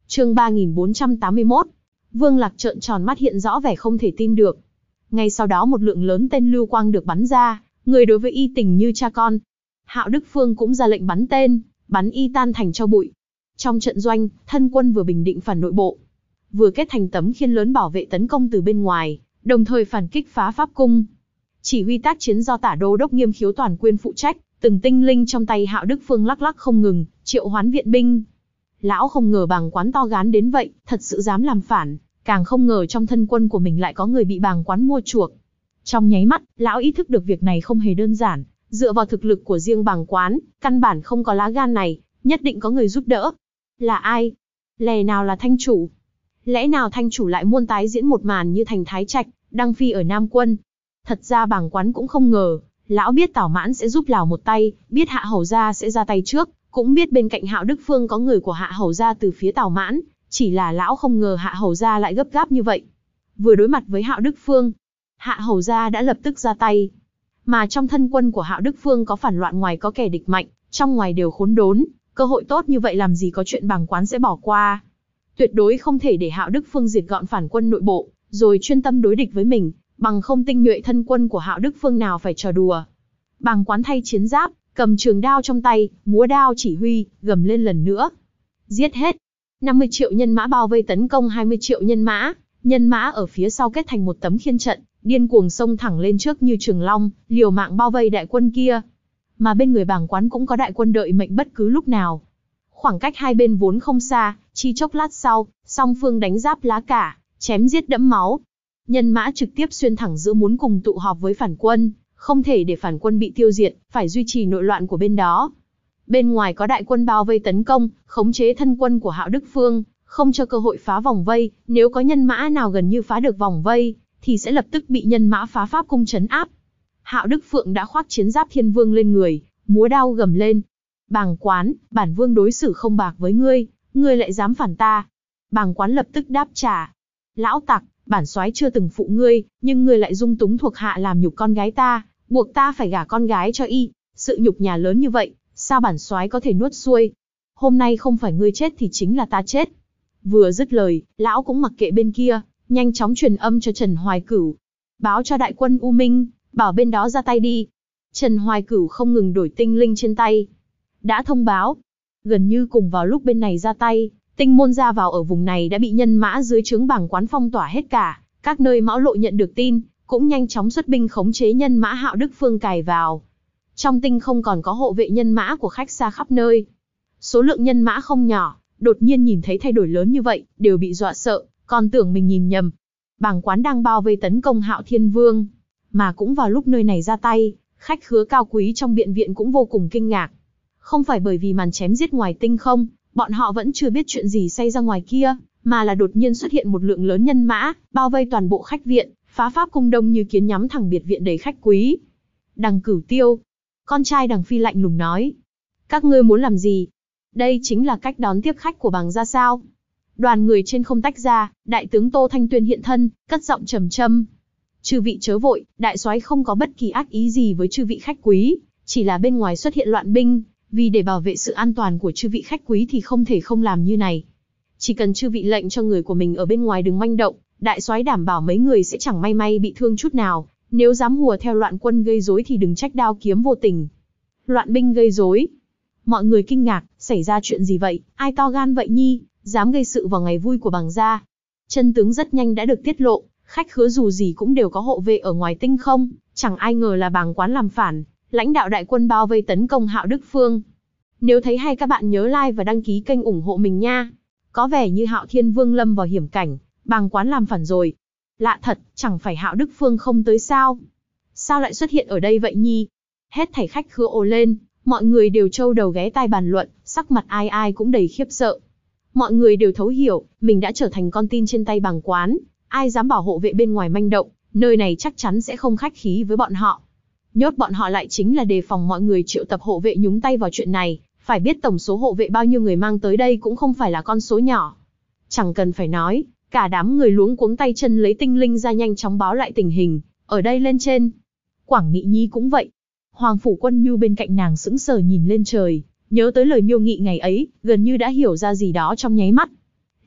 Chương 3481. Vương Lạc trợn tròn mắt hiện rõ vẻ không thể tin được. Ngay sau đó một lượng lớn tên lưu quang được bắn ra, người đối với y tình như cha con. Hạo Đức Phương cũng ra lệnh bắn tên, bắn y tan thành tro bụi. Trong trận doanh, thân quân vừa bình định phản nội bộ, vừa kết thành tấm khiên lớn bảo vệ tấn công từ bên ngoài, đồng thời phản kích phá pháp cung. Chỉ huy tác chiến do Tả Đô đốc Nghiêm Khiếu Toàn Quyên phụ trách, từng tinh linh trong tay Hạo Đức Phương lắc lắc không ngừng, triệu hoán viện binh. Lão không ngờ Bàng Quán to gan đến vậy, thật sự dám làm phản, càng không ngờ trong thân quân của mình lại có người bị Bàng Quán mua chuộc. Trong nháy mắt, lão ý thức được việc này không hề đơn giản, dựa vào thực lực của riêng Bàng Quán, căn bản không có lá gan này, nhất định có người giúp đỡ. Là ai? Lẽ nào là Thanh chủ? Lẽ nào Thanh chủ lại muốn tái diễn một màn như thành Thái Trạch, Đăng Phi ở Nam Quân? Thật ra Bàng Quán cũng không ngờ, lão biết Tào Mãn sẽ giúp Lào một tay, biết Hạ Hầu gia sẽ ra tay trước, cũng biết bên cạnh Hạo Đức Phương có người của Hạ Hầu gia từ phía Tào Mãn, chỉ là lão không ngờ Hạ Hầu gia lại gấp gáp như vậy. Vừa đối mặt với Hạo Đức Phương, Hạ Hầu gia đã lập tức ra tay. Mà trong thân quân của Hạo Đức Phương có phản loạn ngoài có kẻ địch mạnh, trong ngoài đều khốn đốn, cơ hội tốt như vậy làm gì có chuyện Bàng Quán sẽ bỏ qua. Tuyệt đối không thể để Hạo Đức Phương diệt gọn phản quân nội bộ, rồi chuyên tâm đối địch với mình, bằng không tinh nhuệ thân quân của Hạo Đức Phương nào phải trò đùa. Bàng Quán thay chiến giáp, cầm trường đao trong tay, múa đao chỉ huy, gầm lên lần nữa. Giết hết. 50 triệu nhân mã bao vây tấn công 20 triệu nhân mã ở phía sau kết thành một tấm khiên trận, điên cuồng xông thẳng lên trước như trường long, liều mạng bao vây đại quân kia. Mà bên người Bàng Quán cũng có đại quân đợi mệnh bất cứ lúc nào. Khoảng cách hai bên vốn không xa, chỉ chốc lát sau, song phương đánh giáp lá cả, chém giết đẫm máu. Nhân mã trực tiếp xuyên thẳng giữa muốn cùng tụ họp với phản quân, không thể để phản quân bị tiêu diệt, phải duy trì nội loạn của bên đó. Bên ngoài có đại quân bao vây tấn công, khống chế thân quân của Hạo Đức Phương, không cho cơ hội phá vòng vây, nếu có nhân mã nào gần như phá được vòng vây, thì sẽ lập tức bị nhân mã phá pháp cung trấn áp. Hạo Đức Phượng đã khoác chiến giáp thiên vương lên người, múa đao gầm lên. Bàng Quán, bản vương đối xử không bạc với ngươi, ngươi lại dám phản ta. Bàng Quán lập tức đáp trả. Lão tặc, bản soái chưa từng phụ ngươi, nhưng ngươi lại dung túng thuộc hạ làm nhục con gái ta, buộc ta phải gả con gái cho y. Sự nhục nhã lớn như vậy, sao bản soái có thể nuốt xuôi? Hôm nay không phải ngươi chết thì chính là ta chết. Vừa dứt lời, lão cũng mặc kệ bên kia, nhanh chóng truyền âm cho Trần Hoài Cửu. Báo cho đại quân U Minh, bảo bên đó ra tay đi. Trần Hoài Cửu không ngừng đổi tinh linh trên tay. Đã thông báo. Gần như cùng vào lúc bên này ra tay, tinh môn ra vào ở vùng này đã bị nhân mã dưới trướng Bàng Quán phong tỏa hết cả. Các nơi Mão Lộ nhận được tin, cũng nhanh chóng xuất binh khống chế nhân mã Hạo Đức Phương cài vào. Trong tinh không còn có hộ vệ nhân mã của khách xa khắp nơi. Số lượng nhân mã không nhỏ, đột nhiên nhìn thấy thay đổi lớn như vậy, đều bị dọa sợ, còn tưởng mình nhìn nhầm. Bàng Quán đang bao vây tấn công Hạo Thiên Vương, mà cũng vào lúc nơi này ra tay, khách khứa cao quý trong biện viện cũng vô cùng kinh ngạc. Không phải bởi vì màn chém giết ngoài tinh không, bọn họ vẫn chưa biết chuyện gì xảy ra ngoài kia, mà là đột nhiên xuất hiện một lượng lớn nhân mã, bao vây toàn bộ khách viện, phá pháp cung đông như kiến nhắm thẳng biệt viện đầy khách quý. Đằng Cửu Tiêu, con trai Đằng Phi lạnh lùng nói, các ngươi muốn làm gì? Đây chính là cách đón tiếp khách của Bàng gia sao? Đoàn người trên không tách ra, đại tướng Tô Thanh Tuyên hiện thân, cất giọng trầm trầm. Chư vị chớ vội, đại soái không có bất kỳ ác ý gì với chư vị khách quý, chỉ là bên ngoài xuất hiện loạn binh, vì để bảo vệ sự an toàn của chư vị khách quý thì không thể không làm như này. Chỉ cần chư vị lệnh cho người của mình ở bên ngoài đừng manh động, đại soái đảm bảo mấy người sẽ chẳng may bị thương chút nào, nếu dám hùa theo loạn quân gây rối thì đừng trách đao kiếm vô tình. Loạn binh gây rối. Mọi người kinh ngạc, xảy ra chuyện gì vậy, ai to gan vậy nhi, dám gây sự vào ngày vui của Bàng gia. Chân tướng rất nhanh đã được tiết lộ, khách khứa dù gì cũng đều có hộ vệ ở ngoài tinh không, chẳng ai ngờ là Bàng Quán làm phản, lãnh đạo đại quân bao vây tấn công Hạo Đức Phương. Nếu thấy hay các bạn nhớ like và đăng ký kênh ủng hộ mình nha. Có vẻ như Hạo Thiên Vương lâm vào hiểm cảnh, Bàng Quán làm phản rồi. Lạ thật, chẳng phải Hạo Đức Phương không tới sao? Sao lại xuất hiện ở đây vậy nhi? Hết thảy khách khứa ồ lên, mọi người đều trâu đầu ghé tai bàn luận, sắc mặt ai ai cũng đầy khiếp sợ. Mọi người đều thấu hiểu, mình đã trở thành con tin trên tay Bàng Quán, ai dám bảo hộ vệ bên ngoài manh động, nơi này chắc chắn sẽ không khách khí với bọn họ. Nhốt bọn họ lại chính là đề phòng mọi người triệu tập hộ vệ nhúng tay vào chuyện này, phải biết tổng số hộ vệ bao nhiêu người mang tới đây cũng không phải là con số nhỏ. Chẳng cần phải nói, cả đám người luống cuống tay chân lấy tinh linh ra nhanh chóng báo lại tình hình, ở đây lên trên. Quảng Nghị Nhi cũng vậy. Hoàng Phủ Quân Nhu bên cạnh nàng sững sờ nhìn lên trời, nhớ tới lời Miêu Nghị ngày ấy, gần như đã hiểu ra gì đó trong nháy mắt.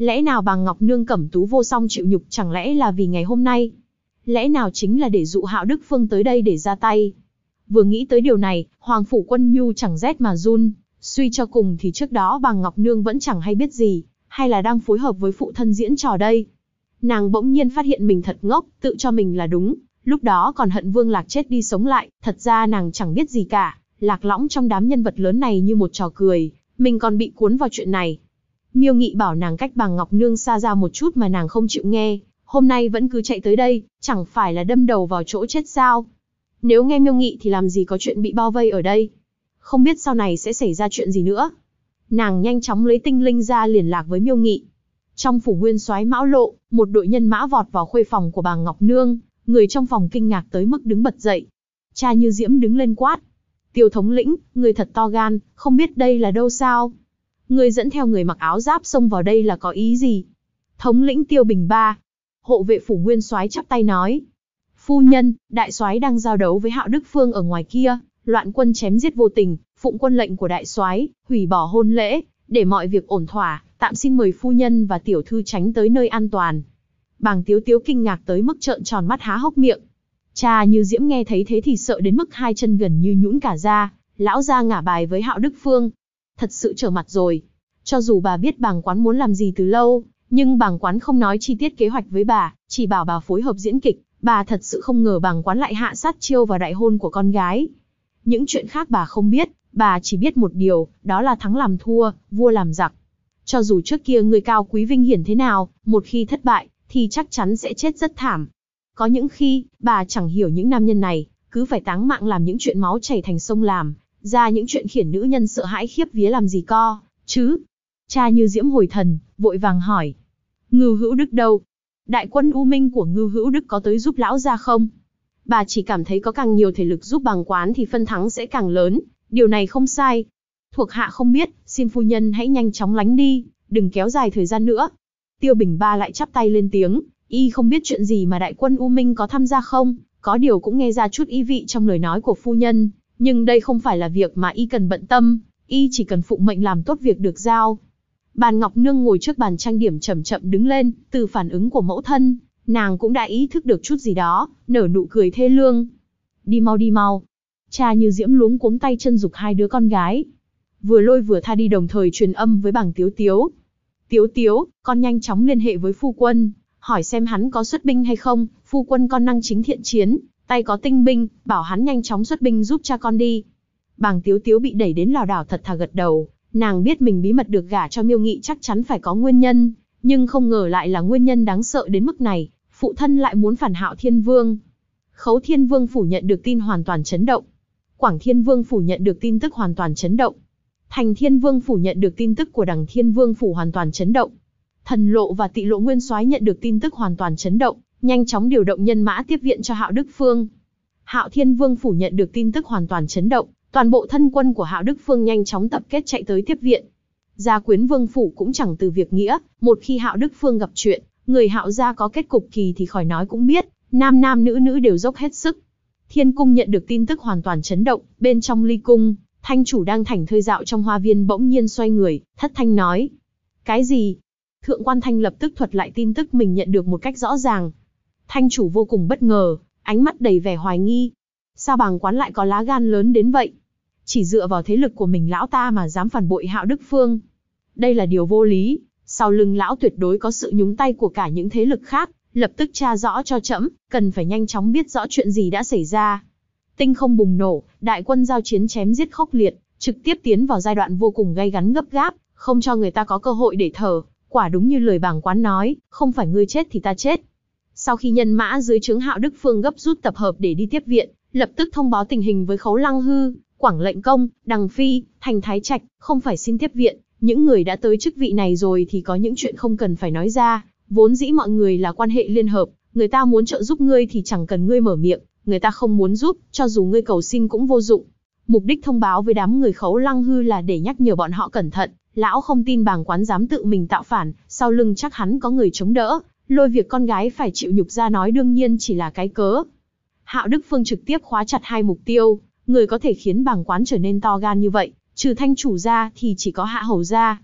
Lẽ nào Bàng Ngọc Nương Cẩm Tú vô song chịu nhục, chẳng lẽ là vì ngày hôm nay? Lẽ nào chính là để dụ Hạo Đức Phương tới đây để ra tay? Vừa nghĩ tới điều này, Hoàng Phủ Quân Nhu chẳng rét mà run, suy cho cùng thì trước đó Bàng Ngọc Nương vẫn chẳng hay biết gì, hay là đang phối hợp với phụ thân diễn trò đây. Nàng bỗng nhiên phát hiện mình thật ngốc, tự cho mình là đúng, lúc đó còn hận Vương Lạc chết đi sống lại, thật ra nàng chẳng biết gì cả, lạc lõng trong đám nhân vật lớn này như một trò cười, mình còn bị cuốn vào chuyện này. Miêu Nghị bảo nàng cách Bàng Ngọc Nương xa ra một chút mà nàng không chịu nghe, hôm nay vẫn cứ chạy tới đây, chẳng phải là đâm đầu vào chỗ chết sao? Nếu nghe Miêu Nghị thì làm gì có chuyện bị bao vây ở đây? Không biết sau này sẽ xảy ra chuyện gì nữa. Nàng nhanh chóng lấy tinh linh ra liên lạc với Miêu Nghị. Trong phủ nguyên soái Mão Lộ, một đội nhân mã vọt vào khuê phòng của Bàng Ngọc Nương, người trong phòng kinh ngạc tới mức đứng bật dậy. Cha Như Diễm đứng lên quát: Tiêu thống lĩnh, người thật to gan, không biết đây là đâu sao? Người dẫn theo người mặc áo giáp xông vào đây là có ý gì? Thống lĩnh Tiêu Bình Ba. Hộ vệ phủ nguyên soái chắp tay nói: Phu nhân, đại soái đang giao đấu với Hạo Đức Phương ở ngoài kia, loạn quân chém giết vô tình, phụng quân lệnh của đại soái, hủy bỏ hôn lễ, để mọi việc ổn thỏa, tạm xin mời phu nhân và tiểu thư tránh tới nơi an toàn. Bàng Tiếu Tiếu kinh ngạc tới mức trợn tròn mắt há hốc miệng. Cha Như Diễm nghe thấy thế thì sợ đến mức hai chân gần như nhũn cả ra, lão gia ngả bài với Hạo Đức Phương. Thật sự trở mặt rồi. Cho dù bà biết Bàng Quán muốn làm gì từ lâu, nhưng Bàng Quán không nói chi tiết kế hoạch với bà, chỉ bảo bà phối hợp diễn kịch. Bà thật sự không ngờ Bàng Quán lại hạ sát chiêu vào đại hôn của con gái. Những chuyện khác bà không biết, bà chỉ biết một điều, đó là thắng làm thua, vua làm giặc. Cho dù trước kia người cao quý vinh hiển thế nào, một khi thất bại, thì chắc chắn sẽ chết rất thảm. Có những khi, bà chẳng hiểu những nam nhân này, cứ phải táng mạng làm những chuyện máu chảy thành sông làm, ra những chuyện khiến nữ nhân sợ hãi khiếp vía làm gì co, chứ. Cha Như Diễm hồi thần, vội vàng hỏi: Ngưu Hữu Đức đâu? Đại quân U Minh của Ngưu Hữu Đức có tới giúp lão gia không? Bà chỉ cảm thấy có càng nhiều thể lực giúp Bàng Quán thì phân thắng sẽ càng lớn, điều này không sai. Thuộc hạ không biết, xin phu nhân hãy nhanh chóng lánh đi, đừng kéo dài thời gian nữa. Tiêu Bình Ba lại chắp tay lên tiếng, y không biết chuyện gì mà đại quân U Minh có tham gia không, có điều cũng nghe ra chút ý vị trong lời nói của phu nhân, nhưng đây không phải là việc mà y cần bận tâm, y chỉ cần phụng mệnh làm tốt việc được giao. Bàng Ngọc Nương ngồi trước bàn trang điểm chậm chậm đứng lên, từ phản ứng của mẫu thân, nàng cũng đã ý thức được chút gì đó, nở nụ cười thê lương. Đi mau đi mau. Cha Như Diễm luống cuống tay chân giục hai đứa con gái. Vừa lôi vừa tha đi đồng thời truyền âm với Bàng Tiếu Tiếu. Tiếu Tiếu, con nhanh chóng liên hệ với phu quân, hỏi xem hắn có xuất binh hay không, phu quân con năng chính thiện chiến, tay có tinh binh, bảo hắn nhanh chóng xuất binh giúp cha con đi. Bàng Tiếu Tiếu bị đẩy đến lảo đảo thật thà gật đầu, nàng biết mình bí mật được gả cho Miêu Nghị chắc chắn phải có nguyên nhân, nhưng không ngờ lại là nguyên nhân đáng sợ đến mức này, phụ thân lại muốn phản Hạo Thiên Vương. Khấu Thiên Vương phủ nhận được tin hoàn toàn chấn động. Quảng Thiên Vương phủ nhận được tin tức hoàn toàn chấn động. Thành Thiên Vương phủ nhận được tin tức của Đằng Thiên Vương phủ hoàn toàn chấn động. Thần Lộ và Tị Lộ Nguyên Soái nhận được tin tức hoàn toàn chấn động, nhanh chóng điều động nhân mã tiếp viện cho Hạo Đức Phương. Hạo Thiên Vương phủ nhận được tin tức hoàn toàn chấn động, toàn bộ thân quân của Hạo Đức Phương nhanh chóng tập kết chạy tới tiếp viện. Gia Quyến Vương phủ cũng chẳng từ việc nghĩa, một khi Hạo Đức Phương gặp chuyện, người Hạo gia có kết cục kỳ thì khỏi nói cũng biết, nam nam nữ nữ đều dốc hết sức. Thiên Cung nhận được tin tức hoàn toàn chấn động, bên trong Ly Cung, Thanh chủ đang thảnh thơi dạo trong hoa viên bỗng nhiên xoay người, thất thanh nói: Cái gì? Thượng quan Thanh lập tức thuật lại tin tức mình nhận được một cách rõ ràng. Thanh chủ vô cùng bất ngờ, ánh mắt đầy vẻ hoài nghi. Sao Bàng Quán lại có lá gan lớn đến vậy? Chỉ dựa vào thế lực của mình lão ta mà dám phản bội Hạo Đức Phương. Đây là điều vô lý, sau lưng lão tuyệt đối có sự nhúng tay của cả những thế lực khác, lập tức tra rõ cho trẫm, cần phải nhanh chóng biết rõ chuyện gì đã xảy ra. Tinh không bùng nổ, đại quân giao chiến chém giết khốc liệt, trực tiếp tiến vào giai đoạn vô cùng gay gắn gấp gáp, không cho người ta có cơ hội để thở. Quả đúng như lời Bàng Quán nói, không phải ngươi chết thì ta chết. Sau khi nhân mã dưới trướng Hạo Đức Phương gấp rút tập hợp để đi tiếp viện, lập tức thông báo tình hình với Khấu Lăng Hư, Quảng Lệnh Công, Đằng Phi, Thành Thái Trạch, không phải xin tiếp viện. Những người đã tới chức vị này rồi thì có những chuyện không cần phải nói ra, vốn dĩ mọi người là quan hệ liên hợp, người ta muốn trợ giúp ngươi thì chẳng cần ngươi mở miệng, người ta không muốn giúp, cho dù ngươi cầu xin cũng vô dụng. Mục đích thông báo với đám người Khấu Lăng Hư là để nhắc nhở bọn họ cẩn thận, lão không tin Bàng Quán dám tự mình tạo phản, sau lưng chắc hắn có người chống đỡ, lôi việc con gái phải chịu nhục ra nói đương nhiên chỉ là cái cớ. Hạo Đức Phương trực tiếp khóa chặt hai mục tiêu, người có thể khiến Bàng Quán trở nên to gan như vậy, trừ Thanh chủ ra thì chỉ có Hạ hầu gia.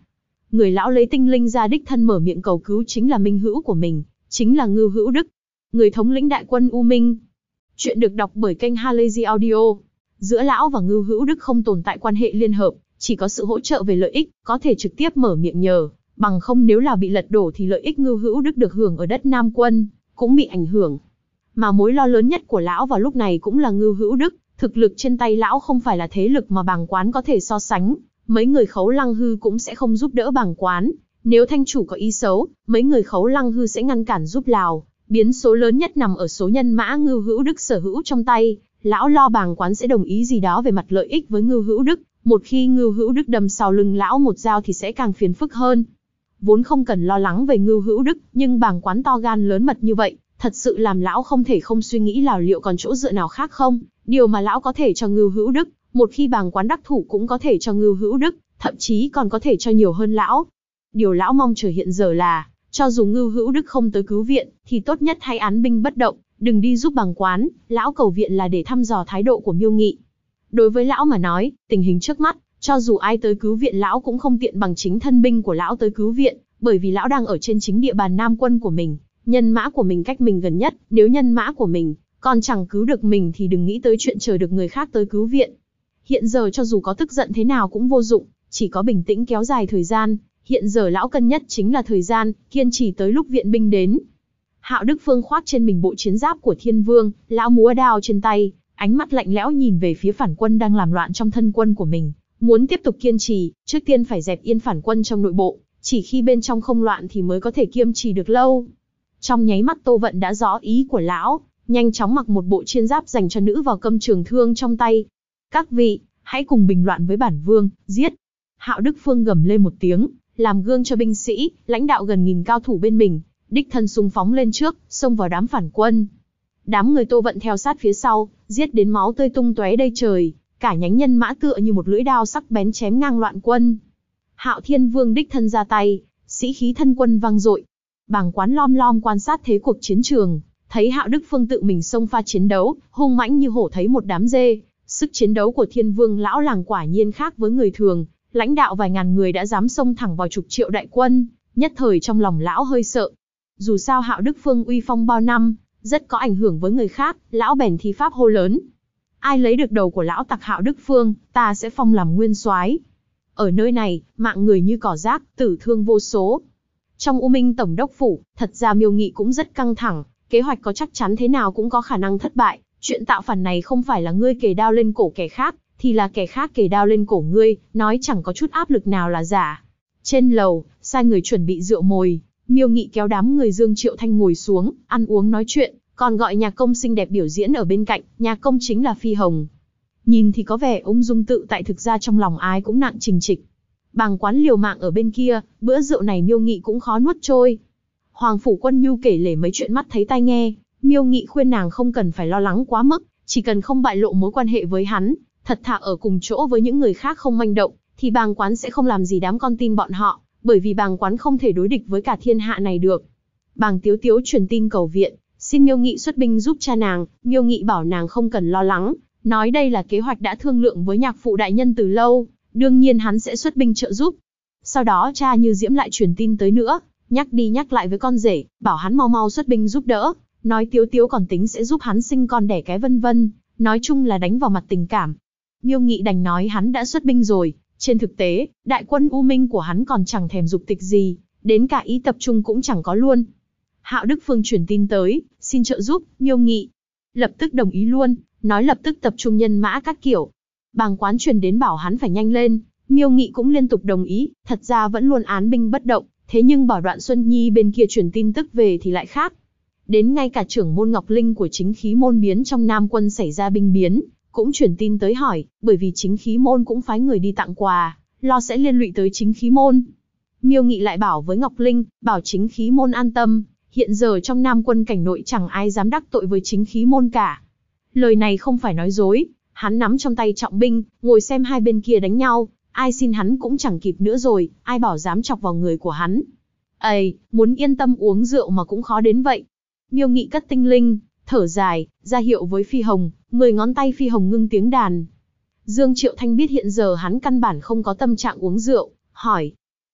Người lão lấy tinh linh ra đích thân mở miệng cầu cứu chính là minh hữu của mình, chính là Ngưu Hữu Đức, người thống lĩnh đại quân U Minh. Chuyện được đọc bởi kênh Halazy Audio. Giữa lão và Ngưu Hữu Đức không tồn tại quan hệ liên hợp, chỉ có sự hỗ trợ về lợi ích, có thể trực tiếp mở miệng nhờ, bằng không nếu là bị lật đổ thì lợi ích Ngưu Hữu Đức được hưởng ở đất Nam Quân cũng bị ảnh hưởng. Mà mối lo lớn nhất của lão vào lúc này cũng là Ngưu Hữu Đức, thực lực trên tay lão không phải là thế lực mà Bàng Quán có thể so sánh, mấy người Khấu Lăng Hư cũng sẽ không giúp đỡ Bàng Quán, nếu thanh chủ có ý xấu, mấy người Khấu Lăng Hư sẽ ngăn cản giúp Lào, biến số lớn nhất nằm ở số nhân mã Ngưu Hữu Đức sở hữu trong tay, lão lo Bàng Quán sẽ đồng ý gì đó về mặt lợi ích với Ngưu Hữu Đức, một khi Ngưu Hữu Đức đâm sau lưng lão một dao thì sẽ càng phiền phức hơn. Vốn không cần lo lắng về Ngưu Hữu Đức, nhưng Bàng Quán to gan lớn mật như vậy, thật sự làm lão không thể không suy nghĩ là liệu còn chỗ dựa nào khác không, điều mà lão có thể cho Ngưu Hữu Đức, một khi Bàng Quán đắc thủ cũng có thể cho Ngưu Hữu Đức, thậm chí còn có thể cho nhiều hơn lão. Điều lão mong chờ hiện giờ là, cho dù Ngưu Hữu Đức không tới cứu viện, thì tốt nhất hãy án binh bất động, đừng đi giúp Bàng Quán, lão cầu viện là để thăm dò thái độ của Miêu Nghị. Đối với lão mà nói, tình hình trước mắt, cho dù ai tới cứu viện lão cũng không tiện bằng chính thân binh của lão tới cứu viện, bởi vì lão đang ở trên chính địa bàn Nam Quân của mình, nhân mã của mình cách mình gần nhất, nếu nhân mã của mình còn chẳng cứu được mình thì đừng nghĩ tới chuyện chờ được người khác tới cứu viện. Hiện giờ cho dù có tức giận thế nào cũng vô dụng, chỉ có bình tĩnh kéo dài thời gian, hiện giờ lão cân nhất chính là thời gian, kiên trì tới lúc viện binh đến. Hạo Đức Phương khoác trên mình bộ chiến giáp của Thiên Vương, lão múa đao trên tay, ánh mắt lạnh lẽo nhìn về phía phản quân đang làm loạn trong thân quân của mình, muốn tiếp tục kiên trì, trước tiên phải dẹp yên phản quân trong nội bộ, chỉ khi bên trong không loạn thì mới có thể kiên trì được lâu. Trong nháy mắt Tô Vận đã rõ ý của lão, nhanh chóng mặc một bộ chiến giáp dành cho nữ vào cầm trường thương trong tay. Các vị, hãy cùng bình loạn với bản vương, giết. Hạo Đức Phương gầm lên một tiếng, làm gương cho binh sĩ, lãnh đạo gần nghìn cao thủ bên mình, đích thân xung phóng lên trước, xông vào đám phản quân. Đám người Tô Vận theo sát phía sau, giết đến máu tươi tung tóe đầy trời, cả nhánh nhân mã tựa như một lưỡi đao sắc bén chém ngang loạn quân. Hạo Thiên Vương đích thân ra tay, sĩ khí thân quân vang dội. Bàng Quán lom lom quan sát thế cuộc chiến trường, thấy Hạo Đức Phương tự mình xông pha chiến đấu, hung mãnh như hổ thấy một đám dê. Sức chiến đấu của Thiên Vương lão làng quả nhiên khác với người thường, lãnh đạo vài ngàn người đã dám xông thẳng vào chục triệu đại quân, nhất thời trong lòng lão hơi sợ. Dù sao Hạo Đức Phương uy phong bao năm, rất có ảnh hưởng với người khác, lão bèn thi pháp hô lớn. Ai lấy được đầu của lão tặc Hạo Đức Phương, ta sẽ phong làm nguyên soái. Ở nơi này, mạng người như cỏ rác, tử thương vô số. Trong U Minh Tổng đốc phủ, thật ra Miêu Nghị cũng rất căng thẳng, kế hoạch có chắc chắn thế nào cũng có khả năng thất bại. Chuyện tạo phản này không phải là ngươi kề đao lên cổ kẻ khác, thì là kẻ khác kề đao lên cổ ngươi, nói chẳng có chút áp lực nào là giả. Trên lầu, sai người chuẩn bị rượu mồi, Miêu Nghị kéo đám người Dương Triệu Thanh ngồi xuống, ăn uống nói chuyện, còn gọi nhạc công xinh đẹp biểu diễn ở bên cạnh, nhạc công chính là Phi Hồng. Nhìn thì có vẻ ung dung tự tại, thực ra trong lòng ai cũng nặng trình trịch. Bàng Quán liều mạng ở bên kia, bữa rượu này Miêu Nghị cũng khó nuốt trôi. Hoàng Phủ Quân Nhu kể lể mấy chuyện mắt thấy tai nghe, Miêu Nghị khuyên nàng không cần phải lo lắng quá mức, chỉ cần không bại lộ mối quan hệ với hắn, thật thà ở cùng chỗ với những người khác không manh động, thì Bàng Quán sẽ không làm gì đám con tin bọn họ, bởi vì Bàng Quán không thể đối địch với cả thiên hạ này được. Bàng Tiếu Tiếu truyền tin cầu viện, xin Miêu Nghị xuất binh giúp cha nàng, Miêu Nghị bảo nàng không cần lo lắng, nói đây là kế hoạch đã thương lượng với nhạc phụ đại nhân từ lâu, đương nhiên hắn sẽ xuất binh trợ giúp. Sau đó cha Như Diễm lại truyền tin tới nữa, nhắc đi nhắc lại với con rể, bảo hắn mau mau xuất binh giúp đỡ, nói Tiếu Tiếu còn tính sẽ giúp hắn sinh con đẻ cái vân vân, nói chung là đánh vào mặt tình cảm. Miêu Nghị đành nói hắn đã xuất binh rồi, trên thực tế, đại quân U Minh của hắn còn chẳng thèm dục tịch gì, đến cả ý tập trung cũng chẳng có luôn. Hạo Đức Phương truyền tin tới, xin trợ giúp, Miêu Nghị lập tức đồng ý luôn, nói lập tức tập trung nhân mã các kiểu. Bàng Quán truyền đến bảo hắn phải nhanh lên, Miêu Nghị cũng liên tục đồng ý, thật ra vẫn luôn án binh bất động, thế nhưng bảo Đoạn Xuân Nhi bên kia truyền tin tức về thì lại khác. Đến ngay cả trưởng môn Ngọc Linh của chính khí môn biến trong Nam Quân xảy ra binh biến, cũng truyền tin tới hỏi, bởi vì chính khí môn cũng phái người đi tặng quà, lo sẽ liên lụy tới chính khí môn. Miêu Nghị lại bảo với Ngọc Linh, bảo chính khí môn an tâm, hiện giờ trong Nam Quân cảnh nội chẳng ai dám đắc tội với chính khí môn cả. Lời này không phải nói dối, hắn nắm trong tay trọng binh, ngồi xem hai bên kia đánh nhau, ai xin hắn cũng chẳng kịp nữa rồi, ai bảo dám chọc vào người của hắn. Ây, muốn yên tâm uống rượu mà cũng khó đến vậy. Miêu Nghị cất tinh linh, thở dài, ra hiệu với Phi Hồng, 10 ngón tay Phi Hồng ngưng tiếng đàn. Dương Triệu Thanh biết hiện giờ hắn căn bản không có tâm trạng uống rượu, hỏi.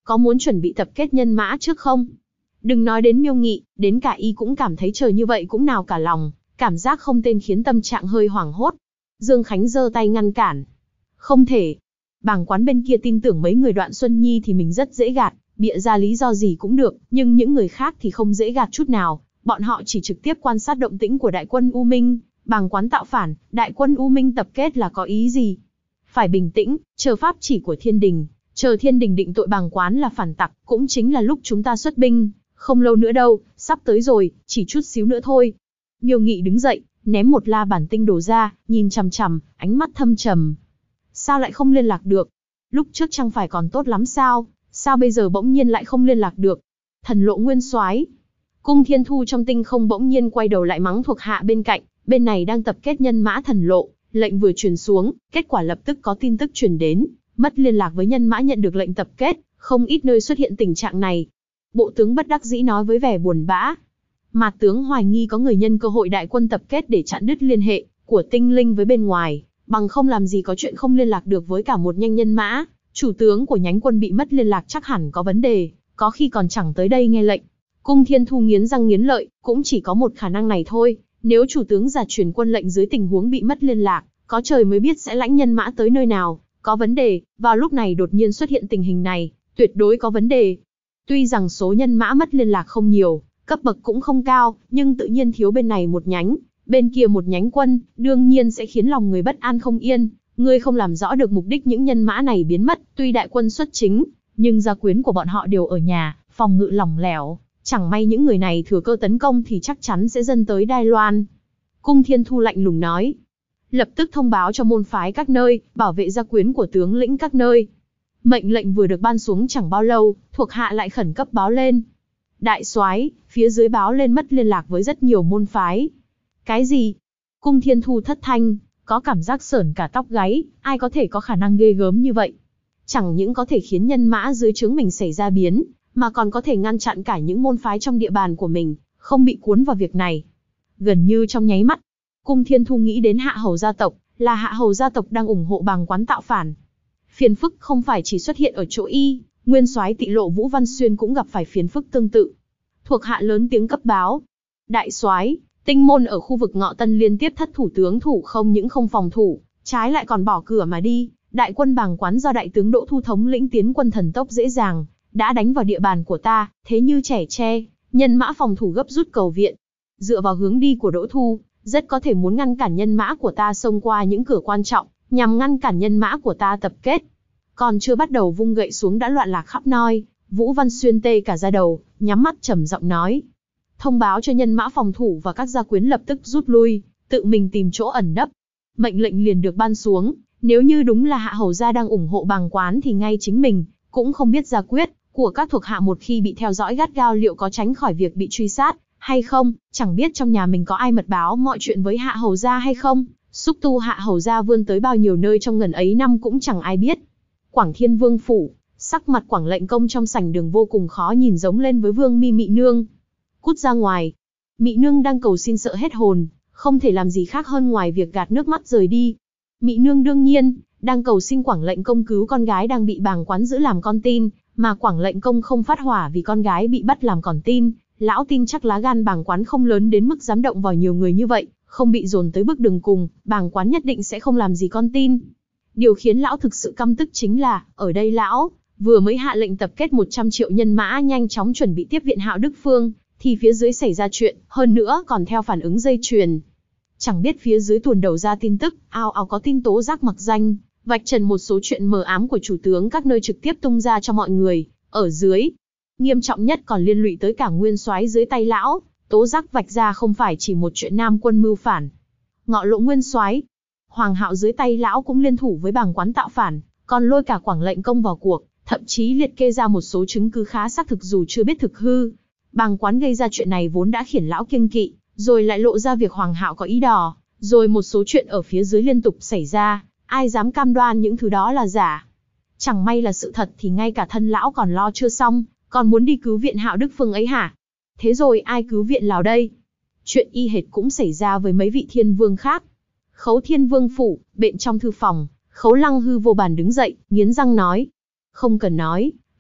có muốn chuẩn bị tập kết nhân mã trước không? Đừng nói đến Miêu Nghị, đến cả y cũng cảm thấy trời như vậy cũng nào cả lòng, cảm giác không tên khiến tâm trạng hơi hoảng hốt. Dương Khánh giơ tay ngăn cản. Không thể. Bàng Quán bên kia tin tưởng mấy người Đoạn Xuân Nhi thì mình rất dễ gạt, bịa ra lý do gì cũng được, nhưng những người khác thì không dễ gạt chút nào, bọn họ chỉ trực tiếp quan sát động tĩnh của đại quân U Minh. Bàng Quán tạo phản, đại quân U Minh tập kết là có ý gì? Phải bình tĩnh, chờ pháp chỉ của Thiên Đình, chờ Thiên Đình định tội Bàng Quán là phản tặc, cũng chính là lúc chúng ta xuất binh, không lâu nữa đâu, sắp tới rồi, chỉ chút xíu nữa thôi. Miêu Nghị đứng dậy, ném một la bản tinh đồ ra, nhìn chằm chằm, ánh mắt thâm trầm. Sao lại không liên lạc được? Lúc trước chẳng phải còn tốt lắm sao? Sao bây giờ bỗng nhiên lại không liên lạc được? Thần Lộ Nguyên Soái. Cung Thiên Thu trong tinh không bỗng nhiên quay đầu lại mắng thuộc hạ bên cạnh, bên này đang tập kết nhân mã Thần Lộ, lệnh vừa truyền xuống, kết quả lập tức có tin tức truyền đến, mất liên lạc với nhân mã nhận được lệnh tập kết, không ít nơi xuất hiện tình trạng này. Bộ tướng bất đắc dĩ nói với vẻ buồn bã. Mạt tướng hoài nghi có người nhân cơ hội đại quân tập kết để chặn đứt liên hệ của tinh linh với bên ngoài, bằng không làm gì có chuyện không liên lạc được với cả một nhanh nhân mã. Chủ tướng của nhánh quân bị mất liên lạc chắc hẳn có vấn đề, có khi còn chẳng tới đây nghe lệnh. Cung Thiên Thu nghiến răng nghiến lợi, cũng chỉ có một khả năng này thôi. Nếu chủ tướng giả truyền quân lệnh dưới tình huống bị mất liên lạc, có trời mới biết sẽ lãnh nhân mã tới nơi nào, có vấn đề, vào lúc này đột nhiên xuất hiện tình hình này, tuyệt đối có vấn đề. Tuy rằng số nhân mã mất liên lạc không nhiều, cấp bậc cũng không cao, nhưng tự nhiên thiếu bên này một nhánh, bên kia một nhánh quân, đương nhiên sẽ khiến lòng người bất an không yên. Ngươi không làm rõ được mục đích những nhân mã này biến mất, tuy đại quân xuất chính, nhưng gia quyến của bọn họ đều ở nhà, phòng ngự lỏng lẻo, chẳng may những người này thừa cơ tấn công thì chắc chắn sẽ dâng tới Đài Loan. Cung Thiên Thu lạnh lùng nói, lập tức thông báo cho môn phái các nơi, bảo vệ gia quyến của tướng lĩnh các nơi. Mệnh lệnh vừa được ban xuống chẳng bao lâu, thuộc hạ lại khẩn cấp báo lên. Đại soái, phía dưới báo lên mất liên lạc với rất nhiều môn phái. Cái gì? Cung Thiên Thu thất thanh, có cảm giác sởn cả tóc gáy, ai có thể có khả năng ghê gớm như vậy? Chẳng những có thể khiến nhân mã dưới trướng mình xảy ra biến, mà còn có thể ngăn chặn cả những môn phái trong địa bàn của mình, không bị cuốn vào việc này. Gần như trong nháy mắt, Cung Thiên Thu nghĩ đến Hạ Hầu gia tộc, là Hạ Hầu gia tộc đang ủng hộ Bàng Quán tạo phản. Phiền phức không phải chỉ xuất hiện ở chỗ y, nguyên soái Tị Lộ Vũ Văn Xuyên cũng gặp phải phiền phức tương tự. Thuộc hạ lớn tiếng cấp báo, đại soái, Tinh môn ở khu vực Ngọ Tân liên tiếp thất thủ tướng thủ không những không phòng thủ, trái lại còn bỏ cửa mà đi. Đại quân Bàng Quán do đại tướng Đỗ Thu thống lĩnh tiến quân thần tốc dễ dàng, đã đánh vào địa bàn của ta, thế như trẻ tre, nhân mã phòng thủ gấp rút cầu viện. Dựa vào hướng đi của Đỗ Thu, rất có thể muốn ngăn cản nhân mã của ta xông qua những cửa quan trọng, nhằm ngăn cản nhân mã của ta tập kết. Còn chưa bắt đầu vung gậy xuống đã loạn lạc khắp nơi, Vũ Văn Xuyên tê cả da đầu, nhắm mắt trầm giọng nói. Thông báo cho nhân mã phòng thủ và các gia quyến lập tức rút lui, tự mình tìm chỗ ẩn nấp. Mệnh lệnh liền được ban xuống, nếu như đúng là Hạ Hầu gia đang ủng hộ Bàng Quán thì ngay chính mình cũng không biết ra quyết của các thuộc hạ một khi bị theo dõi gắt gao liệu có tránh khỏi việc bị truy sát hay không, chẳng biết trong nhà mình có ai mật báo mọi chuyện với Hạ Hầu gia hay không. Xúc tu Hạ Hầu gia vươn tới bao nhiêu nơi trong ngần ấy năm cũng chẳng ai biết. Quảng Thiên Vương phủ, sắc mặt Quảng Lệnh Công trong sảnh đường vô cùng khó nhìn, giống lên với Vương Mi Mị Nương. Cút ra ngoài. Mị Nương đang cầu xin sợ hết hồn, không thể làm gì khác hơn ngoài việc gạt nước mắt rời đi. Mị Nương đương nhiên đang cầu xin Quảng Lệnh Công cứu con gái đang bị Bàng Quán giữ làm con tin, mà Quảng Lệnh Công không phát hỏa vì con gái bị bắt làm con tin. Lão tin chắc lá gan Bàng Quán không lớn đến mức dám động vào nhiều người như vậy, không bị dồn tới bước đường cùng, Bàng Quán nhất định sẽ không làm gì con tin. Điều khiến lão thực sự căm tức chính là, ở đây lão vừa mới hạ lệnh tập kết 100 triệu nhân mã nhanh chóng chuẩn bị tiếp viện Hạo Đức Phương, thì phía dưới xảy ra chuyện, hơn nữa còn theo phản ứng dây chuyền. Chẳng biết phía dưới tuồn đầu ra tin tức, ào ào có tin tố giác mặc danh, vạch trần một số chuyện mờ ám của chủ tướng các nơi trực tiếp tung ra cho mọi người. Ở dưới, nghiêm trọng nhất còn liên lụy tới cả nguyên soái dưới tay lão, tố giác vạch ra không phải chỉ một chuyện Nam quân mưu phản. Ngọ Lộ nguyên soái, Hoàng Hạo dưới tay lão cũng liên thủ với Bàng Quán tạo phản, còn lôi cả Quảng Lệnh Công vào cuộc, thậm chí liệt kê ra một số chứng cứ khá xác thực dù chưa biết thực hư. Bàng Quán gây ra chuyện này vốn đã khiến lão kiêng kỵ, rồi lại lộ ra việc Hoàng Hạo có ý đò, rồi một số chuyện ở phía dưới liên tục xảy ra, ai dám cam đoan những thứ đó là giả. Chẳng may là sự thật thì ngay cả thân lão còn lo chưa xong, còn muốn đi cứu viện Hạo Đức Phương ấy hả? Thế rồi ai cứu viện lão đây? Chuyện y hệt cũng xảy ra với mấy vị thiên vương khác. Khấu Thiên Vương phủ, bên trong thư phòng, Khấu Lăng Hư vô bàn đứng dậy, nghiến răng nói. Không cần nói,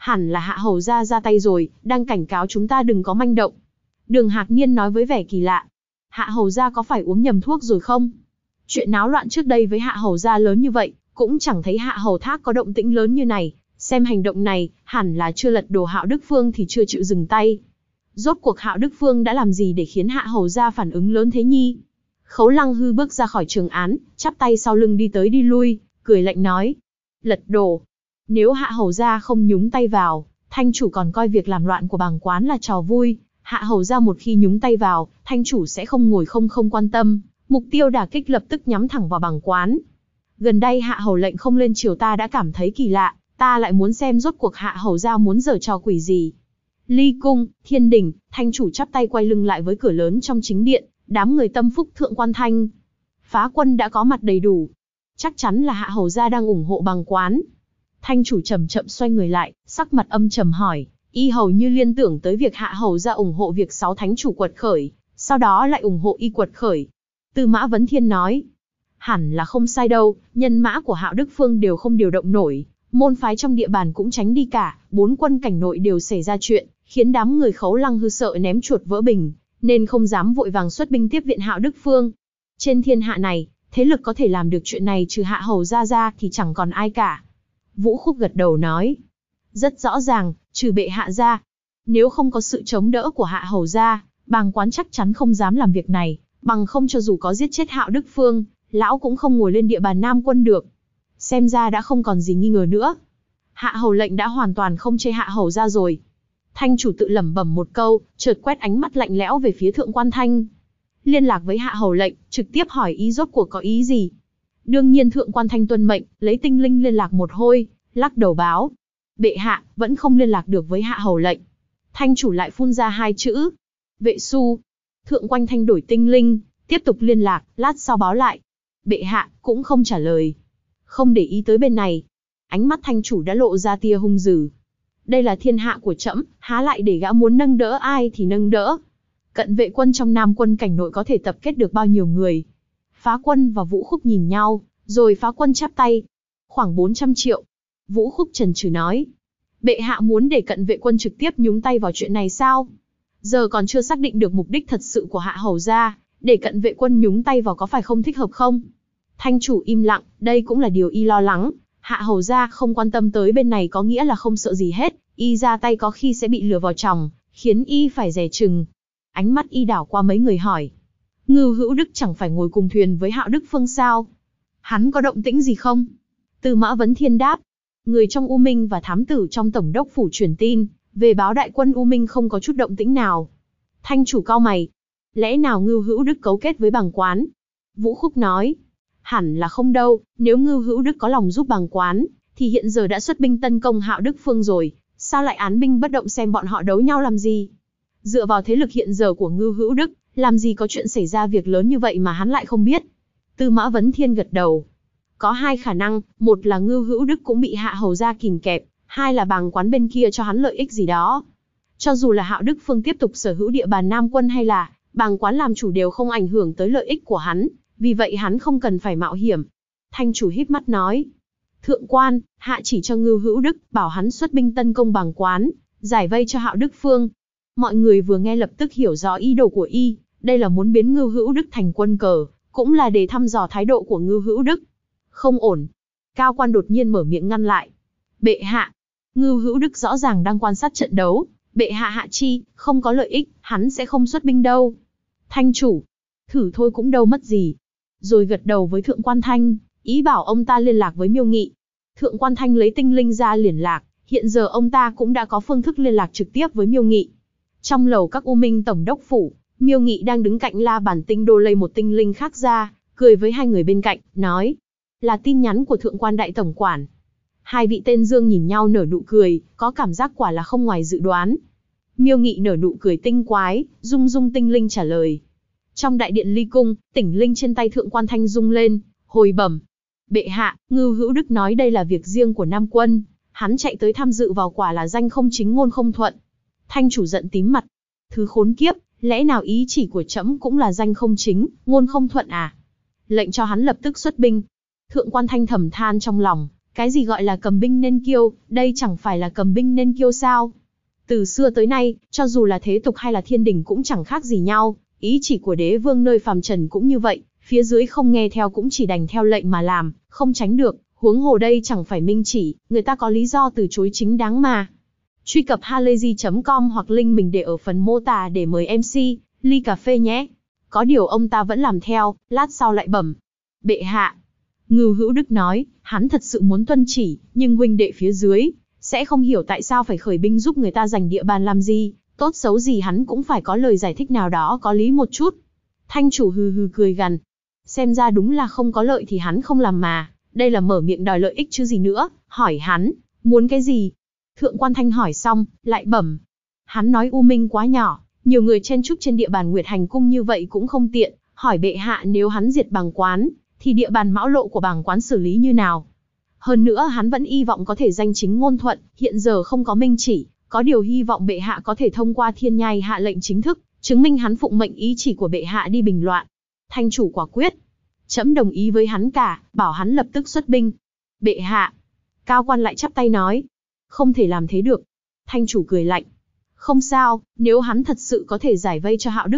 Hẳn là Hạ hầu gia ra tay rồi, đang cảnh cáo chúng ta đừng có manh động. Đường Hạc Niên nói với vẻ kỳ lạ. Hạ hầu gia có phải uống nhầm thuốc rồi không? Chuyện náo loạn trước đây với Hạ hầu gia lớn như vậy, cũng chẳng thấy Hạ hầu thác có động tĩnh lớn như này. Xem hành động này, hẳn là chưa lật đổ Hạo Đức Phương thì chưa chịu dừng tay. Rốt cuộc Hạo Đức Phương đã làm gì để khiến Hạ hầu gia phản ứng lớn thế nhi? Khấu Lăng Hư bước ra khỏi trường án, chắp tay sau lưng đi tới đi lui, cười lạnh nói. Lật đổ. Nếu Hạ hầu gia không nhúng tay vào, thanh chủ còn coi việc làm loạn của bàng quán là trò vui. Hạ hầu gia một khi nhúng tay vào, thanh chủ sẽ không ngồi không quan tâm, mục tiêu đả kích lập tức nhắm thẳng vào bàng quán. Gần đây Hạ hầu lệnh không lên triều ta đã cảm thấy kỳ lạ, ta lại muốn xem rốt cuộc Hạ hầu gia muốn giở trò quỷ gì. Ly cung, thiên đình, thanh chủ chắp tay quay lưng lại với cửa lớn trong chính điện, đám người tâm phúc thượng quan thanh. Phá quân đã có mặt đầy đủ. Chắc chắn là Hạ hầu gia đang ủng hộ bàng quán. Thanh chủ chậm chậm xoay người lại, sắc mặt âm trầm hỏi, y hầu như liên tưởng tới việc Hạ hầu gia ủng hộ việc 6 thánh chủ quật khởi, sau đó lại ủng hộ y quật khởi. Tư Mã Vấn Thiên nói, hẳn là không sai đâu, nhân mã của Hạo Đức Phương đều không điều động nổi, môn phái trong địa bàn cũng tránh đi cả, 4 quân cảnh nội đều xảy ra chuyện, khiến đám người Khấu Lăng Hư sợ ném chuột vỡ bình, nên không dám vội vàng xuất binh tiếp viện Hạo Đức Phương. Trên thiên hạ này, thế lực có thể làm được chuyện này trừ Hạ hầu gia ra thì chẳng còn ai cả. Vũ Khúc gật đầu nói, rất rõ ràng, trừ bệ hạ ra. Nếu không có sự chống đỡ của Hạ hầu gia, bàng quán chắc chắn không dám làm việc này, bằng không cho dù có giết chết Hạo Đức Phương, lão cũng không ngồi lên địa bàn Nam quân được. Xem ra đã không còn gì nghi ngờ nữa. Hạ hầu lệnh đã hoàn toàn không chê Hạ hầu gia rồi. Thanh chủ tự lẩm bẩm một câu, chợt quét ánh mắt lạnh lẽo về phía thượng quan thanh. Liên lạc với Hạ hầu lệnh, trực tiếp hỏi ý rốt cuộc có ý gì. Đương nhiên thượng quan thanh tuân mệnh, lấy tinh linh liên lạc một hồi, lắc đầu báo. Bệ hạ, vẫn không liên lạc được với Hạ hầu lệnh. Thanh chủ lại phun ra 2 chữ. Vệ su. Thượng quan thanh đổi tinh linh, tiếp tục liên lạc, lát sau báo lại. Bệ hạ, cũng không trả lời. Không để ý tới bên này. Ánh mắt thanh chủ đã lộ ra tia hung dữ. Đây là thiên hạ của trẫm, há lại để gã muốn nâng đỡ ai thì nâng đỡ. Cận vệ quân trong Nam quân cảnh nội có thể tập kết được bao nhiêu người? Phá quân và Vũ Khúc nhìn nhau, rồi Phá quân chắp tay. Khoảng 400 triệu. Vũ Khúc chần chừ nói. Bệ hạ muốn để cận vệ quân trực tiếp nhúng tay vào chuyện này sao? Giờ còn chưa xác định được mục đích thật sự của Hạ hầu gia, để cận vệ quân nhúng tay vào có phải không thích hợp không? Thanh chủ im lặng, đây cũng là điều y lo lắng. Hạ hầu gia không quan tâm tới bên này có nghĩa là không sợ gì hết, y ra tay có khi sẽ bị lừa vào chòng, khiến y phải dè chừng. Ánh mắt y đảo qua mấy người hỏi. Ngưu Hữu Đức chẳng phải ngồi cùng thuyền với Hạo Đức Phương sao? Hắn có động tĩnh gì không? Tư Mã Vấn Thiên đáp. Người trong U Minh và thám tử trong tổng đốc phủ truyền tin, về báo đại quân U Minh không có chút động tĩnh nào. Thanh chủ cau mày. Lẽ nào Ngưu Hữu Đức cấu kết với bàng quán? Vũ Khúc nói. Hẳn là không đâu, nếu Ngưu Hữu Đức có lòng giúp bàng quán, thì hiện giờ đã xuất binh tấn công Hạo Đức Phương rồi, sao lại án binh bất động xem bọn họ đấu nhau làm gì? Dựa vào thế lực hiện giờ của Ngưu Hữu Đức, làm gì có chuyện xảy ra việc lớn như vậy mà hắn lại không biết? Tư Mã Vấn Thiên gật đầu. Có 2 khả năng, một là Ngưu Hữu Đức cũng bị Hạ hầu gia kìm kẹp, 2 là bàng quán bên kia cho hắn lợi ích gì đó. Cho dù là Hạo Đức Phương tiếp tục sở hữu địa bàn Nam quân hay là bàng quán làm chủ đều không ảnh hưởng tới lợi ích của hắn, vì vậy hắn không cần phải mạo hiểm. Thanh chủ híp mắt nói. Thượng quan, hạ chỉ cho Ngưu Hữu Đức, bảo hắn xuất binh tấn công bàng quán, giải vây cho Hạo Đức Phương. Mọi người vừa nghe lập tức hiểu rõ ý đồ của y, đây là muốn biến Ngưu Hữu Đức thành quân cờ, cũng là để thăm dò thái độ của Ngưu Hữu Đức. Không ổn. Cao quan đột nhiên mở miệng ngăn lại. Bệ hạ. Ngưu Hữu Đức rõ ràng đang quan sát trận đấu. Bệ hạ hạ chi, không có lợi ích, hắn sẽ không xuất binh đâu. Thanh chủ. Thử thôi cũng đâu mất gì. Rồi gật đầu với Thượng quan Thanh, ý bảo ông ta liên lạc với Miêu Nghị. Thượng quan Thanh lấy tinh linh ra liên lạc, hiện giờ ông ta cũng đã có phương thức liên lạc trực tiếp với Miêu Nghị. Trong lầu các U Minh tổng đốc phủ, Miêu Nghị đang đứng cạnh La Bản Tinh Đô lấy một tinh linh khác ra, cười với 2 người bên cạnh, nói. Là tin nhắn của Thượng quan đại tổng quản. 2 vị tên dương nhìn nhau nở nụ cười, có cảm giác quả là không ngoài dự đoán. Miêu Nghị nở nụ cười tinh quái, rung rung tinh linh trả lời. Trong đại điện Ly Cung, tỉnh linh trên tay Thượng quan Thanh rung lên, hồi bẩm. Bệ hạ, Ngưu Hữu Đức nói đây là việc riêng của Nam quân, hắn chạy tới tham dự vào quả là danh không chính ngôn không thuận. Thanh chủ giận tím mặt. Thứ khốn kiếp, lẽ nào ý chỉ của trẫm cũng là danh không chính, ngôn không thuận à? Lệnh cho hắn lập tức xuất binh. Thượng quan Thanh thầm than trong lòng, Cái gì gọi là cầm binh nên kiêu, đây chẳng phải là cầm binh nên kiêu sao? Từ xưa tới nay, cho dù là thế tục hay là thiên đình cũng chẳng khác gì nhau, ý chỉ của đế vương nơi phàm trần cũng như vậy, phía dưới không nghe theo cũng chỉ đành theo lệnh mà làm, không tránh được, huống hồ đây chẳng phải minh chỉ, người ta có lý do từ chối chính đáng mà. Truy cập halayzi.com hoặc link mình để ở phần mô tả để mời MC, ly cà phê nhé. Có điều ông ta vẫn làm theo, lát sau lại bẩm. Bệ hạ. Ngưu Hữu Đức nói, hắn thật sự muốn tuân chỉ, nhưng huynh đệ phía dưới sẽ không hiểu tại sao phải khởi binh giúp người ta giành địa bàn làm gì, tốt xấu gì hắn cũng phải có lời giải thích nào đó có lý một chút. Thanh chủ hừ hừ cười gằn. Xem ra đúng là không có lợi thì hắn không làm mà, đây là mở miệng đòi lợi ích chứ gì nữa, hỏi hắn, muốn cái gì? Thượng quan Thanh hỏi xong, lại bẩm. Hắn nói U Minh quá nhỏ, nhiều người chen chúc trên địa bàn Nguyệt Hành Cung như vậy cũng không tiện, hỏi bệ hạ nếu hắn diệt Bàng Quán, thì địa bàn Mão Lộ của Bàng Quán xử lý như nào? Hơn nữa hắn vẫn hy vọng có thể danh chính ngôn thuận, hiện giờ không có minh chỉ, có điều hy vọng bệ hạ có thể thông qua thiên nhai hạ lệnh chính thức, chứng minh hắn phụng mệnh ý chỉ của bệ hạ đi bình loạn. Thanh chủ quả quyết. Trẫm đồng ý với hắn cả, bảo hắn lập tức xuất binh. Bệ hạ. Cao quan lại chắp tay nói. Không thể làm thế được. Thanh chủ cười lạnh. Không sao, nếu hắn thật sự có thể giải vây cho Hạo Đức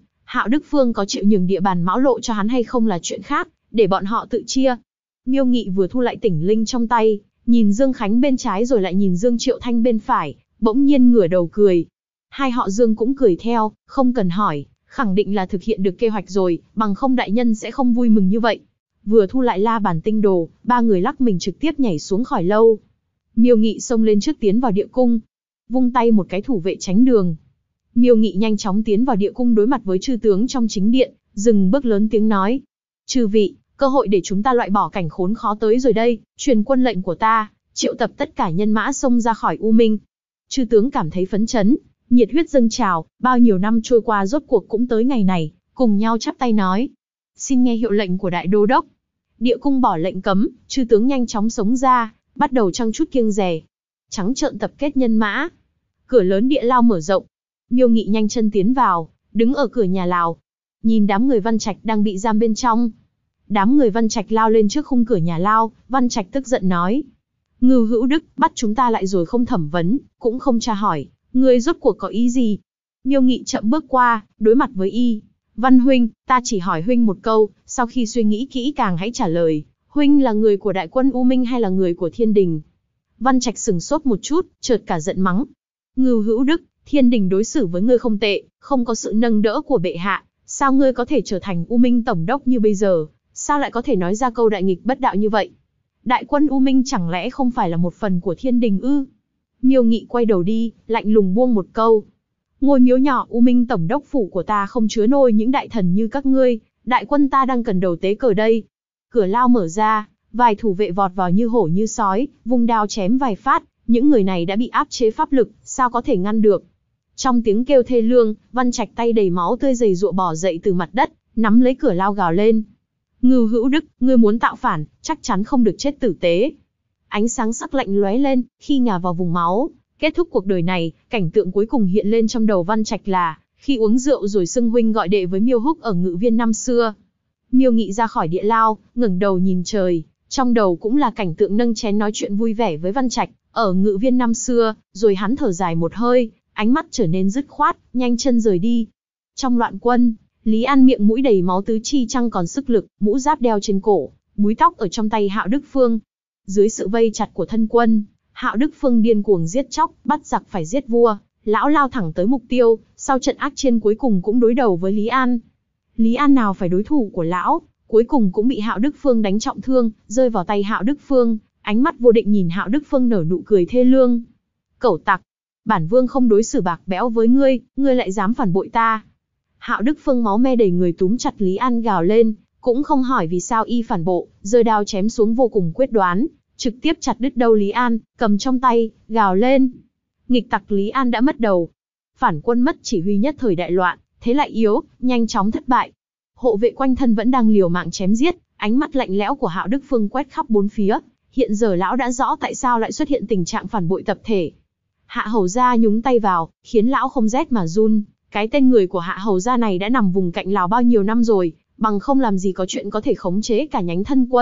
Phương có chịu nhường địa bàn Mão Lộ cho hắn hay không là chuyện khác, để bọn họ tự chia. Miêu Nghị vừa thu lại tỉnh linh trong tay, nhìn Dương Khánh bên trái rồi lại nhìn Dương Triệu Thanh bên phải, bỗng nhiên ngửa đầu cười. Hai họ Dương cũng cười theo, không cần hỏi, khẳng định là thực hiện được kế hoạch rồi, bằng không đại nhân sẽ không vui mừng như vậy. Vừa thu lại la bàn tinh đồ, ba người lắc mình trực tiếp nhảy xuống khỏi lâu. Miêu Nghị xông lên trước tiến vào địa cung, vung tay một cái thủ vệ tránh đường. Miêu Nghị nhanh chóng tiến vào địa cung đối mặt với chư tướng trong chính điện, dừng bước lớn tiếng nói. Chư vị, cơ hội để chúng ta loại bỏ cảnh khốn khó tới rồi đây, truyền quân lệnh của ta, triệu tập tất cả nhân mã xông ra khỏi U Minh. Chư tướng cảm thấy phấn chấn, nhiệt huyết dâng trào, bao nhiêu năm trôi qua rốt cuộc cũng tới ngày này, cùng nhau chắp tay nói. Xin nghe hiệu lệnh của đại đô đốc. Địa cung bỏ lệnh cấm, chư tướng nhanh chóng xông ra, bắt đầu chăng chút kiêng dè. Trắng trợn tập kết nhân mã. Cửa lớn địa lao mở rộng. Miêu Nghị nhanh chân tiến vào, đứng ở cửa nhà lao. Nhìn đám người Văn Trạch đang bị giam bên trong. Đám người Văn Trạch lao lên trước khung cửa nhà lao, Văn Trạch tức giận nói. Ngưu Hữu Đức, bắt chúng ta lại rồi không thẩm vấn, cũng không tra hỏi, ngươi rốt cuộc có ý gì? Miêu Nghị chậm bước qua, đối mặt với y. Văn huynh, ta chỉ hỏi huynh một câu, sau khi suy nghĩ kỹ càng hãy trả lời, huynh là người của đại quân U Minh hay là người của thiên đình? Văn Trạch sừng sốt một chút, chợt cả giận mắng. Ngưu Hữu Đức, thiên đình đối xử với ngươi không tệ, không có sự nâng đỡ của bệ hạ, sao ngươi có thể trở thành U Minh tổng đốc như bây giờ? Sao lại có thể nói ra câu đại nghịch bất đạo như vậy? Đại quân U Minh chẳng lẽ không phải là một phần của thiên đình ư? Miêu Nghị quay đầu đi, lạnh lùng buông một câu. Ngôi miếu nhỏ U Minh tổng đốc phủ của ta không chứa nổi những đại thần như các ngươi, đại quân ta đang cần đầu tế cờ đây. Cửa lao mở ra, vài thủ vệ vọt vào như hổ như sói, vung đao chém vài phát, những người này đã bị áp chế pháp lực, sao có thể ngăn được? Trong tiếng kêu thê lương, Văn Trạch tay đầy máu tươi giầy giụa bò dậy từ mặt đất, nắm lấy cửa lao gào lên. Ngưu Hữu Đức, ngươi muốn tạo phản, chắc chắn không được chết tử tế. Ánh sáng sắc lạnh lóe lên, khi ngả vào vùng máu, kết thúc cuộc đời này, cảnh tượng cuối cùng hiện lên trong đầu Văn Trạch là, khi uống rượu rồi xưng huynh gọi đệ với Miêu Húc ở Ngự Viên năm xưa. Miêu Nghị ra khỏi địa lao, ngẩng đầu nhìn trời, trong đầu cũng là cảnh tượng nâng chén nói chuyện vui vẻ với Văn Trạch, ở Ngự Viên năm xưa, rồi hắn thở dài một hơi, ánh mắt trở nên dứt khoát, nhanh chân rời đi. Trong loạn quân, Lý An miệng mũi đầy máu tứ chi chẳng còn sức lực, mũ giáp đeo trên cổ, búi tóc ở trong tay Hạo Đức Phương. Dưới sự vây chặt của thân quân, Hạo Đức Phương điên cuồng giết chóc, bắt giặc phải giết vua, lão lao thẳng tới mục tiêu, sau trận ác chiến cuối cùng cũng đối đầu với Lý An. Lý An nào phải đối thủ của lão, cuối cùng cũng bị Hạo Đức Phương đánh trọng thương, rơi vào tay Hạo Đức Phương, ánh mắt vô định nhìn Hạo Đức Phương nở nụ cười thê lương. Cẩu tặc, bản vương không đối xử bạc bẽo với ngươi, ngươi lại dám phản bội ta. Hạo Đức Phương máu me đầy người túm chặt Lý An gào lên, cũng không hỏi vì sao y phản bộ, giơ đao chém xuống vô cùng quyết đoán, trực tiếp chặt đứt đầu Lý An, cầm trong tay, gào lên. Nghịch tặc Lý An đã mất đầu. Phản quân mất chỉ huy nhất thời đại loạn, thế lại yếu, nhanh chóng thất bại. Hộ vệ quanh thân vẫn đang liều mạng chém giết, ánh mắt lạnh lẽo của Hạo Đức Phương quét khắp bốn phía. Hiện giờ lão đã rõ tại sao lại xuất hiện tình trạng phản bội tập thể. Hạ Hầu gia nhúng tay vào, khiến lão không rét mà run. Cái tên người của Hạ Hầu gia này đã nằm vùng cạnh Lào bao nhiêu năm rồi, bằng không làm gì có chuyện có thể khống chế cả nhánh thân quân,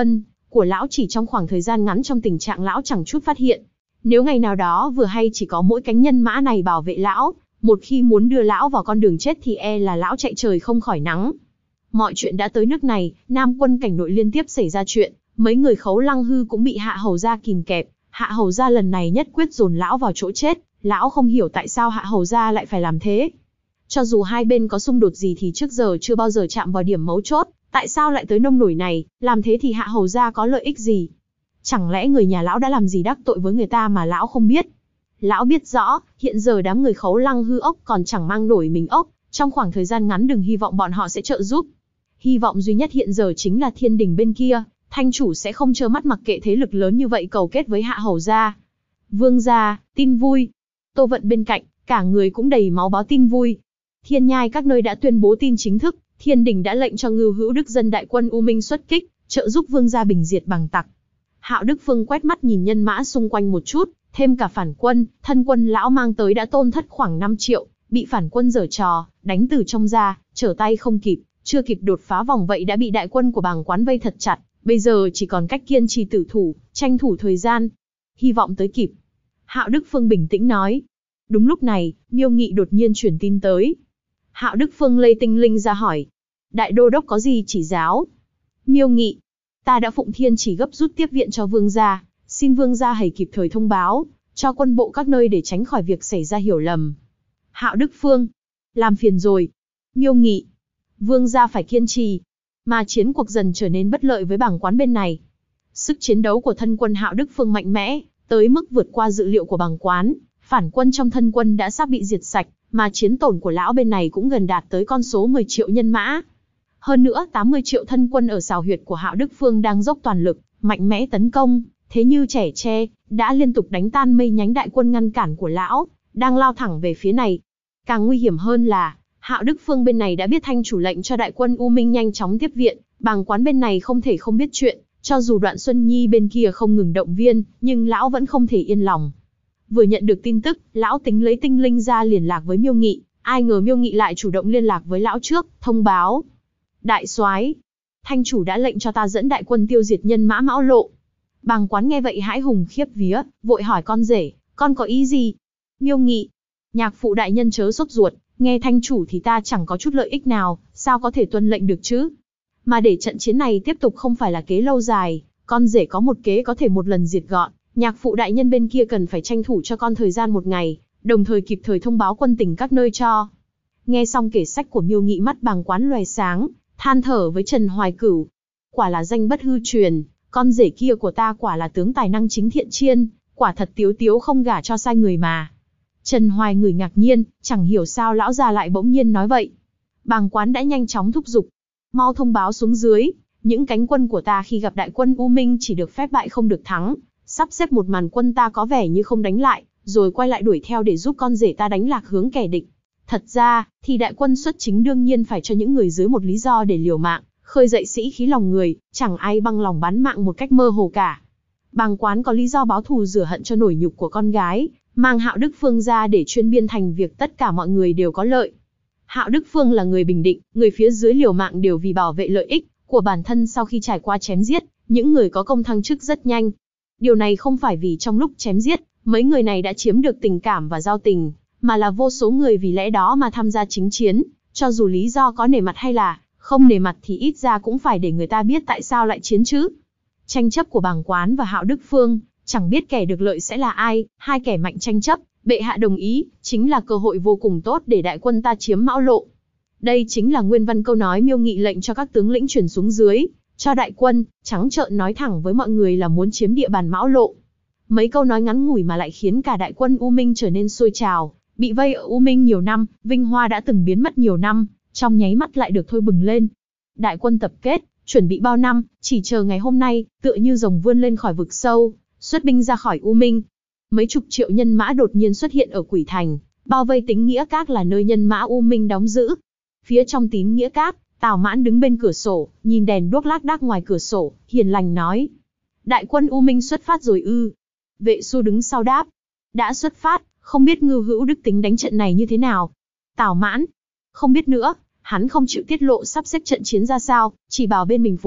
của lão chỉ trong khoảng thời gian ngắn trong tình trạng lão chẳng chút phát hiện. Nếu ngày nào đó vừa hay chỉ có mỗi cánh nhân mã này bảo vệ lão, một khi muốn đưa lão vào con đường chết thì e là lão chạy trời không khỏi nắng. Mọi chuyện đã tới nước này, Nam quân cảnh nội liên tiếp xảy ra chuyện, mấy người Khấu Lăng Hư cũng bị Hạ Hầu gia kìm kẹp. Hạ Hầu gia lần này nhất quyết dồn lão vào chỗ chết, lão không hiểu tại sao Hạ Hầu gia lại phải làm thế. Cho dù hai bên có xung đột gì thì trước giờ chưa bao giờ chạm vào điểm mấu chốt, tại sao lại tới nông nổi này, làm thế thì Hạ Hầu gia có lợi ích gì? Chẳng lẽ người nhà lão đã làm gì đắc tội với người ta mà lão không biết? Lão biết rõ, hiện giờ đám người Khấu Lăng Hư ốc còn chẳng mang nổi mình ốc, trong khoảng thời gian ngắn đừng hy vọng bọn họ sẽ trợ giúp. Hy vọng duy nhất hiện giờ chính là Thiên Đình bên kia, Thanh chủ sẽ không trơ mắt mặc kệ thế lực lớn như vậy cầu kết với Hạ Hầu gia. Vương gia, tin vui. Tô Vận bên cạnh, cả người cũng đầy máu báo tin vui. Thiên nhai các nơi đã tuyên bố tin chính thức, Thiên Đình đã lệnh cho Ngưu Hữu Đức dân đại quân U Minh xuất kích, trợ giúp vương gia bình diệt bằng tặc. Hạo Đức Phương quét mắt nhìn nhân mã xung quanh một chút, thêm cả phản quân, thân quân lão mang tới đã tổn thất khoảng 5 triệu, bị phản quân giở trò, đánh từ trong ra, trở tay không kịp, chưa kịp đột phá vòng vậy đã bị đại quân của Bàng Quán vây thật chặt, bây giờ chỉ còn cách kiên trì tử thủ, tranh thủ thời gian, hy vọng tới kịp. Hạo Đức Phương bình tĩnh nói. Đúng lúc này, Miêu Nghị đột nhiên truyền tin tới. Hạo Đức Phương lây tinh linh ra hỏi, đại đô đốc có gì chỉ giáo? Miêu Nghị, ta đã phụng thiên chỉ gấp rút tiếp viện cho vương gia, xin vương gia hãy kịp thời thông báo cho quân bộ các nơi để tránh khỏi việc xảy ra hiểu lầm. Hạo Đức Phương, làm phiền rồi. Miêu Nghị, vương gia phải kiên trì, mà chiến cuộc dần trở nên bất lợi với Bàng Quán bên này. Sức chiến đấu của thân quân Hạo Đức Phương mạnh mẽ, tới mức vượt qua dự liệu của Bàng Quán, phản quân trong thân quân đã sắp bị diệt sạch, mà chiến tổn của lão bên này cũng gần đạt tới con số 10 triệu nhân mã. Hơn nữa 80 triệu thân quân ở xào huyệt của Hạo Đức Phương đang dốc toàn lực, mạnh mẽ tấn công, thế như trẻ tre, đã liên tục đánh tan mây nhánh đại quân ngăn cản của lão, đang lao thẳng về phía này. Càng nguy hiểm hơn là, Hạo Đức Phương bên này đã biết Thanh chủ lệnh cho đại quân U Minh nhanh chóng tiếp viện, Bàng Quán bên này không thể không biết chuyện, cho dù Đoạn Xuân Nhi bên kia không ngừng động viên, nhưng lão vẫn không thể yên lòng. Vừa nhận được tin tức, lão tính lấy tinh linh ra liên lạc với Miêu Nghị, ai ngờ Miêu Nghị lại chủ động liên lạc với lão trước, thông báo. Đại soái, Thanh chủ đã lệnh cho ta dẫn đại quân tiêu diệt nhân mã Mão Lộ. Bàng Quán nghe vậy hãi hùng khiếp vía, vội hỏi con rể, con có ý gì? Miêu Nghị, nhạc phụ đại nhân chớ sốt ruột, nghe Thanh chủ thì ta chẳng có chút lợi ích nào, sao có thể tuân lệnh được chứ? Mà để trận chiến này tiếp tục không phải là kế lâu dài, con rể có một kế có thể một lần diệt gọn, nhạc phụ đại nhân bên kia cần phải tranh thủ cho con thời gian một ngày, đồng thời kịp thời thông báo quân tình các nơi cho. Nghe xong kể sách của Miêu Nghị mắt Bàng Quán loè sáng, than thở với Trần Hoài Cửu. Quả là danh bất hư truyền, con rể kia của ta quả là tướng tài năng chính thiện chiên, quả thật tiếu tiếu không gả cho sai người mà. Trần Hoài người ngạc nhiên, chẳng hiểu sao lão già lại bỗng nhiên nói vậy. Bàng Quán đã nhanh chóng thúc giục, mau thông báo xuống dưới, những cánh quân của ta khi gặp đại quân U Minh chỉ được phép bại không được thắng, sắp xếp một màn quân ta có vẻ như không đánh lại, rồi quay lại đuổi theo để giúp con rể ta đánh lạc hướng kẻ địch. Thật ra, thì đại quân xuất chính đương nhiên phải cho những người dưới một lý do để liều mạng, khơi dậy sĩ khí lòng người, chẳng ai băng lòng bán mạng một cách mơ hồ cả. Bàng Quán có lý do báo thù rửa hận cho nổi nhục của con gái, mang Hạo Đức Phương ra để chuyên biên thành việc tất cả mọi người đều có lợi. Hạo Đức Phương là người bình định, người phía dưới liều mạng đều vì bảo vệ lợi ích của bản thân. Sau khi trải qua chém giết, những người có công thăng chức rất nhanh. Điều này không phải vì trong lúc chém giết, mấy người này đã chiếm được tình cảm và giao tình, mà là vô số người vì lẽ đó mà tham gia chính chiến, cho dù lý do có nể mặt hay là không nể mặt thì ít ra cũng phải để người ta biết tại sao lại chiến chứ. Tranh chấp của Bàng Quán và Hạo Đức Phương, chẳng biết kẻ được lợi sẽ là ai, hai kẻ mạnh tranh chấp, bệ hạ đồng ý, chính là cơ hội vô cùng tốt để đại quân ta chiếm Mão Lộ. Đây chính là nguyên văn câu nói Miêu Nghị lệnh cho các tướng lĩnh chuyển xuống dưới, cho đại quân, trắng trợn nói thẳng với mọi người là muốn chiếm địa bàn Mão Lộ. Mấy câu nói ngắn ngủi mà lại khiến cả đại quân U Minh trở nên sôi trào, bị vây ở U Minh nhiều năm, vinh hoa đã từng biến mất nhiều năm, trong nháy mắt lại được thôi bừng lên. Đại quân tập kết, chuẩn bị bao năm, chỉ chờ ngày hôm nay, tựa như rồng vươn lên khỏi vực sâu, xuất binh ra khỏi U Minh. Mấy chục triệu nhân mã đột nhiên xuất hiện ở Quỷ Thành, bao vây Tín Nghĩa Các là nơi nhân mã U Minh đóng giữ. Phía trong Tín Nghĩa Các, Tào Mãn đứng bên cửa sổ, nhìn đèn đuốc lác đác ngoài cửa sổ, hiền lành nói: đại quân U Minh xuất phát rồi ư? Vệ Xu đứng sau đáp: đã xuất phát, không biết Ngưu Hữu Đức tính đánh trận này như thế nào? Tào Mãn: không biết nữa, hắn không chịu tiết lộ sắp xếp trận chiến ra sao, chỉ bảo bên mình phối hợp,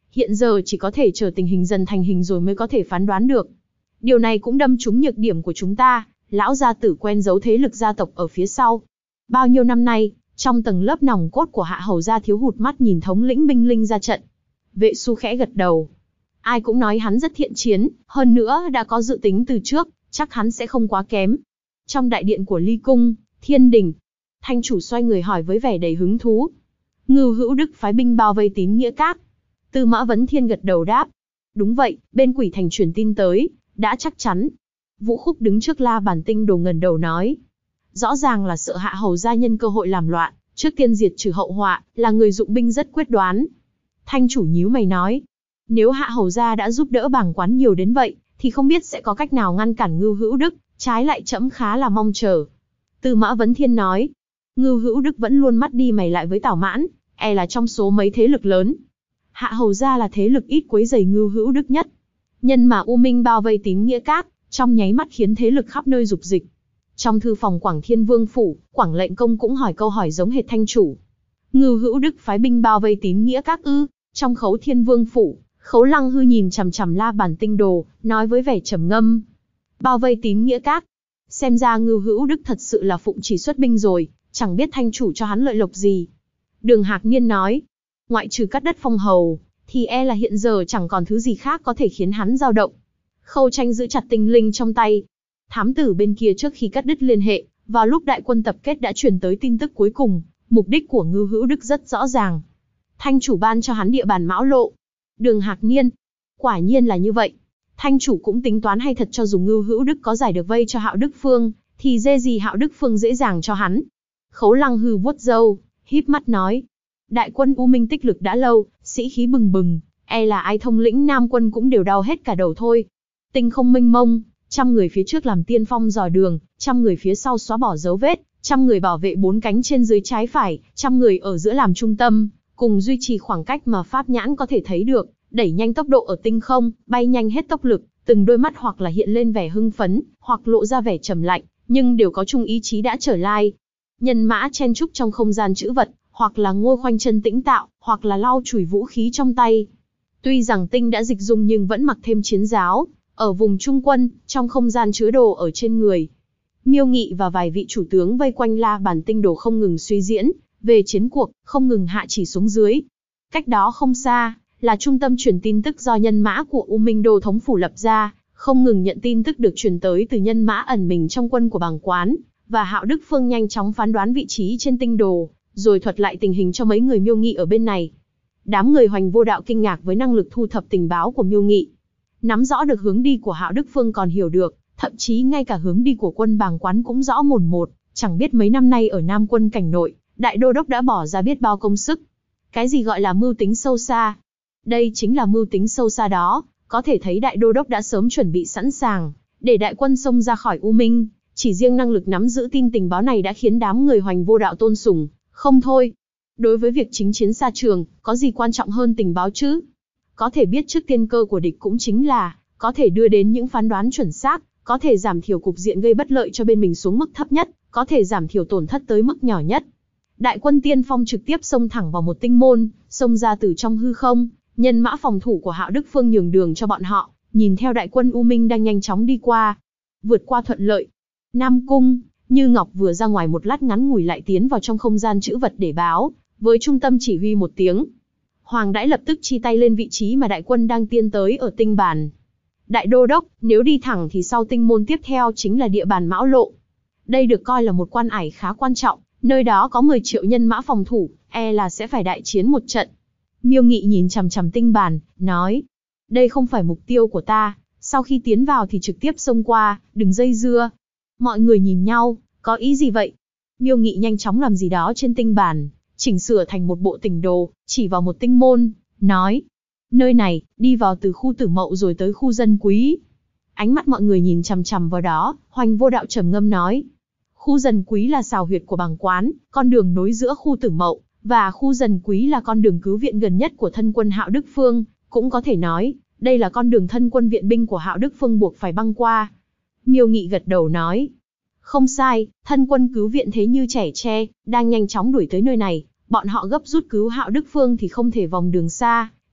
Hiện giờ chỉ có thể chờ tình hình dần thành hình rồi mới có thể phán đoán được. Điều này cũng đâm trúng nhược điểm của chúng ta, lão gia tử quen giấu thế lực gia tộc ở phía sau. Bao nhiêu năm nay, trong tầng lớp nòng cốt của Hạ Hầu gia thiếu hụt mắt nhìn thống lĩnh binh linh ra trận. Vệ Xu khẽ gật đầu. Ai cũng nói hắn rất thiện chiến, hơn nữa đã có dự tính từ trước, chắc hắn sẽ không quá kém. Trong đại điện của Ly Cung, Thiên Đình, Thanh chủ xoay người hỏi với vẻ đầy hứng thú. Ngưu Hữu Đức phái binh bao vây Tín Nghĩa Các. Tư Mã Vấn Thiên gật đầu đáp. Đúng vậy, bên Quỷ Thành truyền tin tới, đã chắc chắn. Vũ Khúc đứng trước La Bàn Tinh Đồ ngẩng đầu nói. Rõ ràng là sợ Hạ Hầu gia nhân cơ hội làm loạn, trước tiên diệt trừ hậu họa, là người dụng binh rất quyết đoán. Thanh chủ nhíu mày nói. Nếu Hạ Hầu gia đã giúp đỡ Bàng Quán nhiều đến vậy, thì không biết sẽ có cách nào ngăn cản Ngưu Hữu Đức, trái lại trẫm khá là mong chờ. Tư Mã Vấn Thiên nói. Ngưu Hữu Đức vẫn luôn mắt đi mày lại với Tào Mãn, e là trong số mấy thế lực lớn, Hạ Hầu gia là thế lực ít quấy rầy Ngưu Hữu Đức nhất. Nhân mà U Minh bao vây Tín Nghĩa Các, trong nháy mắt khiến thế lực khắp nơi dục dịch. Trong thư phòng Quảng Thiên Vương phủ, Quảng Lệnh Công cũng hỏi câu hỏi giống hệt Thanh chủ. Ngưu Hữu Đức phái binh bao vây Tín Nghĩa Các ư? Trong Khấu Thiên Vương phủ, Khấu Lăng Hư nhìn chằm chằm La Bàn Tinh Đồ, nói với vẻ trầm ngâm. Bao vây Tín Nghĩa Các. Xem ra Ngưu Hữu Đức thật sự là phụng chỉ xuất binh rồi, chẳng biết Thanh chủ cho hắn lợi lộc gì. Đường Hạc Niên nói. Ngoại trừ cắt đất phong hầu, thì e là hiện giờ chẳng còn thứ gì khác có thể khiến hắn dao động. Khâu Tranh giữ chặt tinh linh trong tay. Thám tử bên kia trước khi cắt đứt liên hệ, vào lúc đại quân tập kết đã truyền tới tin tức cuối cùng, mục đích của Ngưu Hữu Đức rất rõ ràng. Thanh chủ ban cho hắn địa bàn Mão Lộ. Đường Hạc Niên. Quả nhiên là như vậy. Thanh chủ cũng tính toán hay thật, cho dù Ngưu Hữu Đức có giải được vây cho Hạo Đức Phương, thì dê gì Hạo Đức Phương dễ dàng cho hắn. Khấu Lăng Hư vuốt râu, híp mắt nói. Đại quân U Minh tích lực đã lâu, sĩ khí bừng bừng, e là ai thống lĩnh Nam quân cũng đều đau hết cả đầu thôi. Tinh không mênh mông, 100 người phía trước làm tiên phong dò đường, 100 người phía sau xóa bỏ dấu vết, 100 người bảo vệ 4 cánh trên dưới trái phải, 100 người ở giữa làm trung tâm, cùng duy trì khoảng cách mà pháp nhãn có thể thấy được, đẩy nhanh tốc độ ở tinh không, bay nhanh hết tốc lực, từng đôi mắt hoặc là hiện lên vẻ hưng phấn, hoặc lộ ra vẻ trầm lạnh, nhưng đều có chung ý chí đã trở lai. Nhân mã chen chúc trong không gian trữ vật, hoặc là ngồi khoanh chân tĩnh tạo, hoặc là lau chùi vũ khí trong tay. Tuy rằng tinh đã dịch dung nhưng vẫn mặc thêm chiến giáo, ở vùng trung quân, trong không gian chứa đồ ở trên người. Miêu Nghị và vài vị chủ tướng vây quanh La Bàn Tinh Đồ không ngừng suy diễn về chiến cuộc, không ngừng hạ chỉ xuống dưới. Cách đó không xa, là trung tâm truyền tin tức do nhân mã của U Minh Đô thống phủ lập ra, không ngừng nhận tin tức được truyền tới từ nhân mã ẩn mình trong quân của Bàng Quán, và Hạo Đức Phương nhanh chóng phán đoán vị trí trên tinh đồ, rồi thuật lại tình hình cho mấy người Miêu Nghị ở bên này. Đám người Hoành Vô Đạo kinh ngạc với năng lực thu thập tình báo của Miêu Nghị. Nắm rõ được hướng đi của Hạo Đức Phương còn hiểu được, thậm chí ngay cả hướng đi của quân Bàng Quán cũng rõ mồn một, chẳng biết mấy năm nay ở Nam quân cảnh nội, đại đô đốc đã bỏ ra biết bao công sức. Cái gì gọi là mưu tính sâu xa? Đây chính là mưu tính sâu xa đó, có thể thấy đại đô đốc đã sớm chuẩn bị sẵn sàng, để đại quân xông ra khỏi U Minh, chỉ riêng năng lực nắm giữ tin tình báo này đã khiến đám người Hoành Vô Đạo tôn sùng, không thôi. Đối với việc chính chiến xa trường, có gì quan trọng hơn tình báo chứ? Có thể biết trước tiên cơ của địch cũng chính là, có thể đưa đến những phán đoán chuẩn xác, có thể giảm thiểu cục diện gây bất lợi cho bên mình xuống mức thấp nhất, có thể giảm thiểu tổn thất tới mức nhỏ nhất. Đại quân tiên phong trực tiếp xông thẳng vào một tinh môn, xông ra từ trong hư không, nhân mã phòng thủ của Hạo Đức Phương nhường đường cho bọn họ, nhìn theo đại quân U Minh đang nhanh chóng đi qua. Vượt qua thuận lợi. Nam Cung, Như Ngọc vừa ra ngoài một lát ngắn ngủi lại tiến vào trong không gian trữ vật để báo, với trung tâm chỉ huy một tiếng. Hoàng Đãi lập tức chi tay lên vị trí mà đại quân đang tiến tới ở tinh bàn. Đại đô đốc, nếu đi thẳng thì sau tinh môn tiếp theo chính là địa bàn Mão Lộ. Đây được coi là một quan ải khá quan trọng, nơi đó có 10 triệu nhân mã phòng thủ, e là sẽ phải đại chiến một trận. Miêu Nghị nhìn chằm chằm tinh bàn, nói, đây không phải mục tiêu của ta, sau khi tiến vào thì trực tiếp xông qua, đừng dây dưa. Mọi người nhìn nhau, có ý gì vậy? Miêu Nghị nhanh chóng làm gì đó trên tinh bàn, chỉnh sửa thành một bộ tỉnh đồ, chỉ vào một tinh môn, nói, nơi này, đi vào từ khu Tử Mậu rồi tới khu Dân Quý. Ánh mắt mọi người nhìn chằm chằm vào đó, Hoành Vô Đạo trầm ngâm nói, khu Dân Quý là sào huyệt của Bàng Quán, con đường nối giữa khu Tử Mậu và khu Dân Quý là con đường cứu viện gần nhất của thân quân Hạo Đức Phương, cũng có thể nói, đây là con đường thân quân viện binh của Hạo Đức Phương buộc phải băng qua. Miêu Nghị gật đầu nói, không sai, thân quân cứu viện thế như trẻ tre, đang nhanh chóng đuổi tới nơi này, bọn họ gấp rút cứu Hạo Đức Phương thì không thể vòng đường xa,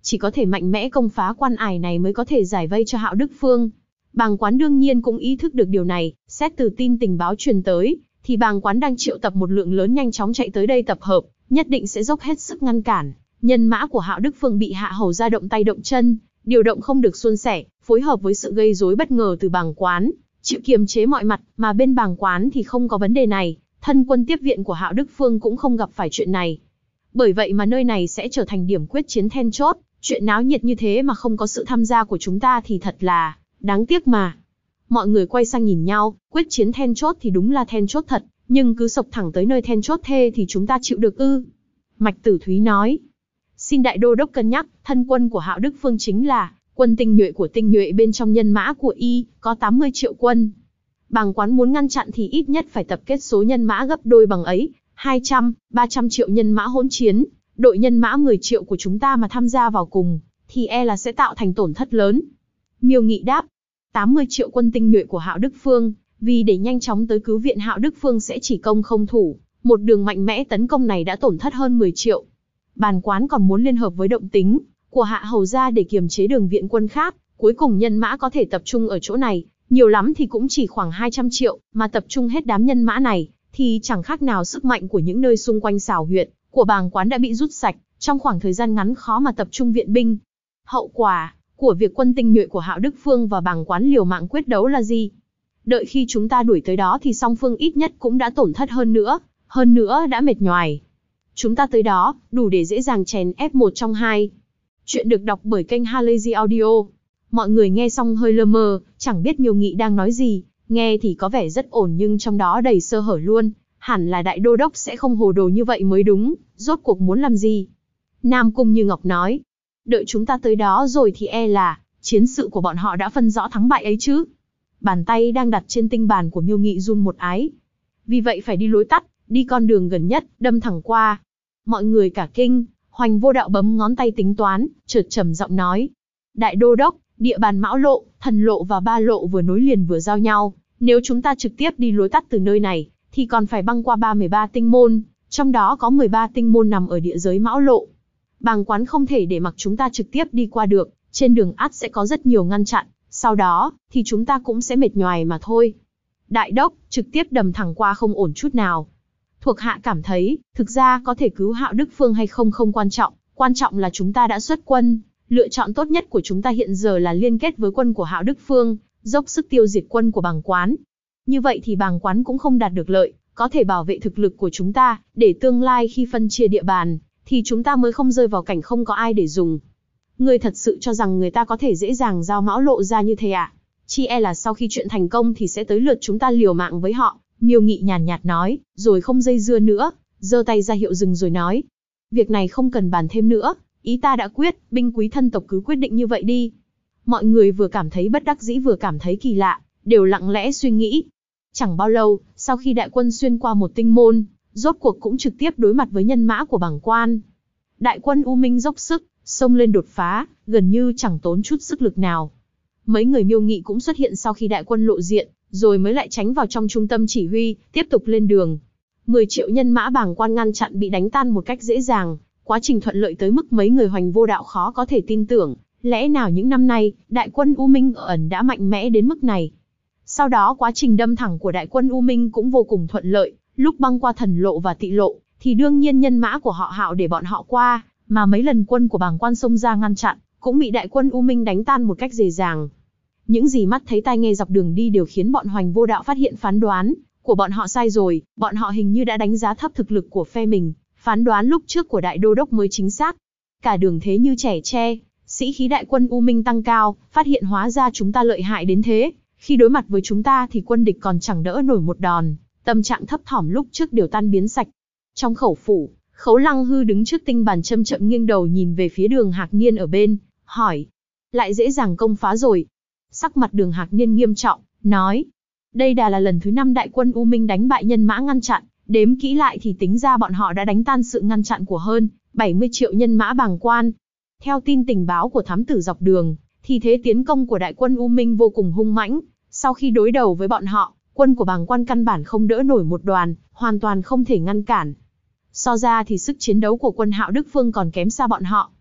chỉ có thể mạnh mẽ công phá quan ải này mới có thể giải vây cho Hạo Đức Phương. Bàng Quán đương nhiên cũng ý thức được điều này, xét từ tin tình báo truyền tới, thì Bàng Quán đang triệu tập một lượng lớn nhanh chóng chạy tới đây tập hợp, nhất định sẽ dốc hết sức ngăn cản. Nhân mã của Hạo Đức Phương bị Hạ Hầu ra động tay động chân, điều động không được suôn sẻ, phối hợp với sự gây rối bất ngờ từ Bàng Quán, chịu kiềm chế mọi mặt, mà bên Bàng Quán thì không có vấn đề này, thân quân tiếp viện của Hạo Đức Phương cũng không gặp phải chuyện này. Bởi vậy mà nơi này sẽ trở thành điểm quyết chiến then chốt, chuyện náo nhiệt như thế mà không có sự tham gia của chúng ta thì thật là đáng tiếc mà. Mọi người quay sang nhìn nhau, quyết chiến then chốt thì đúng là then chốt thật, nhưng cứ sộc thẳng tới nơi then chốt thê thì chúng ta chịu được ư? Mạch Tử Thúy nói. Xin đại đô đốc cân nhắc, thân quân của Hạo Đức Phương chính là quân tinh nhuệ của tinh nhuệ bên trong nhân mã của y, có 80 triệu quân. Bàng Quán muốn ngăn chặn thì ít nhất phải tập kết số nhân mã gấp đôi bằng ấy, 200, 300 triệu nhân mã hỗn chiến, đội nhân mã 10 triệu của chúng ta mà tham gia vào cùng, thì e là sẽ tạo thành tổn thất lớn. Miêu Nghị đáp, 80 triệu quân tinh nhuệ của Hạo Đức Phương, vì để nhanh chóng tới cứu viện Hạo Đức Phương sẽ chỉ công không thủ, một đường mạnh mẽ tấn công này đã tổn thất hơn 10 triệu. Bàng Quán còn muốn liên hợp với động tính của Hạ Hầu gia để kiềm chế đường viện quân khác, cuối cùng nhân mã có thể tập trung ở chỗ này, nhiều lắm thì cũng chỉ khoảng 200 triệu, mà tập trung hết đám nhân mã này, thì chẳng khác nào sức mạnh của những nơi xung quanh xảo huyệt của Bàng Quán đã bị rút sạch, trong khoảng thời gian ngắn khó mà tập trung viện binh. Hậu quả của việc quân tinh nhuệ của Hạo Đức Phương và Bàng Quán liều mạng quyết đấu là gì? Đợi khi chúng ta đuổi tới đó thì song phương ít nhất cũng đã tổn thất hơn nữa đã mệt nhoài. Chúng ta tới đó, đủ để dễ dàng chèn ép một trong hai. Chuyện được đọc bởi kênh Halazy Audio. Mọi người nghe xong hơi lơ mơ, chẳng biết Miêu Nghị đang nói gì, nghe thì có vẻ rất ổn nhưng trong đó đầy sơ hở luôn. Hẳn là đại đô đốc sẽ không hồ đồ như vậy mới đúng, rốt cuộc muốn làm gì? Nam Cung Như Ngọc nói, đợi chúng ta tới đó rồi thì e là chiến sự của bọn họ đã phân rõ thắng bại ấy chứ. Bàn tay đang đặt trên tinh bàn của Miêu Nghị run một ái. Vì vậy phải đi lối tắt, đi con đường gần nhất, đâm thẳng qua. Mọi người cả kinh, Hoành Vô Đạo bấm ngón tay tính toán, chợt trầm giọng nói. Đại đô đốc, địa bàn Mão Lộ, Thần Lộ và Ba Lộ vừa nối liền vừa giao nhau. Nếu chúng ta trực tiếp đi lối tắt từ nơi này, thì còn phải băng qua 33 tinh môn, trong đó có 13 tinh môn nằm ở địa giới Mão Lộ. Bàng Quán không thể để mặc chúng ta trực tiếp đi qua được, trên đường ắt sẽ có rất nhiều ngăn chặn, sau đó, thì chúng ta cũng sẽ mệt nhoài mà thôi. Đại đốc, trực tiếp đầm thẳng qua không ổn chút nào. Thuộc hạ cảm thấy, thực ra có thể cứu Hạo Đức Phương hay không không quan trọng là chúng ta đã xuất quân. Lựa chọn tốt nhất của chúng ta hiện giờ là liên kết với quân của Hạo Đức Phương, dốc sức tiêu diệt quân của Bàng Quán. Như vậy thì Bàng Quán cũng không đạt được lợi, có thể bảo vệ thực lực của chúng ta, để tương lai khi phân chia địa bàn, thì chúng ta mới không rơi vào cảnh không có ai để dùng. Ngươi thật sự cho rằng người ta có thể dễ dàng giao Mão Lộ ra như thế à? Chỉ e là sau khi chuyện thành công thì sẽ tới lượt chúng ta liều mạng với họ. Miêu Nghị nhàn nhạt nói, rồi không dây dưa nữa, giơ tay ra hiệu dừng rồi nói. Việc này không cần bàn thêm nữa, ý ta đã quyết, binh quý thân tộc cứ quyết định như vậy đi. Mọi người vừa cảm thấy bất đắc dĩ vừa cảm thấy kỳ lạ, đều lặng lẽ suy nghĩ. Chẳng bao lâu, sau khi đại quân xuyên qua một tinh môn, rốt cuộc cũng trực tiếp đối mặt với nhân mã của Bàng Quan. Đại quân U Minh dốc sức, xông lên đột phá, gần như chẳng tốn chút sức lực nào. Mấy người Miêu Nghị cũng xuất hiện sau khi đại quân lộ diện, rồi mới lại tránh vào trong trung tâm chỉ huy, tiếp tục lên đường. 10 triệu nhân mã Bàng Quan ngăn chặn bị đánh tan một cách dễ dàng, quá trình thuận lợi tới mức mấy người Hoành Vô Đạo khó có thể tin tưởng, lẽ nào những năm nay, đại quân U Minh ở ẩn đã mạnh mẽ đến mức này. Sau đó quá trình đâm thẳng của đại quân U Minh cũng vô cùng thuận lợi, lúc băng qua Thần Lộ và Tị Lộ, thì đương nhiên nhân mã của họ Hạo để bọn họ qua, mà mấy lần quân của Bàng Quan xông ra ngăn chặn, cũng bị đại quân U Minh đánh tan một cách dễ dàng. Những gì mắt thấy tai nghe dọc đường đi đều khiến bọn Hoành Vô Đạo phát hiện phán đoán của bọn họ sai rồi, bọn họ hình như đã đánh giá thấp thực lực của phe mình, phán đoán lúc trước của đại đô đốc mới chính xác. Cả đường thế như trẻ tre, sĩ khí đại quân U Minh tăng cao, phát hiện hóa ra chúng ta lợi hại đến thế, khi đối mặt với chúng ta thì quân địch còn chẳng đỡ nổi một đòn, tâm trạng thấp thỏm lúc trước đều tan biến sạch. Trong khẩu phủ, Khấu Lăng Hư đứng trước tinh bàn châm chậm nghiêng đầu nhìn về phía Đường Hạc Niên ở bên, hỏi, lại dễ dàng công phá rồi. Sắc mặt Đường Hạc Niên nghiêm trọng, nói, đây đã là lần thứ 5 đại quân U Minh đánh bại nhân mã ngăn chặn, đếm kỹ lại thì tính ra bọn họ đã đánh tan sự ngăn chặn của hơn 70 triệu nhân mã Bàng Quan. Theo tin tình báo của thám tử dọc đường, thì thế tiến công của đại quân U Minh vô cùng hung mãnh, sau khi đối đầu với bọn họ, quân của Bàng Quan căn bản không đỡ nổi một đoàn, hoàn toàn không thể ngăn cản. So ra thì sức chiến đấu của quân Hạo Đức Phương còn kém xa bọn họ.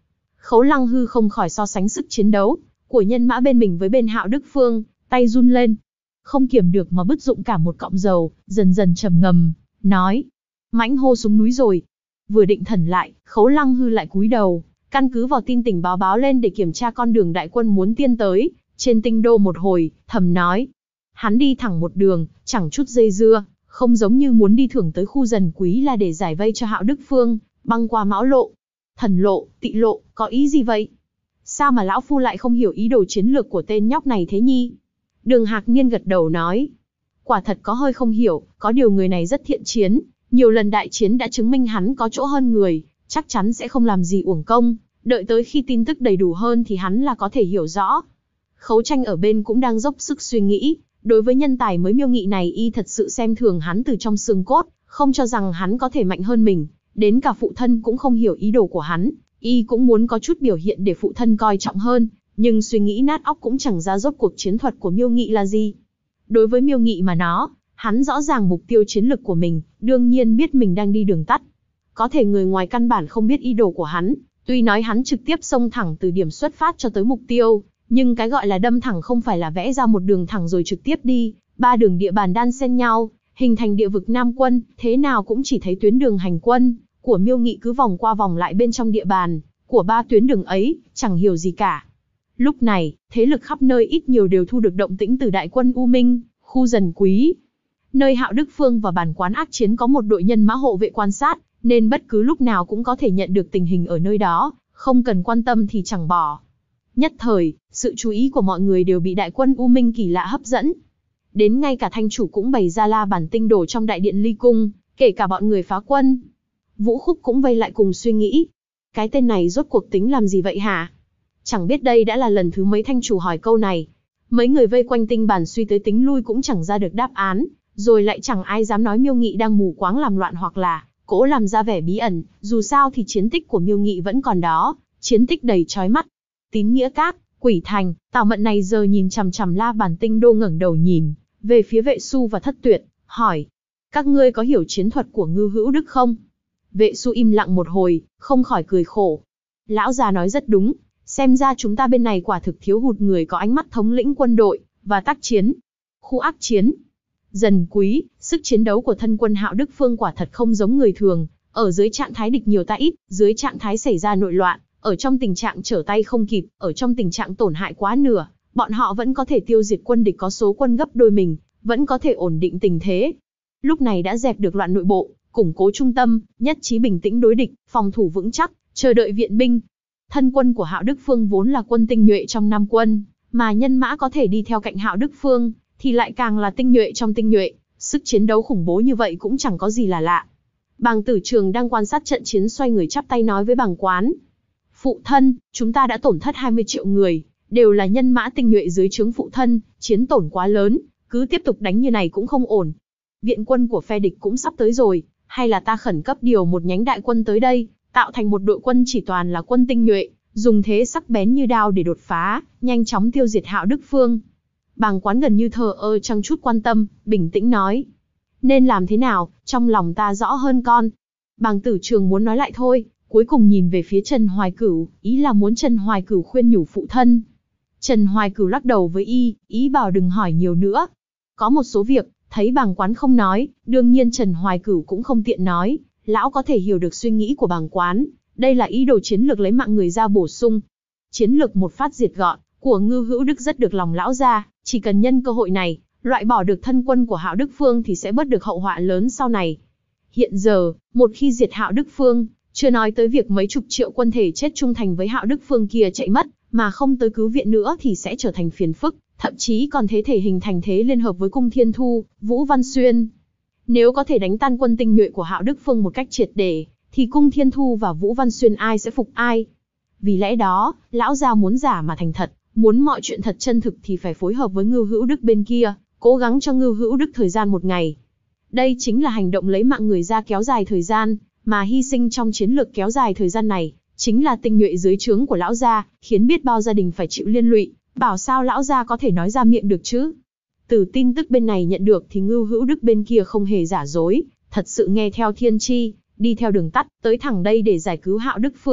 Khấu Lăng Hư không khỏi so sánh sức chiến đấu của nhân mã bên mình với bên Hạo Đức Phương, tay run lên. Không kiềm được mà bứt rụng cả một cọng dầu, dần dần trầm ngầm, nói. Mãnh hô xuống núi rồi. Vừa định thần lại, Khấu Lăng Hư lại cúi đầu, căn cứ vào tin tình báo lên để kiểm tra con đường đại quân muốn tiên tới, trên tinh đô một hồi, thầm nói. Hắn đi thẳng một đường, chẳng chút dây dưa, không giống như muốn đi thẳng tới khu Dần Quý là để giải vây cho Hạo Đức Phương, băng qua Mão Lộ, Thần Lộ, Tị Lộ, có ý gì vậy? Sao mà lão phu lại không hiểu ý đồ chiến lược của tên nhóc này thế nhi? Đường Hạc Niên gật đầu nói. Quả thật có hơi không hiểu, có điều người này rất thiện chiến, nhiều lần đại chiến đã chứng minh hắn có chỗ hơn người, chắc chắn sẽ không làm gì uổng công, đợi tới khi tin tức đầy đủ hơn thì hắn là có thể hiểu rõ. Khấu Tranh ở bên cũng đang dốc sức suy nghĩ, đối với nhân tài mới Miêu Nghị này y thật sự xem thường hắn từ trong xương cốt, không cho rằng hắn có thể mạnh hơn mình, đến cả phụ thân cũng không hiểu ý đồ của hắn, y cũng muốn có chút biểu hiện để phụ thân coi trọng hơn, nhưng suy nghĩ nát óc cũng chẳng ra rốt cuộc chiến thuật của Miêu Nghị là gì. Đối với Miêu Nghị mà hắn rõ ràng mục tiêu chiến lược của mình, đương nhiên biết mình đang đi đường tắt. Có thể người ngoài căn bản không biết ý đồ của hắn, tuy nói hắn trực tiếp xông thẳng từ điểm xuất phát cho tới mục tiêu, nhưng cái gọi là đâm thẳng không phải là vẽ ra một đường thẳng rồi trực tiếp đi, ba đường địa bàn đan xen nhau, hình thành địa vực Nam Quân, thế nào cũng chỉ thấy tuyến đường hành quân của Miêu Nghị cứ vòng qua vòng lại bên trong địa bàn của ba tuyến đường ấy, chẳng hiểu gì cả. Lúc này, thế lực khắp nơi ít nhiều đều thu được động tĩnh từ đại quân U Minh, khu Dần Quý. Nơi Hạo Đức Phương và bản quán ác chiến có một đội nhân mã hộ vệ quan sát, nên bất cứ lúc nào cũng có thể nhận được tình hình ở nơi đó, không cần quan tâm thì chẳng bỏ. Nhất thời, sự chú ý của mọi người đều bị đại quân U Minh kỳ lạ hấp dẫn. Đến ngay cả thanh chủ cũng bày ra la bàn tinh đồ trong đại điện Ly Cung, kể cả bọn người phá quân. Vũ Khúc cũng vây lại cùng suy nghĩ. Cái tên này rốt cuộc tính làm gì vậy hả? Chẳng biết đây đã là lần thứ mấy thanh chủ hỏi câu này. Mấy người vây quanh tinh bàn suy tới tính lui cũng chẳng ra được đáp án, rồi lại chẳng ai dám nói Miêu Nghị đang mù quáng làm loạn hoặc là cố làm ra vẻ bí ẩn, dù sao thì chiến tích của Miêu Nghị vẫn còn đó, chiến tích đầy chói mắt. Tín Nghĩa Các, Quỷ Thành, Tào Mận này giờ nhìn chằm chằm la bàn tinh đô ngẩng đầu nhìn về phía Vệ Su và Thất Tuyệt, hỏi: các ngươi có hiểu chiến thuật của Ngưu Hữu Đức không? Vệ Su im lặng một hồi, không khỏi cười khổ. Lão già nói rất đúng, xem ra chúng ta bên này quả thực thiếu hụt người có ánh mắt thống lĩnh quân đội và tác chiến. Khu ác chiến Dần Quý, sức chiến đấu của thân quân Hạo Đức Phương quả thật không giống người thường, ở dưới trạng thái địch nhiều ta ít, dưới trạng thái xảy ra nội loạn, ở trong tình trạng trở tay không kịp, ở trong tình trạng tổn hại quá nửa, bọn họ vẫn có thể tiêu diệt quân địch có số quân gấp đôi mình, vẫn có thể ổn định tình thế. Lúc này đã dẹp được loạn nội bộ, củng cố trung tâm, nhất trí bình tĩnh đối địch, phòng thủ vững chắc, chờ đợi viện binh. Thân quân của Hạo Đức Phương vốn là quân tinh nhuệ trong Nam Quân, mà nhân mã có thể đi theo cạnh Hạo Đức Phương, thì lại càng là tinh nhuệ trong tinh nhuệ, sức chiến đấu khủng bố như vậy cũng chẳng có gì là lạ. Bàng Tử Trường đang quan sát trận chiến xoay người chắp tay nói với Bàng Quán: phụ thân, chúng ta đã tổn thất 20 triệu người, đều là nhân mã tinh nhuệ dưới trướng phụ thân, chiến tổn quá lớn, cứ tiếp tục đánh như này cũng không ổn. Viện quân của phe địch cũng sắp tới rồi, hay là ta khẩn cấp điều một nhánh đại quân tới đây, tạo thành một đội quân chỉ toàn là quân tinh nhuệ, dùng thế sắc bén như đao để đột phá, nhanh chóng tiêu diệt Hạo Đức Phương. Bàng Quán gần như thờ ơ chẳng chút quan tâm, bình tĩnh nói: nên làm thế nào, trong lòng ta rõ hơn con. Bàng Tử Trường muốn nói lại thôi, cuối cùng nhìn về phía Trần Hoài Cửu, ý là muốn Trần Hoài Cửu khuyên nhủ phụ thân. Trần Hoài Cửu lắc đầu với ý bảo đừng hỏi nhiều nữa. Có một số việc, thấy Bàng Quán không nói, đương nhiên Trần Hoài Cửu cũng không tiện nói, lão có thể hiểu được suy nghĩ của Bàng Quán, đây là ý đồ chiến lược lấy mạng người ra bổ sung. Chiến lược một phát diệt gọn của Ngưu Hữu Đức rất được lòng lão gia, chỉ cần nhân cơ hội này, loại bỏ được thân quân của Hạo Đức Phương thì sẽ bớt được hậu họa lớn sau này. Hiện giờ, một khi diệt Hạo Đức Phương, chưa nói tới việc mấy chục triệu quân thể chết trung thành với Hạo Đức Phương kia chạy mất, mà không tới cứu viện nữa thì sẽ trở thành phiền phức, thậm chí còn thế thể hình thành thế liên hợp với Cung Thiên Thu, Vũ Văn Xuyên. Nếu có thể đánh tan quân tinh nhuệ của Hạo Đức Phương một cách triệt để, thì Cung Thiên Thu và Vũ Văn Xuyên ai sẽ phục ai? Vì lẽ đó, lão gia muốn giả mà thành thật, muốn mọi chuyện thật chân thực thì phải phối hợp với Ngưu Hữu Đức bên kia, cố gắng cho Ngưu Hữu Đức thời gian một ngày. Đây chính là hành động lấy mạng người ra kéo dài thời gian, mà hy sinh trong chiến lược kéo dài thời gian này, chính là tinh nhuệ dưới trướng của lão gia, khiến biết bao gia đình phải chịu liên lụy, bảo sao lão gia có thể nói ra miệng được chứ. Từ tin tức bên này nhận được thì Ngưu Hữu Đức bên kia không hề giả dối, thật sự nghe theo thiên chi, đi theo đường tắt, tới thẳng đây để giải cứu Hạo Đức Phương.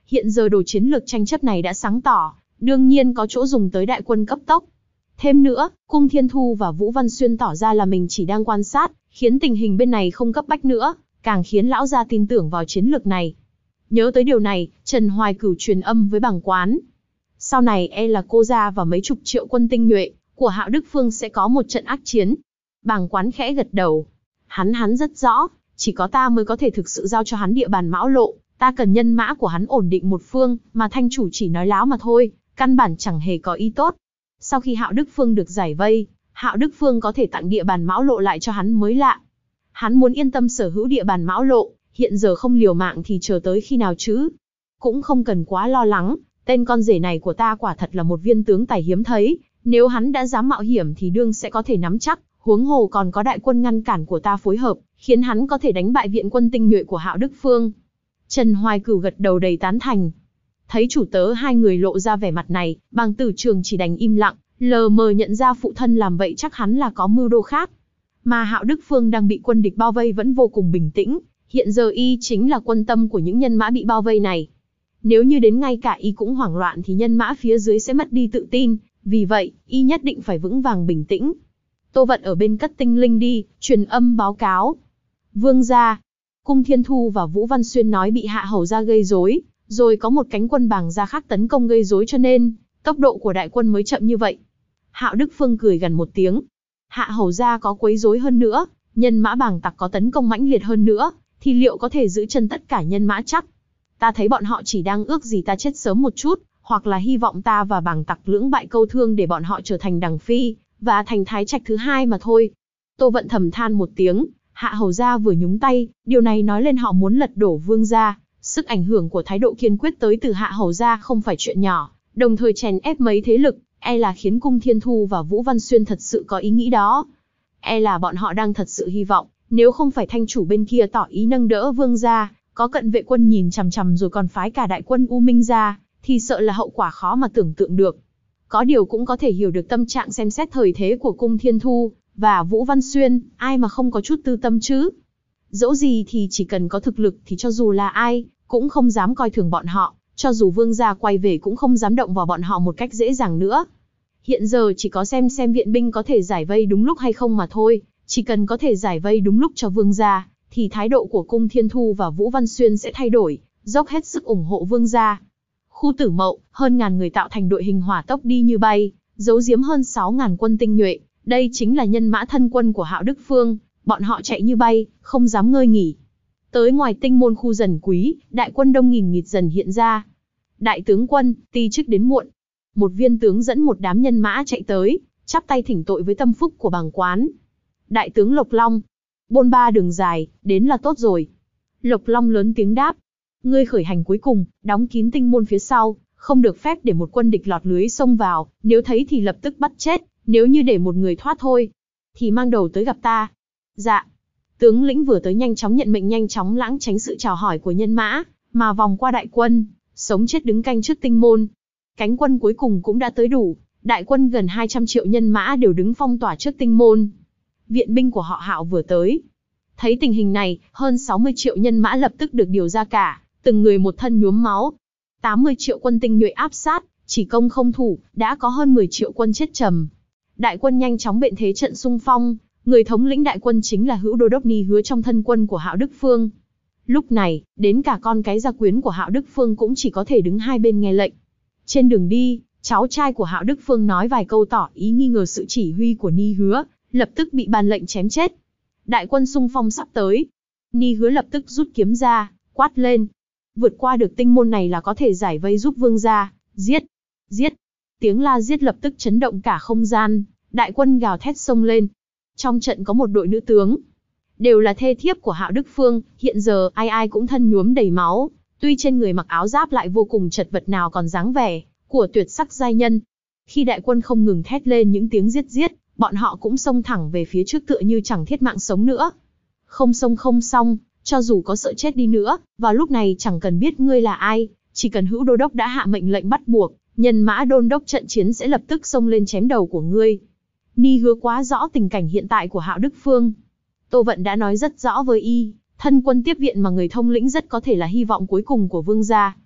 Hiện giờ đồ chiến lược tranh chấp này đã sáng tỏ, đương nhiên có chỗ dùng tới đại quân cấp tốc. Thêm nữa, Cung Thiên Thu và Vũ Văn Xuyên tỏ ra là mình chỉ đang quan sát, khiến tình hình bên này không cấp bách nữa, càng khiến lão gia tin tưởng vào chiến lược này. Nhớ tới điều này, Trần Hoài Cửu truyền âm với Bàng Quán. Sau này là cô gia và mấy chục triệu quân tinh nhuệ của Hạo Đức Phương sẽ có một trận ác chiến. Bàng Quán khẽ gật đầu. Hắn rất rõ, chỉ có ta mới có thể thực sự giao cho hắn địa bàn Mão Lộ, ta cần nhân mã của hắn ổn định một phương, mà Thanh chủ chỉ nói láo mà thôi, căn bản chẳng hề có ý tốt. Sau khi Hạo Đức Phương được giải vây, Hạo Đức Phương có thể tặng địa bàn Mão Lộ lại cho hắn mới lạ. Hắn muốn yên tâm sở hữu địa bàn Mão Lộ, hiện giờ không liều mạng thì chờ tới khi nào chứ? Cũng không cần quá lo lắng, tên con rể này của ta quả thật là một viên tướng tài hiếm thấy, nếu hắn đã dám mạo hiểm thì đương sẽ có thể nắm chắc, huống hồ còn có đại quân ngăn cản của ta phối hợp, khiến hắn có thể đánh bại viện quân tinh nhuệ của Hạo Đức Phương. Trần Hoài Cửu gật đầu đầy tán thành. Thấy chủ tớ hai người lộ ra vẻ mặt này, Bàng Tử Trường chỉ đành im lặng, lờ mờ nhận ra phụ thân làm vậy chắc hắn là có mưu đồ khác. Mà Hạo Đức Phương đang bị quân địch bao vây vẫn vô cùng bình tĩnh, hiện giờ y chính là quân tâm của những nhân mã bị bao vây này. Nếu như đến ngay cả y cũng hoảng loạn thì nhân mã phía dưới sẽ mất đi tự tin, vì vậy, y nhất định phải vững vàng bình tĩnh. Tô Vận ở bên cất tinh linh đi, truyền âm báo cáo. Vương gia, Cung Thiên Thu và Vũ Văn Xuyên nói bị Hạ Hầu gia gây rối, rồi có một cánh quân Bàng gia khác tấn công gây rối cho nên tốc độ của đại quân mới chậm như vậy. Hạo Đức Phương cười gần một tiếng. Hạ Hầu gia có quấy rối hơn nữa, nhân mã Bàng tặc có tấn công mãnh liệt hơn nữa, thì liệu có thể giữ chân tất cả nhân mã chắc? Ta thấy bọn họ chỉ đang ước gì ta chết sớm một chút, hoặc là hy vọng ta và Bàng tặc lưỡng bại câu thương để bọn họ trở thành đằng phi, và thành thái trạch thứ hai mà thôi. Tô Vận thầm than một tiếng, Hạ Hầu gia vừa nhúng tay, điều này nói lên họ muốn lật đổ Vương gia. Sức ảnh hưởng của thái độ kiên quyết tới từ Hạ Hầu gia không phải chuyện nhỏ, đồng thời chèn ép mấy thế lực, là khiến Cung Thiên Thu và Vũ Văn Xuyên thật sự có ý nghĩ đó. Là bọn họ đang thật sự hy vọng, nếu không phải thanh chủ bên kia tỏ ý nâng đỡ Vương gia, có cận vệ quân nhìn chằm chằm rồi còn phái cả đại quân U Minh ra, thì sợ là hậu quả khó mà tưởng tượng được. Có điều cũng có thể hiểu được tâm trạng xem xét thời thế của Cung Thiên Thu và Vũ Văn Xuyên, ai mà không có chút tư tâm chứ. Dẫu gì thì chỉ cần có thực lực thì cho dù là ai, cũng không dám coi thường bọn họ, cho dù Vương gia quay về cũng không dám động vào bọn họ một cách dễ dàng nữa. Hiện giờ chỉ có xem viện binh có thể giải vây đúng lúc hay không mà thôi, chỉ cần có thể giải vây đúng lúc cho Vương gia, thì thái độ của Cung Thiên Thu và Vũ Văn Xuyên sẽ thay đổi, dốc hết sức ủng hộ Vương gia. Khu Tử Mậu, hơn ngàn người tạo thành đội hình hỏa tốc đi như bay, giấu giếm hơn 6.000 quân tinh nhuệ, đây chính là nhân mã thân quân của Hạo Đức Phương, bọn họ chạy như bay, không dám ngơi nghỉ. Tới ngoài tinh môn khu Dần Quý, đại quân đông nghìn nghịt dần hiện ra. Đại tướng quân, ti chức đến muộn. Một viên tướng dẫn một đám nhân mã chạy tới, chắp tay thỉnh tội với tâm phúc của Bàng Quán. Đại tướng Lộc Long, bôn ba đường dài, đến là tốt rồi. Lộc Long lớn tiếng đáp. Ngươi khởi hành cuối cùng, đóng kín tinh môn phía sau, không được phép để một quân địch lọt lưới xông vào, nếu thấy thì lập tức bắt chết, nếu như để một người thoát thôi, thì mang đầu tới gặp ta. Dạ. Tướng lĩnh vừa tới nhanh chóng nhận mệnh, nhanh chóng lãng tránh sự chào hỏi của nhân mã, mà vòng qua đại quân, sống chết đứng canh trước tinh môn. Cánh quân cuối cùng cũng đã tới đủ, đại quân gần 200 triệu nhân mã đều đứng phong tỏa trước tinh môn. Viện binh của họ Hạo vừa tới. Thấy tình hình này, hơn 60 triệu nhân mã lập tức được điều ra cả, từng người một thân nhuốm máu. 80 triệu quân tinh nhuệ áp sát, chỉ công không thủ, đã có hơn 10 triệu quân chết trầm. Đại quân nhanh chóng bện thế trận xung phong, người thống lĩnh đại quân chính là Hữu Đô đốc Ni Hứa trong thân quân của Hạo Đức Phương. Lúc này, đến cả con cái gia quyến của Hạo Đức Phương cũng chỉ có thể đứng hai bên nghe lệnh. Trên đường đi, cháu trai của Hạo Đức Phương nói vài câu tỏ ý nghi ngờ sự chỉ huy của Ni Hứa, lập tức bị ban lệnh chém chết. Đại quân xung phong sắp tới. Ni Hứa lập tức rút kiếm ra, quát lên. Vượt qua được tinh môn này là có thể giải vây giúp Vương gia, giết, giết. Tiếng la giết lập tức chấn động cả không gian, đại quân gào thét xông lên. Trong trận có một đội nữ tướng, đều là thê thiếp của Hạo Đức Phương, hiện giờ ai ai cũng thân nhuốm đầy máu, tuy trên người mặc áo giáp lại vô cùng chật vật nào còn dáng vẻ của tuyệt sắc giai nhân. Khi đại quân không ngừng thét lên những tiếng giết giết, bọn họ cũng xông thẳng về phía trước tựa như chẳng thiết mạng sống nữa. Không xông không xong, cho dù có sợ chết đi nữa, vào lúc này chẳng cần biết ngươi là ai, chỉ cần Hữu Đô đốc đã hạ mệnh lệnh bắt buộc, nhân mã đôn đốc trận chiến sẽ lập tức xông lên chém đầu của ngươi. Ni Hứa quá rõ tình cảnh hiện tại của Hạo Đức Phương. Tô Vận đã nói rất rõ với y, thân quân tiếp viện mà người thông lĩnh rất có thể là hy vọng cuối cùng của Vương gia.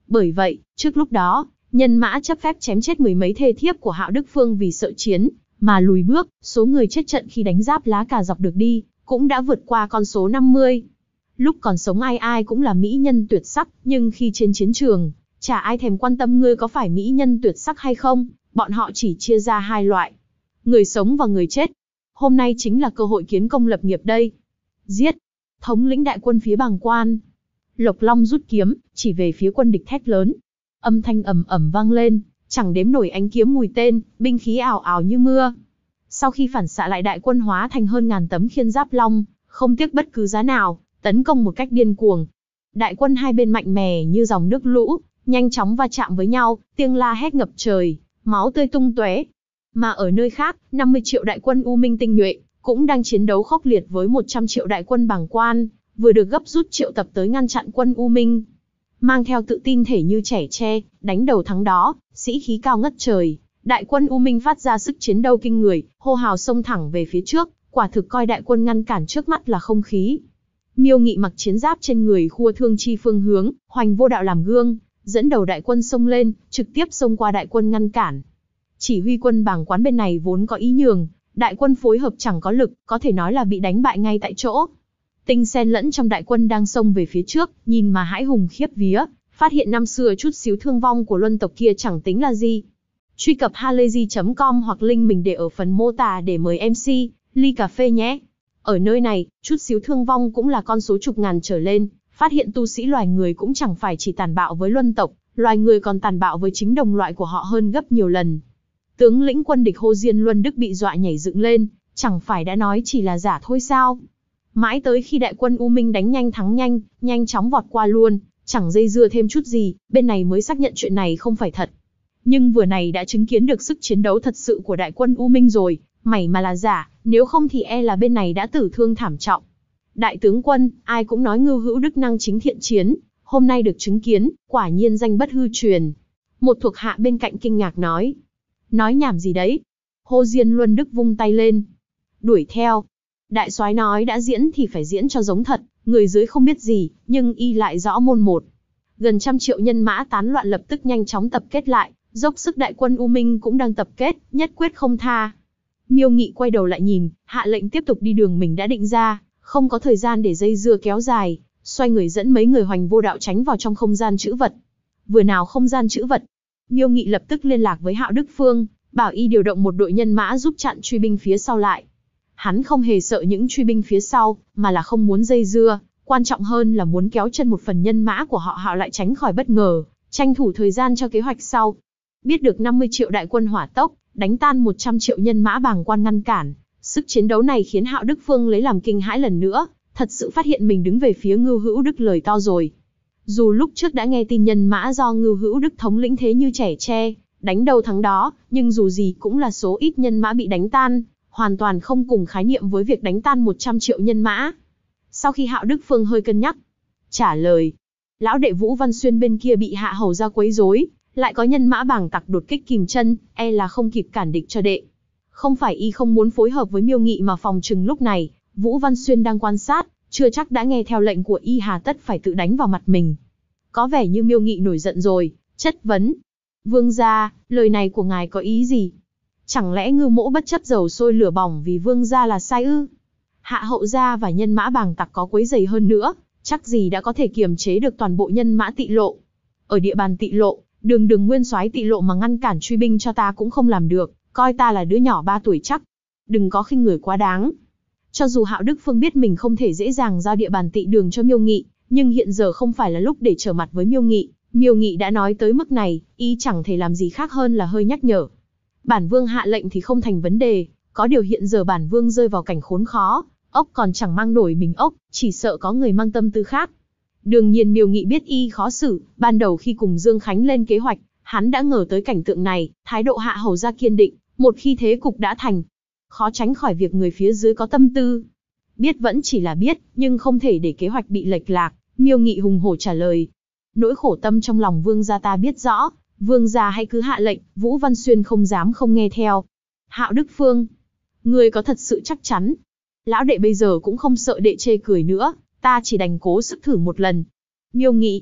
Bởi vậy, trước lúc đó, nhân mã chấp phép chém chết mười mấy thê thiếp của Hạo Đức Phương vì sợ chiến, mà lùi bước, số người chết trận khi đánh giáp lá cà dọc được đi, cũng đã vượt qua con số 50. Lúc còn sống ai ai cũng là mỹ nhân tuyệt sắc, nhưng khi trên chiến trường, chả ai thèm quan tâm ngươi có phải mỹ nhân tuyệt sắc hay không, bọn họ chỉ chia ra hai loại. Người sống và người chết. Hôm nay chính là cơ hội kiến công lập nghiệp đây. Giết! Thống lĩnh đại quân phía Bàng Quan. Lộc Long rút kiếm, chỉ về phía quân địch thét lớn. Âm thanh ầm ầm vang lên, chẳng đếm nổi ánh kiếm mùi tên, binh khí ào ào như mưa. Sau khi phản xạ lại đại quân hóa thành hơn ngàn tấm khiên giáp long, không tiếc bất cứ giá nào, tấn công một cách điên cuồng. Đại quân hai bên mạnh mẽ như dòng nước lũ, nhanh chóng va chạm với nhau, tiếng la hét ngập trời, máu tươi tung tóe. Mà ở nơi khác, 50 triệu đại quân U Minh tinh nhuệ cũng đang chiến đấu khốc liệt với 100 triệu đại quân Bàng Quan, vừa được gấp rút triệu tập tới ngăn chặn quân U Minh. Mang theo tự tin thể như trẻ tre, đánh đầu thắng đó, sĩ khí cao ngất trời, đại quân U Minh phát ra sức chiến đấu kinh người, hô hào xông thẳng về phía trước, quả thực coi đại quân ngăn cản trước mắt là không khí. Miêu Nghị mặc chiến giáp trên người khua thương chi phương hướng, Hoành Vô Đạo làm gương, dẫn đầu đại quân xông lên, trực tiếp xông qua đại quân ngăn cản. Chỉ huy quân Bàng Quán bên này vốn có ý nhường, đại quân phối hợp chẳng có lực, có thể nói là bị đánh bại ngay tại chỗ. Tinh xen lẫn trong đại quân đang xông về phía trước, nhìn mà hãi hùng khiếp vía, phát hiện năm xưa chút xíu thương vong của luân tộc kia chẳng tính là gì. Truy cập halayzi.com hoặc link mình để ở phần mô tả để mời MC, ly cà phê nhé. Ở nơi này, chút xíu thương vong cũng là con số chục ngàn trở lên, phát hiện tu sĩ loài người cũng chẳng phải chỉ tàn bạo với luân tộc, loài người còn tàn bạo với chính đồng loại của họ hơn gấp nhiều lần. Tướng lĩnh quân địch Hồ Diên Luân Đức bị dọa nhảy dựng lên, chẳng phải đã nói chỉ là giả thôi sao? Mãi tới khi đại quân U Minh đánh nhanh thắng nhanh, nhanh chóng vọt qua luôn, chẳng dây dưa thêm chút gì, bên này mới xác nhận chuyện này không phải thật. Nhưng vừa này đã chứng kiến được sức chiến đấu thật sự của đại quân U Minh rồi, mảy mà là giả, nếu không thì e là bên này đã tử thương thảm trọng. Đại tướng quân, ai cũng nói Ngưu Hữu Đức năng chính thiện chiến, hôm nay được chứng kiến, quả nhiên danh bất hư truyền. Một thuộc hạ bên cạnh kinh ngạc nói. Nói nhảm gì đấy? Hồ Diên Luân Đức vung tay lên. Đuổi theo. Đại soái nói đã diễn thì phải diễn cho giống thật, người dưới không biết gì, nhưng y lại rõ môn một. Gần 100 triệu nhân mã tán loạn lập tức nhanh chóng tập kết lại, dốc sức đại quân U Minh cũng đang tập kết, nhất quyết không tha. Miêu Nghị quay đầu lại nhìn, hạ lệnh tiếp tục đi đường mình đã định ra, không có thời gian để dây dưa kéo dài, xoay người dẫn mấy người Hoành Vô Đạo tránh vào trong không gian trữ vật. Vừa nào không gian trữ vật, Miêu Nghị lập tức liên lạc với Hạo Đức Phương, bảo y điều động một đội nhân mã giúp chặn truy binh phía sau lại. Hắn không hề sợ những truy binh phía sau, mà là không muốn dây dưa, quan trọng hơn là muốn kéo chân một phần nhân mã của họ Hạo lại tránh khỏi bất ngờ, tranh thủ thời gian cho kế hoạch sau. Biết được 50 triệu đại quân hỏa tốc, đánh tan 100 triệu nhân mã Bàng Quan ngăn cản, sức chiến đấu này khiến Hạo Đức Phương lấy làm kinh hãi lần nữa, thật sự phát hiện mình đứng về phía Ngưu Hữu Đức lời to rồi. Dù lúc trước đã nghe tin nhân mã do Ngưu Hữu Đức thống lĩnh thế như trẻ tre, đánh đầu thắng đó, nhưng dù gì cũng là số ít nhân mã bị đánh tan, hoàn toàn không cùng khái niệm với việc đánh tan 100 triệu nhân mã. Sau khi Hạo Đức Phương hơi cân nhắc, trả lời, lão đệ Vũ Văn Xuyên bên kia bị hạ hầu ra quấy rối, lại có nhân mã Bàng tặc đột kích kìm chân, e là không kịp cản địch cho đệ. Không phải y không muốn phối hợp với Miêu Nghị mà phòng chừng lúc này, Vũ Văn Xuyên đang quan sát, chưa chắc đã nghe theo lệnh của y hà tất phải tự đánh vào mặt mình. Có vẻ như Miêu Nghị nổi giận rồi, chất vấn. Vương gia, lời này của ngài có ý gì? Chẳng lẽ Ngưu Mỗ bất chấp dầu sôi lửa bỏng vì vương gia là sai ư? Hạ hậu gia và nhân mã Bàng tặc có quấy rầy hơn nữa, chắc gì đã có thể kiềm chế được toàn bộ nhân mã Tị Lộ. Ở địa bàn Tị Lộ, đường nguyên soái Tị Lộ mà ngăn cản truy binh cho ta cũng không làm được, coi ta là đứa nhỏ 3 tuổi chắc. Đừng có khinh người quá đáng. Cho dù Hạo Đức Phương biết mình không thể dễ dàng giao địa bàn Tị Đường cho Miêu Nghị, nhưng hiện giờ không phải là lúc để trở mặt với Miêu Nghị. Miêu Nghị đã nói tới mức này, y chẳng thể làm gì khác hơn là hơi nhắc nhở. Bản vương hạ lệnh thì không thành vấn đề, có điều hiện giờ bản vương rơi vào cảnh khốn khó, ốc còn chẳng mang nổi mình ốc, chỉ sợ có người mang tâm tư khác. Đương nhiên Miêu Nghị biết y khó xử, ban đầu khi cùng Dương Khánh lên kế hoạch, hắn đã ngờ tới cảnh tượng này, thái độ hạ hầu ra kiên định, một khi thế cục đã thành, khó tránh khỏi việc người phía dưới có tâm tư. Biết vẫn chỉ là biết, nhưng không thể để kế hoạch bị lệch lạc, Miêu Nghị hùng hổ trả lời. Nỗi khổ tâm trong lòng vương gia ta biết rõ, vương gia hãy cứ hạ lệnh, Vũ Văn Xuyên không dám không nghe theo. Hạo Đức Phương, ngươi có thật sự chắc chắn? Lão đệ bây giờ cũng không sợ đệ chê cười nữa, ta chỉ đành cố sức thử một lần. Miêu Nghị,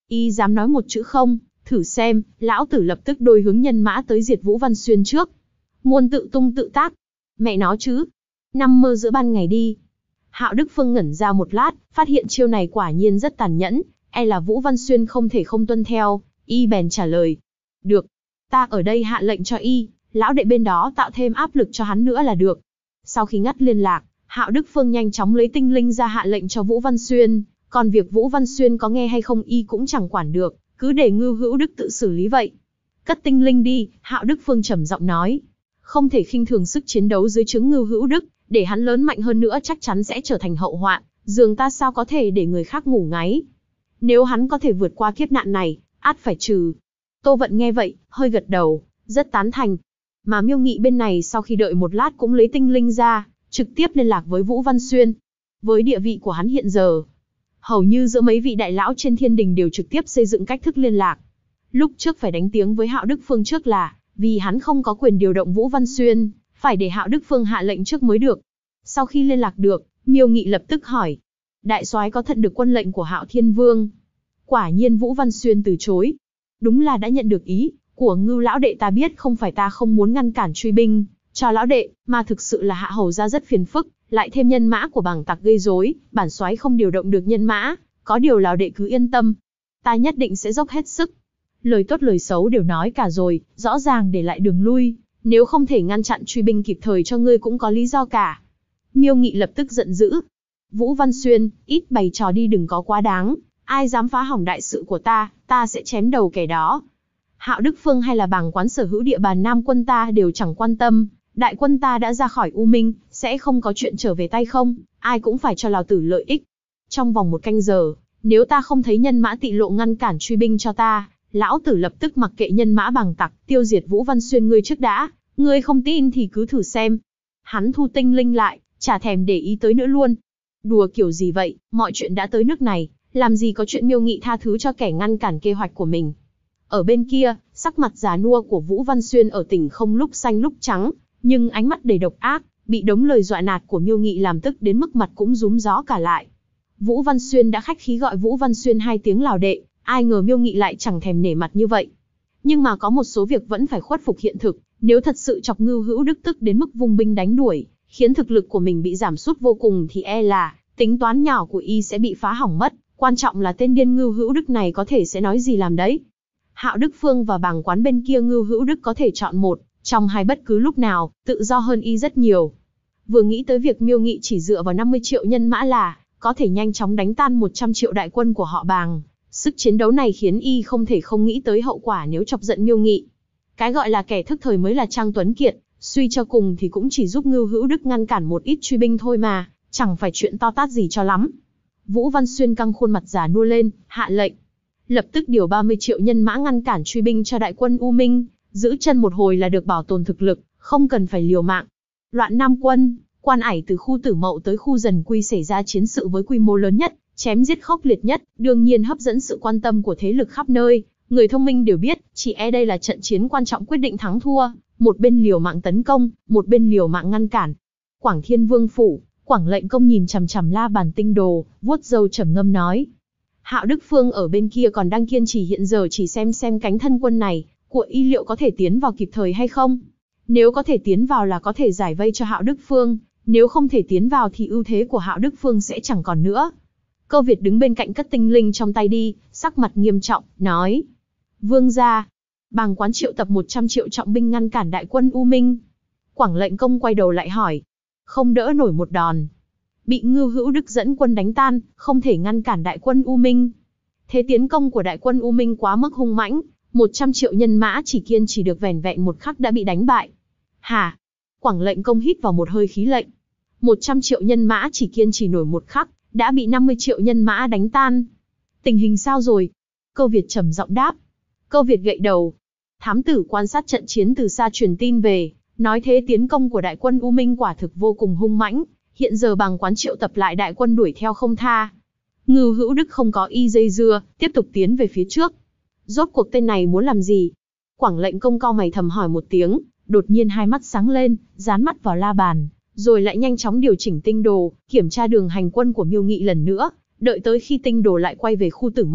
Y dám nói một chữ không, thử xem, lão tử lập tức đôi hướng nhân mã tới diệt Vũ Văn Xuyên trước. Muôn tự tung tự tác. Mẹ nó chứ. Nằm mơ giữa ban ngày đi. Hạo Đức Phương ngẩn ra một lát, phát hiện chiêu này quả nhiên rất tàn nhẫn, e là Vũ Văn Xuyên không thể không tuân theo, y bèn trả lời. Được, ta ở đây hạ lệnh cho y, lão đệ bên đó tạo thêm áp lực cho hắn nữa là được. Sau khi ngắt liên lạc, Hạo Đức Phương nhanh chóng lấy tinh linh ra hạ lệnh cho Vũ Văn Xuyên, còn việc Vũ Văn Xuyên có nghe hay không y cũng chẳng quản được, cứ để Ngưu Hữu Đức tự xử lý vậy. Cất tinh linh đi, Hạo Đức Phương trầm giọng nói. Không thể khinh thường sức chiến đấu dưới trướng Ngưu Hữu Đức, để hắn lớn mạnh hơn nữa chắc chắn sẽ trở thành hậu hoạn, giường ta sao có thể để người khác ngủ ngáy. Nếu hắn có thể vượt qua kiếp nạn này, ắt phải trừ. Tô Vận nghe vậy, hơi gật đầu, rất tán thành. Mà Miêu Nghị bên này sau khi đợi một lát cũng lấy tinh linh ra, trực tiếp liên lạc với Vũ Văn Xuyên. Với địa vị của hắn hiện giờ, hầu như giữa mấy vị đại lão trên thiên đình đều trực tiếp xây dựng cách thức liên lạc. Lúc trước phải đánh tiếng với Hạo Đức Phương trước là, vì hắn không có quyền điều động Vũ Văn Xuyên, phải để Hạo Đức Phương hạ lệnh trước mới được. Sau khi liên lạc được, Miêu Nghị lập tức hỏi. Đại soái có thận được quân lệnh của Hạo Thiên Vương? Quả nhiên Vũ Văn Xuyên từ chối. Đúng là đã nhận được ý của Ngưu lão đệ, ta biết không phải ta không muốn ngăn cản truy binh cho lão đệ, mà thực sự là Hạ hầu ra rất phiền phức, lại thêm nhân mã của bảng tặc gây rối, bản soái không điều động được nhân mã, có điều lão đệ cứ yên tâm, ta nhất định sẽ dốc hết sức. Lời tốt lời xấu đều nói cả rồi, rõ ràng để lại đường lui, nếu không thể ngăn chặn truy binh kịp thời cho ngươi cũng có lý do cả. Miêu Nghị lập tức giận dữ. Vũ Văn Xuyên, ít bày trò đi, đừng có quá đáng, ai dám phá hỏng đại sự của ta sẽ chém đầu kẻ đó. Hạo Đức Phương hay là bàng quán sở hữu địa bàn Nam quân ta đều chẳng quan tâm, đại quân ta đã ra khỏi U Minh, sẽ không có chuyện trở về tay không, ai cũng phải cho lão tử lợi ích. Trong vòng 1 canh giờ, nếu ta không thấy nhân mã tị lộ ngăn cản truy binh cho ta, lão tử lập tức mặc kệ nhân mã bàng tặc, tiêu diệt Vũ Văn Xuyên ngươi trước đã, ngươi không tin thì cứ thử xem. Hắn thu tinh linh lại, chả thèm để ý tới nữa luôn. Đùa kiểu gì vậy, mọi chuyện đã tới nước này, làm gì có chuyện Miêu Nghị tha thứ cho kẻ ngăn cản kế hoạch của mình. Ở bên kia, sắc mặt già nua của Vũ Văn Xuyên ở tỉnh không lúc xanh lúc trắng, nhưng ánh mắt đầy độc ác, bị đống lời dọa nạt của Miêu Nghị làm tức đến mức mặt cũng rúm gió cả lại. Vũ Văn Xuyên đã khách khí gọi Vũ Văn Xuyên 2 tiếng lào đệ, ai ngờ Miêu Nghị lại chẳng thèm nể mặt như vậy. Nhưng mà có một số việc vẫn phải khuất phục hiện thực, nếu thật sự chọc Ngưu Hữu Đức tức đến mức vung binh đánh đuổi, khiến thực lực của mình bị giảm sút vô cùng thì e là tính toán nhỏ của y sẽ bị phá hỏng mất, quan trọng là tên điên Ngưu Hữu Đức này có thể sẽ nói gì làm đấy. Hạo Đức Phương và bàng quán bên kia Ngưu Hữu Đức có thể chọn một trong hai bất cứ lúc nào, tự do hơn y rất nhiều. Vừa nghĩ tới việc Miêu Nghị chỉ dựa vào 50 triệu nhân mã là có thể nhanh chóng đánh tan 100 triệu đại quân của họ Bàng, sức chiến đấu này khiến y không thể không nghĩ tới hậu quả nếu chọc giận Miêu Nghị. Cái gọi là kẻ thức thời mới là Trang Tuấn Kiệt, suy cho cùng thì cũng chỉ giúp Ngưu Hữu Đức ngăn cản một ít truy binh thôi mà, chẳng phải chuyện to tát gì cho lắm. Vũ Văn Xuyên căng khuôn mặt già nua lên, hạ lệnh. Lập tức điều 30 triệu nhân mã ngăn cản truy binh cho đại quân U Minh, giữ chân một hồi là được bảo tồn thực lực, không cần phải liều mạng. Loạn Nam quân, Quan Ải từ khu Tử Mậu tới khu Dần Quy xảy ra chiến sự với quy mô lớn nhất, chém giết khốc liệt nhất, đương nhiên hấp dẫn sự quan tâm của thế lực khắp nơi. Người thông minh đều biết, chỉ e đây là trận chiến quan trọng quyết định thắng thua, một bên liều mạng tấn công, một bên liều mạng ngăn cản. Quảng Thiên Vương phủ, Quảng Lệnh Công nhìn chằm chằm La Bàn tinh đồ, vuốt râu trầm ngâm nói. Hạo Đức Phương ở bên kia còn đang kiên trì, hiện giờ chỉ xem cánh thân quân này của y liệu có thể tiến vào kịp thời hay không. Nếu có thể tiến vào là có thể giải vây cho Hạo Đức Phương, nếu không thể tiến vào thì ưu thế của Hạo Đức Phương sẽ chẳng còn nữa. Cơ Việt đứng bên cạnh cất tinh linh trong tay đi, sắc mặt nghiêm trọng, nói. Vương gia, bàng quán triệu tập 100 triệu trọng binh ngăn cản đại quân U Minh. Quảng Lệnh Công quay đầu lại hỏi. Không đỡ nổi một đòn. Bị Ngưu Hữu Đức dẫn quân đánh tan, không thể ngăn cản đại quân U Minh. Thế tiến công của đại quân U Minh quá mức hung mãnh, 100 triệu nhân mã chỉ kiên trì được vẻn vẹn một khắc đã bị đánh bại. Hả? Quảng Lệnh Công hít vào một hơi khí lạnh. 100 triệu nhân mã chỉ kiên trì nổi một khắc, đã bị 50 triệu nhân mã đánh tan. Tình hình sao rồi? Cơ Việt trầm giọng đáp. Cơ Việt gậy đầu. Thám tử quan sát trận chiến từ xa truyền tin về, nói thế tiến công của đại quân U Minh quả thực vô cùng hung mãnh. Hiện giờ bàng quán triệu tập lại đại quân đuổi theo không tha. Ngưu Hữu Đức không có y dây dưa, tiếp tục tiến về phía trước. Rốt cuộc tên này muốn làm gì? Quảng Lệnh Công cau mày thầm hỏi một tiếng, đột nhiên hai mắt sáng lên, dán mắt vào La Bàn, rồi lại nhanh chóng điều chỉnh tinh đồ, kiểm tra đường hành quân của Miêu Nghị lần nữa, đợi tới khi tinh đồ lại quay về khu Tử Mậu,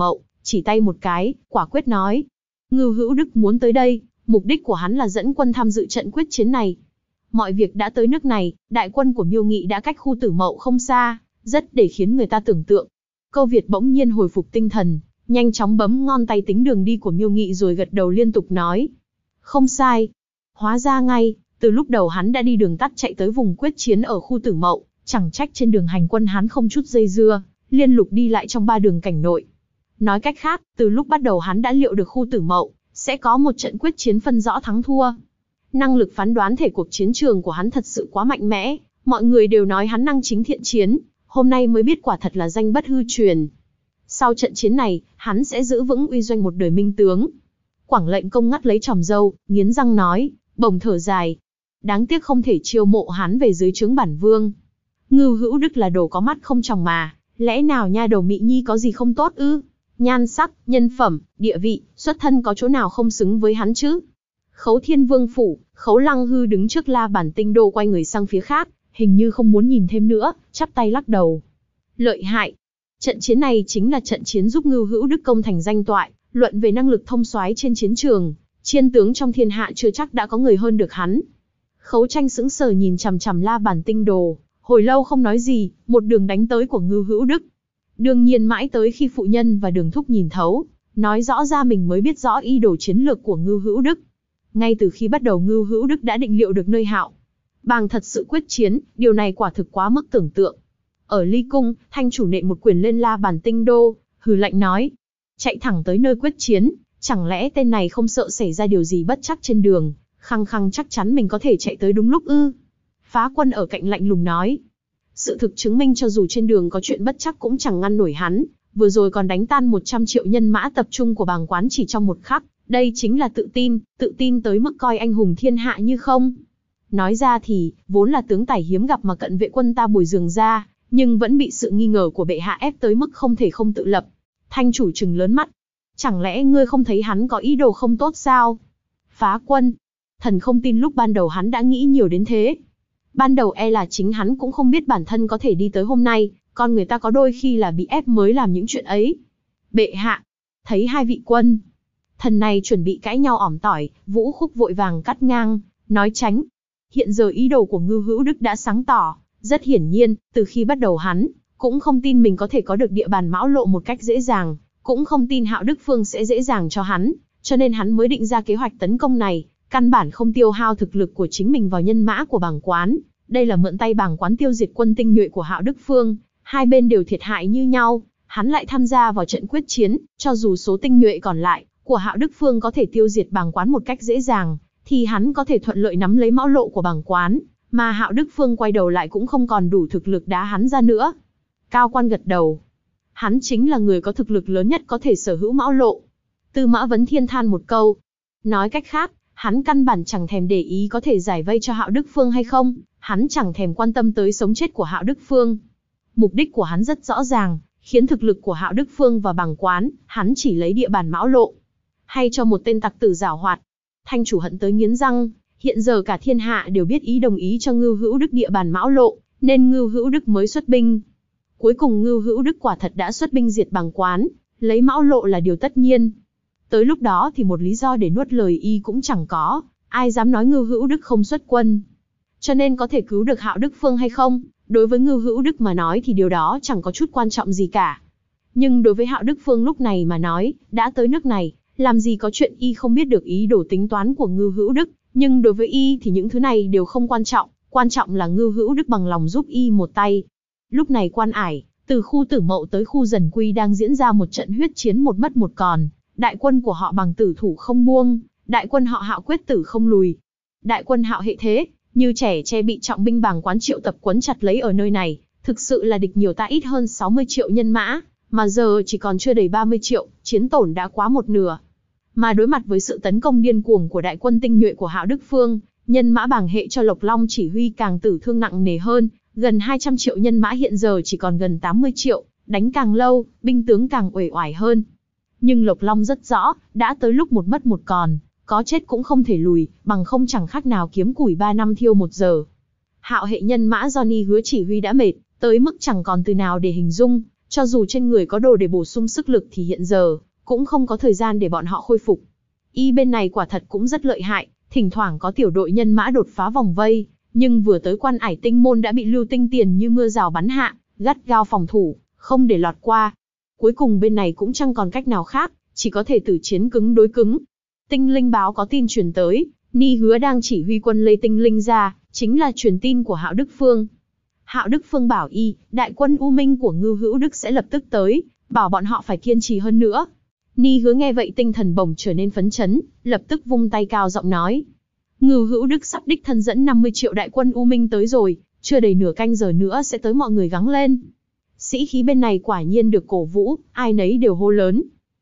chỉ tay một cái, quả quyết nói. Ngưu Hữu Đức muốn tới đây, mục đích của hắn là dẫn quân tham dự trận quyết chiến này. Mọi việc đã tới nước này, đại quân của Miêu Nghị đã cách khu Tử Mậu không xa, rất để khiến người ta tưởng tượng. Câu Việt bỗng nhiên hồi phục tinh thần, nhanh chóng bấm ngón tay tính đường đi của Miêu Nghị rồi gật đầu liên tục nói. Không sai. Hóa ra ngay, từ lúc đầu hắn đã đi đường tắt chạy tới vùng quyết chiến ở khu Tử Mậu, chẳng trách trên đường hành quân hắn không chút dây dưa, liên lục đi lại trong 3 đường cảnh nội. Nói cách khác, từ lúc bắt đầu hắn đã liệu được khu Tử Mậu sẽ có một trận quyết chiến phân rõ thắng thua. Năng lực phán đoán thể cuộc chiến trường của hắn thật sự quá mạnh mẽ, mọi người đều nói hắn năng chính thiện chiến, hôm nay mới biết quả thật là danh bất hư truyền. Sau trận chiến này, hắn sẽ giữ vững uy doanh một đời minh tướng. Quảng Lệnh Công ngắt lấy chòm râu, nghiến răng nói, bồng thở dài. Đáng tiếc không thể chiêu mộ hắn về dưới trướng bản vương. Ngưu Hữu Đức là đồ có mắt không tròng mà, lẽ nào nha đầu Mị Nhi có gì không tốt ư? Nhan sắc, nhân phẩm, địa vị, xuất thân có chỗ nào không xứng với hắn chứ? Khấu Thiên Vương phủ, Khấu Lăng Hư đứng trước La Bản Tinh Đô quay người sang phía khác, hình như không muốn nhìn thêm nữa, chắp tay lắc đầu. Lợi hại. Trận chiến này chính là trận chiến giúp Ngưu Hữu Đức công thành danh toại, luận về năng lực thông soái trên chiến trường, chiên tướng trong thiên hạ chưa chắc đã có người hơn được hắn. Khấu Tranh sững sờ nhìn chằm chằm La Bản Tinh Đồ, hồi lâu không nói gì, một đường đánh tới của Ngưu Hữu Đức. Đương nhiên mãi tới khi phụ nhân và Đường Thúc nhìn thấu, nói rõ ra mình mới biết rõ ý đồ chiến lược của Ngưu Hữu Đức. Ngay từ khi bắt đầu Ngưu Hữu Đức đã định liệu được nơi Hạo Bàng thật sự quyết chiến, điều này quả thực quá mức tưởng tượng. Ở Ly Cung, Thanh chủ nện một quyền lên La Bản Tinh Đô, hừ lạnh nói. Chạy thẳng tới nơi quyết chiến, chẳng lẽ tên này không sợ xảy ra điều gì bất trắc trên đường, khăng khăng chắc chắn mình có thể chạy tới đúng lúc ư? Phá Quân ở cạnh lạnh lùng nói. Sự thực chứng minh cho dù trên đường có chuyện bất trắc cũng chẳng ngăn nổi hắn, vừa rồi còn đánh tan 100 triệu nhân mã tập trung của Bàng Quán chỉ trong một khắc, đây chính là tự tin tới mức coi anh hùng thiên hạ như không. Nói ra thì, vốn là tướng tài hiếm gặp mà cận vệ quân ta bồi dưỡng ra, nhưng vẫn bị sự nghi ngờ của bệ hạ ép tới mức không thể không tự lập. Thanh chủ trừng lớn mắt. Chẳng lẽ ngươi không thấy hắn có ý đồ không tốt sao? Phá Quân. Thần không tin lúc ban đầu hắn đã nghĩ nhiều đến thế. Ban đầu e là chính hắn cũng không biết bản thân có thể đi tới hôm nay, con người ta có đôi khi là bị ép mới làm những chuyện ấy. Bệ hạ. Thấy hai vị quân thần này chuẩn bị cãi nhau ỏm tỏi, Vũ Khúc vội vàng cắt ngang, nói tránh. Hiện giờ ý đồ của Ngưu Hữu Đức đã sáng tỏ, rất hiển nhiên, từ khi bắt đầu hắn cũng không tin mình có thể có được địa bàn Mão Lộ một cách dễ dàng, cũng không tin Hạo Đức Phương sẽ dễ dàng cho hắn, cho nên hắn mới định ra kế hoạch tấn công này, căn bản không tiêu hao thực lực của chính mình vào nhân mã của Bàng Quán, đây là mượn tay Bàng Quán tiêu diệt quân tinh nhuệ của Hạo Đức Phương, hai bên đều thiệt hại như nhau, hắn lại tham gia vào trận quyết chiến, cho dù số tinh nhuệ còn lại của Hạo Đức Phương có thể tiêu diệt Bàng Quán một cách dễ dàng, thì hắn có thể thuận lợi nắm lấy Mão Lộ của Bàng Quán, mà Hạo Đức Phương quay đầu lại cũng không còn đủ thực lực đá hắn ra nữa. Cao Quan gật đầu. Hắn chính là người có thực lực lớn nhất có thể sở hữu Mão Lộ. Tư Mã Vấn Thiên than một câu. Nói cách khác, hắn căn bản chẳng thèm để ý có thể giải vây cho Hạo Đức Phương hay không, hắn chẳng thèm quan tâm tới sống chết của Hạo Đức Phương. Mục đích của hắn rất rõ ràng, khiến thực lực của Hạo Đức Phương và Bàng Quán, hắn chỉ lấy địa bàn Mão Lộ. Hay cho một tên tặc tử giảo hoạt. Thanh chủ hận tới nghiến răng, hiện giờ cả thiên hạ đều biết ý đồng ý cho Ngưu Hữu Đức địa bàn Mão Lộ, nên Ngưu Hữu Đức mới xuất binh. Cuối cùng Ngưu Hữu Đức quả thật đã xuất binh diệt Bàng Quán, lấy Mão Lộ là điều tất nhiên. Tới lúc đó thì một lý do để nuốt lời y cũng chẳng có, ai dám nói Ngưu Hữu Đức không xuất quân. Cho nên có thể cứu được Hạo Đức Phương hay không, đối với Ngưu Hữu Đức mà nói thì điều đó chẳng có chút quan trọng gì cả. Nhưng đối với Hạo Đức Phương lúc này mà nói, đã tới nước này, làm gì có chuyện y không biết được ý đồ tính toán của Ngưu Hữu Đức, nhưng đối với y thì những thứ này đều không quan trọng là Ngưu Hữu Đức bằng lòng giúp y một tay. Lúc này Quan Ải, từ khu Tử Mậu tới khu Dần Quy đang diễn ra một trận huyết chiến một mất một còn, đại quân của họ Bàng tử thủ không buông, đại quân họ Hạo quyết tử không lùi. Đại quân Hạo hệ thế, như trẻ tre bị trọng binh Bàng Quán triệu tập quấn chặt lấy ở nơi này, thực sự là địch nhiều ta ít hơn 60 triệu nhân mã, mà giờ chỉ còn chưa đầy 30 triệu, chiến tổn đã quá một nửa. Mà đối mặt với sự tấn công điên cuồng của đại quân tinh nhuệ của Hạo Đức Phương, nhân mã Bàng hệ cho Lộc Long chỉ huy càng tử thương nặng nề hơn, gần 200 triệu nhân mã hiện giờ chỉ còn gần 80 triệu, đánh càng lâu, binh tướng càng uể oải hơn. Nhưng Lộc Long rất rõ, đã tới lúc một mất một còn, có chết cũng không thể lùi, bằng không chẳng khác nào kiếm củi 3 năm thiêu 1 giờ. Hạo hệ nhân mã Johnny Hứa chỉ huy đã mệt, tới mức chẳng còn từ nào để hình dung, cho dù trên người có đồ để bổ sung sức lực thì hiện giờ cũng không có thời gian để bọn họ khôi phục. Y bên này quả thật cũng rất lợi hại, thỉnh thoảng có tiểu đội nhân mã đột phá vòng vây, nhưng vừa tới Quan Ải Tinh môn đã bị Lưu Tinh Tiền như mưa rào bắn hạ, gắt gao phòng thủ, không để lọt qua. Cuối cùng bên này cũng chẳng còn cách nào khác, chỉ có thể tử chiến cứng đối cứng. Tinh linh báo có tin truyền tới, Ni Hứa đang chỉ huy quân lây tinh linh ra, chính là truyền tin của Hạo Đức Phương. Hạo Đức Phương bảo y, đại quân U Minh của Ngưu Hữu Đức sẽ lập tức tới, bảo bọn họ phải kiên trì hơn nữa. Ni Hứa nghe vậy tinh thần bồng trở nên phấn chấn, lập tức vung tay cao giọng nói. Ngưu Hữu Đức sắp đích thân dẫn 50 triệu đại quân U Minh tới rồi, chưa đầy nửa canh giờ nữa sẽ tới, mọi người gắng lên. Sĩ khí bên này quả nhiên được cổ vũ, ai nấy đều hô lớn.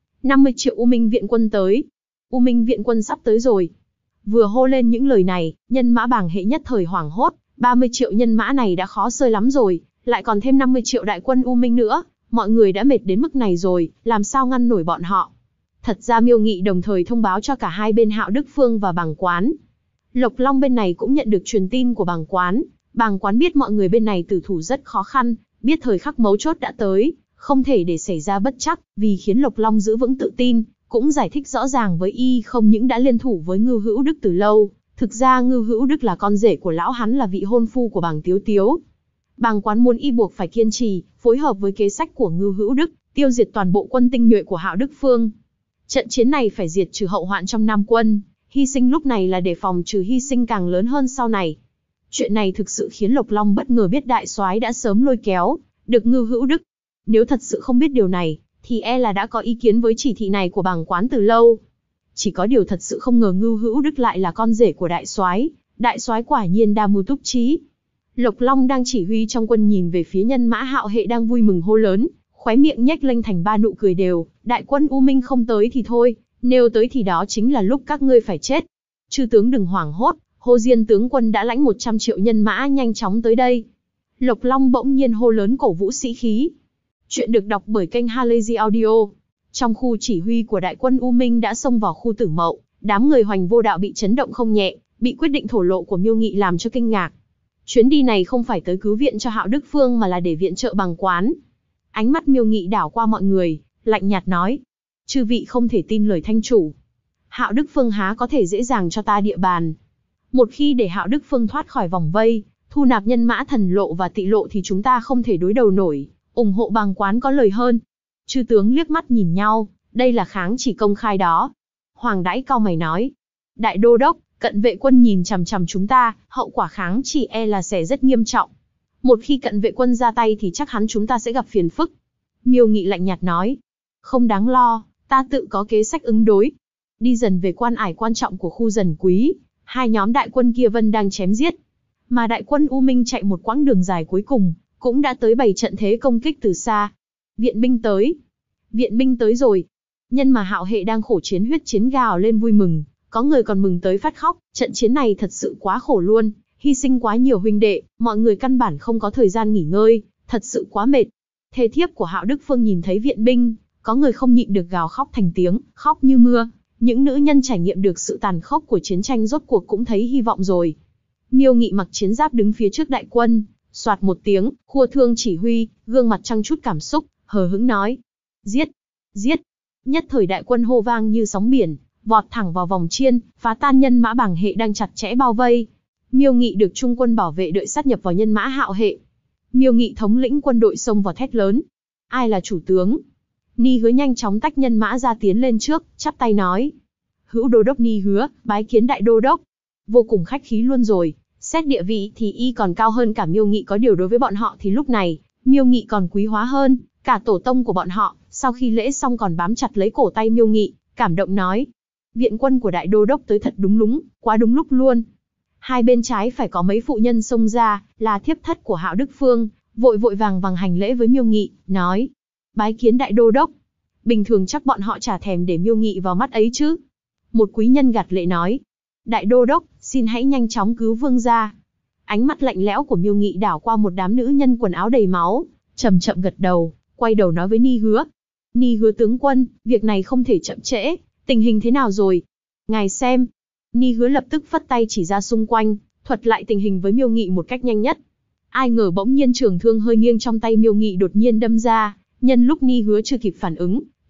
50 triệu U Minh viện quân tới. U Minh viện quân sắp tới rồi. Vừa hô lên những lời này, nhân mã Bàng Hệ nhất thời hoảng hốt, 30 triệu nhân mã này đã khó sơi lắm rồi, lại còn thêm 50 triệu đại quân U Minh nữa, mọi người đã mệt đến mức này rồi, làm sao ngăn nổi bọn họ. Thật ra Miêu Nghị đồng thời thông báo cho cả hai bên Hạo Đức Phương và Bàng Quán. Lộc Long bên này cũng nhận được truyền tin của Bàng Quán. Bàng Quán biết mọi người bên này tử thủ rất khó khăn, biết thời khắc mấu chốt đã tới, không thể để xảy ra bất trắc, vì khiến Lộc Long giữ vững tự tin, cũng giải thích rõ ràng với y không những đã liên thủ với Ngưu Hữu Đức từ lâu, thực ra Ngưu Hữu Đức là con rể của lão, hắn là vị hôn phu của Bàng Tiếu Tiếu. Bàng Quán muốn y buộc phải kiên trì, phối hợp với kế sách của Ngưu Hữu Đức, tiêu diệt toàn bộ quân tinh nhuệ của Hạo Đức Phương. Trận chiến này phải diệt trừ hậu hoạn trong Nam quân, hy sinh lúc này là để phòng trừ hy sinh càng lớn hơn sau này. Chuyện này thực sự khiến Lộc Long bất ngờ biết đại soái đã sớm lôi kéo được Ngưu Hữu Đức. Nếu thật sự không biết điều này, thì e là đã có ý kiến với chỉ thị này của Bàng Quán từ lâu. Chỉ có điều thật sự không ngờ Ngưu Hữu Đức lại là con rể của đại soái quả nhiên đa mưu túc trí. Lộc Long đang chỉ huy trong quân nhìn về phía nhân mã Hạo Hệ đang vui mừng hô lớn, khóe miệng nhếch lên thành ba nụ cười đều, đại quân U Minh không tới thì thôi, nếu tới thì đó chính là lúc các ngươi phải chết. Chư tướng đừng hoảng hốt, Hồ Diên tướng quân đã lãnh 100 triệu nhân mã nhanh chóng tới đây. Lộc Long bỗng nhiên hô lớn cổ vũ sĩ khí. Chuyện được đọc bởi kênh Halazy Audio. Trong khu chỉ huy của đại quân U Minh đã xông vào khu Tử Mậu, đám người Hoành Vô Đạo bị chấn động không nhẹ, bị quyết định thổ lộ của Miêu Nghị làm cho kinh ngạc. Chuyến đi này không phải tới cứu viện cho Hạo Đức Phương mà là để viện trợ Bàng Quán. Ánh mắt Miêu Nghị đảo qua mọi người, lạnh nhạt nói: chư vị không thể tin lời thanh chủ. Hạo Đức Phương há có thể dễ dàng cho ta địa bàn. Một khi để Hạo Đức Phương thoát khỏi vòng vây, thu nạp nhân mã Thần Lộ và Tị Lộ thì chúng ta không thể đối đầu nổi, ủng hộ Bàng Quán có lời hơn. Chư tướng liếc mắt nhìn nhau, đây là kháng chỉ công khai đó. Hoàng Đãi cau mày nói: đại đô đốc, cận vệ quân nhìn chằm chằm chúng ta, hậu quả kháng chỉ e là sẽ rất nghiêm trọng. Một khi cận vệ quân ra tay thì chắc hẳn chúng ta sẽ gặp phiền phức. Miêu Nghị lạnh nhạt nói: không đáng lo, ta tự có kế sách ứng đối. Đi dần về quan ải quan trọng của khu Dần Quý, hai nhóm đại quân kia vẫn đang chém giết. Mà đại quân U Minh chạy một quãng đường dài cuối cùng, cũng đã tới bày trận thế công kích từ xa. Viện binh tới. Viện binh tới rồi. Nhân mà Hạo Hệ đang khổ chiến huyết chiến gào lên vui mừng, có người còn mừng tới phát khóc, trận chiến này thật sự quá khổ luôn, hy sinh quá nhiều huynh đệ, mọi người căn bản không có thời gian nghỉ ngơi, thật sự quá mệt. Thê thiếp của Hạo Đức Phương nhìn thấy viện binh, có người không nhịn được gào khóc thành tiếng, khóc như mưa. Những nữ nhân trải nghiệm được sự tàn khốc của chiến tranh rốt cuộc cũng thấy hy vọng rồi. Miêu Nghị mặc chiến giáp đứng phía trước đại quân, soạt một tiếng, khua thương chỉ huy, gương mặt trăng chút cảm xúc, hờ hững nói: giết, giết. Nhất thời đại quân hô vang như sóng biển, vọt thẳng vào vòng chiên, phá tan nhân mã Bàng Hệ đang chặt chẽ bao vây. Miêu Nghị được trung quân bảo vệ đợi sát nhập vào nhân mã Hạo Hệ. Miêu Nghị thống lĩnh quân đội xông vào thét lớn: ai là chủ tướng? Ni Hứa nhanh chóng tách nhân mã ra tiến lên trước, chắp tay nói: hữu đô đốc Ni Hứa, bái kiến đại đô đốc. Vô cùng khách khí luôn rồi, xét địa vị thì y còn cao hơn cả Miêu Nghị, có điều đối với bọn họ thì lúc này, Miêu Nghị còn quý hóa hơn, cả tổ tông của bọn họ. Sau khi lễ xong còn bám chặt lấy cổ tay Miêu Nghị, cảm động nói: viện quân của đại đô đốc tới thật đúng quá đúng lúc luôn. Hai bên trái phải có mấy phụ nhân xông ra, là thiếp thất của Hạo Đức Phương, vội vàng hành lễ với Miêu Nghị, nói: bái kiến đại đô đốc. Bình thường chắc bọn họ chả thèm để Miêu Nghị vào mắt ấy chứ. Một quý nhân gạt lệ nói: đại đô đốc, xin hãy nhanh chóng cứu vương gia. Ánh mắt lạnh lẽo của Miêu Nghị đảo qua một đám nữ nhân quần áo đầy máu, chậm gật đầu, quay đầu nói với Ni Hứa: Ni Hứa tướng quân, việc này không thể chậm trễ, tình hình thế nào rồi? Ngài xem. Ni Hứa lập tức phất tay chỉ ra xung quanh, thuật lại tình hình với Miêu Nghị một cách nhanh nhất. Ai ngờ bỗng nhiên trường thương hơi nghiêng trong tay Miêu Nghị đột nhiên đâm ra, nhân lúc Ni Hứa chưa kịp phản ứng,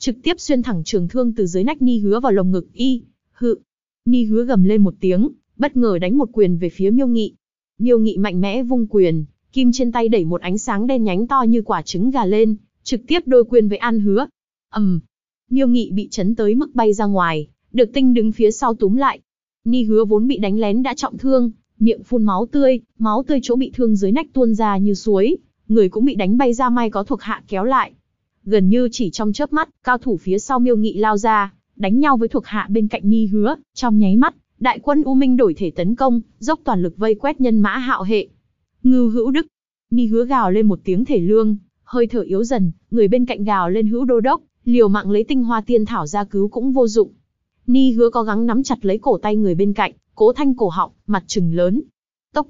trực tiếp xuyên thẳng trường thương từ dưới nách Ni Hứa vào lồng ngực y. Hự! Ni Hứa gầm lên một tiếng, bất ngờ đánh một quyền về phía Miêu Nghị. Miêu Nghị mạnh mẽ vung quyền, kim trên tay đẩy một ánh sáng đen nhánh to như quả trứng gà lên, trực tiếp đôi quyền với An Hứa. Miêu Nghị bị chấn tới mức bay ra ngoài, được Tinh đứng phía sau túm lại. Ni Hứa vốn bị đánh lén đã trọng thương, miệng phun máu tươi chỗ bị thương dưới nách tuôn ra như suối, người cũng bị đánh bay ra, may có thuộc hạ kéo lại. Gần như chỉ trong chớp mắt, cao thủ phía sau Miêu Nghị lao ra, đánh nhau với thuộc hạ bên cạnh Ni Hứa, trong nháy mắt, đại quân U Minh đổi thể tấn công, dốc toàn lực vây quét nhân mã Hạo Hệ. Ngưu Hữu Đức! Ni Hứa gào lên một tiếng thể lương, hơi thở yếu dần, người bên cạnh gào lên Hữu Đô Đốc, liều mạng lấy tinh hoa tiên thảo ra cứu cũng vô dụng. Ni Hứa cố gắng nắm chặt lấy cổ tay người bên cạnh, cố thanh cổ họng, mặt trừng lớn. Tốc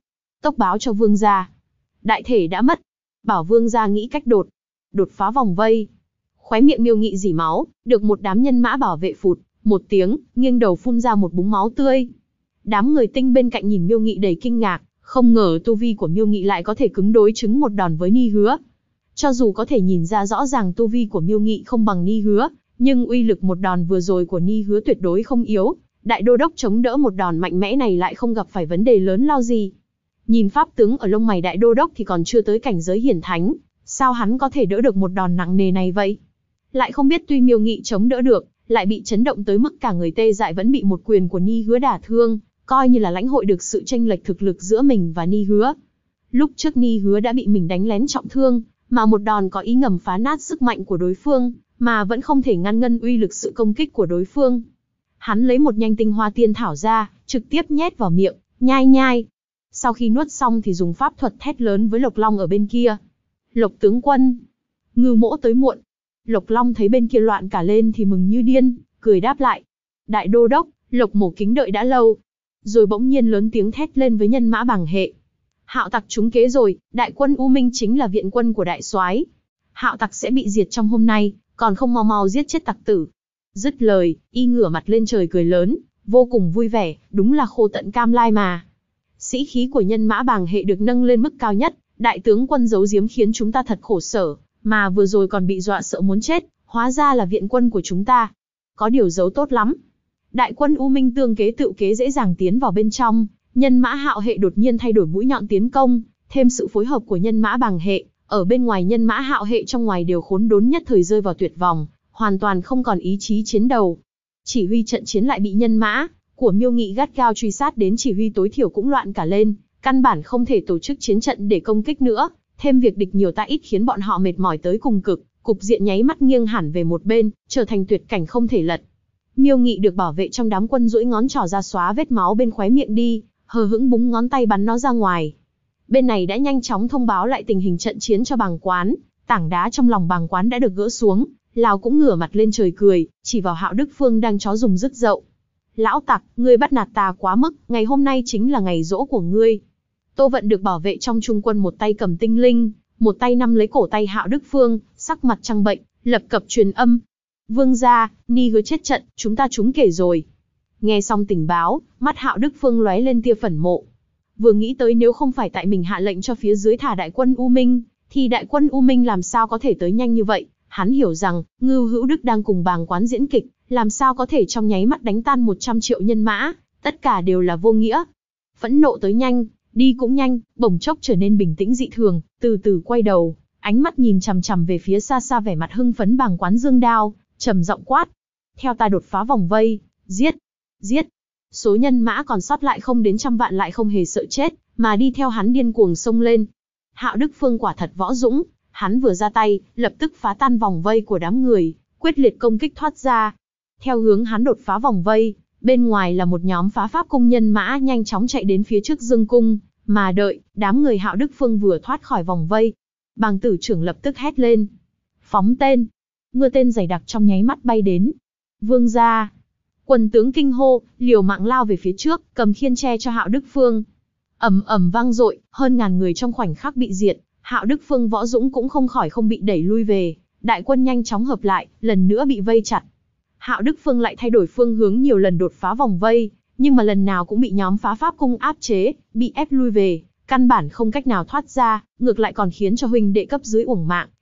báo cho vương gia. Đại thể đã mất. Bảo vương gia nghĩ cách đột phá vòng vây. Khóe miệng Miêu Nghị rỉ máu, được một đám nhân mã bảo vệ phụt một tiếng, nghiêng đầu phun ra một búng máu tươi. Đám người Tinh bên cạnh nhìn Miêu Nghị đầy kinh ngạc, không ngờ tu vi của Miêu Nghị lại có thể cứng đối cứng một đòn với Ni Hứa. Cho dù có thể nhìn ra rõ ràng tu vi của Miêu Nghị không bằng Ni Hứa, nhưng uy lực một đòn vừa rồi của Ni Hứa tuyệt đối không yếu. Đại đô đốc chống đỡ một đòn mạnh mẽ này lại không gặp phải vấn đề lớn lao gì. Nhìn pháp tướng ở lông mày đại đô đốc thì còn chưa tới cảnh giới hiển thánh, sao hắn có thể đỡ được một đòn nặng nề này vậy? Lại không biết tuy Miêu Nghị chống đỡ được, lại bị chấn động tới mức cả người tê dại, vẫn bị một quyền của Ni Hứa đả thương, coi như là lãnh hội được sự chênh lệch thực lực giữa mình và Ni Hứa. Lúc trước Ni Hứa đã bị mình đánh lén trọng thương, mà một đòn có ý ngầm phá nát sức mạnh của đối phương, mà vẫn không thể ngăn ngăn uy lực sự công kích của đối phương. Hắn lấy một nhanh tinh hoa tiên thảo ra, trực tiếp nhét vào miệng, nhai. Sau khi nuốt xong thì dùng pháp thuật thét lớn với Lộc Long ở bên kia. Lộc tướng quân! Ngưu Mỗ tới muộn. Lộc Long thấy bên kia loạn cả lên thì mừng như điên, cười đáp lại. Đại đô đốc, Lộc Mỗ kính đợi đã lâu. Rồi bỗng nhiên lớn tiếng thét lên với nhân mã Bàng Hệ. Hạo tặc trúng kế rồi, đại quân U Minh chính là viện quân của đại soái. Hạo tặc sẽ bị diệt trong hôm nay, còn không mau giết chết tặc tử. Dứt lời, y ngửa mặt lên trời cười lớn, vô cùng vui vẻ, đúng là khô tận cam lai mà. Sĩ khí của nhân mã Bàng Hệ được nâng lên mức cao nhất, đại tướng quân giấu giếm khiến chúng ta thật khổ sở, mà vừa rồi còn bị dọa sợ muốn chết, hóa ra là viện quân của chúng ta. Có điều giấu tốt lắm. Đại quân U Minh tương kế tự kế dễ dàng tiến vào bên trong, nhân mã Hạo Hệ đột nhiên thay đổi mũi nhọn tiến công, thêm sự phối hợp của nhân mã Bàng Hệ, ở bên ngoài nhân mã Hạo Hệ trong ngoài đều khốn đốn nhất thời rơi vào tuyệt vọng, hoàn toàn không còn ý chí chiến đấu. Chỉ huy trận chiến lại bị nhân mã của Miêu Nghị gắt gao truy sát đến, chỉ huy tối thiểu cũng loạn cả lên, căn bản không thể tổ chức chiến trận để công kích nữa, thêm việc địch nhiều ta ít khiến bọn họ mệt mỏi tới cùng cực, cục diện nháy mắt nghiêng hẳn về một bên, trở thành tuyệt cảnh không thể lật. Miêu Nghị được bảo vệ trong đám quân duỗi ngón trỏ ra xóa vết máu bên khóe miệng đi, hờ hững búng ngón tay bắn nó ra ngoài. Bên này đã nhanh chóng thông báo lại tình hình trận chiến cho Bàng Quán, tảng đá trong lòng Bàng Quán đã được gỡ xuống, Lào cũng ngửa mặt lên trời cười, chỉ vào Hạo Đức Phương đang chó dùng dứt dậu. Lão tặc, ngươi bắt nạt ta quá mức, ngày hôm nay chính là ngày giỗ của ngươi. Tô Vận được bảo vệ trong trung quân một tay cầm tinh linh, một tay nắm lấy cổ tay Hạo Đức Phương, sắc mặt trăng bệnh, lập cập truyền âm. Vương gia, Ni Hứa chết trận, chúng ta trúng kể rồi. Nghe xong tình báo, mắt Hạo Đức Phương lóe lên tia phẫn mộ. Vừa nghĩ tới nếu không phải tại mình hạ lệnh cho phía dưới thả đại quân U Minh, thì đại quân U Minh làm sao có thể tới nhanh như vậy. Hắn hiểu rằng, Ngưu Hữu Đức đang cùng Bàng Quán diễn kịch, làm sao có thể trong nháy mắt đánh tan 100 triệu nhân mã, tất cả đều là vô nghĩa. Phẫn nộ tới nhanh, đi cũng nhanh, bỗng chốc trở nên bình tĩnh dị thường, từ từ quay đầu, ánh mắt nhìn chằm chằm về phía xa xa, vẻ mặt hưng phấn Bàng Quán giương đao, trầm giọng quát. Theo ta đột phá vòng vây, giết, giết. Số nhân mã còn sót lại không đến 100 vạn lại không hề sợ chết, mà đi theo hắn điên cuồng xông lên. Hạo Đức Phương quả thật võ dũng, hắn vừa ra tay, lập tức phá tan vòng vây của đám người, quyết liệt công kích thoát ra. Theo hướng hắn đột phá vòng vây, bên ngoài là một nhóm phá pháp cung nhân mã nhanh chóng chạy đến phía trước Dương cung, mà đợi, đám người Hạo Đức Phương vừa thoát khỏi vòng vây. Bàng tử trưởng lập tức hét lên. Phóng tên. Mưa tên dày đặc trong nháy mắt bay đến. Vương gia. Quần tướng kinh hô, liều mạng lao về phía trước, cầm khiên che cho Hạo Đức Phương. Ầm ầm vang dội, hơn ngàn người trong khoảnh khắc bị diệt. Hạo Đức Phương võ dũng cũng không khỏi không bị đẩy lui về. Đại quân nhanh chóng hợp lại, lần nữa bị vây chặt. Hạo Đức Phương lại thay đổi phương hướng nhiều lần đột phá vòng vây, nhưng mà lần nào cũng bị nhóm phá pháp cung áp chế, bị ép lui về, căn bản không cách nào thoát ra, ngược lại còn khiến cho huynh đệ cấp dưới uổng mạng,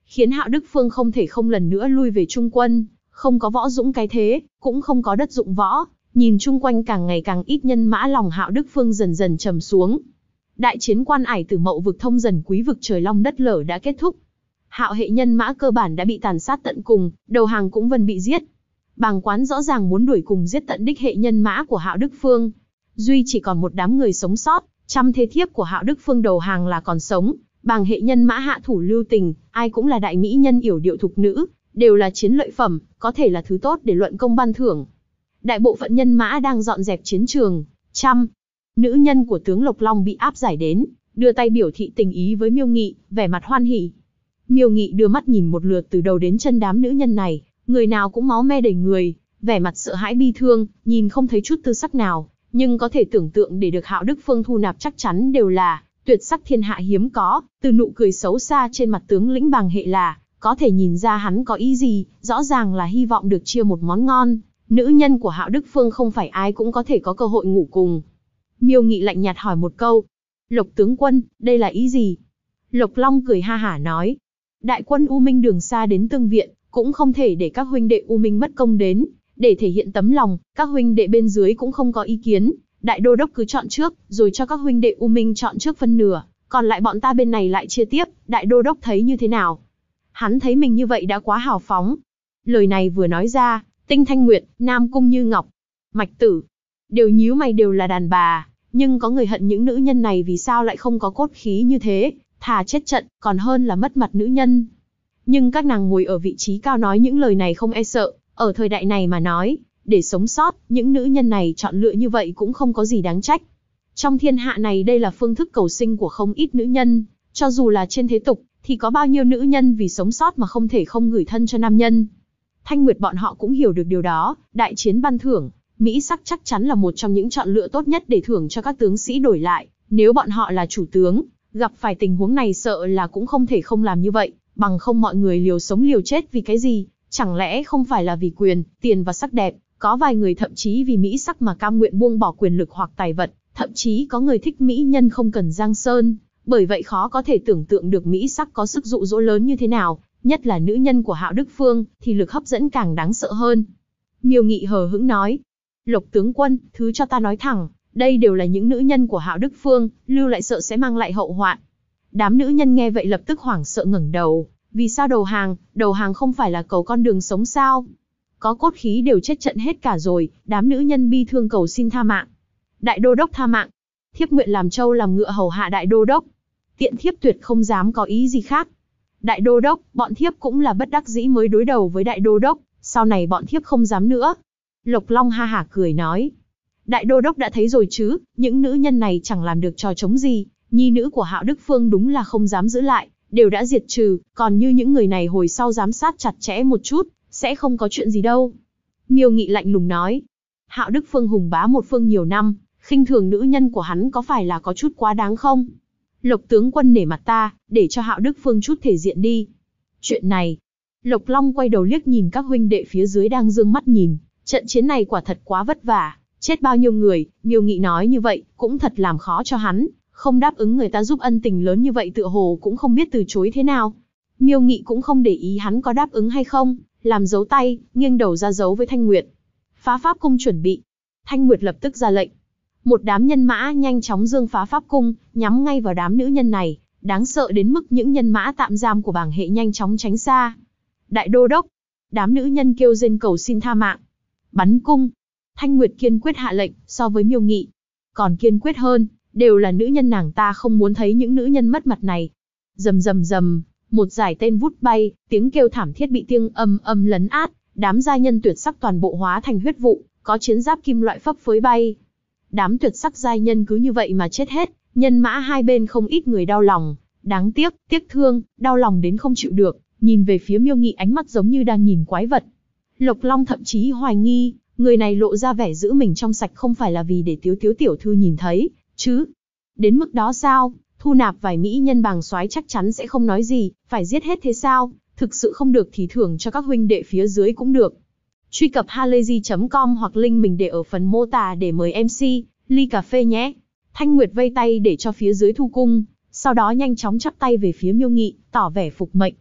khiến Hạo Đức Phương không thể không lần nữa lui về trung quân, không có võ dũng cái thế, cũng không có đất dụng võ, nhìn chung quanh càng ngày càng ít nhân mã, lòng Hạo Đức Phương dần dần trầm xuống. Đại chiến Quan Ải Tử Mậu vực thông dần Quý vực trời long đất lở đã kết thúc. Hạo hệ nhân mã cơ bản đã bị tàn sát tận cùng, đầu hàng cũng vần bị giết. Bàng Quán rõ ràng muốn đuổi cùng giết tận đích hệ nhân mã của Hạo Đức Phương. Duy chỉ còn một đám người sống sót, trăm thế thiếp của Hạo Đức Phương đầu hàng là còn sống. Bàng hệ nhân mã hạ thủ lưu tình, ai cũng là đại mỹ nhân yểu điệu thục nữ, đều là chiến lợi phẩm, có thể là thứ tốt để luận công ban thưởng. Đại bộ phận nhân mã đang dọn dẹp chiến trường, trăm nữ nhân của tướng Lộc Long bị áp giải đến, đưa tay biểu thị tình ý với Miêu Nghị, vẻ mặt hoan hỉ. Miêu Nghị đưa mắt nhìn một lượt từ đầu đến chân đám nữ nhân này, người nào cũng máu me đầy người, vẻ mặt sợ hãi bi thương, nhìn không thấy chút tư sắc nào, nhưng có thể tưởng tượng để được Hạo Đức Phương thu nạp chắc chắn đều là tuyệt sắc thiên hạ hiếm có. Từ nụ cười xấu xa trên mặt tướng lĩnh Bàng hệ là có thể nhìn ra hắn có ý gì, rõ ràng là hy vọng được chia một món ngon. Nữ nhân của Hạo Đức Phương không phải ai cũng có thể có cơ hội ngủ cùng. Miêu Nghị lạnh nhạt hỏi một câu, Lộc tướng quân, đây là ý gì? Lộc Long cười ha hả nói, đại quân U Minh đường xa đến tương viện, cũng không thể để các huynh đệ U Minh mất công đến, để thể hiện tấm lòng, các huynh đệ bên dưới cũng không có ý kiến, đại đô đốc cứ chọn trước, rồi cho các huynh đệ U Minh chọn trước phân nửa, còn lại bọn ta bên này lại chia tiếp, đại đô đốc thấy như thế nào? Hắn thấy mình như vậy đã quá hào phóng. Lời này vừa nói ra, Tinh Thanh Nguyệt, Nam Cung Như Ngọc, Mạch Tử đều nhíu mày, đều là đàn bà, nhưng có người hận những nữ nhân này vì sao lại không có cốt khí như thế, thà chết trận, còn hơn là mất mặt nữ nhân. Nhưng các nàng ngồi ở vị trí cao nói những lời này không e sợ, ở thời đại này mà nói, để sống sót, những nữ nhân này chọn lựa như vậy cũng không có gì đáng trách. Trong thiên hạ này đây là phương thức cầu sinh của không ít nữ nhân, cho dù là trên thế tục, thì có bao nhiêu nữ nhân vì sống sót mà không thể không gửi thân cho nam nhân. Thanh Nguyệt bọn họ cũng hiểu được điều đó, đại chiến ban thưởng, mỹ sắc chắc chắn là một trong những chọn lựa tốt nhất để thưởng cho các tướng sĩ đổi lại, nếu bọn họ là chủ tướng, gặp phải tình huống này sợ là cũng không thể không làm như vậy, bằng không mọi người liều sống liều chết vì cái gì, chẳng lẽ không phải là vì quyền, tiền và sắc đẹp, có vài người thậm chí vì mỹ sắc mà cam nguyện buông bỏ quyền lực hoặc tài vật, thậm chí có người thích mỹ nhân không cần giang sơn, bởi vậy khó có thể tưởng tượng được mỹ sắc có sức dụ dỗ lớn như thế nào, nhất là nữ nhân của Hạo Đức Phương, thì lực hấp dẫn càng đáng sợ hơn. Miêu Nghị hờ hững nói, Lộc tướng quân, thứ cho ta nói thẳng, đây đều là những nữ nhân của Hạo Đức Phương, lưu lại sợ sẽ mang lại hậu hoạn. Đám nữ nhân nghe vậy lập tức hoảng sợ ngẩng đầu, vì sao đầu hàng? Đầu hàng không phải là cầu con đường sống sao? Có cốt khí đều chết trận hết cả rồi, đám nữ nhân bi thương cầu xin tha mạng. Đại đô đốc tha mạng, thiếp nguyện làm trâu làm ngựa hầu hạ đại đô đốc. Tiện thiếp tuyệt không dám có ý gì khác. Đại đô đốc, bọn thiếp cũng là bất đắc dĩ mới đối đầu với đại đô đốc, sau này bọn thiếp không dám nữa. Lộc Long ha hả cười nói, đại đô đốc đã thấy rồi chứ, những nữ nhân này chẳng làm được trò chống gì, nhi nữ của Hạo Đức Phương đúng là không dám giữ lại, đều đã diệt trừ, còn như những người này hồi sau giám sát chặt chẽ một chút, sẽ không có chuyện gì đâu. Miêu Nghị lạnh lùng nói, Hạo Đức Phương hùng bá một phương nhiều năm, khinh thường nữ nhân của hắn có phải là có chút quá đáng không? Lộc tướng quân nể mặt ta, để cho Hạo Đức Phương chút thể diện đi. Chuyện này, Lộc Long quay đầu liếc nhìn các huynh đệ phía dưới đang dương mắt nhìn, trận chiến này quả thật quá vất vả, chết bao nhiêu người, Miêu Nghị nói như vậy, cũng thật làm khó cho hắn, không đáp ứng người ta giúp ân tình lớn như vậy tựa hồ cũng không biết từ chối thế nào. Miêu Nghị cũng không để ý hắn có đáp ứng hay không, làm dấu tay, nghiêng đầu ra dấu với Thanh Nguyệt. Phá pháp cung chuẩn bị. Thanh Nguyệt lập tức ra lệnh. Một đám nhân mã nhanh chóng dương phá pháp cung, nhắm ngay vào đám nữ nhân này, đáng sợ đến mức những nhân mã tạm giam của bảng hệ nhanh chóng tránh xa. Đại đô đốc, đám nữ nhân kêu rên cầu xin tha mạng. Bắn cung. Thanh Nguyệt kiên quyết hạ lệnh, so với Miêu Nghị còn kiên quyết hơn, đều là nữ nhân, nàng ta không muốn thấy những nữ nhân mất mặt này. Rầm rầm rầm, một dải tên vút bay, tiếng kêu thảm thiết bị tiếng ầm ầm lấn át, đám giai nhân tuyệt sắc toàn bộ hóa thành huyết vụ, có chiến giáp kim loại phấp phới bay. Đám tuyệt sắc giai nhân cứ như vậy mà chết hết, nhân mã hai bên không ít người đau lòng, đáng tiếc, tiếc thương, đau lòng đến không chịu được, nhìn về phía Miêu Nghị ánh mắt giống như đang nhìn quái vật. Lộc Long thậm chí hoài nghi, người này lộ ra vẻ giữ mình trong sạch không phải là vì để Tiếu Tiếu tiểu thư nhìn thấy, chứ. Đến mức đó sao, thu nạp vài mỹ nhân bàng soái chắc chắn sẽ không nói gì, phải giết hết thế sao, thực sự không được thì thưởng cho các huynh đệ phía dưới cũng được. Truy cập halayzi.com hoặc link mình để ở phần mô tả để mời MC, ly cà phê nhé. Thanh Nguyệt vây tay để cho phía dưới thu cung, sau đó nhanh chóng chắp tay về phía Miêu Nghị, tỏ vẻ phục mệnh.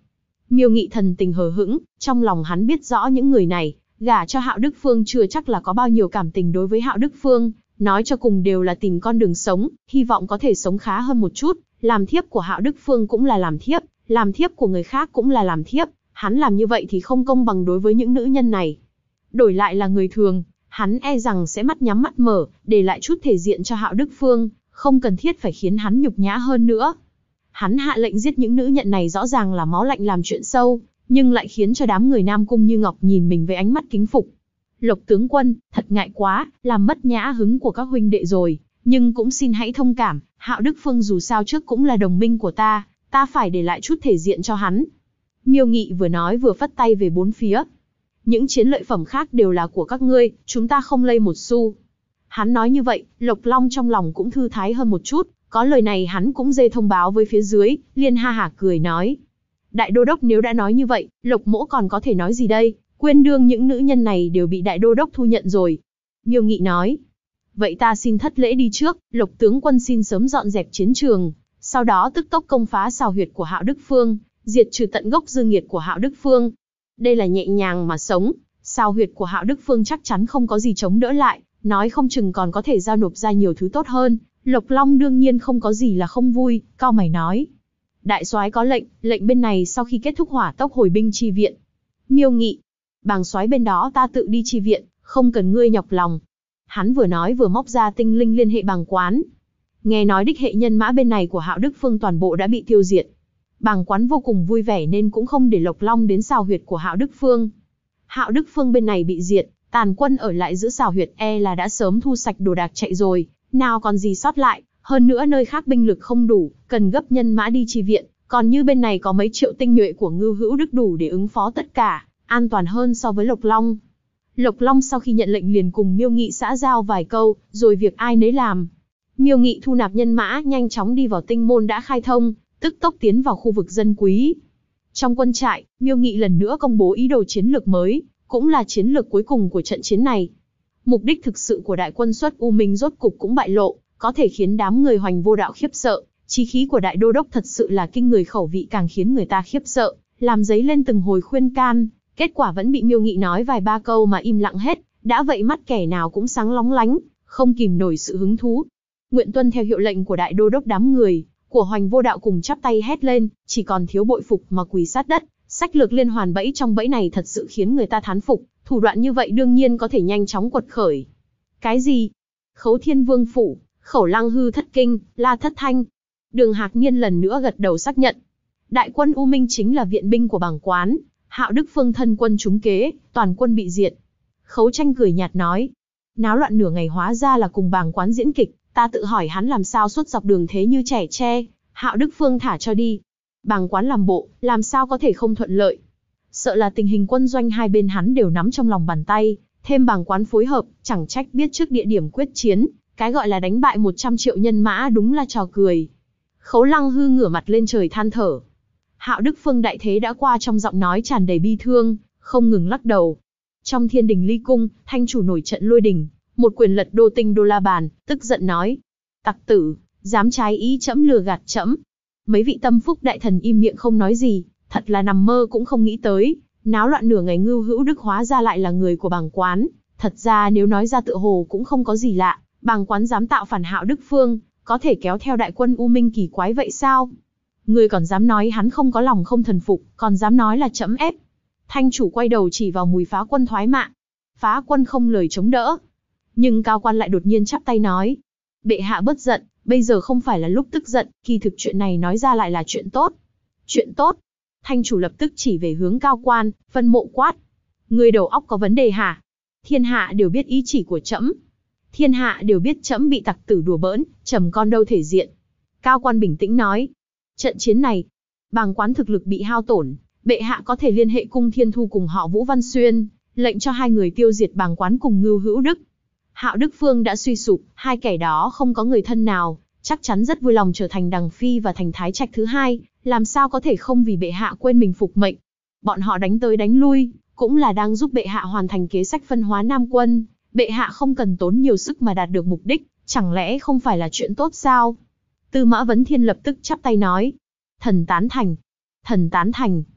Miêu Nghị thần tình hờ hững, trong lòng hắn biết rõ những người này, gả cho Hạo Đức Phương chưa chắc là có bao nhiêu cảm tình đối với Hạo Đức Phương, nói cho cùng đều là tìm con đường sống, hy vọng có thể sống khá hơn một chút, làm thiếp của Hạo Đức Phương cũng là làm thiếp của người khác cũng là làm thiếp, hắn làm như vậy thì không công bằng đối với những nữ nhân này. Đổi lại là người thường, hắn e rằng sẽ mắt nhắm mắt mở, để lại chút thể diện cho Hạo Đức Phương, không cần thiết phải khiến hắn nhục nhã hơn nữa. Hắn hạ lệnh giết những nữ nhân này rõ ràng là máu lạnh làm chuyện sâu, nhưng lại khiến cho đám người Nam Cung Như Ngọc nhìn mình với ánh mắt kính phục. Lộc tướng quân, thật ngại quá, làm mất nhã hứng của các huynh đệ rồi, nhưng cũng xin hãy thông cảm, Hạo Đức Phương dù sao trước cũng là đồng minh của ta phải để lại chút thể diện cho hắn. Miêu Nghị vừa nói vừa phất tay về bốn phía. Những chiến lợi phẩm khác đều là của các ngươi, chúng ta không lây một xu. Hắn nói như vậy, Lộc Long trong lòng cũng thư thái hơn một chút, có lời này hắn cũng dê thông báo với phía dưới, liền ha hả cười nói. Đại đô đốc nếu đã nói như vậy, Lộc mỗ còn có thể nói gì đây, quên đương những nữ nhân này đều bị đại đô đốc thu nhận rồi. Miêu Nghị nói. Vậy ta xin thất lễ đi trước, Lộc tướng quân xin sớm dọn dẹp chiến trường, sau đó tức tốc công phá sào huyệt của Hạo Đức Phương, diệt trừ tận gốc dư nghiệt của Hạo Đức Phương. Đây là nhẹ nhàng mà sống, sào huyệt của Hạo Đức Phương chắc chắn không có gì chống đỡ lại, nói không chừng còn có thể giao nộp ra nhiều thứ tốt hơn. Lộc Long đương nhiên không có gì là không vui, cau mày nói. Đại soái có lệnh bên này sau khi kết thúc hỏa tốc hồi binh chi viện. Miêu Nghị, bàng soái bên đó ta tự đi chi viện, không cần ngươi nhọc lòng. Hắn vừa nói vừa móc ra tinh linh liên hệ bàng quán. Nghe nói đích hệ nhân mã bên này của Hạo Đức Phương toàn bộ đã bị tiêu diệt. Bàng quán vô cùng vui vẻ nên cũng không để Lộc Long đến sào huyệt của Hạo Đức Phương. Hạo Đức Phương bên này bị diệt, tàn quân ở lại giữ sào huyệt e là đã sớm thu sạch đồ đạc chạy rồi, nào còn gì sót lại, hơn nữa nơi khác binh lực không đủ, cần gấp nhân mã đi chi viện, còn như bên này có mấy triệu tinh nhuệ của Ngưu Hữu Đức đủ để ứng phó tất cả, an toàn hơn so với Lộc Long. Lộc Long sau khi nhận lệnh liền cùng Miêu Nghị xã giao vài câu, rồi việc ai nấy làm. Miêu Nghị thu nạp nhân mã nhanh chóng đi vào tinh môn đã khai thông, tức tốc tiến vào khu vực dân quý. Trong quân trại, Miêu Nghị lần nữa công bố ý đồ chiến lược mới, cũng là chiến lược cuối cùng của trận chiến này. Mục đích thực sự của đại quân xuất U Minh rốt cục cũng bại lộ, có thể khiến đám người Hoành Vô Đạo khiếp sợ, chí khí của đại đô đốc thật sự là kinh người, khẩu vị càng khiến người ta khiếp sợ, làm dấy lên từng hồi khuyên can, kết quả vẫn bị Miêu Nghị nói vài ba câu mà im lặng hết, đã vậy mắt kẻ nào cũng sáng lóng lánh, không kìm nổi sự hứng thú. Nguyện tuân theo hiệu lệnh của đại đô đốc, đám người của Hoành Vô Đạo cùng chắp tay hét lên, chỉ còn thiếu bội phục mà quỳ sát đất. Sách lược liên hoàn bẫy trong bẫy này thật sự khiến người ta thán phục, thủ đoạn như vậy đương nhiên có thể nhanh chóng quật khởi. Cái gì? Khấu Thiên Vương phủ, Khẩu Lăng Hư thất kinh, La thất thanh. Đường Hạc Niên lần nữa gật đầu xác nhận. Đại quân U Minh chính là viện binh của bàng quán, Hạo Đức Phương thân quân trúng kế, toàn quân bị diệt. Khấu Tranh cười nhạt nói, náo loạn nửa ngày hóa ra là cùng bàng quán diễn kịch, ta tự hỏi hắn làm sao suốt dọc đường thế như trẻ tre, Hạo Đức Phương thả cho đi. Bàng quán làm bộ, làm sao có thể không thuận lợi. Sợ là tình hình quân doanh hai bên hắn đều nắm trong lòng bàn tay, thêm bàng quán phối hợp, chẳng trách biết trước địa điểm quyết chiến, cái gọi là đánh bại 100 triệu nhân mã đúng là trò cười. Khấu Lăng Hư ngửa mặt lên trời than thở. Hạo Đức Phương đại thế đã qua, trong giọng nói tràn đầy bi thương, không ngừng lắc đầu. Trong Thiên Đình Ly Cung, Thanh chủ nổi trận lôi đình, một quyền lật đô tinh đô la bàn, tức giận nói: Tặc tử, dám trái ý trẫm, lừa gạt trẫm. Mấy vị tâm phúc đại thần im miệng không nói gì, thật là nằm mơ cũng không nghĩ tới, náo loạn nửa ngày Ngưu Hữu Đức hóa ra lại là người của bàng quán. Thật ra nếu nói ra tựa hồ cũng không có gì lạ, bàng quán dám tạo phản Hạo Đức Phương, có thể kéo theo đại quân U Minh kỳ quái vậy sao? Người còn dám nói hắn không có lòng không thần phục, còn dám nói là trẫm ép. Thanh chủ quay đầu chỉ vào Mùi Phá Quân thoái mạng. Phá Quân không lời chống đỡ. Nhưng Cao Quan lại đột nhiên chắp tay nói: Bệ hạ bớt giận, bây giờ không phải là lúc tức giận, kỳ thực chuyện này nói ra lại là chuyện tốt. Chuyện tốt? Thanh chủ lập tức chỉ về hướng Cao Quan, phân mộ quát: Người đầu óc có vấn đề hả? Thiên hạ đều biết ý chỉ của trẫm. Thiên hạ đều biết trẫm bị tặc tử đùa bỡn, trầm con đâu thể diện. Cao Quan bình tĩnh nói: Trận chiến này, bàng quán thực lực bị hao tổn, bệ hạ có thể liên hệ Cung Thiên Thu cùng họ Vũ Văn Xuyên, lệnh cho hai người tiêu diệt bàng quán cùng Ngưu Hữu Đức. Hạo Đức Phương đã suy sụp, hai kẻ đó không có người thân nào, chắc chắn rất vui lòng trở thành Đằng Phi và thành Thái Trạch thứ hai, làm sao có thể không vì bệ hạ quên mình phục mệnh. Bọn họ đánh tới đánh lui, cũng là đang giúp bệ hạ hoàn thành kế sách phân hóa Nam quân, bệ hạ không cần tốn nhiều sức mà đạt được mục đích, chẳng lẽ không phải là chuyện tốt sao? Tư Mã Vấn Thiên lập tức chắp tay nói: Thần tán thành. Thần tán thành.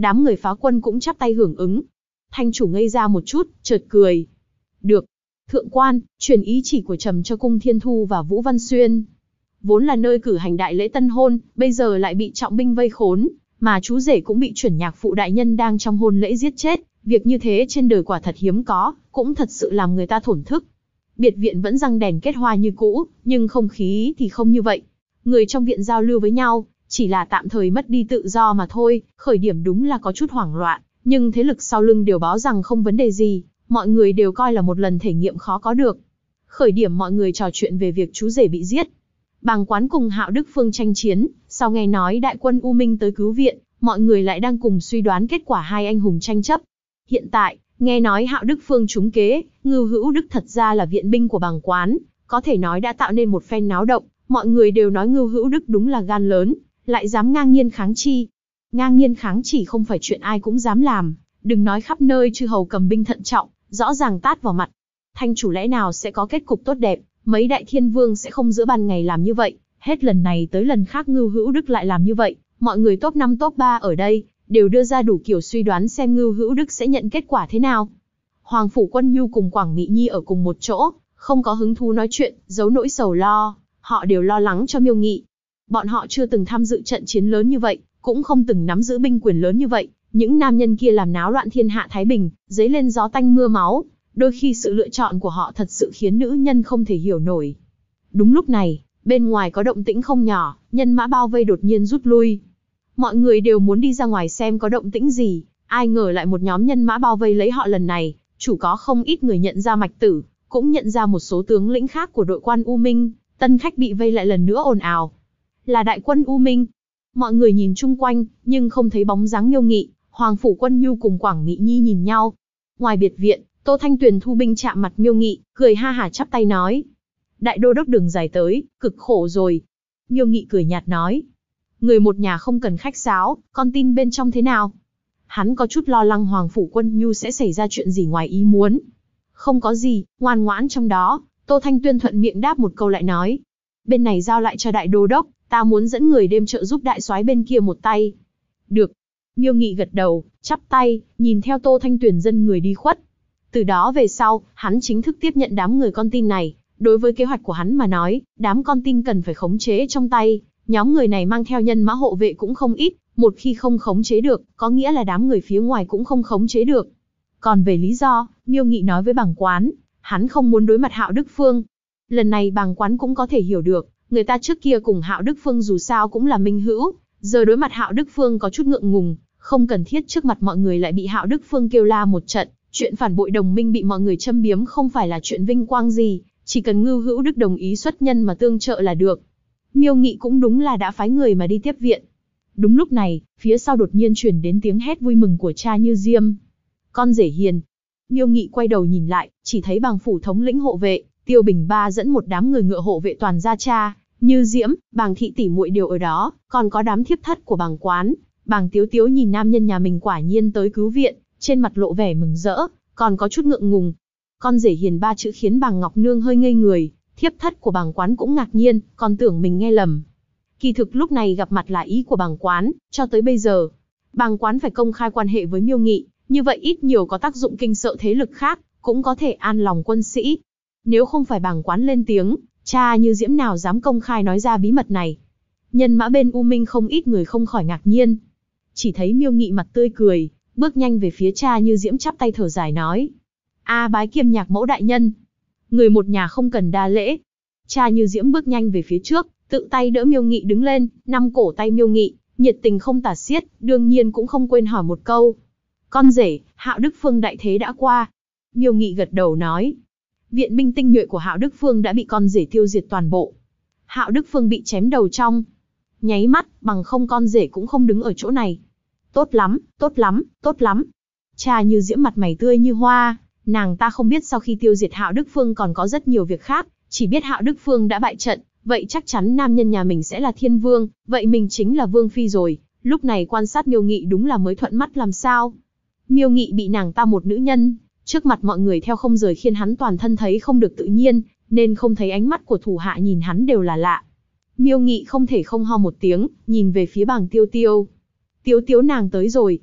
Đám người phá quân cũng chắp tay hưởng ứng. Thanh chủ ngây ra một chút, chợt cười. Được. Thượng quan, truyền ý chỉ của trẫm cho cung Thiên Thu và Vũ Văn Xuyên. Vốn là nơi cử hành đại lễ tân hôn, bây giờ lại bị trọng binh vây khốn, mà chú rể cũng bị chuẩn nhạc phụ đại nhân đang trong hôn lễ giết chết. Việc như thế trên đời quả thật hiếm có, cũng thật sự làm người ta thổn thức. Biệt viện vẫn răng đèn kết hoa như cũ, nhưng không khí thì không như vậy. Người trong viện giao lưu với nhau, chỉ là tạm thời mất đi tự do mà thôi, khởi điểm đúng là có chút hoảng loạn, nhưng thế lực sau lưng đều báo rằng không vấn đề gì, mọi người đều coi là một lần thể nghiệm khó có được. Khởi điểm mọi người trò chuyện về việc chú rể bị giết. Bàng Quán cùng Hạo Đức Phương tranh chiến, sau nghe nói đại quân U Minh tới cứu viện, mọi người lại đang cùng suy đoán kết quả hai anh hùng tranh chấp. Hiện tại, nghe nói Hạo Đức Phương trúng kế, Ngưu Hữu Đức thật ra là viện binh của Bàng Quán, có thể nói đã tạo nên một phen náo động, mọi người đều nói Ngưu Hữu Đức đúng là gan lớn, lại dám ngang nhiên kháng chi. Ngang nhiên kháng chỉ không phải chuyện ai cũng dám làm, đừng nói khắp nơi chư hầu cầm binh thận trọng, rõ ràng tát vào mặt. Thanh chủ lẽ nào sẽ có kết cục tốt đẹp, mấy đại thiên vương sẽ không giữa ban ngày làm như vậy, hết lần này tới lần khác Ngưu Hữu Đức lại làm như vậy, mọi người top 5 top 3 ở đây, đều đưa ra đủ kiểu suy đoán xem Ngưu Hữu Đức sẽ nhận kết quả thế nào. Hoàng Phủ Quân Nhu cùng Quảng Mị Nhi ở cùng một chỗ, không có hứng thú nói chuyện, giấu nỗi sầu lo, họ đều lo lắng cho Miêu Nghị. Bọn họ chưa từng tham dự trận chiến lớn như vậy, cũng không từng nắm giữ binh quyền lớn như vậy, những nam nhân kia làm náo loạn thiên hạ thái bình, dấy lên gió tanh mưa máu, đôi khi sự lựa chọn của họ thật sự khiến nữ nhân không thể hiểu nổi. Đúng lúc này, bên ngoài có động tĩnh không nhỏ, nhân mã bao vây đột nhiên rút lui. Mọi người đều muốn đi ra ngoài xem có động tĩnh gì, ai ngờ lại một nhóm nhân mã bao vây lấy họ lần này, chủ có không ít người nhận ra Mạch Tử, cũng nhận ra một số tướng lĩnh khác của đội quan U Minh, tân khách bị vây lại lần nữa ồn ào. Là đại quân U Minh. Mọi người nhìn chung quanh, nhưng không thấy bóng dáng Miêu Nghị, Hoàng Phủ Quân Nhu cùng Quảng Mị Nhi nhìn nhau. Ngoài biệt viện, Tô Thanh Tuyền thu binh chạm mặt Miêu Nghị, cười ha hả chắp tay nói. Đại đô đốc đường dài tới, cực khổ rồi. Miêu Nghị cười nhạt nói. Người một nhà không cần khách sáo, con tin bên trong thế nào? Hắn có chút lo lắng Hoàng Phủ Quân Nhu sẽ xảy ra chuyện gì ngoài ý muốn. Không có gì, ngoan ngoãn trong đó, Tô Thanh Tuyên thuận miệng đáp một câu lại nói. Bên này giao lại cho đại đô đốc, ta muốn dẫn người đêm trợ giúp đại soái bên kia một tay. Được. Miêu Nghị gật đầu, chắp tay, nhìn theo Tô Thanh Tuyền dân người đi khuất. Từ đó về sau, hắn chính thức tiếp nhận đám người con tin này. Đối với kế hoạch của hắn mà nói, đám con tin cần phải khống chế trong tay. Nhóm người này mang theo nhân mã hộ vệ cũng không ít, một khi không khống chế được, có nghĩa là đám người phía ngoài cũng không khống chế được. Còn về lý do, Miêu Nghị nói với Bàng Quán, hắn không muốn đối mặt Hạo Đức Phương. Lần này Bàng Quán cũng có thể hiểu được, người ta trước kia cùng Hạo Đức Phương dù sao cũng là minh hữu, giờ đối mặt Hạo Đức Phương có chút ngượng ngùng, không cần thiết trước mặt mọi người lại bị Hạo Đức Phương kêu la một trận, chuyện phản bội đồng minh bị mọi người châm biếm không phải là chuyện vinh quang gì, chỉ cần Ngưu Hữu Đức đồng ý xuất nhân mà tương trợ là được. Miêu Nghị cũng đúng là đã phái người mà đi tiếp viện. Đúng lúc này, phía sau đột nhiên truyền đến tiếng hét vui mừng của cha Như Diêm. Con rể hiền. Miêu Nghị quay đầu nhìn lại, chỉ thấy Bàng phủ thống lĩnh hộ vệ, Tiêu Bình Ba dẫn một đám người ngựa hộ vệ toàn gia cha, Như Diễm, Bàng thị tỷ muội đều ở đó, còn có đám thiếp thất của Bàng Quán. Bàng Tiếu Tiếu nhìn nam nhân nhà mình quả nhiên tới cứu viện, trên mặt lộ vẻ mừng rỡ, còn có chút ngượng ngùng. Con rể hiền ba chữ khiến Bàng Ngọc Nương hơi ngây người, thiếp thất của Bàng Quán cũng ngạc nhiên, còn tưởng mình nghe lầm. Kỳ thực lúc này gặp mặt là ý của Bàng Quán, cho tới bây giờ, Bàng Quán phải công khai quan hệ với Miêu Nghị, như vậy ít nhiều có tác dụng kinh sợ thế lực khác, cũng có thể an lòng quân sĩ. Nếu không phải Bàng Quán lên tiếng, cha Như Diễm nào dám công khai nói ra bí mật này. Nhân mã bên U Minh không ít người không khỏi ngạc nhiên. Chỉ thấy Miêu Nghị mặt tươi cười, bước nhanh về phía cha Như Diễm chắp tay thở dài nói. A bái kiêm nhạc mẫu đại nhân. Người một nhà không cần đa lễ. Cha Như Diễm bước nhanh về phía trước, tự tay đỡ Miêu Nghị đứng lên, nắm cổ tay Miêu Nghị, nhiệt tình không tả xiết, đương nhiên cũng không quên hỏi một câu. Con rể, Hạo Đức Phương đại thế đã qua. Miêu Nghị gật đầu nói. Viện binh tinh nhuệ của Hạo Đức Phương đã bị con rể tiêu diệt toàn bộ. Hạo Đức Phương bị chém đầu trong nháy mắt, bằng không con rể cũng không đứng ở chỗ này. Tốt lắm, tốt lắm, tốt lắm. Cha Như Diễm mặt mày tươi như hoa, nàng ta không biết sau khi tiêu diệt Hạo Đức Phương còn có rất nhiều việc khác, chỉ biết Hạo Đức Phương đã bại trận, vậy chắc chắn nam nhân nhà mình sẽ là thiên vương, vậy mình chính là vương phi rồi. Lúc này quan sát Miêu Nghị đúng là mới thuận mắt làm sao. Miêu Nghị bị nàng ta một nữ nhân, trước mặt mọi người theo không rời khiến hắn toàn thân thấy không được tự nhiên, nên không thấy ánh mắt của thủ hạ nhìn hắn đều là lạ. Miêu Nghị không thể không ho một tiếng, nhìn về phía Bàng Tiêu Tiêu. Tiếu Tiếu nàng tới rồi.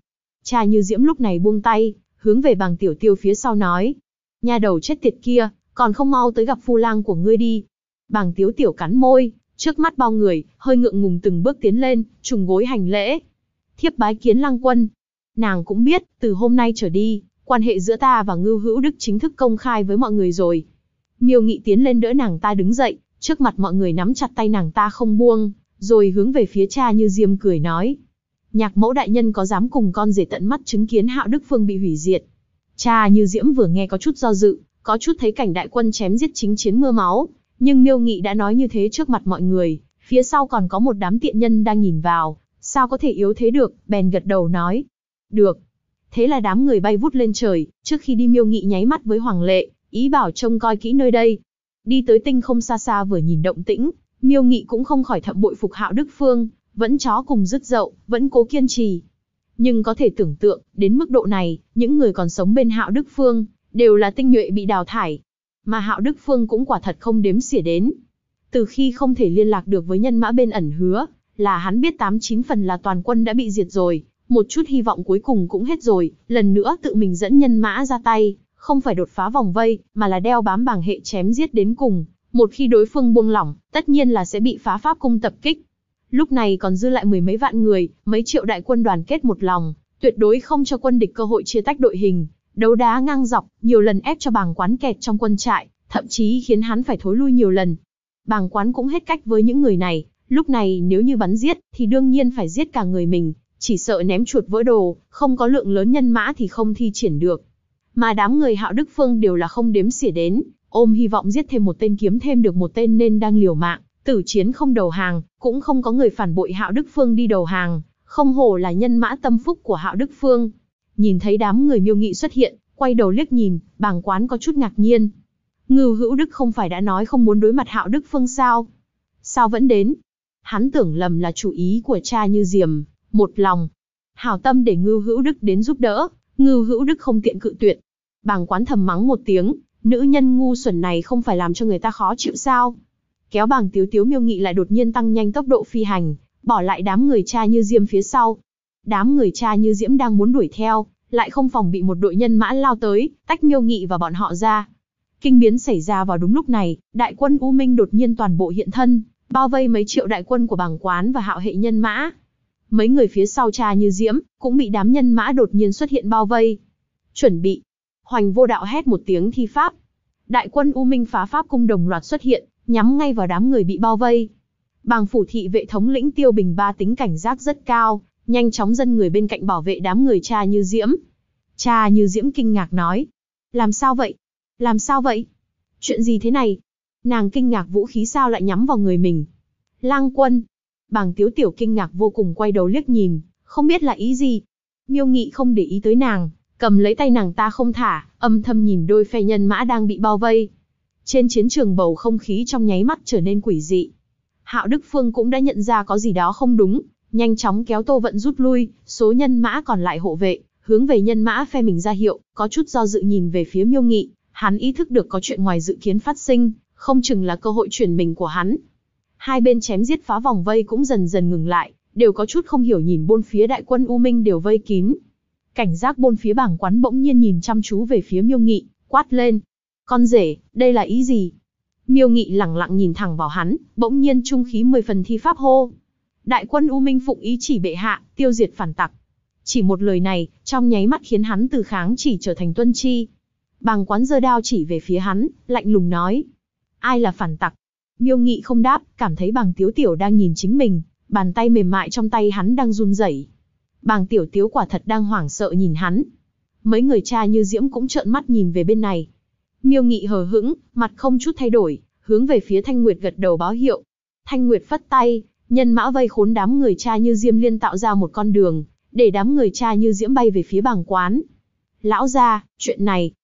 Cha Như Diễm lúc này buông tay, hướng về Bàng Tiểu Tiêu phía sau nói. Nha đầu chết tiệt kia, còn không mau tới gặp phu lang của ngươi đi. Bàng Tiếu Tiểu cắn môi, trước mắt bao người, hơi ngượng ngùng từng bước tiến lên, trùng gối hành lễ. Thiếp bái kiến lang quân. Nàng cũng biết, từ hôm nay trở đi, quan hệ giữa ta và Ngưu Hữu Đức chính thức công khai với mọi người rồi. Miêu Nghị tiến lên đỡ nàng ta đứng dậy, trước mặt mọi người nắm chặt tay nàng ta không buông, rồi hướng về phía Cha Như Diêm cười nói. Nhạc mẫu đại nhân có dám cùng con rể tận mắt chứng kiến Hạo Đức Phương bị hủy diệt? Cha Như Diễm vừa nghe có chút do dự, có chút thấy cảnh đại quân chém giết chính chiến mưa máu, nhưng Miêu Nghị đã nói như thế trước mặt mọi người, phía sau còn có một đám tiện nhân đang nhìn vào, sao có thể yếu thế được, bèn gật đầu nói. Được. Thế là đám người bay vút lên trời, trước khi đi Miêu Nghị nháy mắt với Hoàng Lệ, ý bảo trông coi kỹ nơi đây. Đi tới tinh không xa xa vừa nhìn động tĩnh, Miêu Nghị cũng không khỏi thầm bội phục Hạo Đức Phương, vẫn chó cùng rứt dậu, vẫn cố kiên trì. Nhưng có thể tưởng tượng, đến mức độ này, những người còn sống bên Hạo Đức Phương, đều là tinh nhuệ bị đào thải. Mà Hạo Đức Phương cũng quả thật không đếm xỉa đến. Từ khi không thể liên lạc được với nhân mã bên ẩn hứa, là hắn biết 8-9 phần là toàn quân đã bị diệt rồi, một chút hy vọng cuối cùng cũng hết rồi, lần nữa tự mình dẫn nhân mã ra tay, không phải đột phá vòng vây, mà là đeo bám Bàng hệ chém giết đến cùng. Một khi đối phương buông lỏng, tất nhiên là sẽ bị phá pháp cung tập kích. Lúc này còn dư lại mười mấy vạn người, mấy triệu đại quân đoàn kết một lòng, tuyệt đối không cho quân địch cơ hội chia tách đội hình, đấu đá ngang dọc, nhiều lần ép cho Bàng Quán kẹt trong quân trại, thậm chí khiến hắn phải thối lui nhiều lần. Bàng Quán cũng hết cách với những người này, lúc này nếu như bắn giết, thì đương nhiên phải giết cả người mình, chỉ sợ ném chuột vỡ đồ, không có lượng lớn nhân mã thì không thi triển được. Mà đám người Hạo Đức Phương đều là không đếm xỉa đến, ôm hy vọng giết thêm một tên kiếm thêm được một tên nên đang liều mạng, tử chiến không đầu hàng, cũng không có người phản bội Hạo Đức Phương đi đầu hàng, không hổ là nhân mã tâm phúc của Hạo Đức Phương. Nhìn thấy đám người Miêu Nghị xuất hiện, quay đầu liếc nhìn, Bàng Quán có chút ngạc nhiên. Ngưu Hữu Đức không phải đã nói không muốn đối mặt Hạo Đức Phương sao? Sao vẫn đến? Hắn tưởng lầm là chủ ý của Cha Như Diềm, một lòng hảo tâm để Ngưu Hữu Đức đến giúp đỡ, Ngưu Hữu Đức không tiện cự tuyệt. Bàng Quán thầm mắng một tiếng, nữ nhân ngu xuẩn này không phải làm cho người ta khó chịu sao? Kéo Bàng Tiếu Tiếu Miêu Nghị lại đột nhiên tăng nhanh tốc độ phi hành, bỏ lại đám người Cha Như Diêm phía sau. Đám người Cha Như Diễm đang muốn đuổi theo, lại không phòng bị một đội nhân mã lao tới, tách Miêu Nghị và bọn họ ra. Kinh biến xảy ra vào đúng lúc này, đại quân U Minh đột nhiên toàn bộ hiện thân, bao vây mấy triệu đại quân của Bàng Quán và Hạo hệ nhân mã. Mấy người phía sau Cha Như Diễm cũng bị đám nhân mã đột nhiên xuất hiện bao vây. Chuẩn bị. Hoành Vô Đạo hét một tiếng thi pháp. Đại quân U Minh phá pháp cung đồng loạt xuất hiện, nhắm ngay vào đám người bị bao vây. Bàng phủ thị vệ thống lĩnh Tiêu Bình Ba tính cảnh giác rất cao, nhanh chóng dẫn người bên cạnh bảo vệ đám người Cha Như Diễm. Cha Như Diễm kinh ngạc nói. Làm sao vậy? Làm sao vậy? Chuyện gì thế này? Nàng kinh ngạc vũ khí sao lại nhắm vào người mình? Lang quân. Bàng Tiếu Tiểu kinh ngạc vô cùng quay đầu liếc nhìn, không biết là ý gì. Miêu Nghị không để ý tới nàng, cầm lấy tay nàng ta không thả, âm thầm nhìn đôi phe nhân mã đang bị bao vây. Trên chiến trường bầu không khí trong nháy mắt trở nên quỷ dị. Hạo Đức Phương cũng đã nhận ra có gì đó không đúng, nhanh chóng kéo Tô Vận rút lui, số nhân mã còn lại hộ vệ, hướng về nhân mã phe mình ra hiệu, có chút do dự nhìn về phía Miêu Nghị, hắn ý thức được có chuyện ngoài dự kiến phát sinh, không chừng là cơ hội chuyển mình của hắn. Hai bên chém giết phá vòng vây cũng dần dần ngừng lại, đều có chút không hiểu nhìn bốn phía đại quân U Minh đều vây kín. Cảnh giác bốn phía Bàng Quán bỗng nhiên nhìn chăm chú về phía Miêu Nghị, quát lên. Con rể, đây là ý gì? Miêu Nghị lẳng lặng nhìn thẳng vào hắn, bỗng nhiên trung khí 10 phần thi pháp hô. Đại quân U Minh phụng ý chỉ bệ hạ, tiêu diệt phản tặc. Chỉ một lời này, trong nháy mắt khiến hắn từ kháng chỉ trở thành tuân chi. Bàng Quán giơ đao chỉ về phía hắn, lạnh lùng nói. Ai là phản tặc? Miêu Nghị không đáp, cảm thấy Bàng Tiếu Tiểu đang nhìn chính mình, bàn tay mềm mại trong tay hắn đang run rẩy. Bàng Tiểu Tiếu quả thật đang hoảng sợ nhìn hắn. Mấy người Cha Như Diễm cũng trợn mắt nhìn về bên này. Miêu Nghị hờ hững, mặt không chút thay đổi, hướng về phía Thanh Nguyệt gật đầu báo hiệu. Thanh Nguyệt phất tay, nhân mã vây khốn đám người Cha Như Diễm liên tạo ra một con đường, để đám người Cha Như Diễm bay về phía Bàng Quán. Lão gia, chuyện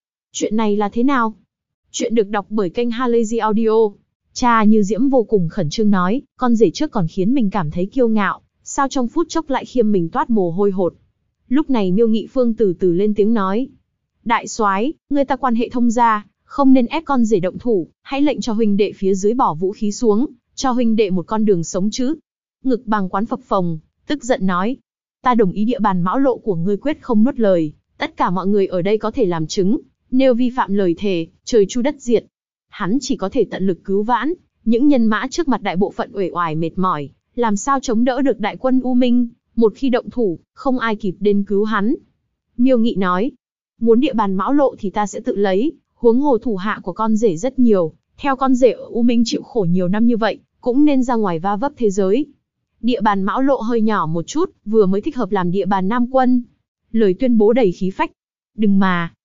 này là thế nào? Chuyện được đọc bởi kênh Halazy Audio. Cha Như Diễm vô cùng khẩn trương nói, con rể trước còn khiến mình cảm thấy kiêu ngạo, sao trong phút chốc lại khiêm mình toát mồ hôi hột. Lúc này Miêu Nghị Phương từ từ lên tiếng nói. Đại soái, người ta quan hệ thông gia, không nên ép con rể động thủ, hãy lệnh cho huynh đệ phía dưới bỏ vũ khí xuống, cho huynh đệ một con đường sống chứ. Ngực Bàng Quán phập phồng, tức giận nói. Ta đồng ý địa bàn Mão Lộ của ngươi quyết không nuốt lời, tất cả mọi người ở đây có thể làm chứng, nếu vi phạm lời thề, trời chu đất diệt. Hắn chỉ có thể tận lực cứu vãn, những nhân mã trước mặt đại bộ phận uể oải mệt mỏi, làm sao chống đỡ được đại quân U Minh, một khi động thủ, không ai kịp đến cứu hắn. Miêu Nghị nói, muốn địa bàn Mão Lộ thì ta sẽ tự lấy, huống hồ thủ hạ của con rể rất nhiều, theo con rể ở U Minh chịu khổ nhiều năm như vậy, cũng nên ra ngoài va vấp thế giới. Địa bàn Mão Lộ hơi nhỏ một chút, vừa mới thích hợp làm địa bàn Nam Quân. Lời tuyên bố đầy khí phách. Đừng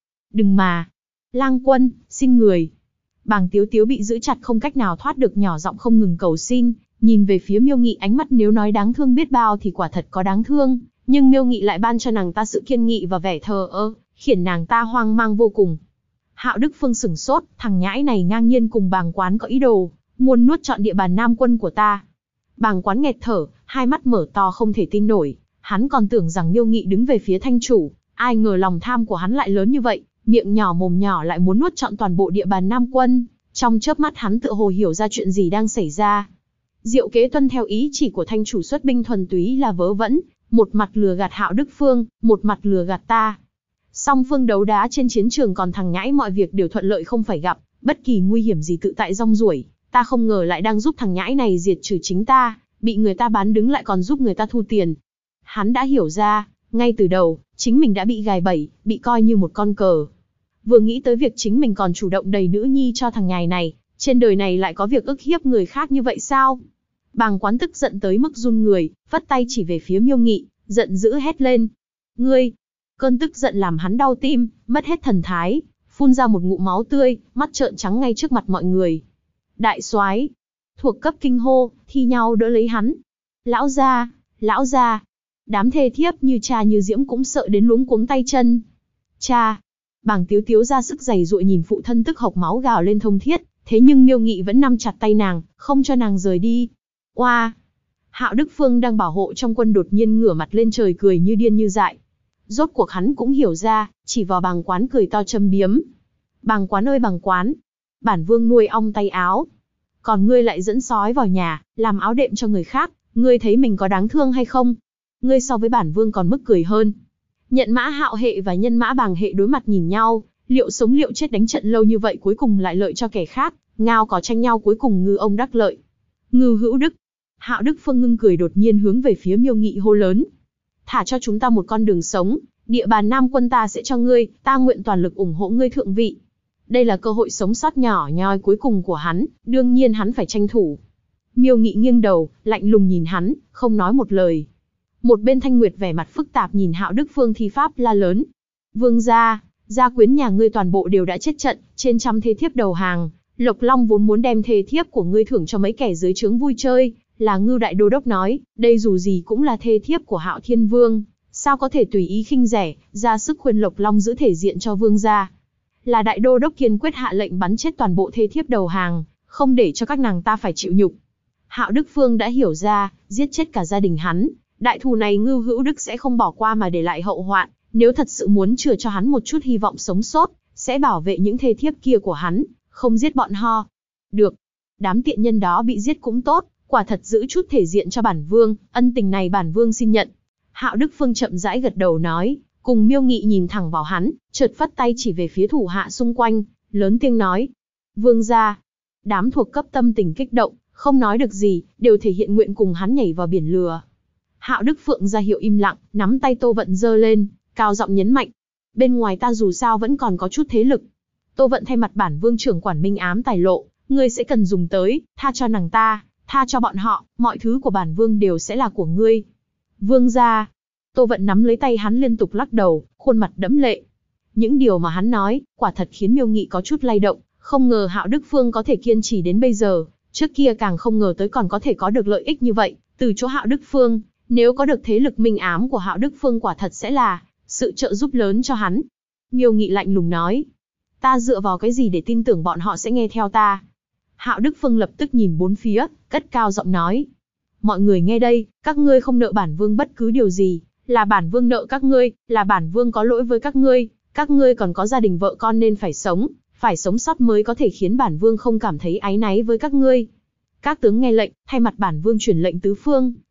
mà. Lang quân, xin người. Bàng Tiếu Tiếu bị giữ chặt không cách nào thoát được, nhỏ giọng không ngừng cầu xin, nhìn về phía Miêu Nghị, ánh mắt nếu nói đáng thương biết bao thì quả thật có đáng thương, nhưng Miêu Nghị lại ban cho nàng ta sự kiên nghị và vẻ thờ ơ, khiến nàng ta hoang mang vô cùng. Hạo Đức Phương sửng sốt, thằng nhãi này ngang nhiên cùng Bàng Quán có ý đồ, muốn nuốt trọn địa bàn Nam Quân của ta. Bàng Quán nghẹt thở, hai mắt mở to không thể tin nổi, hắn còn tưởng rằng Miêu Nghị đứng về phía thanh chủ, ai ngờ lòng tham của hắn lại lớn như vậy, miệng nhỏ mồm nhỏ lại muốn nuốt trọn toàn bộ địa bàn Nam Quân. Trong chớp mắt hắn tựa hồ hiểu ra chuyện gì đang xảy ra. Diệu kế tuân theo ý chỉ của thanh chủ xuất binh thuần túy là vớ vẩn, một mặt lừa gạt Hạo Đức Phương, một mặt lừa gạt ta. Song phương đấu đá trên chiến trường, còn thằng nhãi mọi việc đều thuận lợi không phải gặp bất kỳ nguy hiểm gì, tự tại rong ruổi. Ta không ngờ lại đang giúp thằng nhãi này diệt trừ chính ta, bị người ta bán đứng lại còn giúp người ta thu tiền. Hắn đã hiểu ra, ngay từ đầu, chính mình đã bị gài bẫy, bị coi như một con cờ. Vừa nghĩ tới việc chính mình còn chủ động đầy nữ nhi cho thằng nhài này, trên đời này lại có việc ức hiếp người khác như vậy sao? Bàng Quán tức giận tới mức run người, vất tay chỉ về phía Miêu Nghị, giận dữ hét lên. Ngươi! Cơn tức giận làm hắn đau tim, mất hết thần thái, phun ra một ngụm máu tươi, mắt trợn trắng ngay trước mặt mọi người. Đại soái, thuộc cấp kinh hô, thi nhau đỡ lấy hắn. Lão gia! Đám thê thiếp như cha như diễm cũng sợ đến luống cuống tay chân. Cha! Bàng Tiếu Tiếu ra sức giày giụa nhìn phụ thân tức hộc máu gào lên thông thiết, thế nhưng Miêu Nghị vẫn nắm chặt tay nàng, không cho nàng rời đi. Oa! Hạo Đức Phương đang bảo hộ trong quân đột nhiên ngửa mặt lên trời cười như điên như dại. Rốt cuộc hắn cũng hiểu ra, chỉ vào Bàng Quán cười to châm biếm. Bàng Quán ơi Bàng Quán! Bản vương nuôi ong tay áo. Còn ngươi lại dẫn sói vào nhà, làm áo đệm cho người khác, ngươi thấy mình có đáng thương hay không? Ngươi so với bản vương còn mức cười hơn. Nhận mã Hạo hệ và nhân mã Bàng hệ đối mặt nhìn nhau, liệu sống liệu chết đánh trận lâu như vậy cuối cùng lại lợi cho kẻ khác, ngao có tranh nhau cuối cùng ngư ông đắc lợi. Ngư hữu đức. Hạo Đức Phương ngưng cười đột nhiên hướng về phía Miêu Nghị hô lớn. Thả cho chúng ta một con đường sống, địa bàn Nam Quân ta sẽ cho ngươi, ta nguyện toàn lực ủng hộ ngươi thượng vị. Đây là cơ hội sống sót nhỏ nhoi cuối cùng của hắn, đương nhiên hắn phải tranh thủ. Miêu Nghị nghiêng đầu, lạnh lùng nhìn hắn, không nói một lời. Một bên Thanh Nguyệt vẻ mặt phức tạp nhìn Hạo Đức Phương thi pháp la lớn. Vương gia, gia quyến nhà ngươi toàn bộ đều đã chết trận, trên trăm thê thiếp đầu hàng. Lộc Long vốn muốn đem thê thiếp của ngươi thưởng cho mấy kẻ dưới trướng vui chơi, là Ngưu đại đô đốc nói, đây dù gì cũng là thê thiếp của Hạo Thiên Vương, sao có thể tùy ý khinh rẻ, ra sức khuyên Lộc Long giữ thể diện cho vương gia. Là đại đô đốc kiên quyết hạ lệnh bắn chết toàn bộ thê thiếp đầu hàng, không để cho các nàng ta phải chịu nhục. Hạo Đức Phương đã hiểu ra, giết chết cả gia đình hắn, đại thù này Ngưu Hữu Đức sẽ không bỏ qua mà để lại hậu hoạn, nếu thật sự muốn chừa cho hắn một chút hy vọng sống sót, sẽ bảo vệ những thê thiếp kia của hắn, không giết bọn họ. Được, đám tiện nhân đó bị giết cũng tốt, quả thật giữ chút thể diện cho bản vương, ân tình này bản vương xin nhận. Hạo Đức Phương chậm rãi gật đầu nói, cùng Miêu Nghị nhìn thẳng vào hắn, chợt phất tay chỉ về phía thủ hạ xung quanh, lớn tiếng nói. Vương gia. Đám thuộc cấp tâm tình kích động, không nói được gì, đều thể hiện nguyện cùng hắn nhảy vào biển lừa. Hạo Đức Phượng ra hiệu im lặng, nắm tay Tô Vận giơ lên, cao giọng nhấn mạnh. Bên ngoài ta dù sao vẫn còn có chút thế lực. Tô Vận thay mặt bản vương trưởng quản minh ám tài lộ, ngươi sẽ cần dùng tới, tha cho nàng ta, tha cho bọn họ, mọi thứ của bản vương đều sẽ là của ngươi. Vương gia. Tô Vận nắm lấy tay hắn liên tục lắc đầu, khuôn mặt đẫm lệ. Những điều mà hắn nói, quả thật khiến Miêu Nghị có chút lay động, không ngờ Hạo Đức Phương có thể kiên trì đến bây giờ, trước kia càng không ngờ tới còn có thể có được lợi ích như vậy, từ chỗ Hạo Đức Phương, nếu có được thế lực minh ám của Hạo Đức Phương quả thật sẽ là sự trợ giúp lớn cho hắn. Miêu Nghị lạnh lùng nói, ta dựa vào cái gì để tin tưởng bọn họ sẽ nghe theo ta? Hạo Đức Phương lập tức nhìn bốn phía, cất cao giọng nói, mọi người nghe đây, các ngươi không nợ bản vương bất cứ điều gì, là bản vương nợ các ngươi, là bản vương có lỗi với các ngươi còn có gia đình vợ con nên phải sống sót mới có thể khiến bản vương không cảm thấy áy náy với các ngươi. Các tướng nghe lệnh, thay mặt bản vương truyền lệnh tứ phương,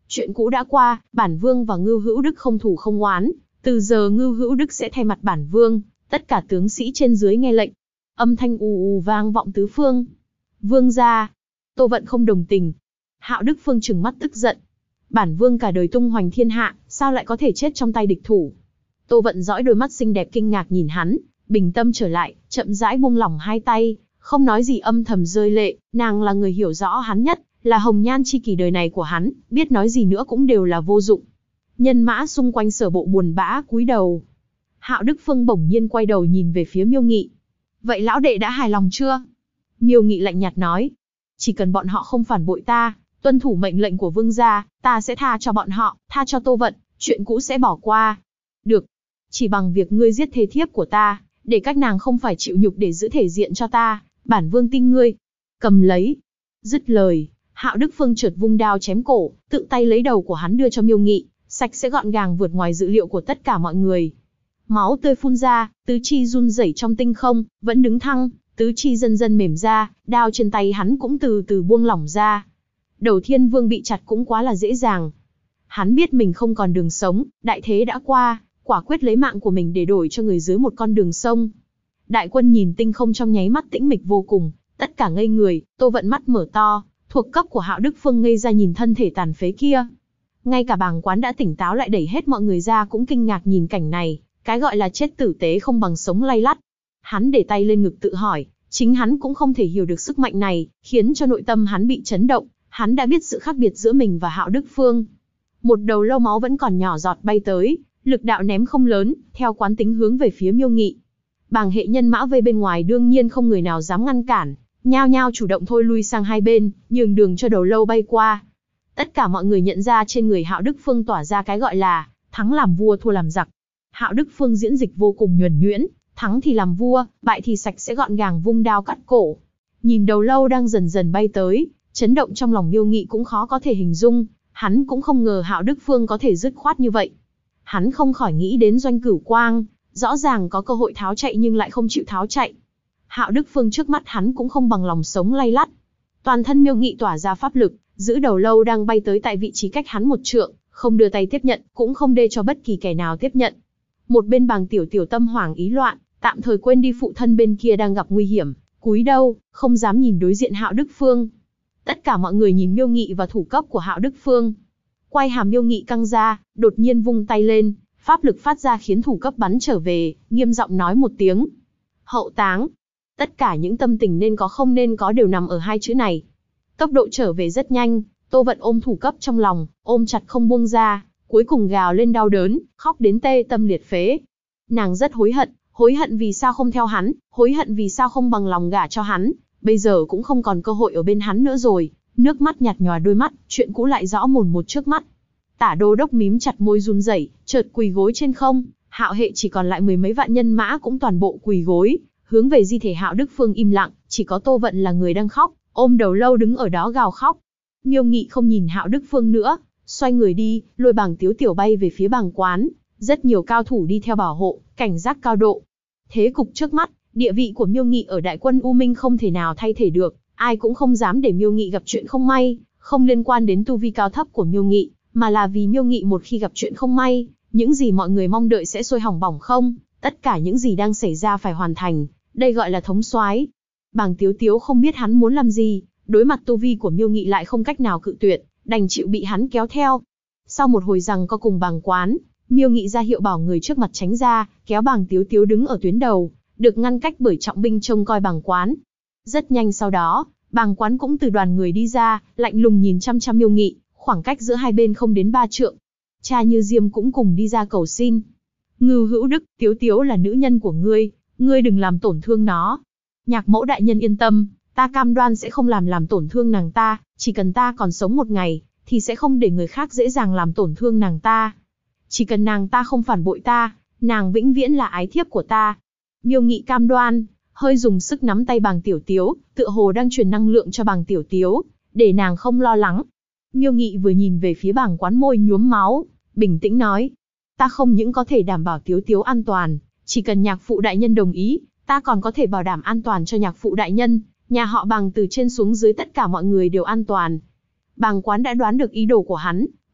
Chuyện cũ đã qua, bản vương và Ngưu Hữu Đức không thù không oán, từ giờ Ngưu Hữu Đức sẽ thay mặt bản vương, tất cả tướng sĩ trên dưới nghe lệnh. Âm thanh ù ù vang vọng tứ phương. Vương gia. Tô Vận không đồng tình. Hạo Đức Phương trừng mắt tức giận. Bản vương cả đời tung hoành thiên hạ, sao lại có thể chết trong tay địch thủ? Tô Vận dõi đôi mắt xinh đẹp kinh ngạc nhìn hắn, bình tâm trở lại, chậm rãi buông lỏng hai tay, không nói gì âm thầm rơi lệ. Nàng là người hiểu rõ hắn nhất, là hồng nhan chi kỷ đời này của hắn, biết nói gì nữa cũng đều là vô dụng. Nhân mã xung quanh Sở Bộ buồn bã cúi đầu. Hạo Đức Phương bỗng nhiên quay đầu nhìn về phía Miêu Nghị. Vậy lão đệ đã hài lòng chưa? Miêu Nghị lạnh nhạt nói. Chỉ cần bọn họ không phản bội ta, tuân thủ mệnh lệnh của vương gia, ta sẽ tha cho bọn họ, tha cho Tô Vận, chuyện cũ sẽ bỏ qua. Được. Chỉ bằng việc ngươi giết thê thiếp của ta, để các nàng không phải chịu nhục để giữ thể diện cho ta, bản vương tin ngươi. Cầm lấy. Dứt lời, Hạo Đức Phương chợt vung đao chém cổ, tự tay lấy đầu của hắn đưa cho Miêu Nghị, sạch sẽ gọn gàng vượt ngoài dự liệu của tất cả mọi người. Máu tươi phun ra, tứ chi run rẩy trong tinh không, vẫn đứng thăng, tứ chi dần dần mềm ra, đao trên tay hắn cũng từ từ buông lỏng ra. Đầu Thiên Vương bị chặt cũng quá là dễ dàng. Hắn biết mình không còn đường sống, đại thế đã qua, quả quyết lấy mạng của mình để đổi cho người dưới một con đường sông. Đại quân nhìn tinh không trong nháy mắt tĩnh mịch vô cùng, tất cả ngây người. Tô Vận mắt mở to, thuộc cấp của Hạo Đức Phương ngây ra nhìn thân thể tàn phế kia. Ngay cả bàng quán đã tỉnh táo lại đẩy hết mọi người ra cũng kinh ngạc nhìn cảnh này, cái gọi là chết tử tế không bằng sống lay lắt. Hắn để tay lên ngực tự hỏi, chính hắn cũng không thể hiểu được sức mạnh này, khiến cho nội tâm hắn bị chấn động. Hắn đã biết sự khác biệt giữa mình và Hạo Đức Phương. Một đầu lâu máu vẫn còn nhỏ giọt bay tới, lực đạo ném không lớn, theo quán tính hướng về phía Miêu Nghị. Bàng hệ nhân mã vây bên ngoài đương nhiên không người nào dám ngăn cản, nhao nhao chủ động thôi lui sang hai bên, nhường đường cho đầu lâu bay qua. Tất cả mọi người nhận ra trên người Hạo Đức Phương tỏa ra cái gọi là thắng làm vua thua làm giặc. Hạo Đức Phương diễn dịch vô cùng nhuần nhuyễn, thắng thì làm vua, bại thì sạch sẽ gọn gàng vung đao cắt cổ. Nhìn đầu lâu đang dần dần bay tới, chấn động trong lòng Miêu Nghị cũng khó có thể hình dung, hắn cũng không ngờ Hạo Đức Phương có thể dứt khoát như vậy. Hắn không khỏi nghĩ đến Doanh Cửu Quang, rõ ràng có cơ hội tháo chạy nhưng lại không chịu tháo chạy. Hạo Đức Phương trước mắt hắn cũng không bằng lòng sống lay lắt. Toàn thân Miêu Nghị tỏa ra pháp lực, giữ đầu lâu đang bay tới tại vị trí cách hắn một trượng, không đưa tay tiếp nhận, cũng không để cho bất kỳ kẻ nào tiếp nhận. Một bên Bàng Tiểu Tiểu tâm hoảng ý loạn, tạm thời quên đi phụ thân bên kia đang gặp nguy hiểm, cúi đầu, không dám nhìn đối diện Hạo Đức Phương. Tất cả mọi người nhìn Miêu Nghị và thủ cấp của Hạo Đức Phương. Quay hàm Miêu Nghị căng ra, đột nhiên vung tay lên, pháp lực phát ra khiến thủ cấp bắn trở về, nghiêm giọng nói một tiếng. Hậu táng. Tất cả những tâm tình nên có không nên có đều nằm ở hai chữ này. Tốc độ trở về rất nhanh, Tô Vận ôm thủ cấp trong lòng, ôm chặt không buông ra, cuối cùng gào lên đau đớn, khóc đến tê tâm liệt phế. Nàng rất hối hận vì sao không theo hắn, hối hận vì sao không bằng lòng gả cho hắn, bây giờ cũng không còn cơ hội ở bên hắn nữa rồi. Nước mắt nhạt nhòa đôi mắt, chuyện cũ lại rõ mồn một trước mắt. Tả Đô Đốc mím chặt môi run rẩy, chợt quỳ gối trên không. Hạo hệ chỉ còn lại mười mấy vạn nhân mã cũng toàn bộ quỳ gối, hướng về di thể Hạo Đức Phương im lặng, chỉ có Tô Vận là người đang khóc, ôm đầu lâu đứng ở đó gào khóc. Miêu Nghị không nhìn Hạo Đức Phương nữa, xoay người đi, lôi Bàng Tiếu Tiểu bay về phía bàng quán. Rất nhiều cao thủ đi theo bảo hộ, cảnh giác cao độ. Thế cục trước mắt, địa vị của Miêu Nghị ở đại quân U Minh không thể nào thay thế được, ai cũng không dám để Miêu Nghị gặp chuyện không may, không liên quan đến tu vi cao thấp của Miêu Nghị, mà là vì Miêu Nghị một khi gặp chuyện không may, những gì mọi người mong đợi sẽ sôi hỏng bỏng không, tất cả những gì đang xảy ra phải hoàn thành, đây gọi là thống soái. Bàng Tiếu Tiếu không biết hắn muốn làm gì, đối mặt tu vi của Miêu Nghị lại không cách nào cự tuyệt, đành chịu bị hắn kéo theo. Sau một hồi giằng co cùng bàng quán, Miêu Nghị ra hiệu bảo người trước mặt tránh ra, kéo Bàng Tiếu Tiếu đứng ở tuyến đầu, được ngăn cách bởi trọng binh trông coi bàng quán. Rất nhanh sau đó, bàng quán cũng từ đoàn người đi ra, lạnh lùng nhìn chăm chăm Miêu Nghị, khoảng cách giữa hai bên không đến 3 trượng. Cha Như Diêm cũng cùng đi ra cầu xin. Ngưu Hữu Đức, Tiếu Tiếu là nữ nhân của ngươi đừng làm tổn thương nó. Nhạc mẫu đại nhân yên tâm, ta cam đoan sẽ không làm tổn thương nàng ta, chỉ cần ta còn sống một ngày, thì sẽ không để người khác dễ dàng làm tổn thương nàng ta. Chỉ cần nàng ta không phản bội ta, nàng vĩnh viễn là ái thiếp của ta. Miêu Nghị cam đoan, hơi dùng sức nắm tay Bàng Tiểu Tiếu, tựa hồ đang truyền năng lượng cho Bàng Tiểu Tiếu, để nàng không lo lắng. Miêu Nghị vừa nhìn về phía bàng quán môi nhuốm máu, bình tĩnh nói. Ta không những có thể đảm bảo Tiếu Tiếu an toàn, chỉ cần nhạc phụ đại nhân đồng ý, ta còn có thể bảo đảm an toàn cho nhạc phụ đại nhân, nhà họ Bàng từ trên xuống dưới tất cả mọi người đều an toàn. Bàng quán đã đoán được ý đồ của hắn,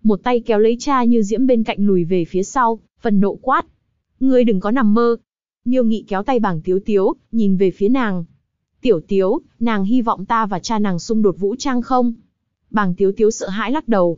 một tay kéo lấy Cha Như Diễm bên cạnh lùi về phía sau, phần nộ quát. Ngươi đừng có nằm mơ. Miêu Nghị kéo tay Bàng Tiếu Tiếu, nhìn về phía nàng. Tiểu Tiếu, nàng hy vọng ta và cha nàng xung đột vũ trang không? Bàng Tiếu Tiếu sợ hãi lắc đầu.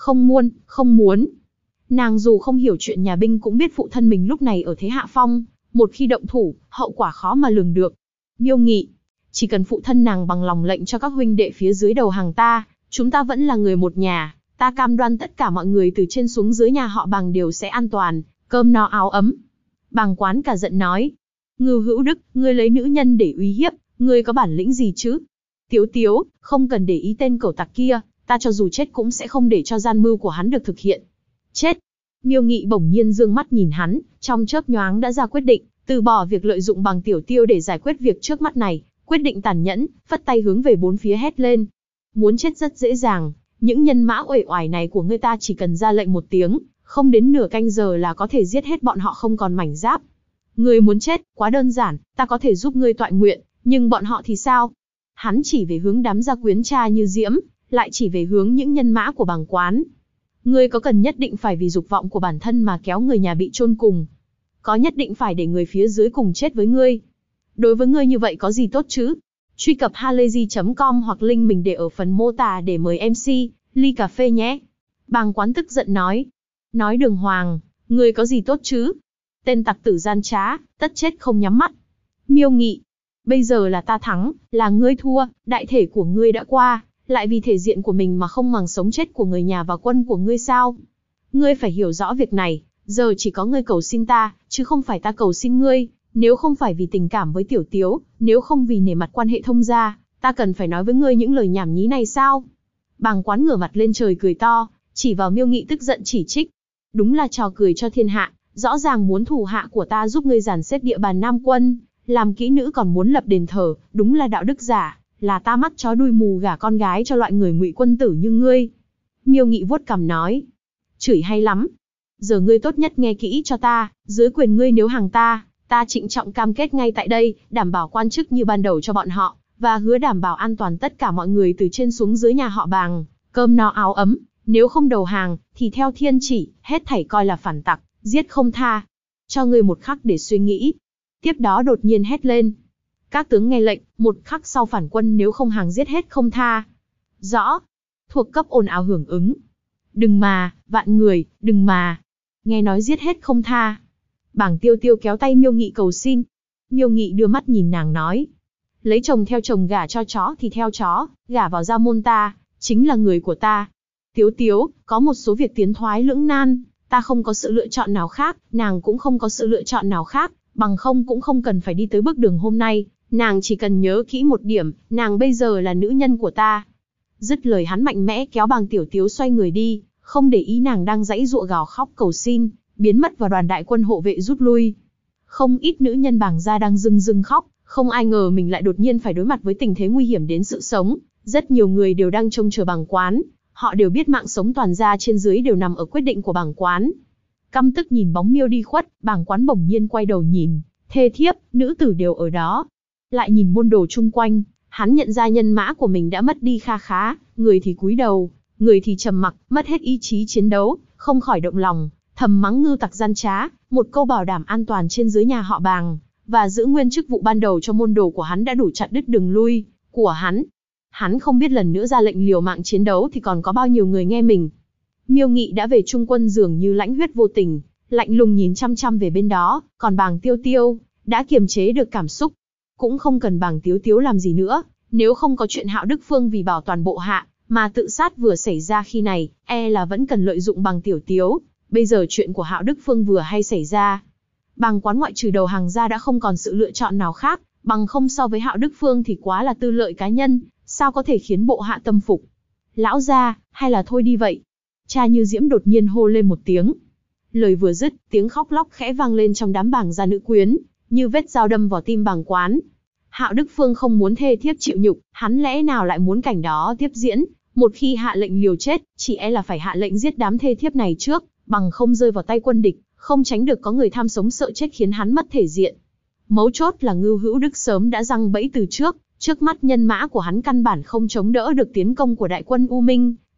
Không muốn. Nàng dù không hiểu chuyện nhà binh cũng biết phụ thân mình lúc này ở thế hạ phong, một khi động thủ, hậu quả khó mà lường được. Miêu Nghị, chỉ cần phụ thân nàng bằng lòng lệnh cho các huynh đệ phía dưới đầu hàng ta, chúng ta vẫn là người một nhà, ta cam đoan tất cả mọi người từ trên xuống dưới nhà họ Bàng đều sẽ an toàn, cơm no áo ấm. Bàng Quán cả giận nói. Ngưu Hữu Đức, ngươi lấy nữ nhân để uy hiếp, ngươi có bản lĩnh gì chứ? Tiếu Tiếu, không cần để ý tên cẩu tặc kia, ta cho dù chết cũng sẽ không để cho gian mưu của hắn được thực hiện. Chết! Miêu Nghị bỗng nhiên dương mắt nhìn hắn, trong chớp nhoáng đã ra quyết định, từ bỏ việc lợi dụng Bàng Tiểu Tiêu để giải quyết việc trước mắt này, quyết định tàn nhẫn, phất tay hướng về bốn phía hét lên. Muốn chết rất dễ dàng, những nhân mã uể oải này của ngươi ta chỉ cần ra lệnh một tiếng, không đến nửa canh giờ là có thể giết hết bọn họ không còn mảnh giáp. Ngươi muốn chết, quá đơn giản, ta có thể giúp ngươi toại nguyện, nhưng bọn họ thì sao? Hắn chỉ về hướng đám gia quyến Cha Như Diễm, lại chỉ về hướng những nhân mã của Bàng Quán. Ngươi có cần nhất định phải vì dục vọng của bản thân mà kéo người nhà bị chôn cùng? Có nhất định phải để người phía dưới cùng chết với ngươi? Đối với ngươi như vậy có gì tốt chứ? Truy cập halayzi.com hoặc link mình để ở phần mô tả để mời MC, ly cà phê nhé. Bàng Quán tức giận nói. Nói đường hoàng, ngươi có gì tốt chứ? Tên tặc tử gian trá, tất chết không nhắm mắt. Miêu Nghị, bây giờ là ta thắng, là ngươi thua, đại thể của ngươi đã qua, lại vì thể diện của mình mà không màng sống chết của người nhà và quân của ngươi sao? Ngươi phải hiểu rõ việc này, giờ chỉ có ngươi cầu xin ta, chứ không phải ta cầu xin ngươi. Nếu không phải vì tình cảm với Tiểu Tiếu, nếu không vì nể mặt quan hệ thông gia, ta cần phải nói với ngươi những lời nhảm nhí này sao? Bàng Quán ngửa mặt lên trời cười to, chỉ vào Miêu Nghị tức giận chỉ trích. Đúng là trò cười cho thiên hạ, rõ ràng muốn thủ hạ của ta giúp ngươi dàn xếp địa bàn Nam Quân, làm kỹ nữ còn muốn lập đền thờ, đúng là đạo đức giả, là ta mắt chó đuôi mù gả con gái cho loại người ngụy quân tử như ngươi. Miêu Nghị vuốt cằm nói, chửi hay lắm. Giờ ngươi tốt nhất nghe kỹ cho ta, dưới quyền ngươi nếu hàng ta trịnh trọng cam kết ngay tại đây, đảm bảo quan chức như ban đầu cho bọn họ, và hứa đảm bảo an toàn tất cả mọi người từ trên xuống dưới nhà họ Bàng, cơm no áo ấm, nếu không đầu hàng, thì theo thiên chỉ, hết thảy coi là phản tặc, giết không tha. Cho ngươi một khắc để suy nghĩ. Tiếp đó đột nhiên hét lên. Các tướng nghe lệnh, một khắc sau phản quân nếu không hàng giết hết không tha. Rõ. Thuộc cấp ồn ào hưởng ứng. Đừng mà, vạn người, đừng mà. Nghe nói giết hết không tha. Bàng Tiêu Tiêu kéo tay Miêu Nghị cầu xin. Miêu Nghị đưa mắt nhìn nàng nói. Lấy chồng theo chồng, gả cho chó thì theo chó, gả vào gia môn ta, chính là người của ta. Tiếu Tiếu, có một số việc tiến thoái lưỡng nan, ta không có sự lựa chọn nào khác, nàng cũng không có sự lựa chọn nào khác, bằng không cũng không cần phải đi tới bước đường hôm nay, nàng chỉ cần nhớ kỹ một điểm, nàng bây giờ là nữ nhân của ta. Dứt lời hắn mạnh mẽ kéo Bàng Tiểu Tiếu xoay người đi, không để ý nàng đang giãy giụa gào khóc cầu xin, biến mất vào đoàn đại quân hộ vệ rút lui. Không ít nữ nhân Bàng gia đang rưng rưng khóc, không ai ngờ mình lại đột nhiên phải đối mặt với tình thế nguy hiểm đến sự sống, rất nhiều người đều đang trông chờ Bàng Quán. Họ đều biết mạng sống toàn gia trên dưới đều nằm ở quyết định của Bàng Quán. Căm tức nhìn bóng Miêu đi khuất, Bàng Quán bỗng nhiên quay đầu nhìn, thê thiếp, nữ tử đều ở đó. Lại nhìn môn đồ chung quanh, hắn nhận ra nhân mã của mình đã mất đi kha khá, người thì cúi đầu, người thì trầm mặc, mất hết ý chí chiến đấu, không khỏi động lòng, thầm mắng Ngưu tặc gian trá, một câu bảo đảm an toàn trên dưới nhà họ Bàng, và giữ nguyên chức vụ ban đầu cho môn đồ của hắn đã đủ chặn đứt đường lui của hắn. Hắn không biết lần nữa ra lệnh liều mạng chiến đấu thì còn có bao nhiêu người nghe mình. Miêu Nghị đã về trung quân dường như lãnh huyết vô tình, lạnh lùng nhìn chăm chăm về bên đó, còn Bàng Tiêu Tiêu đã kiềm chế được cảm xúc. Cũng không cần Bàng Tiếu Tiếu làm gì nữa, nếu không có chuyện Hạo Đức Phương vì bảo toàn bộ hạ mà tự sát vừa xảy ra khi này, e là vẫn cần lợi dụng Bàng Tiểu Tiếu. Bây giờ chuyện của Hạo Đức Phương vừa hay xảy ra, Bàng Quán ngoại trừ đầu hàng ra đã không còn sự lựa chọn nào khác, bằng không so với Hạo Đức Phương thì quá là tư lợi cá nhân, sao có thể khiến bộ hạ tâm phục. Lão gia, hay là thôi đi vậy? Cha Như Diễm đột nhiên hô lên một tiếng. Lời vừa dứt, tiếng khóc lóc khẽ vang lên trong đám Bàng gia nữ quyến, như vết dao đâm vào tim Bàng Quán. Hạo Đức Phương không muốn thê thiếp chịu nhục, hắn lẽ nào lại muốn cảnh đó tiếp diễn? Một khi hạ lệnh liều chết, chỉ e là phải hạ lệnh giết đám thê thiếp này trước, bằng không rơi vào tay quân địch, không tránh được có người tham sống sợ chết khiến hắn mất thể diện. Mấu chốt là Ngưu Hữu Đức sớm đã giăng bẫy từ trước mắt nhân mã của hắn căn bản không chống đỡ được tiến công của đại quân U Minh,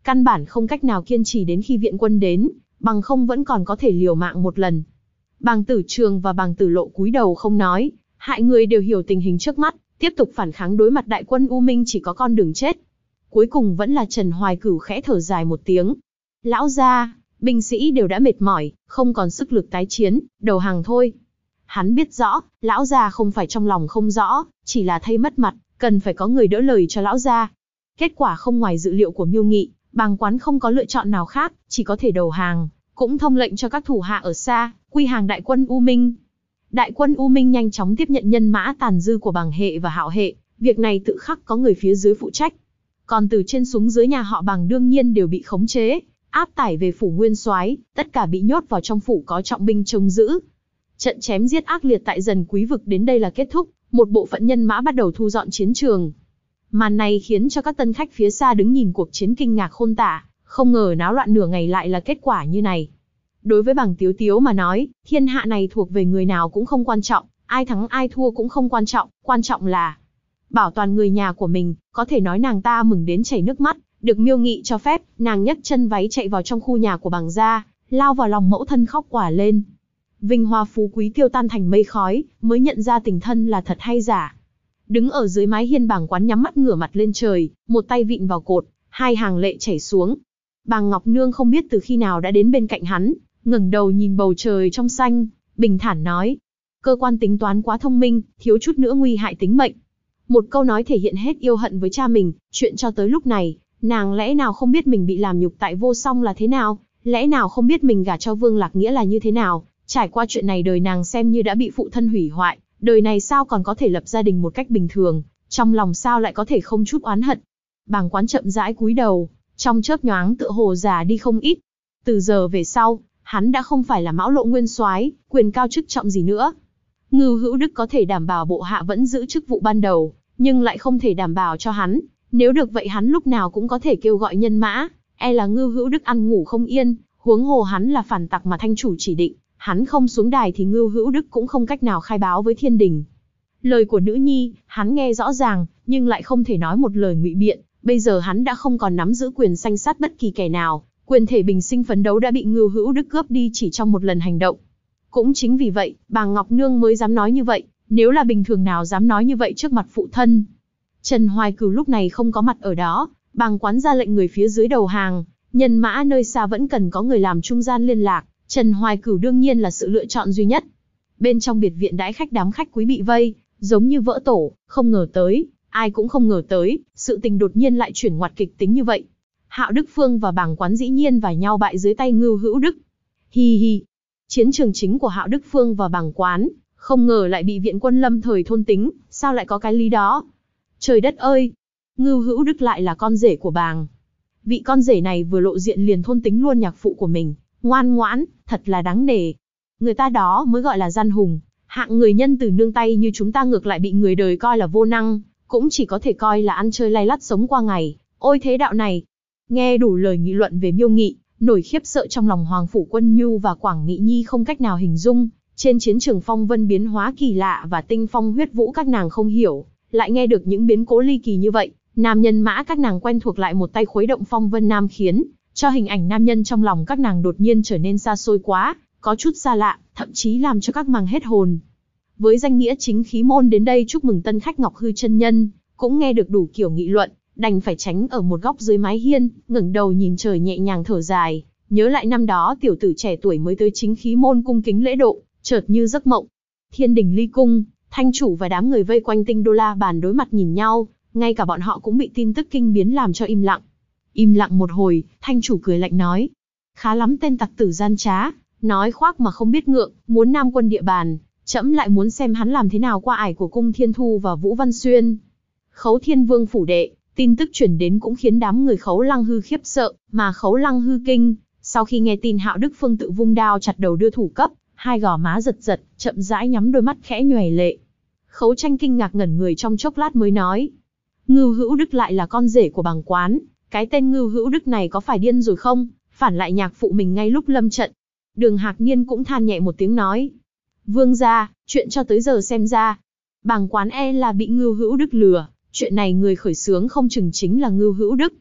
căn bản không cách nào kiên trì đến khi viện quân đến, bằng không vẫn còn có thể liều mạng một lần. Bàng Tử Trường và Bàng Tử Lộ cúi đầu không nói, hai người đều hiểu tình hình trước mắt, tiếp tục phản kháng đối mặt đại quân U Minh chỉ có con đường chết. Cuối cùng vẫn là Trần Hoài Cửu khẽ thở dài một tiếng. Lão gia, binh sĩ đều đã mệt mỏi, không còn sức lực tái chiến, đầu hàng thôi. Hắn biết rõ, lão gia không phải trong lòng không rõ, chỉ là thấy mất mặt, cần phải có người đỡ lời cho lão gia. Kết quả không ngoài dự liệu của Miêu Nghị, Bàng Quán không có lựa chọn nào khác, chỉ có thể đầu hàng, cũng thông lệnh cho các thủ hạ ở xa, quy hàng đại quân U Minh. Đại quân U Minh nhanh chóng tiếp nhận nhân mã tàn dư của Bàng hệ và Hạo hệ, việc này tự khắc có người phía dưới phụ trách. Còn từ trên xuống dưới nhà họ Bàng đương nhiên đều bị khống chế, áp tải về phủ Nguyên Soái, tất cả bị nhốt vào trong phủ có trọng binh trông giữ. Trận chém giết ác liệt tại Dần Quý vực đến đây là kết thúc, một bộ phận nhân mã bắt đầu thu dọn chiến trường. Màn này khiến cho các tân khách phía xa đứng nhìn cuộc chiến kinh ngạc khôn tả, không ngờ náo loạn nửa ngày lại là kết quả như này. Đối với Bàng Tiếu Tiếu mà nói, thiên hạ này thuộc về người nào cũng không quan trọng, ai thắng ai thua cũng không quan trọng là bảo toàn người nhà của mình. Có thể nói nàng ta mừng đến chảy nước mắt, được Miêu Nghị cho phép, nàng nhấc chân váy chạy vào trong khu nhà của Bàng gia, lao vào lòng mẫu thân khóc òa lên. Vinh hoa phú quý tiêu tan thành mây khói, mới nhận ra tình thân là thật hay giả. Đứng ở dưới mái hiên Bàng Quán nhắm mắt ngửa mặt lên trời, một tay vịn vào cột, hai hàng lệ chảy xuống. Bàng Ngọc Nương không biết từ khi nào đã đến bên cạnh hắn, ngẩng đầu nhìn bầu trời trong xanh, bình thản nói: cơ quan tính toán quá thông minh, thiếu chút nữa nguy hại tính mệnh. Một câu nói thể hiện hết yêu hận với cha mình, chuyện cho tới lúc này, nàng lẽ nào không biết mình bị làm nhục tại Vô Song là thế nào, lẽ nào không biết mình gả cho Vương Lạc Nghĩa là như thế nào. Trải qua chuyện này đời nàng xem như đã bị phụ thân hủy hoại, đời này sao còn có thể lập gia đình một cách bình thường, trong lòng sao lại có thể không chút oán hận. Bàng Quán chậm rãi cúi đầu, trong chớp nhoáng tựa hồ già đi không ít. Từ giờ về sau, hắn đã không phải là Mão Lộ Nguyên Soái, quyền cao chức trọng gì nữa. Ngưu Hữu Đức có thể đảm bảo bộ hạ vẫn giữ chức vụ ban đầu, nhưng lại không thể đảm bảo cho hắn. Nếu được vậy hắn lúc nào cũng có thể kêu gọi nhân mã, e là Ngưu Hữu Đức ăn ngủ không yên, huống hồ hắn là phản tặc mà thanh chủ chỉ định, hắn không xuống đài thì Ngưu Hữu Đức cũng không cách nào khai báo với thiên đình. Lời của nữ nhi, hắn nghe rõ ràng, nhưng lại không thể nói một lời ngụy biện. Bây giờ hắn đã không còn nắm giữ quyền sanh sát bất kỳ kẻ nào, quyền thể bình sinh phấn đấu đã bị Ngưu Hữu Đức cướp đi chỉ trong một lần hành động. Cũng chính vì vậy, Bàng Ngọc Nương mới dám nói như vậy, nếu là bình thường nào dám nói như vậy trước mặt phụ thân. Trần Hoài Cửu lúc này không có mặt ở đó, Bàng Quán ra lệnh người phía dưới đầu hàng, nhân mã nơi xa vẫn cần có người làm trung gian liên lạc, Trần Hoài Cửu đương nhiên là sự lựa chọn duy nhất. Bên trong biệt viện đãi khách đám khách quý bị vây, giống như vỡ tổ, không ngờ tới, ai cũng không ngờ tới, sự tình đột nhiên lại chuyển ngoặt kịch tính như vậy. Hạo Đức Phương và Bàng Quán dĩ nhiên và nhau bại dưới tay Ngưu Hữu Đức. Hi hi. Chiến trường chính của Hạo Đức Phương và Bàng Quán, không ngờ lại bị viện quân lâm thời thôn tính, sao lại có cái lý đó? Trời đất ơi! Ngưu Hữu Đức lại là con rể của Bàng. Vị con rể này vừa lộ diện liền thôn tính luôn nhạc phụ của mình, ngoan ngoãn, thật là đáng nể. Người ta đó mới gọi là gian hùng, hạng người nhân từ nương tay như chúng ta ngược lại bị người đời coi là vô năng, cũng chỉ có thể coi là ăn chơi lay lắt sống qua ngày. Ôi thế đạo này! Nghe đủ lời nghị luận về Miêu Nghị, nổi khiếp sợ trong lòng Hoàng Phủ Quân Nhu và Quảng Nghị Nhi không cách nào hình dung. Trên chiến trường phong vân biến hóa kỳ lạ và tinh phong huyết vũ các nàng không hiểu, lại nghe được những biến cố ly kỳ như vậy. Nam nhân mã các nàng quen thuộc lại một tay khuấy động phong vân nam khiến cho hình ảnh nam nhân trong lòng các nàng đột nhiên trở nên xa xôi quá, có chút xa lạ, thậm chí làm cho các nàng hết hồn. Với danh nghĩa chính khí môn đến đây chúc mừng tân khách Ngọc Hư chân nhân, cũng nghe được đủ kiểu nghị luận, đành phải tránh ở một góc dưới mái hiên, ngẩng đầu nhìn trời nhẹ nhàng thở dài, nhớ lại năm đó tiểu tử trẻ tuổi mới tới chính khí môn cung kính lễ độ, chợt như giấc mộng. Thiên đình ly cung, thanh chủ và đám người vây quanh Tinh Đô La Bàn đối mặt nhìn nhau, ngay cả bọn họ cũng bị tin tức kinh biến làm cho im lặng. Im lặng một hồi, thanh chủ cười lạnh nói: khá lắm tên tặc tử gian trá, nói khoác mà không biết ngượng, muốn nam quân địa bàn, trẫm lại muốn xem hắn làm thế nào qua ải của cung Thiên Thu và Vũ Văn Xuyên. Khấu Thiên Vương phủ đệ, tin tức chuyển đến cũng khiến đám người Khấu Lăng Hư khiếp sợ, mà Khấu Lăng Hư kinh, sau khi nghe tin Hạo Đức Phương tự vung đao chặt đầu đưa thủ cấp, hai gò má giật giật, chậm rãi nhắm đôi mắt khẽ nhoẻn lệ. Khấu Tranh kinh ngạc ngẩn người trong chốc lát mới nói: Ngưu Hữu Đức lại là con rể của Bàng Quán, cái tên Ngưu Hữu Đức này có phải điên rồi không, phản lại nhạc phụ mình ngay lúc lâm trận. Đường Hạc Niên cũng than nhẹ một tiếng nói: Vương gia, chuyện cho tới giờ xem ra, Bàng Quán e là bị Ngưu Hữu Đức lừa, chuyện này người khởi xướng không chừng chính là Ngưu Hữu Đức.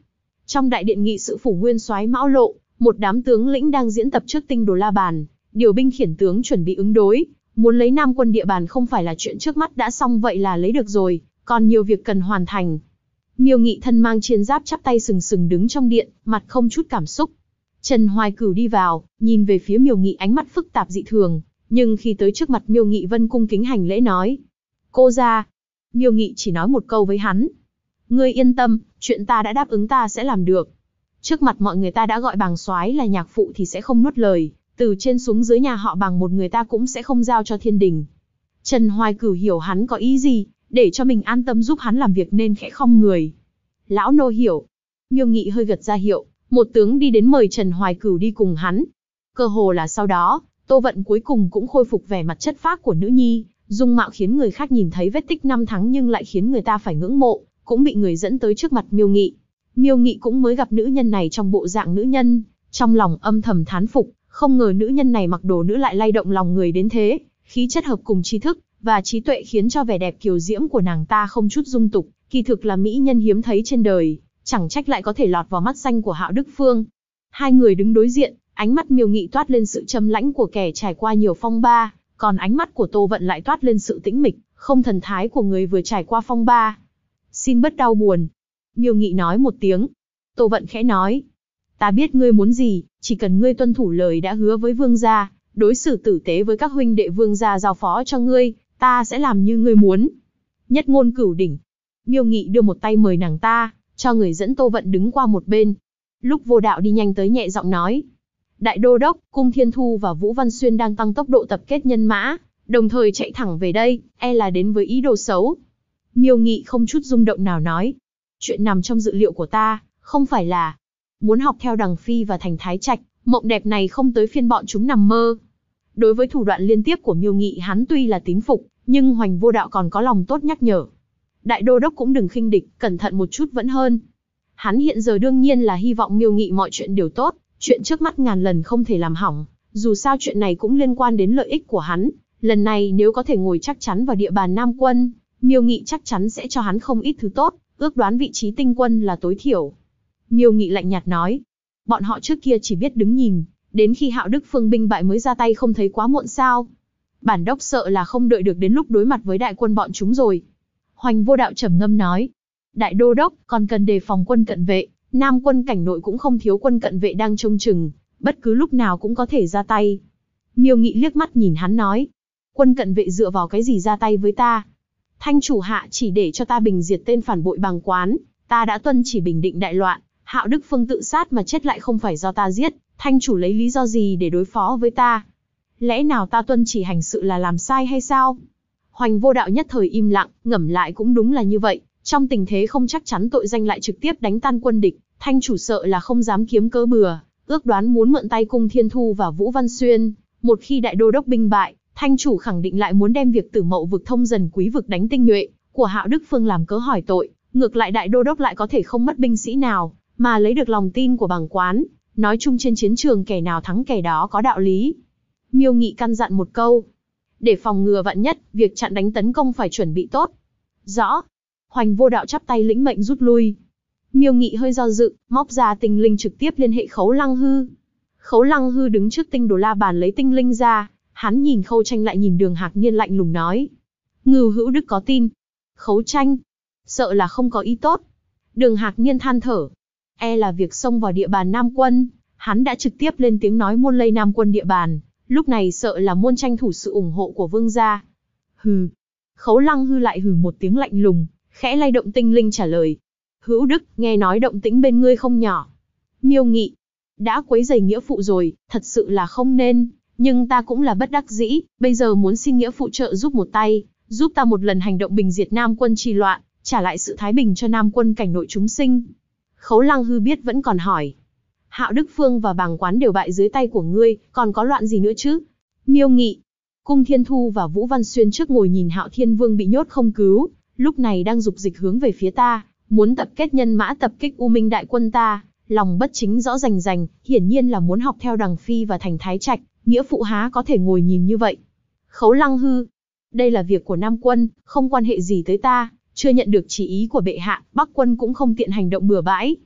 Trong đại điện nghị sự phủ nguyên soái Mão Lộ, một đám tướng lĩnh đang diễn tập trước tinh đồ la bàn, điều binh khiển tướng chuẩn bị ứng đối. Muốn lấy Nam quân địa bàn không phải là chuyện trước mắt đã xong vậy là lấy được rồi, còn nhiều việc cần hoàn thành. Miêu Nghị thân mang chiên giáp chắp tay sừng sừng đứng trong điện, mặt không chút cảm xúc. Trần Hoài Cửu đi vào, nhìn về phía Miêu Nghị ánh mắt phức tạp dị thường, nhưng khi tới trước mặt Miêu Nghị Vân cung kính hành lễ nói: "Cô gia." Miêu Nghị chỉ nói một câu với hắn: "Ngươi yên tâm, chuyện ta đã đáp ứng ta sẽ làm được." Trước mặt mọi người ta đã gọi Bàng soái là nhạc phụ thì sẽ không nuốt lời, từ trên xuống dưới nhà họ Bàng một người ta cũng sẽ không giao cho thiên đình. Trần Hoài Cửu hiểu hắn có ý gì, để cho mình an tâm giúp hắn làm việc nên khẽ khom người. "Lão nô hiểu." Miêu Nghị hơi gật ra hiệu, một tướng đi đến mời Trần Hoài Cửu đi cùng hắn. Cơ hồ là sau đó, Tô Vận cuối cùng cũng khôi phục vẻ mặt chất phác của nữ nhi, dung mạo khiến người khác nhìn thấy vết tích năm tháng nhưng lại khiến người ta phải ngưỡng mộ, cũng bị người dẫn tới trước mặt Miêu Nghị. Miêu Nghị cũng mới gặp nữ nhân này trong bộ dạng nữ nhân, trong lòng âm thầm thán phục, không ngờ nữ nhân này mặc đồ nữ lại lay động lòng người đến thế, khí chất hợp cùng tri thức và trí tuệ khiến cho vẻ đẹp kiều diễm của nàng ta không chút dung tục, kỳ thực là mỹ nhân hiếm thấy trên đời, chẳng trách lại có thể lọt vào mắt xanh của Hạo Đức Phương. Hai người đứng đối diện, ánh mắt Miêu Nghị toát lên sự trầm lãnh của kẻ trải qua nhiều phong ba, còn ánh mắt của Tô Vận lại toát lên sự tĩnh mịch, không thần thái của người vừa trải qua phong ba. "Xin bớt đau buồn." Miêu Nghị nói một tiếng. Tô Vận khẽ nói: "Ta biết ngươi muốn gì, chỉ cần ngươi tuân thủ lời đã hứa với vương gia, đối xử tử tế với các huynh đệ vương gia giao phó cho ngươi, ta sẽ làm như ngươi muốn." Nhất ngôn cửu đỉnh. Miêu Nghị đưa một tay mời nàng ta, cho người dẫn Tô Vận đứng qua một bên. Lúc Vô Đạo đi nhanh tới nhẹ giọng nói: "Đại đô đốc, Cung Thiên Thu và Vũ Văn Xuyên đang tăng tốc độ tập kết nhân mã, đồng thời chạy thẳng về đây, e là đến với ý đồ xấu." Miêu Nghị không chút rung động nào nói: "Chuyện nằm trong dự liệu của ta, không phải là muốn học theo Đằng Phi và Thành Thái Trạch, mộng đẹp này không tới phiên bọn chúng nằm mơ." Đối với thủ đoạn liên tiếp của Miêu Nghị hắn tuy là tín phục, nhưng Hoành Vô Đạo còn có lòng tốt nhắc nhở: "Đại đô đốc cũng đừng khinh địch, cẩn thận một chút vẫn hơn." Hắn hiện giờ đương nhiên là hy vọng Miêu Nghị mọi chuyện đều tốt, chuyện trước mắt ngàn lần không thể làm hỏng, dù sao chuyện này cũng liên quan đến lợi ích của hắn, lần này nếu có thể ngồi chắc chắn vào địa bàn Nam quân, Miêu Nghị chắc chắn sẽ cho hắn không ít thứ tốt, ước đoán vị trí tinh quân là tối thiểu. Miêu Nghị lạnh nhạt nói: "Bọn họ trước kia chỉ biết đứng nhìn, đến khi Hạo Đức Phương binh bại mới ra tay không thấy quá muộn sao? Bản đốc sợ là không đợi được đến lúc đối mặt với đại quân bọn chúng rồi." Hoành Vô Đạo trầm ngâm nói: "Đại đô đốc, còn cần đề phòng quân cận vệ, Nam quân cảnh nội cũng không thiếu quân cận vệ đang trông chừng, bất cứ lúc nào cũng có thể ra tay." Miêu Nghị liếc mắt nhìn hắn nói: "Quân cận vệ dựa vào cái gì ra tay với ta? Thanh chủ hạ chỉ để cho ta bình diệt tên phản bội Bàng Quán, ta đã tuân chỉ bình định đại loạn, Hạo Đức Phương tự sát mà chết lại không phải do ta giết, thanh chủ lấy lý do gì để đối phó với ta? Lẽ nào ta tuân chỉ hành sự là làm sai hay sao?" Hoành Vô Đạo nhất thời im lặng, ngẫm lại cũng đúng là như vậy, trong tình thế không chắc chắn tội danh lại trực tiếp đánh tan quân địch, thanh chủ sợ là không dám kiếm cớ bừa, ước đoán muốn mượn tay Cung Thiên Thu và Vũ Văn Xuyên, một khi đại đô đốc binh bại, thanh chủ khẳng định lại muốn đem việc Tử Mậu vực thông dần quý vực đánh tinh nhuệ của Hạo Đức Phương làm cớ hỏi tội, ngược lại đại đô đốc lại có thể không mất binh sĩ nào, mà lấy được lòng tin của Bàng Quán, nói chung trên chiến trường kẻ nào thắng kẻ đó có đạo lý. Miêu Nghị căn dặn một câu: "Để phòng ngừa vạn nhất, việc chặn đánh tấn công phải chuẩn bị tốt." "Rõ." Hoành Vô Đạo chắp tay lĩnh mệnh rút lui. Miêu Nghị hơi do dự, móc ra tinh linh trực tiếp liên hệ Khấu Lăng Hư. Khấu Lăng Hư đứng trước tinh đồ la bàn lấy tinh linh ra, hắn nhìn Khâu Tranh lại nhìn Đường Hạc Niên lạnh lùng nói: "Ngưu Hữu Đức có tin." Khấu Tranh: "Sợ là không có ý tốt." Đường Hạc Niên than thở: "E là việc xông vào địa bàn Nam quân." Hắn đã trực tiếp lên tiếng nói môn lây Nam quân địa bàn, lúc này sợ là môn tranh thủ sự ủng hộ của vương gia. "Hừ." Khấu Lăng Hư lại hừ một tiếng lạnh lùng, khẽ lay động tinh linh trả lời: "Hữu Đức, nghe nói động tĩnh bên ngươi không nhỏ." Miêu Nghị: "Đã quấy rầy nghĩa phụ rồi, thật sự là không nên, nhưng ta cũng là bất đắc dĩ, bây giờ muốn xin nghĩa phụ trợ giúp một tay, giúp ta một lần hành động bình diệt Nam quân trì loạn, trả lại sự thái bình cho Nam quân cảnh nội chúng sinh." Khấu Lăng Hư biết vẫn còn hỏi: "Hạo Đức Phương và Bàng Quán đều bại dưới tay của ngươi, còn có loạn gì nữa chứ?" Miêu Nghị: "Cung Thiên Thu và Vũ Văn Xuyên trước ngồi nhìn Hạo Thiên Vương bị nhốt không cứu, lúc này đang dục dịch hướng về phía ta, muốn tập kết nhân mã tập kích U Minh đại quân ta, lòng bất chính rõ rành rành, hiển nhiên là muốn học theo Đằng Phi và Thành Thái Trạch, nghĩa phụ há có thể ngồi nhìn như vậy." Khấu Lăng Hư: "Đây là việc của Nam quân, không quan hệ gì tới ta, chưa nhận được chỉ ý của bệ hạ, Bắc quân cũng không tiện hành động bừa bãi."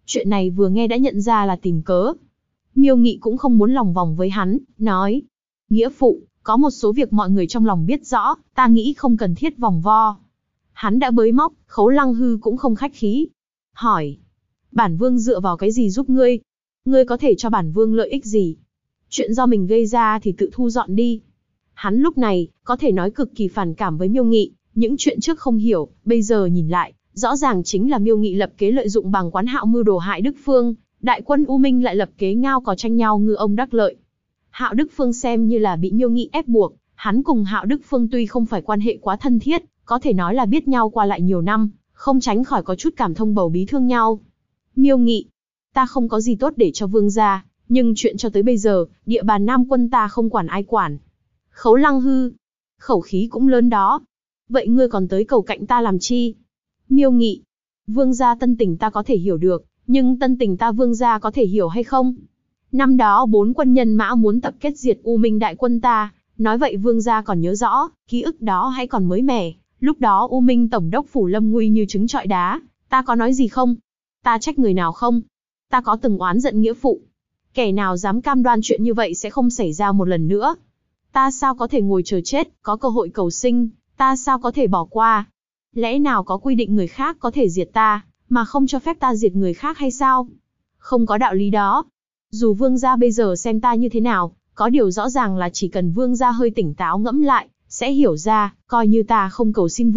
Chuyện này vừa nghe đã nhận ra là tìm cớ. Miêu Nghị cũng không muốn lòng vòng với hắn, nói. Nghĩa phụ, có một số việc mọi người trong lòng biết rõ, ta nghĩ không cần thiết vòng vo. Hắn đã bới móc, Khấu Lăng Hư cũng không khách khí. Hỏi. Bản vương dựa vào cái gì giúp ngươi? Ngươi có thể cho bản vương lợi ích gì? Chuyện do mình gây ra thì tự thu dọn đi. Hắn lúc này, có thể nói cực kỳ phản cảm với Miêu Nghị, những chuyện trước không hiểu, bây giờ nhìn lại, rõ ràng chính là Miêu Nghị lập kế lợi dụng Bàng Quán Hạo mưu đồ hại Đức Phương, đại quân U Minh lại lập kế ngao cò tranh nhau ngư ông đắc lợi. Hạo Đức Phương xem như là bị Miêu Nghị ép buộc, hắn cùng Hạo Đức Phương tuy không phải quan hệ quá thân thiết, có thể nói là biết nhau qua lại nhiều năm, không tránh khỏi có chút cảm thông bầu bí thương nhau. Miêu Nghị, ta không có gì tốt để cho vương gia, nhưng chuyện cho tới bây giờ, địa bàn Nam quân ta không quản ai quản. Khấu Lăng Hư, khẩu khí cũng lớn đó. Vậy ngươi còn tới cầu cạnh ta làm chi? Miêu Nghị, vương gia tân tình ta có thể hiểu được, nhưng tân tình ta vương gia có thể hiểu hay không? Năm đó 4 quân nhân mã muốn tập kết diệt U Minh đại quân ta, nói vậy vương gia còn nhớ rõ, ký ức đó hay còn mới mẻ. Lúc đó U Minh tổng đốc phủ lâm nguy như trứng trọi đá, ta có nói gì không? Ta trách người nào không? Ta có từng oán giận nghĩa phụ? Kẻ nào dám cam đoan chuyện như vậy sẽ không xảy ra một lần nữa? Ta sao có thể ngồi chờ chết, có cơ hội cầu sinh, ta sao có thể bỏ qua? Lẽ nào có quy định người khác có thể diệt ta, mà không cho phép ta diệt người khác hay sao? Không có đạo lý đó. Dù vương gia bây giờ xem ta như thế nào, có điều rõ ràng là chỉ cần vương gia hơi tỉnh táo ngẫm lại, sẽ hiểu ra, coi như ta không cầu xin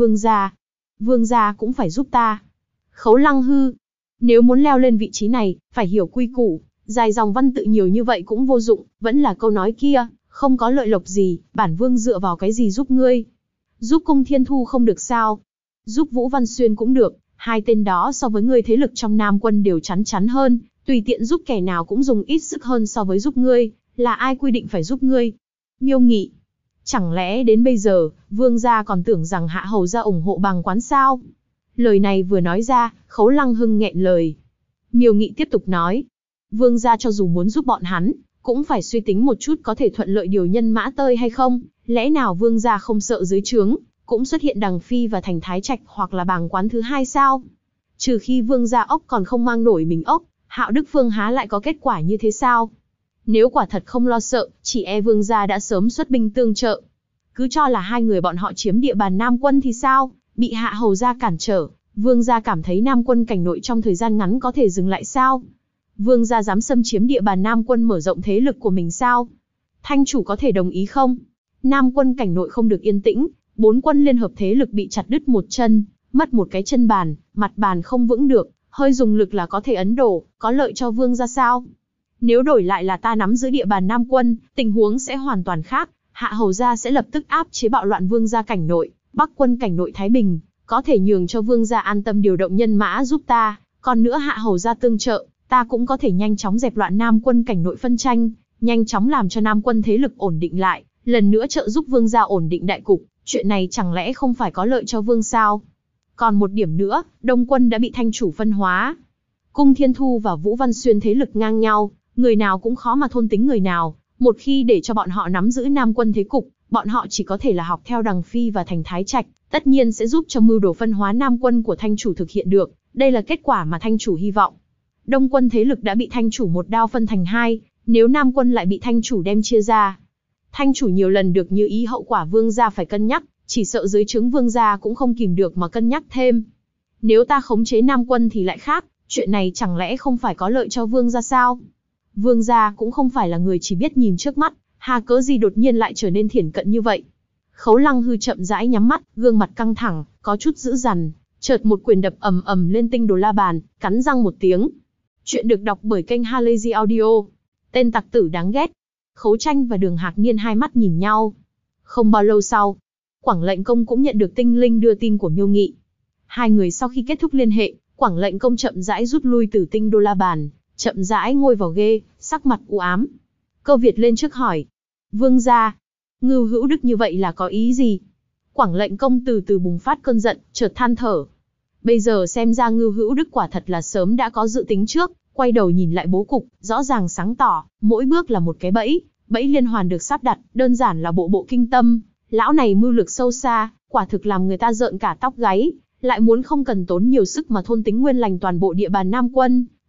vương gia cũng phải giúp ta. Khấu Lăng Hư, nếu muốn leo lên vị trí này, phải hiểu quy củ, dài dòng văn tự nhiều như vậy cũng vô dụng, vẫn là câu nói kia, không có lợi lộc gì, bản vương dựa vào cái gì giúp ngươi? Giúp Cung Thiên Thu không được sao? Giúp Vũ Văn Xuyên cũng được, hai tên đó so với ngươi thế lực trong Nam quân đều chắn chắn hơn, tùy tiện giúp kẻ nào cũng dùng ít sức hơn so với giúp ngươi, là ai quy định phải giúp ngươi? Miêu Nghị, chẳng lẽ đến bây giờ, vương gia còn tưởng rằng hạ hầu gia ủng hộ Bàng Quán sao? Lời này vừa nói ra, Khấu Lăng Hưng nghẹn lời. Miêu Nghị tiếp tục nói, vương gia cho dù muốn giúp bọn hắn, cũng phải suy tính một chút có thể thuận lợi điều nhân mã tơi hay không, lẽ nào vương gia không sợ dưới trướng, cũng xuất hiện Đằng Phi và thành Thái Trạch hoặc là Bàng Quán thứ hai sao? Trừ khi vương gia ốc còn không mang nổi mình ốc, Hạo Đức Phương há lại có kết quả như thế sao? Nếu quả thật không lo sợ, chỉ e vương gia đã sớm xuất binh tương trợ. Cứ cho là hai người bọn họ chiếm địa bàn Nam quân thì sao? Bị Hạ hầu gia cản trở, vương gia cảm thấy Nam quân cảnh nội trong thời gian ngắn có thể dừng lại sao? Vương gia dám xâm chiếm địa bàn Nam quân mở rộng thế lực của mình sao? Thanh chủ có thể đồng ý không? Nam quân cảnh nội không được yên tĩnh, 4 quân liên hợp thế lực bị chặt đứt một chân, mất một cái chân bàn, mặt bàn không vững được, hơi dùng lực là có thể ấn đổ, có lợi cho vương gia sao? Nếu đổi lại là ta nắm giữ địa bàn Nam quân, tình huống sẽ hoàn toàn khác, Hạ hầu gia sẽ lập tức áp chế bạo loạn vương gia cảnh nội, Bắc quân cảnh nội Thái Bình, có thể nhường cho vương gia an tâm điều động nhân mã giúp ta, còn nữa Hạ hầu gia tương trợ, ta cũng có thể nhanh chóng dẹp loạn Nam quân cảnh nội phân tranh, nhanh chóng làm cho Nam quân thế lực ổn định lại, lần nữa trợ giúp vương gia ổn định đại cục, chuyện này chẳng lẽ không phải có lợi cho vương sao? Còn một điểm nữa, Đông quân đã bị thanh chủ phân hóa. Cung Thiên Thu và Vũ Văn Xuyên thế lực ngang nhau, người nào cũng khó mà thôn tính người nào, một khi để cho bọn họ nắm giữ Nam quân thế cục, bọn họ chỉ có thể là học theo Đằng Phi và thành Thái Trạch, tất nhiên sẽ giúp cho mưu đồ phân hóa Nam quân của thanh chủ thực hiện được, đây là kết quả mà thanh chủ hy vọng. Đông quân thế lực đã bị thanh chủ một đao phân thành hai, nếu Nam quân lại bị thanh chủ đem chia ra. Thanh chủ nhiều lần được như ý, hậu quả vương gia phải cân nhắc, chỉ sợ dưới trướng vương gia cũng không kìm được mà cân nhắc thêm. Nếu ta khống chế Nam quân thì lại khác, chuyện này chẳng lẽ không phải có lợi cho vương gia sao? Vương gia cũng không phải là người chỉ biết nhìn trước mắt, hà cớ gì đột nhiên lại trở nên thiển cận như vậy? Khấu Lăng Hư chậm rãi nhắm mắt, gương mặt căng thẳng, có chút dữ dằn, chợt một quyền đập ầm ầm lên tinh đồ la bàn, cắn răng một tiếng. Chuyện được đọc bởi kênh Halazy Audio. Tên tặc tử đáng ghét. Khấu Tranh và Đường Hạc Niên hai mắt nhìn nhau. Không bao lâu sau, Quảng Lệnh Công cũng nhận được tinh linh đưa tin của Miêu Nghị. Hai người sau khi kết thúc liên hệ, Quảng Lệnh Công chậm rãi rút lui từ tinh đô la bàn, chậm rãi ngồi vào ghê, sắc mặt u ám. Cơ Việt lên trước hỏi, vương gia, Ngưu Hữu Đức như vậy là có ý gì? Quảng Lệnh Công từ từ bùng phát cơn giận, chợt than thở. Bây giờ xem ra Ngưu Hữu Đức quả thật là sớm đã có dự tính trước, quay đầu nhìn lại bố cục, rõ ràng sáng tỏ, mỗi bước là một cái bẫy, bẫy liên hoàn được sắp đặt, đơn giản là bộ bộ kinh tâm. Lão này mưu lược sâu xa, quả thực làm người ta rợn cả tóc gáy, lại muốn không cần tốn nhiều sức mà thôn tính nguyên lành toàn bộ địa bàn Nam quân,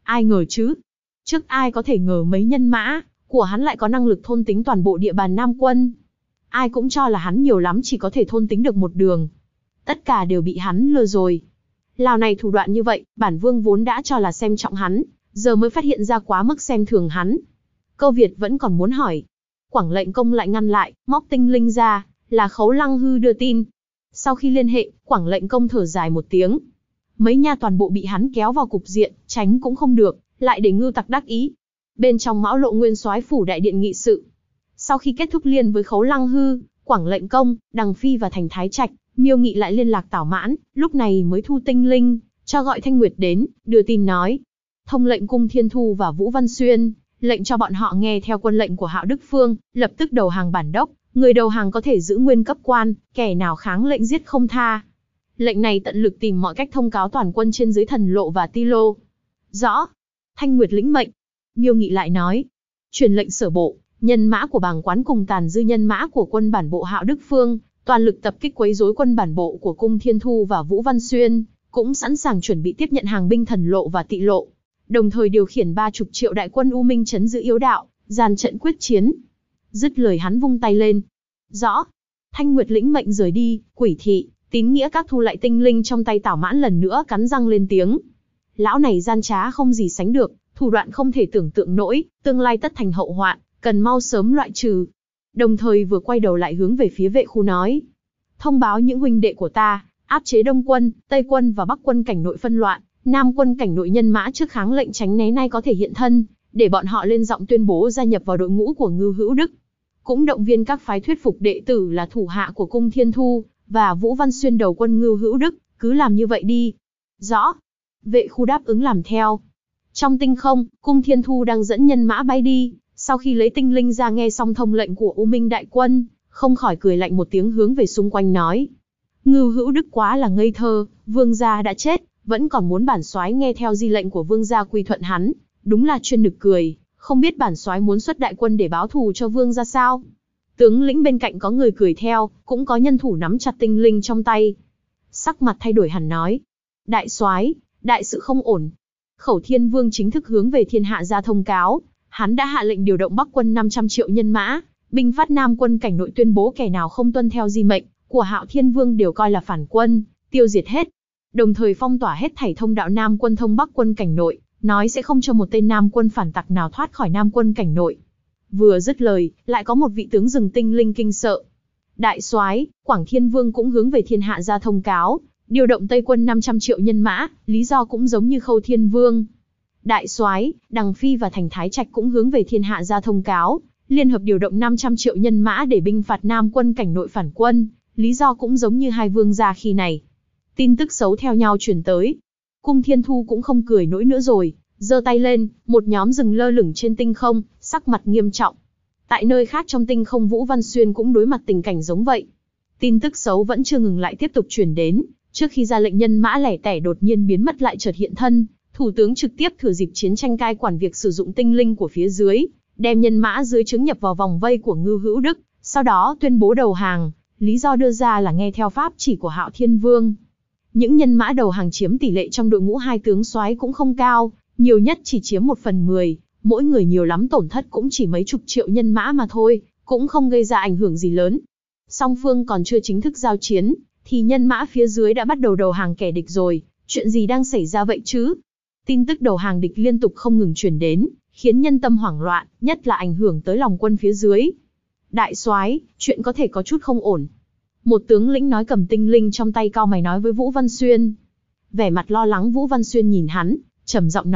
Ai ngờ chứ? Trước ai có thể ngờ mấy nhân mã của hắn lại có năng lực thôn tính toàn bộ địa bàn Nam quân. Ai cũng cho là hắn nhiều lắm chỉ có thể thôn tính được một đường. Tất cả đều bị hắn lừa rồi. Lào này thủ đoạn như vậy, bản vương vốn đã cho là xem trọng hắn, giờ mới phát hiện ra quá mức xem thường hắn. Câu Việt vẫn còn muốn hỏi. Quảng lệnh công lại ngăn lại, móc tinh linh ra, là Khấu Lăng Hư đưa tin. Sau khi liên hệ, Quảng lệnh công thở dài một tiếng. Mấy nha toàn bộ bị hắn kéo vào cục diện, tránh cũng không được, lại để Ngưu Tặc đắc ý. Bên trong Mão Lộ Nguyên Soái phủ đại điện nghị sự. Sau khi kết thúc liên với Khấu Lăng Hư, Quảng lệnh công, Đằng Phi và Thành Thái Trạch, Miêu Nghị lại liên lạc Tảo Mãn, lúc này mới thu tinh linh, cho gọi Thanh Nguyệt đến, đưa tin nói. Thông lệnh Cung Thiên Thu và Vũ Văn Xuyên, lệnh cho bọn họ nghe theo quân lệnh của Hạo Đức Phương, lập tức đầu hàng bản đốc, người đầu hàng có thể giữ nguyên cấp quan, kẻ nào kháng lệnh giết không tha. Lệnh này tận lực tìm mọi cách thông cáo toàn quân trên dưới Thần Lộ và Ti Lô. Rõ. Thanh Nguyệt lĩnh mệnh. Miêu Nghị lại nói. Truyền lệnh Sở Bộ, nhân mã của Bàng Quán cùng tàn dư nhân mã của quân bản bộ Hạo Đức Phương, toàn lực tập kích quấy rối quân bản bộ của Cung Thiên Thu và Vũ Văn Xuyên, cũng sẵn sàng chuẩn bị tiếp nhận hàng binh Thần Lộ và Tị Lộ. Đồng thời điều khiển 30 triệu đại quân U Minh trấn giữ yếu đạo, dàn trận quyết chiến. Dứt lời hắn vung tay lên. Rõ. Thanh Nguyệt lĩnh mệnh rời đi, Quỷ Thị, Tín Nghĩa các thu lại tinh linh trong tay Tảo Mãn lần nữa cắn răng lên tiếng. Lão này gian trá không gì sánh được, thủ đoạn không thể tưởng tượng nổi, tương lai tất thành hậu hoạn, cần mau sớm loại trừ. Đồng thời vừa quay đầu lại hướng về phía vệ khu nói. Thông báo những huynh đệ của ta, áp chế Đông quân, Tây quân và Bắc quân cảnh nội phân loạn, Nam quân cảnh nội nhân mã trước kháng lệnh tránh né nay có thể hiện thân, để bọn họ lên giọng tuyên bố gia nhập vào đội ngũ của Ngưu Hữu Đức. Cũng động viên các phái thuyết phục đệ tử là thủ hạ của Cung Thiên Thu và Vũ Văn Xuyên đầu quân Ngưu Hữu Đức, cứ làm như vậy đi. Rõ. Vệ khu đáp ứng làm theo. Trong tinh không, Cung Thiên Thu đang dẫn nhân mã bay đi, sau khi lấy tinh linh ra nghe xong thông lệnh của U Minh đại quân, không khỏi cười lạnh một tiếng hướng về xung quanh nói. Ngưu Hữu Đức quá là ngây thơ, vương gia đã chết, vẫn còn muốn bản soái nghe theo di lệnh của vương gia quy thuận hắn, đúng là chuyên nực cười, không biết bản soái muốn xuất đại quân để báo thù cho vương gia sao? Tướng lĩnh bên cạnh có người cười theo, cũng có nhân thủ nắm chặt tinh linh trong tay. Sắc mặt thay đổi hẳn nói, đại soái, đại sự không ổn. Khẩu Thiên Vương chính thức hướng về thiên hạ ra thông cáo, hắn đã hạ lệnh điều động Bắc quân 500 triệu nhân mã, binh phát Nam quân cảnh nội tuyên bố kẻ nào không tuân theo di mệnh của Hạo Thiên Vương đều coi là phản quân, tiêu diệt hết. Đồng thời phong tỏa hết thảy thông đạo Nam quân thông Bắc quân cảnh nội, nói sẽ không cho một tên Nam quân phản tặc nào thoát khỏi Nam quân cảnh nội. Vừa dứt lời, lại có một vị tướng rừng tinh linh kinh sợ. Đại soái, Quảng Thiên Vương cũng hướng về thiên hạ ra thông cáo, điều động Tây quân 500 triệu nhân mã, lý do cũng giống như Khâu Thiên Vương. Đại soái, Đằng Phi và Thành Thái Trạch cũng hướng về thiên hạ ra thông cáo, liên hợp điều động 500 triệu nhân mã để binh phạt Nam quân cảnh nội phản quân, lý do cũng giống như hai vương gia khi này. Tin tức xấu theo nhau truyền tới. Cung Thiên Thu cũng không cười nổi nữa rồi, giơ tay lên, một nhóm rừng lơ lửng trên tinh không, sắc mặt nghiêm trọng. Tại nơi khác trong tinh không Vũ Văn Xuyên cũng đối mặt tình cảnh giống vậy. Tin tức xấu vẫn chưa ngừng lại tiếp tục truyền đến, trước khi ra lệnh nhân mã lẻ tẻ đột nhiên biến mất lại chợt hiện thân, thủ tướng trực tiếp thừa dịp chiến tranh cai quản việc sử dụng tinh linh của phía dưới, đem nhân mã dưới trướng nhập vào vòng vây của Ngưu Hữu Đức, sau đó tuyên bố đầu hàng, lý do đưa ra là nghe theo pháp chỉ của Hạo Thiên Vương. Những nhân mã đầu hàng chiếm tỷ lệ trong đội ngũ hai tướng soái cũng không cao, nhiều nhất chỉ chiếm 1/10, mỗi người nhiều lắm tổn thất cũng chỉ mấy chục triệu nhân mã mà thôi, cũng không gây ra ảnh hưởng gì lớn. Song phương còn chưa chính thức giao chiến, thì nhân mã phía dưới đã bắt đầu đầu hàng kẻ địch rồi, chuyện gì đang xảy ra vậy chứ? Tin tức đầu hàng địch liên tục không ngừng truyền đến, khiến nhân tâm hoảng loạn, nhất là ảnh hưởng tới lòng quân phía dưới. Đại soái, chuyện có thể có chút không ổn. Một tướng lĩnh nói cầm tinh linh trong tay cau mày nói với Vũ Văn Xuyên. Vẻ mặt lo lắng Vũ Văn Xuyên nhìn hắn, trầm giọng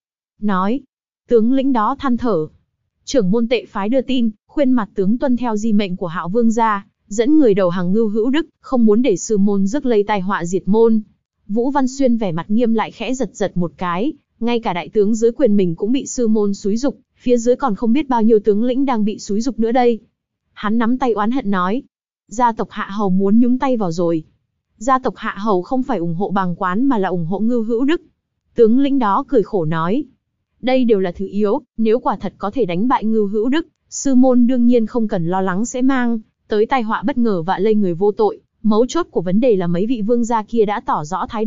nói. Tướng lĩnh đó than thở. Trưởng môn Tệ phái đưa tin, khuyên mặt tướng tuân theo di mệnh của Hạo Vương gia, dẫn người đầu hàng Ngưu Hữu Đức, không muốn để sư môn rước lây tai họa diệt môn. Vũ Văn Xuyên vẻ mặt nghiêm lại khẽ giật một cái, ngay cả đại tướng dưới quyền mình cũng bị sư môn xúi dục, phía dưới còn không biết bao nhiêu tướng lĩnh đang bị xúi dục nữa đây. Hắn nắm tay oán hận nói, gia tộc Hạ Hầu muốn nhúng tay vào rồi. Gia tộc Hạ Hầu không phải ủng hộ Bàng Quán mà là ủng hộ Ngưu Hữu Đức. Tướng lĩnh đó cười khổ nói, đây đều là thứ yếu, nếu quả thật có thể đánh bại Ngưu Hữu Đức, sư môn đương nhiên không cần lo lắng sẽ mang tới tai họa bất ngờ vạ lây người vô tội. Mấu chốt của vấn đề là mấy vị vương gia kia đã tỏ rõ thái độ,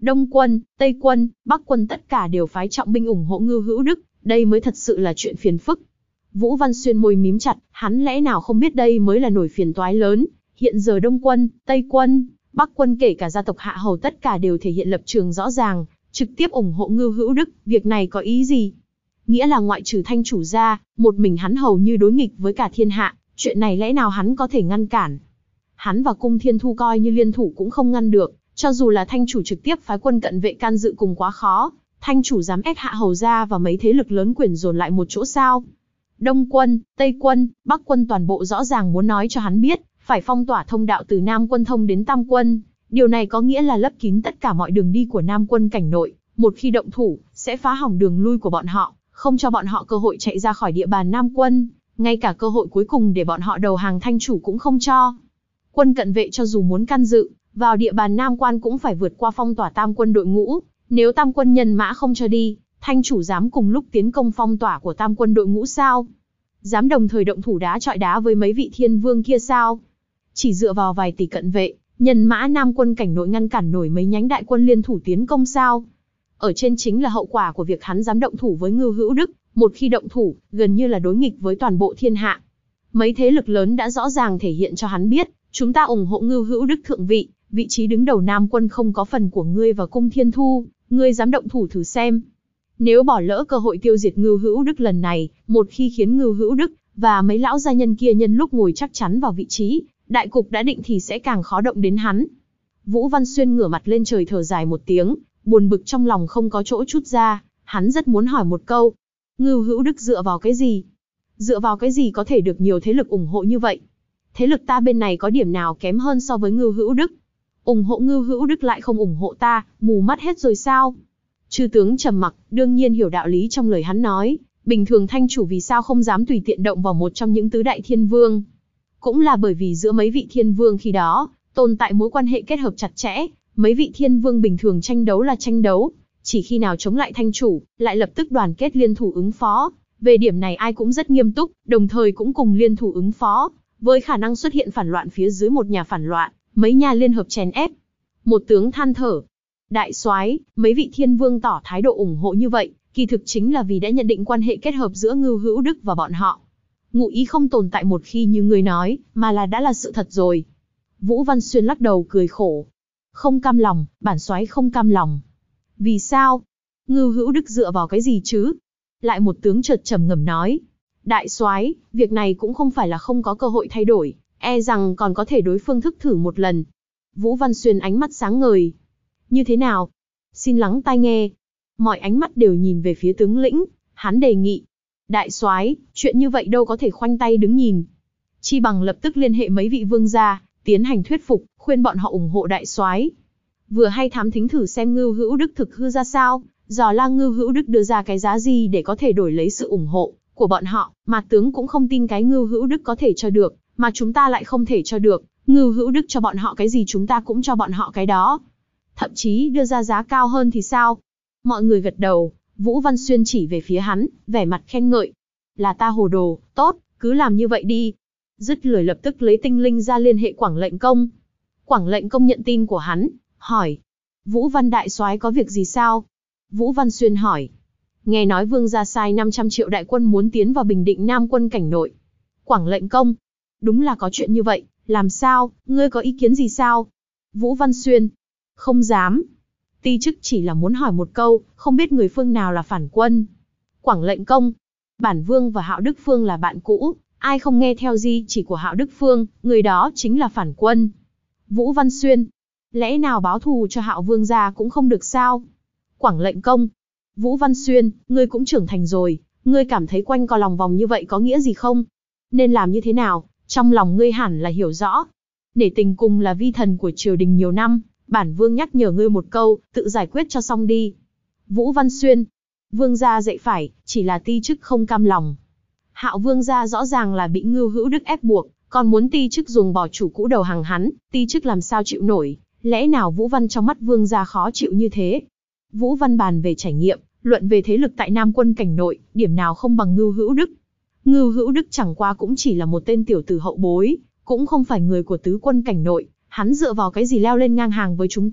Đông quân, Tây quân, Bắc quân tất cả đều phái trọng binh ủng hộ Ngưu Hữu Đức, đây mới thật sự là chuyện phiền phức. Vũ Văn Xuyên môi mím chặt, hắn lẽ nào không biết đây mới là nổi phiền toái lớn. Hiện giờ Đông quân, Tây quân, Bắc quân kể cả gia tộc Hạ Hầu tất cả đều thể hiện lập trường rõ ràng, trực tiếp ủng hộ Ngưu Hữu Đức, việc này có ý gì? Nghĩa là ngoại trừ Thanh chủ ra, một mình hắn hầu như đối nghịch với cả thiên hạ, chuyện này lẽ nào hắn có thể ngăn cản? Hắn và Cung Thiên Thu coi như liên thủ cũng không ngăn được, cho dù là Thanh chủ trực tiếp phái quân cận vệ can dự cùng quá khó, Thanh chủ dám ép Hạ Hầu ra và mấy thế lực lớn quyền dồn lại một chỗ sao? Đông quân, Tây quân, Bắc quân toàn bộ rõ ràng muốn nói cho hắn biết, phải phong tỏa thông đạo từ Nam quân thông đến Tam quân. Điều này có nghĩa là lấp kín tất cả mọi đường đi của Nam quân cảnh nội, một khi động thủ, sẽ phá hỏng đường lui của bọn họ, không cho bọn họ cơ hội chạy ra khỏi địa bàn Nam quân, ngay cả cơ hội cuối cùng để bọn họ đầu hàng Thanh chủ cũng không cho. Quân cận vệ cho dù muốn can dự vào địa bàn Nam quan cũng phải vượt qua phong tỏa Tam quân đội ngũ, nếu Tam quân nhân mã không cho đi, Thanh chủ dám cùng lúc tiến công phong tỏa của Tam quân đội ngũ sao? Dám đồng thời động thủ đá chọi đá với mấy vị thiên vương kia sao? Chỉ dựa vào vài tỷ cận vệ, nhân mã Nam quân cảnh nội ngăn cản nổi mấy nhánh đại quân liên thủ tiến công sao? Ở trên chính là hậu quả của việc hắn dám động thủ với Ngưu Hữu Đức, một khi động thủ, gần như là đối nghịch với toàn bộ thiên hạ. Mấy thế lực lớn đã rõ ràng thể hiện cho hắn biết, chúng ta ủng hộ Ngưu Hữu Đức thượng vị, vị trí đứng đầu Nam quân không có phần của ngươi và Cung Thiên Thu, ngươi dám động thủ thử xem. Nếu bỏ lỡ cơ hội tiêu diệt Ngưu Hữu Đức lần này, một khi khiến Ngưu Hữu Đức và mấy lão gia nhân kia nhân lúc ngồi chắc chắn vào vị trí, đại cục đã định thì sẽ càng khó động đến hắn. Vũ Văn Xuyên ngửa mặt lên trời thở dài một tiếng, buồn bực trong lòng không có chỗ trút ra, hắn rất muốn hỏi một câu. Ngưu Hữu Đức dựa vào cái gì? Dựa vào cái gì có thể được nhiều thế lực ủng hộ như vậy? Thế lực ta bên này có điểm nào kém hơn so với Ngưu Hữu Đức? Ủng hộ Ngưu Hữu Đức lại không ủng hộ ta, mù mắt hết rồi sao? Chư tướng trầm mặc, đương nhiên hiểu đạo lý trong lời hắn nói, bình thường Thanh chủ vì sao không dám tùy tiện động vào một trong những tứ đại thiên vương? Cũng là bởi vì giữa mấy vị thiên vương khi đó, tồn tại mối quan hệ kết hợp chặt chẽ, mấy vị thiên vương bình thường tranh đấu là tranh đấu, chỉ khi nào chống lại Thanh chủ, lại lập tức đoàn kết liên thủ ứng phó. Về điểm này ai cũng rất nghiêm túc, đồng thời cũng cùng liên thủ ứng phó, với khả năng xuất hiện phản loạn phía dưới một nhà phản loạn, mấy nhà liên hợp chèn ép. Một tướng than thở. Đại soái, mấy vị thiên vương tỏ thái độ ủng hộ như vậy, kỳ thực chính là vì đã nhận định quan hệ kết hợp giữa Ngưu Hữu Đức và bọn họ. Ngụ ý không tồn tại một khi như người nói, mà là đã là sự thật rồi. Vũ Văn Xuyên lắc đầu cười khổ. Không cam lòng, bản soái không cam lòng. Vì sao? Ngưu Hữu Đức dựa vào cái gì chứ? Lại một tướng chợt trầm ngâm nói. Đại soái, việc này cũng không phải là không có cơ hội thay đổi, e rằng còn có thể đối phương thức thử một lần. Vũ Văn Xuyên ánh mắt sáng ngời. Như thế nào? Xin lắng tai nghe. Mọi ánh mắt đều nhìn về phía tướng lĩnh, hắn đề nghị. Đại soái, chuyện như vậy đâu có thể khoanh tay đứng nhìn. Chi bằng lập tức liên hệ mấy vị vương gia, tiến hành thuyết phục, khuyên bọn họ ủng hộ đại soái. Vừa hay thám thính thử xem Ngưu Hữu Đức thực hư ra sao, dò la Ngưu Hữu Đức đưa ra cái giá gì để có thể đổi lấy sự ủng hộ của bọn họ, mà tướng cũng không tin cái Ngưu Hữu Đức có thể cho được, mà chúng ta lại không thể cho được. Ngưu Hữu Đức cho bọn họ cái gì chúng ta cũng cho bọn họ cái đó. Thậm chí đưa ra giá cao hơn thì sao? Mọi người gật đầu, Vũ Văn Xuyên chỉ về phía hắn, vẻ mặt khen ngợi. Là ta hồ đồ, tốt, cứ làm như vậy đi. Dứt lời lập tức lấy tinh linh ra liên hệ Quảng Lệnh Công. Quảng Lệnh Công nhận tin của hắn, hỏi. Vũ Văn đại soái có việc gì sao? Vũ Văn Xuyên hỏi. Nghe nói vương gia sai 500 triệu đại quân muốn tiến vào Bình Định Nam quân cảnh nội. Quảng Lệnh Công. Đúng là có chuyện như vậy, làm sao, ngươi có ý kiến gì sao? Vũ Văn Xuyên. Không dám. Ti chức chỉ là muốn hỏi một câu, không biết người phương nào là phản quân. Quảng Lệnh Công. Bản vương và Hạo Đức Phương là bạn cũ, ai không nghe theo di chỉ của Hạo Đức Phương, người đó chính là phản quân. Vũ Văn Xuyên. Lẽ nào báo thù cho Hạo vương gia cũng không được sao? Quảng Lệnh Công. Vũ Văn Xuyên, ngươi cũng trưởng thành rồi, ngươi cảm thấy quanh co lòng vòng như vậy có nghĩa gì không? Nên làm như thế nào, trong lòng ngươi hẳn là hiểu rõ. Nể tình cùng là vi thần của triều đình nhiều năm, bản vương nhắc nhở ngươi một câu, tự giải quyết cho xong đi. Vũ Văn Xuyên. Vương gia dạy phải, chỉ là ti chức không cam lòng. Hạo vương gia rõ ràng là bị Ngưu Hữu Đức ép buộc, còn muốn ti chức dùng bỏ chủ cũ đầu hàng hắn, ti chức làm sao chịu nổi, lẽ nào Vũ Văn trong mắt vương gia khó chịu như thế? Vũ Văn bàn về trải nghiệm, luận về thế lực tại Nam quân cảnh nội, điểm nào không bằng Ngưu Hữu Đức. Ngưu Hữu Đức chẳng qua cũng chỉ là một tên tiểu tử hậu bối, cũng không phải người của tứ quân cảnh nội, hắn dựa vào cái gì leo lên ngang hàng với chúng ta,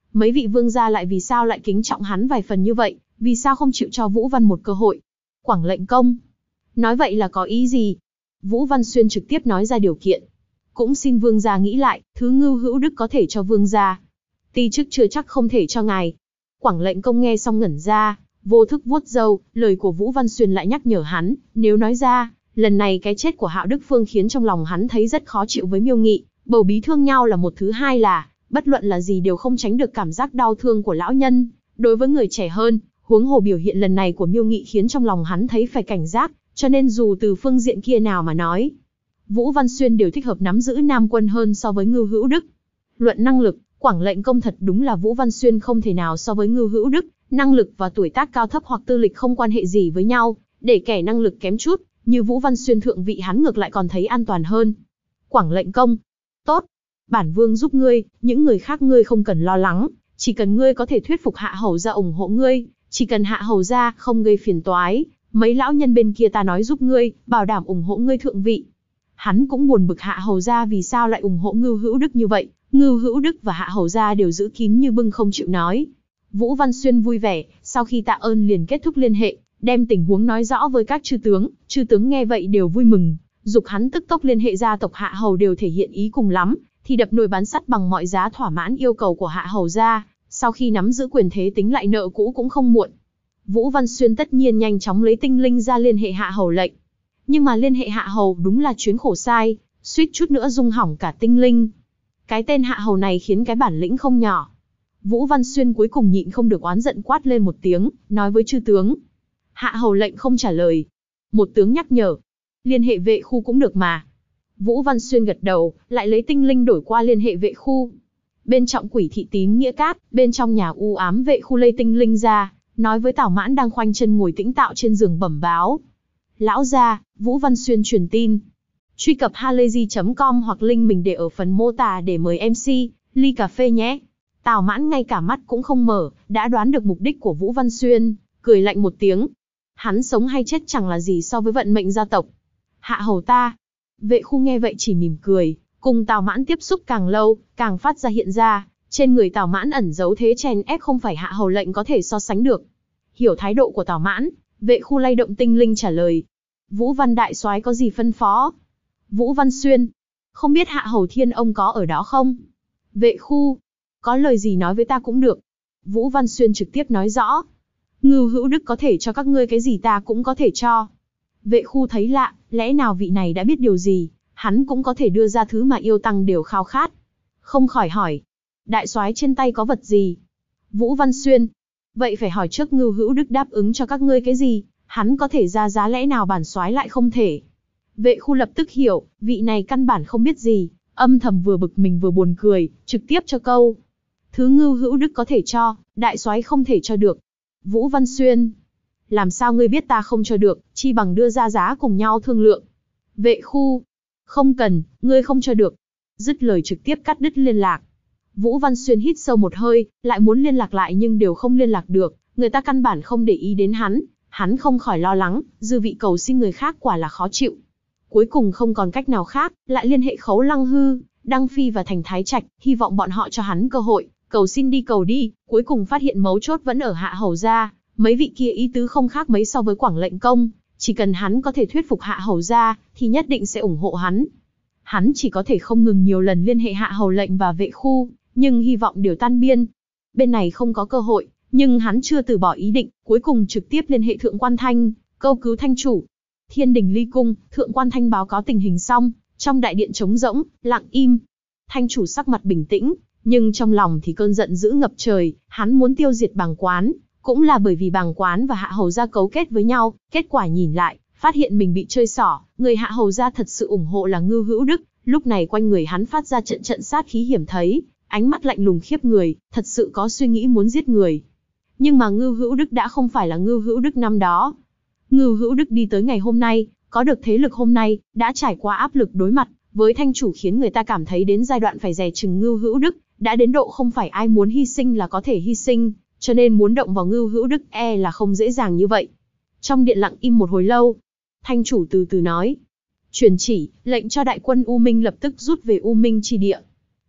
Mấy vị vương gia lại vì sao lại kính trọng hắn vài phần như vậy, vì sao không chịu cho Vũ Văn một cơ hội? Quảng lệnh công, nói vậy là có ý gì? Vũ Văn Xuyên trực tiếp nói ra điều kiện. Cũng xin vương gia nghĩ lại, thứ Ngưu Hữu Đức có thể cho vương gia. Ti chức chưa chắc không thể cho ngài. Quảng lệnh công nghe xong ngẩn ra, vô thức vuốt râu, lời của Vũ Văn Xuyên lại nhắc nhở hắn, nếu nói ra, lần này cái chết của Hạo Đức Phương khiến trong lòng hắn thấy rất khó chịu với Miêu Nghị, bầu bí thương nhau là một thứ, hai là, bất luận là gì đều không tránh được cảm giác đau thương của lão nhân, đối với người trẻ hơn, huống hồ biểu hiện lần này của Miêu Nghị khiến trong lòng hắn thấy phải cảnh giác, cho nên dù từ phương diện kia nào mà nói, Vũ Văn Xuyên đều thích hợp nắm giữ Nam Quân hơn so với Ngưu Hữu Đức. Luận năng lực, Quảng lệnh công thật đúng là Vũ Văn Xuyên không thể nào so với Ngưu Hữu Đức, năng lực và tuổi tác cao thấp hoặc tư lịch không quan hệ gì với nhau, để kẻ năng lực kém chút, như Vũ Văn Xuyên thượng vị hắn ngược lại còn thấy an toàn hơn. Quảng lệnh công, tốt, bản vương giúp ngươi, những người khác ngươi không cần lo lắng, chỉ cần ngươi có thể thuyết phục Hạ hầu gia ủng hộ ngươi, chỉ cần Hạ hầu gia không gây phiền toái, mấy lão nhân bên kia ta nói giúp ngươi, bảo đảm ủng hộ ngươi thượng vị. Hắn cũng buồn bực Hạ hầu gia vì sao lại ủng hộ Ngưu Hữu Đức như vậy, Ngưu Hữu Đức và Hạ hầu gia đều giữ kín như bưng không chịu nói. Vũ Văn Xuyên vui vẻ, sau khi tạ ơn liền kết thúc liên hệ, đem tình huống nói rõ với các chư tướng nghe vậy đều vui mừng, giục hắn tức tốc liên hệ gia tộc Hạ hầu đều thể hiện ý cùng lắm, thì đập nồi bán sắt bằng mọi giá thỏa mãn yêu cầu của Hạ hầu gia, sau khi nắm giữ quyền thế tính lại nợ cũ cũng không muộn. Vũ Văn Xuyên tất nhiên nhanh chóng lấy tinh linh ra liên hệ Hạ hầu lệnh. Nhưng mà liên hệ Hạ hầu đúng là chuyến khổ sai, suýt chút nữa rung hỏng cả tinh linh. Cái tên Hạ hầu này khiến cái bản lĩnh không nhỏ. Vũ Văn Xuyên cuối cùng nhịn không được oán giận quát lên một tiếng, nói với chư tướng. Hạ hầu lệnh không trả lời. Một tướng nhắc nhở, liên hệ vệ khu cũng được mà. Vũ Văn Xuyên gật đầu, lại lấy tinh linh đổi qua liên hệ vệ khu. Bên trọng Quỷ Thị Tín Nghĩa Cát, bên trong nhà u ám vệ khu lấy tinh linh ra, nói với Tào Mãn đang khoanh chân ngồi tĩnh tạo trên giường bẩm báo. Lão gia, Vũ Văn Xuyên truyền tin. Truy cập halayzi.com hoặc link mình để ở phần mô tả để mời MC, ly cà phê nhé. Tào Mãn ngay cả mắt cũng không mở, đã đoán được mục đích của Vũ Văn Xuyên, cười lạnh một tiếng. Hắn sống hay chết chẳng là gì so với vận mệnh gia tộc. Hạ hầu ta. Vệ khu nghe vậy chỉ mỉm cười, cùng Tào Mãn tiếp xúc càng lâu, càng phát ra hiện ra, trên người Tào Mãn ẩn giấu thế chèn ép không phải Hạ hầu lệnh có thể so sánh được. Hiểu thái độ của Tào Mãn, vệ khu lay động tinh linh trả lời. Vũ Văn đại soái có gì phân phó? Vũ Văn Xuyên, không biết Hạ hầu thiên ông có ở đó không? Vệ khu, có lời gì nói với ta cũng được. Vũ Văn Xuyên trực tiếp nói rõ. Ngưu Hữu Đức có thể cho các ngươi cái gì ta cũng có thể cho. Vệ khu thấy lạ, lẽ nào vị này đã biết điều gì, hắn cũng có thể đưa ra thứ mà yêu tăng đều khao khát. Không khỏi hỏi, đại soái trên tay có vật gì? Vũ Văn Xuyên, vậy phải hỏi trước Ngưu Hữu Đức đáp ứng cho các ngươi cái gì, hắn có thể ra giá lẽ nào bản soái lại không thể. Vệ khu lập tức hiểu, vị này căn bản không biết gì, âm thầm vừa bực mình vừa buồn cười, trực tiếp cho câu. Thứ Ngưu Hữu Đức có thể cho, đại soái không thể cho được. Vũ Văn Xuyên, làm sao ngươi biết ta không cho được, chi bằng đưa ra giá cùng nhau thương lượng. Vệ khu, không cần, ngươi không cho được. Dứt lời trực tiếp cắt đứt liên lạc. Vũ Văn Xuyên hít sâu một hơi, lại muốn liên lạc lại nhưng đều không liên lạc được, người ta căn bản không để ý đến hắn không khỏi lo lắng, dư vị cầu xin người khác quả là khó chịu. Cuối cùng không còn cách nào khác, lại liên hệ Khấu Lăng Hư, Đăng Phi và Thành Thái Trạch, hy vọng bọn họ cho hắn cơ hội, cầu xin đi cầu đi, cuối cùng phát hiện mấu chốt vẫn ở Hạ hầu gia, mấy vị kia ý tứ không khác mấy so với Quảng lệnh công, chỉ cần hắn có thể thuyết phục Hạ hầu gia, thì nhất định sẽ ủng hộ hắn. Hắn chỉ có thể không ngừng nhiều lần liên hệ Hạ hầu lệnh và vệ khu, nhưng hy vọng đều tan biên. Bên này không có cơ hội, nhưng hắn chưa từ bỏ ý định, cuối cùng trực tiếp liên hệ Thượng Quan Thanh, câu cứu Thanh chủ. Thiên Đình Ly Cung, Thượng Quan Thanh báo cáo tình hình xong, trong đại điện trống rỗng, lặng im. Thanh chủ sắc mặt bình tĩnh, nhưng trong lòng thì cơn giận dữ ngập trời, hắn muốn tiêu diệt Bàng Quán, cũng là bởi vì Bàng Quán và Hạ hầu gia cấu kết với nhau, kết quả nhìn lại, phát hiện mình bị chơi xỏ, người Hạ hầu gia thật sự ủng hộ là Ngưu Hữu Đức, lúc này quanh người hắn phát ra trận trận sát khí hiểm thấy, ánh mắt lạnh lùng khiếp người, thật sự có suy nghĩ muốn giết người. Nhưng mà Ngưu Hữu Đức đã không phải là Ngưu Hữu Đức năm đó. Ngưu Hữu Đức đi tới ngày hôm nay, có được thế lực hôm nay, đã trải qua áp lực đối mặt với Thanh chủ khiến người ta cảm thấy đến giai đoạn phải dè chừng Ngưu Hữu Đức, đã đến độ không phải ai muốn hy sinh là có thể hy sinh, cho nên muốn động vào Ngưu Hữu Đức là không dễ dàng như vậy. Trong điện lặng im một hồi lâu, Thanh chủ từ từ nói, truyền chỉ, lệnh cho đại quân U Minh lập tức rút về U Minh chi địa.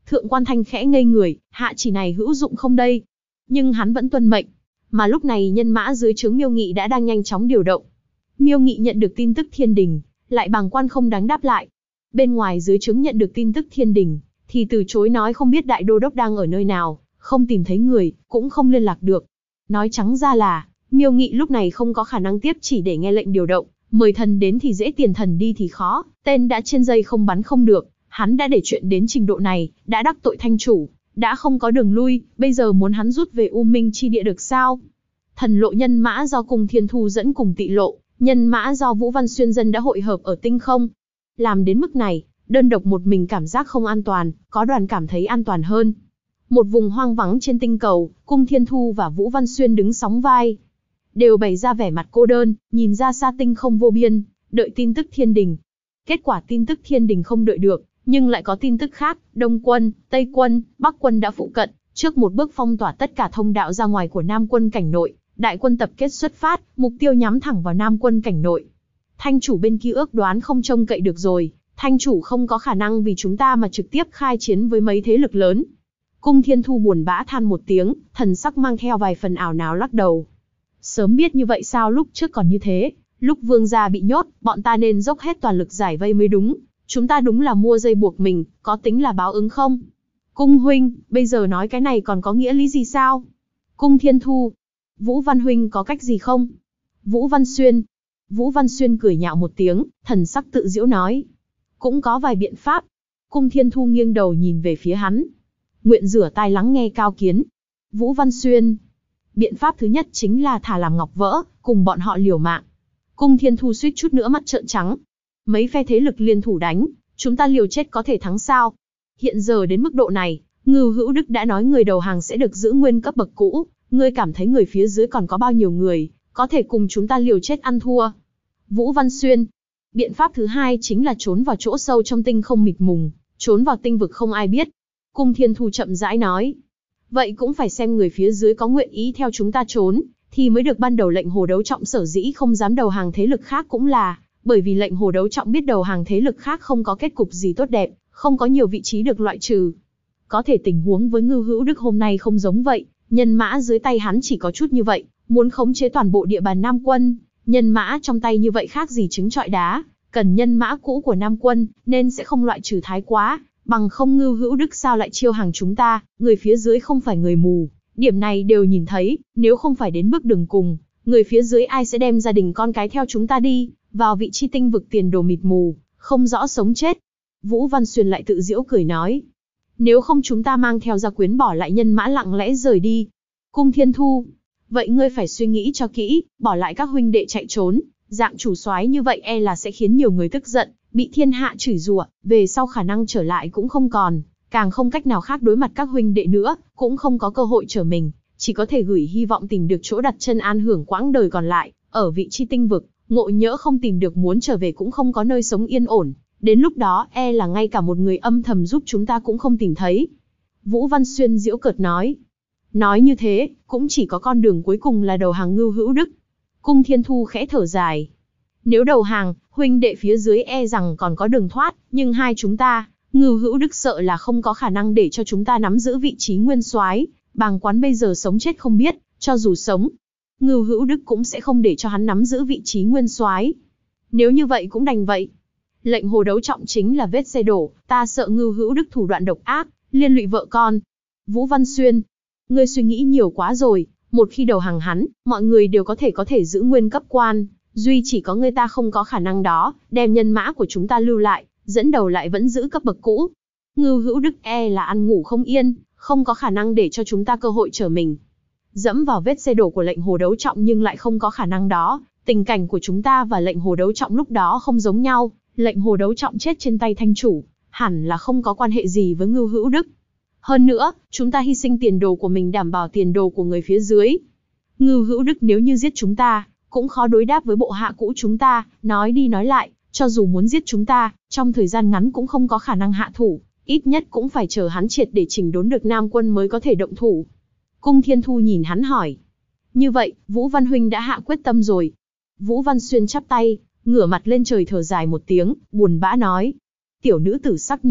Thượng quan Thanh khẽ ngây người, hạ chỉ này hữu dụng không đây? Nhưng hắn vẫn tuân mệnh. Mà lúc này nhân mã dưới trướng Miêu Nghị đã đang nhanh chóng điều động. Miêu Nghị nhận được tin tức thiên đình, lại bàng quan không đáng đáp lại. Bên ngoài dưới trướng nhận được tin tức thiên đình, thì từ chối nói không biết đại đô đốc đang ở nơi nào, không tìm thấy người, cũng không liên lạc được. Nói trắng ra là, Miêu Nghị lúc này không có khả năng tiếp chỉ để nghe lệnh điều động, mời thần đến thì dễ, tiền thần đi thì khó, tên đã trên dây không bắn không được, hắn đã để chuyện đến trình độ này, đã đắc tội thanh chủ, đã không có đường lui, bây giờ muốn hắn rút về U Minh chi địa được sao? Thần lộ nhân mã do Cung Thiên Thu dẫn cùng Tị lộ, nhân mã do Vũ Văn Xuyên dân đã hội hợp ở tinh không. Làm đến mức này, đơn độc một mình cảm giác không an toàn, có đoàn cảm thấy an toàn hơn. Một vùng hoang vắng trên tinh cầu, Cung Thiên Thu và Vũ Văn Xuyên đứng sóng vai, đều bày ra vẻ mặt cô đơn, nhìn ra xa tinh không vô biên, đợi tin tức thiên đình. Kết quả tin tức thiên đình không đợi được, nhưng lại có tin tức khác, Đông quân, Tây quân, Bắc quân đã phụ cận, trước một bước phong tỏa tất cả thông đạo ra ngoài của Nam quân cảnh nội, đại quân tập kết xuất phát, mục tiêu nhắm thẳng vào Nam quân cảnh nội. Thanh chủ bên kia ước đoán không trông cậy được rồi, thanh chủ không có khả năng vì chúng ta mà trực tiếp khai chiến với mấy thế lực lớn. Cung Thiên Thu buồn bã than một tiếng, thần sắc mang theo vài phần ảo não lắc đầu. Sớm biết như vậy sao lúc trước còn như thế, lúc vương gia bị nhốt, bọn ta nên dốc hết toàn lực giải vây mới đúng. Chúng ta đúng là mua dây buộc mình, có tính là báo ứng không? Cung huynh, bây giờ nói cái này còn có nghĩa lý gì sao? Cung Thiên Thu, Vũ Văn huynh có cách gì không? Vũ Văn Xuyên. Vũ Văn Xuyên cười nhạo một tiếng, thần sắc tự giễu nói. Cũng có vài biện pháp. Cung Thiên Thu nghiêng đầu nhìn về phía hắn. Nguyện rửa tai lắng nghe cao kiến. Vũ Văn Xuyên. Biện pháp thứ nhất chính là thả làm ngọc vỡ, cùng bọn họ liều mạng. Cung Thiên Thu suýt chút nữa mắt trợn trắng. Mấy phe thế lực liên thủ đánh, chúng ta liều chết có thể thắng sao? Hiện giờ đến mức độ này, Ngưu Hữu Đức đã nói người đầu hàng sẽ được giữ nguyên cấp bậc cũ, ngươi cảm thấy người phía dưới còn có bao nhiêu người, có thể cùng chúng ta liều chết ăn thua? Vũ Văn Xuyên. Biện pháp thứ hai chính là trốn vào chỗ sâu trong tinh không mịt mùng, trốn vào tinh vực không ai biết. Cung Thiên Thu chậm rãi nói. Vậy cũng phải xem người phía dưới có nguyện ý theo chúng ta trốn, thì mới được. Ban đầu lệnh Hồ Đấu Trọng sở dĩ không dám đầu hàng thế lực khác cũng là bởi vì lệnh Hồ Đấu Trọng biết đầu hàng thế lực khác không có kết cục gì tốt đẹp, không có nhiều vị trí được loại trừ. Có thể tình huống với Ngưu Hữu Đức hôm nay không giống vậy, nhân mã dưới tay hắn chỉ có chút như vậy, muốn khống chế toàn bộ địa bàn Nam quân, nhân mã trong tay như vậy khác gì trứng trọi đá, cần nhân mã cũ của Nam quân, nên sẽ không loại trừ thái quá, bằng không Ngưu Hữu Đức sao lại chiêu hàng chúng ta, người phía dưới không phải người mù, điểm này đều nhìn thấy, nếu không phải đến bước đường cùng, người phía dưới ai sẽ đem gia đình con cái theo chúng ta đi, vào vị trí tinh vực tiền đồ mịt mù, không rõ sống chết. Vũ Văn Xuyên lại tự giễu cười nói. Nếu không chúng ta mang theo gia quyến bỏ lại nhân mã lặng lẽ rời đi. Cung Thiên Thu. Vậy ngươi phải suy nghĩ cho kỹ, bỏ lại các huynh đệ chạy trốn, dạng chủ soái như vậy e là sẽ khiến nhiều người tức giận, bị thiên hạ chửi rủa, về sau khả năng trở lại cũng không còn, càng không cách nào khác đối mặt các huynh đệ nữa, cũng không có cơ hội trở mình, chỉ có thể gửi hy vọng tìm được chỗ đặt chân an hưởng quãng đời còn lại, ở vị trí tinh vực, ngộ nhỡ không tìm được muốn trở về cũng không có nơi sống yên ổn, đến lúc đó e là ngay cả một người âm thầm giúp chúng ta cũng không tìm thấy. Vũ Văn Xuyên giễu cợt nói. Nói như thế, cũng chỉ có con đường cuối cùng là đầu hàng Ngưu Hữu Đức. Cung Thiên Thu khẽ thở dài. Nếu đầu hàng, huynh đệ phía dưới e rằng còn có đường thoát, nhưng hai chúng ta, Ngưu Hữu Đức sợ là không có khả năng để cho chúng ta nắm giữ vị trí nguyên soái. Bàng Quán bây giờ sống chết không biết, cho dù sống, Ngưu Hữu Đức cũng sẽ không để cho hắn nắm giữ vị trí nguyên soái. Nếu như vậy cũng đành vậy. Lệnh Hồ Đấu Trọng chính là vết xe đổ, ta sợ Ngưu Hữu Đức thủ đoạn độc ác, liên lụy vợ con. Vũ Văn Xuyên, ngươi suy nghĩ nhiều quá rồi, một khi đầu hàng hắn, mọi người đều có thể giữ nguyên cấp quan, duy chỉ có ngươi ta không có khả năng đó, đem nhân mã của chúng ta lưu lại, dẫn đầu lại vẫn giữ cấp bậc cũ. Ngưu Hữu Đức e là ăn ngủ không yên, không có khả năng để cho chúng ta cơ hội trở mình. Dẫm vào vết xe đổ của lệnh Hồ Đấu Trọng nhưng lại không có khả năng đó, tình cảnh của chúng ta và lệnh Hồ Đấu Trọng lúc đó không giống nhau, lệnh Hồ Đấu Trọng chết trên tay thanh chủ, hẳn là không có quan hệ gì với Ngưu Hữu Đức. Hơn nữa, chúng ta hy sinh tiền đồ của mình đảm bảo tiền đồ của người phía dưới. Ngưu Hữu Đức nếu như giết chúng ta, cũng khó đối đáp với bộ hạ cũ chúng ta, nói đi nói lại, cho dù muốn giết chúng ta, trong thời gian ngắn cũng không có khả năng hạ thủ, ít nhất cũng phải chờ hắn triệt để chỉnh đốn được Nam quân mới có thể động thủ. Cung Thiên Thu nhìn hắn hỏi. Như vậy, Vũ Văn Huynh đã hạ quyết tâm rồi. Vũ Văn Xuyên chắp tay, ngửa mặt lên trời thở dài một tiếng, buồn bã nói. Tiểu nữ tử sắc như mộng,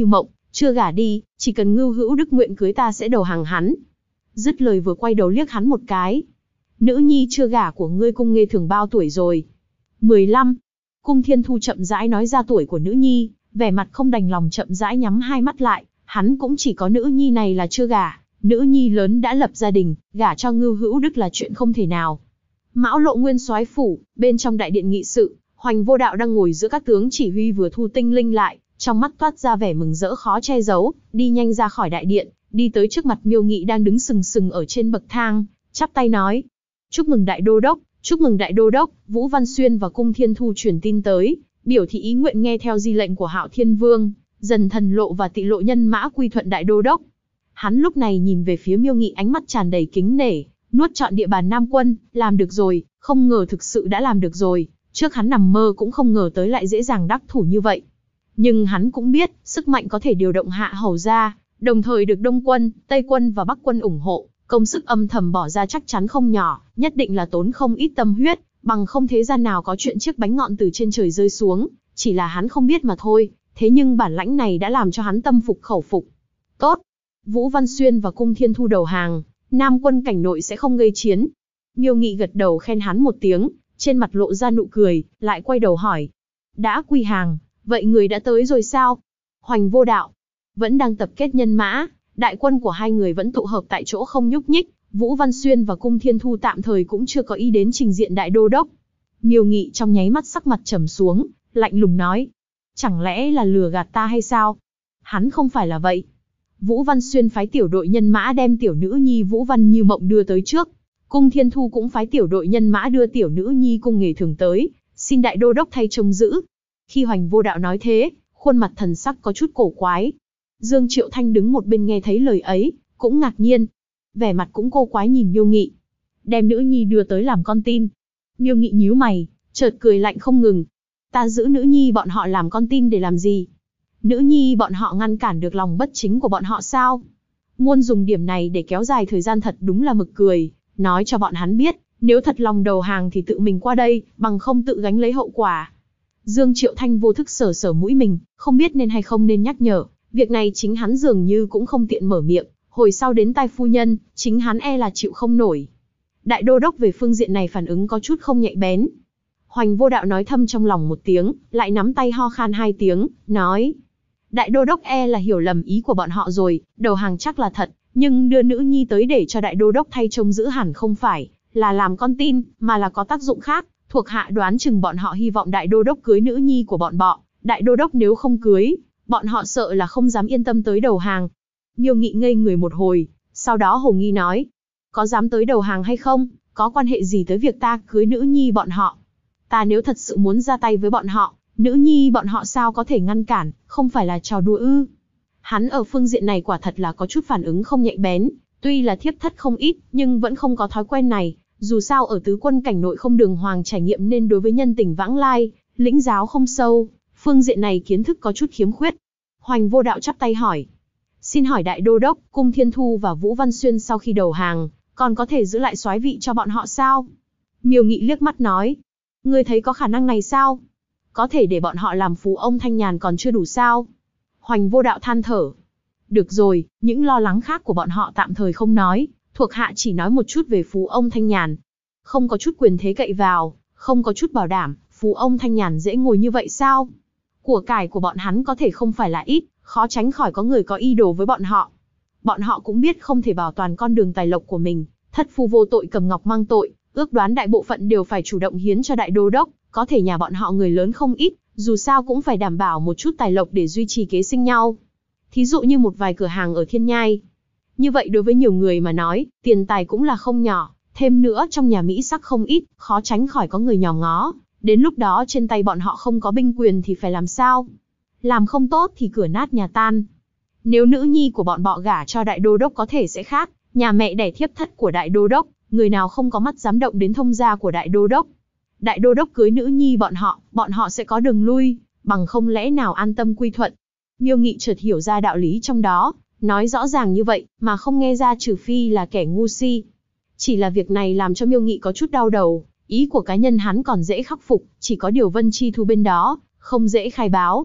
Chưa gả đi, chỉ cần Ngưu Hữu Đức nguyện cưới ta sẽ đầu hàng hắn. Dứt lời vừa quay đầu liếc hắn một cái. Nữ nhi chưa gả của ngươi Cung Nghê Thường bao tuổi rồi? 15. Cung Thiên Thu chậm rãi nói ra tuổi của nữ nhi, vẻ mặt không đành lòng chậm rãi nhắm hai mắt lại, hắn cũng chỉ có nữ nhi này là chưa gả, nữ nhi lớn đã lập gia đình, gả cho Ngưu Hữu Đức là chuyện không thể nào. Mão Lộ Nguyên soái phủ, bên trong đại điện nghị sự, Hoành Vô Đạo đang ngồi giữa các tướng chỉ huy vừa thu tinh linh lại, trong mắt toát ra vẻ mừng rỡ khó che giấu, đi nhanh ra khỏi đại điện, đi tới trước mặt Miêu Nghị đang đứng sừng sừng ở trên bậc thang, chắp tay nói: "Chúc mừng đại đô đốc, chúc mừng đại đô đốc." Vũ Văn Xuyên và Cung Thiên Thu truyền tin tới, biểu thị ý nguyện nghe theo di lệnh của Hạo Thiên Vương, Dần Thần Lộ và Tị Lộ nhân mã quy thuận đại đô đốc. Hắn lúc này nhìn về phía Miêu Nghị ánh mắt tràn đầy kính nể, nuốt trọn địa bàn Nam Quân, làm được rồi, không ngờ thực sự đã làm được rồi, trước hắn nằm mơ cũng không ngờ tới lại dễ dàng đắc thủ như vậy. Nhưng hắn cũng biết, sức mạnh có thể điều động Hạ Hầu ra, đồng thời được Đông Quân, Tây Quân và Bắc Quân ủng hộ, công sức âm thầm bỏ ra chắc chắn không nhỏ, nhất định là tốn không ít tâm huyết, bằng không thế gian nào có chuyện chiếc bánh ngọn từ trên trời rơi xuống, chỉ là hắn không biết mà thôi, thế nhưng bản lãnh này đã làm cho hắn tâm phục khẩu phục. Tốt, Vũ Văn Xuyên và Cung Thiên Thu đầu hàng, Nam Quân cảnh nội sẽ không gây chiến. Miêu Nghị gật đầu khen hắn một tiếng, trên mặt lộ ra nụ cười, lại quay đầu hỏi: đã quy hàng, vậy người đã tới rồi sao? Hoành Vô Đạo: vẫn đang tập kết nhân mã, đại quân của hai người vẫn tụ hợp tại chỗ không nhúc nhích, Vũ Văn Xuyên và Cung Thiên Thu tạm thời cũng chưa có ý đến trình diện đại đô đốc. Miêu Nghị trong nháy mắt sắc mặt trầm xuống, lạnh lùng nói: chẳng lẽ là lừa gạt ta hay sao? Hắn không phải là vậy. Vũ Văn Xuyên phái tiểu đội nhân mã đem tiểu nữ nhi Vũ Văn Như Mộng đưa tới trước. Cung Thiên Thu cũng phái tiểu đội nhân mã đưa tiểu nữ nhi Cung Nghề Thường tới, xin đại đô đốc thay trông giữ. Khi Hoành Vô Đạo nói thế, khuôn mặt thần sắc có chút cổ quái. Dương Triệu Thanh đứng một bên nghe thấy lời ấy, cũng ngạc nhiên. Vẻ mặt cũng cô quái nhìn Miêu Nghị. Đem nữ nhi đưa tới làm con tin. Miêu Nghị nhíu mày, chợt cười lạnh không ngừng. Ta giữ nữ nhi bọn họ làm con tin để làm gì? Nữ nhi bọn họ ngăn cản được lòng bất chính của bọn họ sao? Muốn dùng điểm này để kéo dài thời gian thật đúng là mực cười, nói cho bọn hắn biết, nếu thật lòng đầu hàng thì tự mình qua đây, bằng không tự gánh lấy hậu quả. Dương Triệu Thanh vô thức sờ sờ mũi mình, không biết nên hay không nên nhắc nhở, việc này chính hắn dường như cũng không tiện mở miệng, hồi sau đến tai phu nhân, chính hắn e là chịu không nổi. Đại đô đốc về phương diện này phản ứng có chút không nhạy bén. Hoành Vô Đạo nói thầm trong lòng một tiếng, lại nắm tay ho khan hai tiếng, nói: đại đô đốc e là hiểu lầm ý của bọn họ rồi, đầu hàng chắc là thật, nhưng đưa nữ nhi tới để cho đại đô đốc thay trông giữ hẳn không phải là làm con tin, mà là có tác dụng khác. Thuộc hạ đoán chừng bọn họ hy vọng đại đô đốc cưới nữ nhi của bọn bọ, đại đô đốc nếu không cưới, bọn họ sợ là không dám yên tâm tới đầu hàng. Miêu Nghị ngây người một hồi, sau đó hồ nghi nói: có dám tới đầu hàng hay không, có quan hệ gì tới việc ta cưới nữ nhi bọn họ? Ta nếu thật sự muốn ra tay với bọn họ, nữ nhi bọn họ sao có thể ngăn cản, không phải là trò đùa ư? Hắn ở phương diện này quả thật là có chút phản ứng không nhạy bén, tuy là thiếp thất không ít, nhưng vẫn không có thói quen này. Dù sao ở tứ quân cảnh nội không đường hoàng trải nghiệm nên đối với nhân tình vãng lai, lĩnh giáo không sâu, phương diện này kiến thức có chút khiếm khuyết. Hoành Vô Đạo chắp tay hỏi: xin hỏi đại đô đốc, Cung Thiên Thu và Vũ Văn Xuyên sau khi đầu hàng, còn có thể giữ lại soái vị cho bọn họ sao? Miêu Nghị liếc mắt nói: ngươi thấy có khả năng này sao? Có thể để bọn họ làm phú ông thanh nhàn còn chưa đủ sao? Hoành Vô Đạo than thở: được rồi, những lo lắng khác của bọn họ tạm thời không nói, thuộc hạ chỉ nói một chút về phú ông thanh nhàn. Không có chút quyền thế cậy vào, không có chút bảo đảm, phú ông thanh nhàn dễ ngồi như vậy sao? Của cải của bọn hắn có thể không phải là ít, khó tránh khỏi có người có ý đồ với bọn họ. Bọn họ cũng biết không thể bảo toàn con đường tài lộc của mình, thất phu vô tội cầm ngọc mang tội, ước đoán đại bộ phận đều phải chủ động hiến cho đại đô đốc, có thể nhà bọn họ người lớn không ít, dù sao cũng phải đảm bảo một chút tài lộc để duy trì kế sinh nhau. Thí dụ như một vài cửa hàng ở Thiên Nhai. Như vậy đối với nhiều người mà nói, tiền tài cũng là không nhỏ, thêm nữa trong nhà Mỹ sắc không ít, khó tránh khỏi có người nhòm ngó, đến lúc đó trên tay bọn họ không có binh quyền thì phải làm sao? Làm không tốt thì cửa nát nhà tan. Nếu nữ nhi của bọn bọ gả cho đại đô đốc có thể sẽ khác, nhà mẹ đẻ thiếp thất của đại đô đốc, người nào không có mắt dám động đến thông gia của đại đô đốc. Đại đô đốc cưới nữ nhi bọn họ sẽ có đường lui, bằng không lẽ nào an tâm quy thuận. Miêu Nghị chợt hiểu ra đạo lý trong đó, nói rõ ràng như vậy, mà không nghe ra trừ phi là kẻ ngu si. Chỉ là việc này làm cho Miêu Nghị có chút đau đầu, ý của cá nhân hắn còn dễ khắc phục, chỉ có điều Vân Chi Thu bên đó, không dễ khai báo.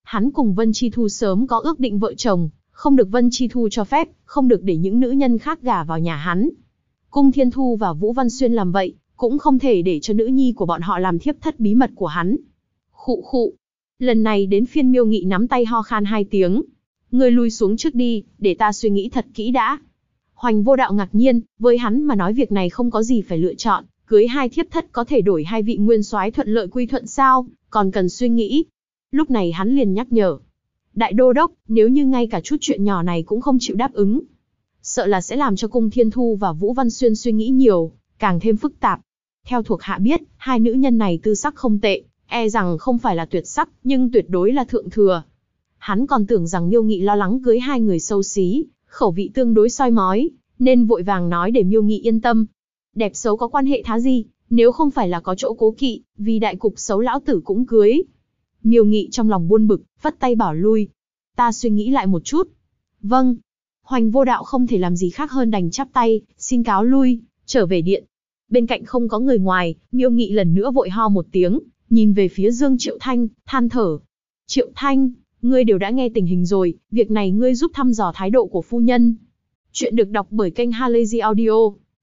Hắn cùng Vân Chi Thu sớm có ước định vợ chồng, không được Vân Chi Thu cho phép, không được để những nữ nhân khác gả vào nhà hắn. Cung Thiên Thu và Vũ Văn Xuyên làm vậy, cũng không thể để cho nữ nhi của bọn họ làm thiếp thất bí mật của hắn. Khụ khụ. Lần này đến phiên Miêu Nghị nắm tay ho khan 2 tiếng. Ngươi lui xuống trước đi, để ta suy nghĩ thật kỹ đã. Hoành Vô Đạo ngạc nhiên, với hắn mà nói việc này không có gì phải lựa chọn, cưới 2 thiếp thất có thể đổi 2 vị nguyên soái thuận lợi quy thuận sao, còn cần suy nghĩ. Lúc này hắn liền nhắc nhở. Đại đô đốc, nếu như ngay cả chút chuyện nhỏ này cũng không chịu đáp ứng, sợ là sẽ làm cho Cung Thiên Thu và Vũ Văn Xuyên suy nghĩ nhiều, càng thêm phức tạp. Theo thuộc hạ biết, 2 nữ nhân này tư sắc không tệ, e rằng không phải là tuyệt sắc, nhưng tuyệt đối là thượng thừa. Hắn còn tưởng rằng Miêu Nghị lo lắng cưới 2 người xấu xí, khẩu vị tương đối soi mói, nên vội vàng nói để Miêu Nghị yên tâm. Đẹp xấu có quan hệ thá gì, nếu không phải là có chỗ cố kỵ, vì đại cục xấu lão tử cũng cưới. Miêu Nghị trong lòng buồn bực, vất tay bảo lui. Ta suy nghĩ lại một chút. Vâng. Hoành Vô Đạo không thể làm gì khác hơn đành chắp tay, xin cáo lui, trở về điện. Bên cạnh không có người ngoài, Miêu Nghị lần nữa vội ho một tiếng, nhìn về phía Dương Triệu Thanh, than thở. Triệu Thanh, ngươi đều đã nghe tình hình rồi, việc này ngươi giúp thăm dò thái độ của phu nhân. Chuyện được đọc bởi kênh Halazy Audio.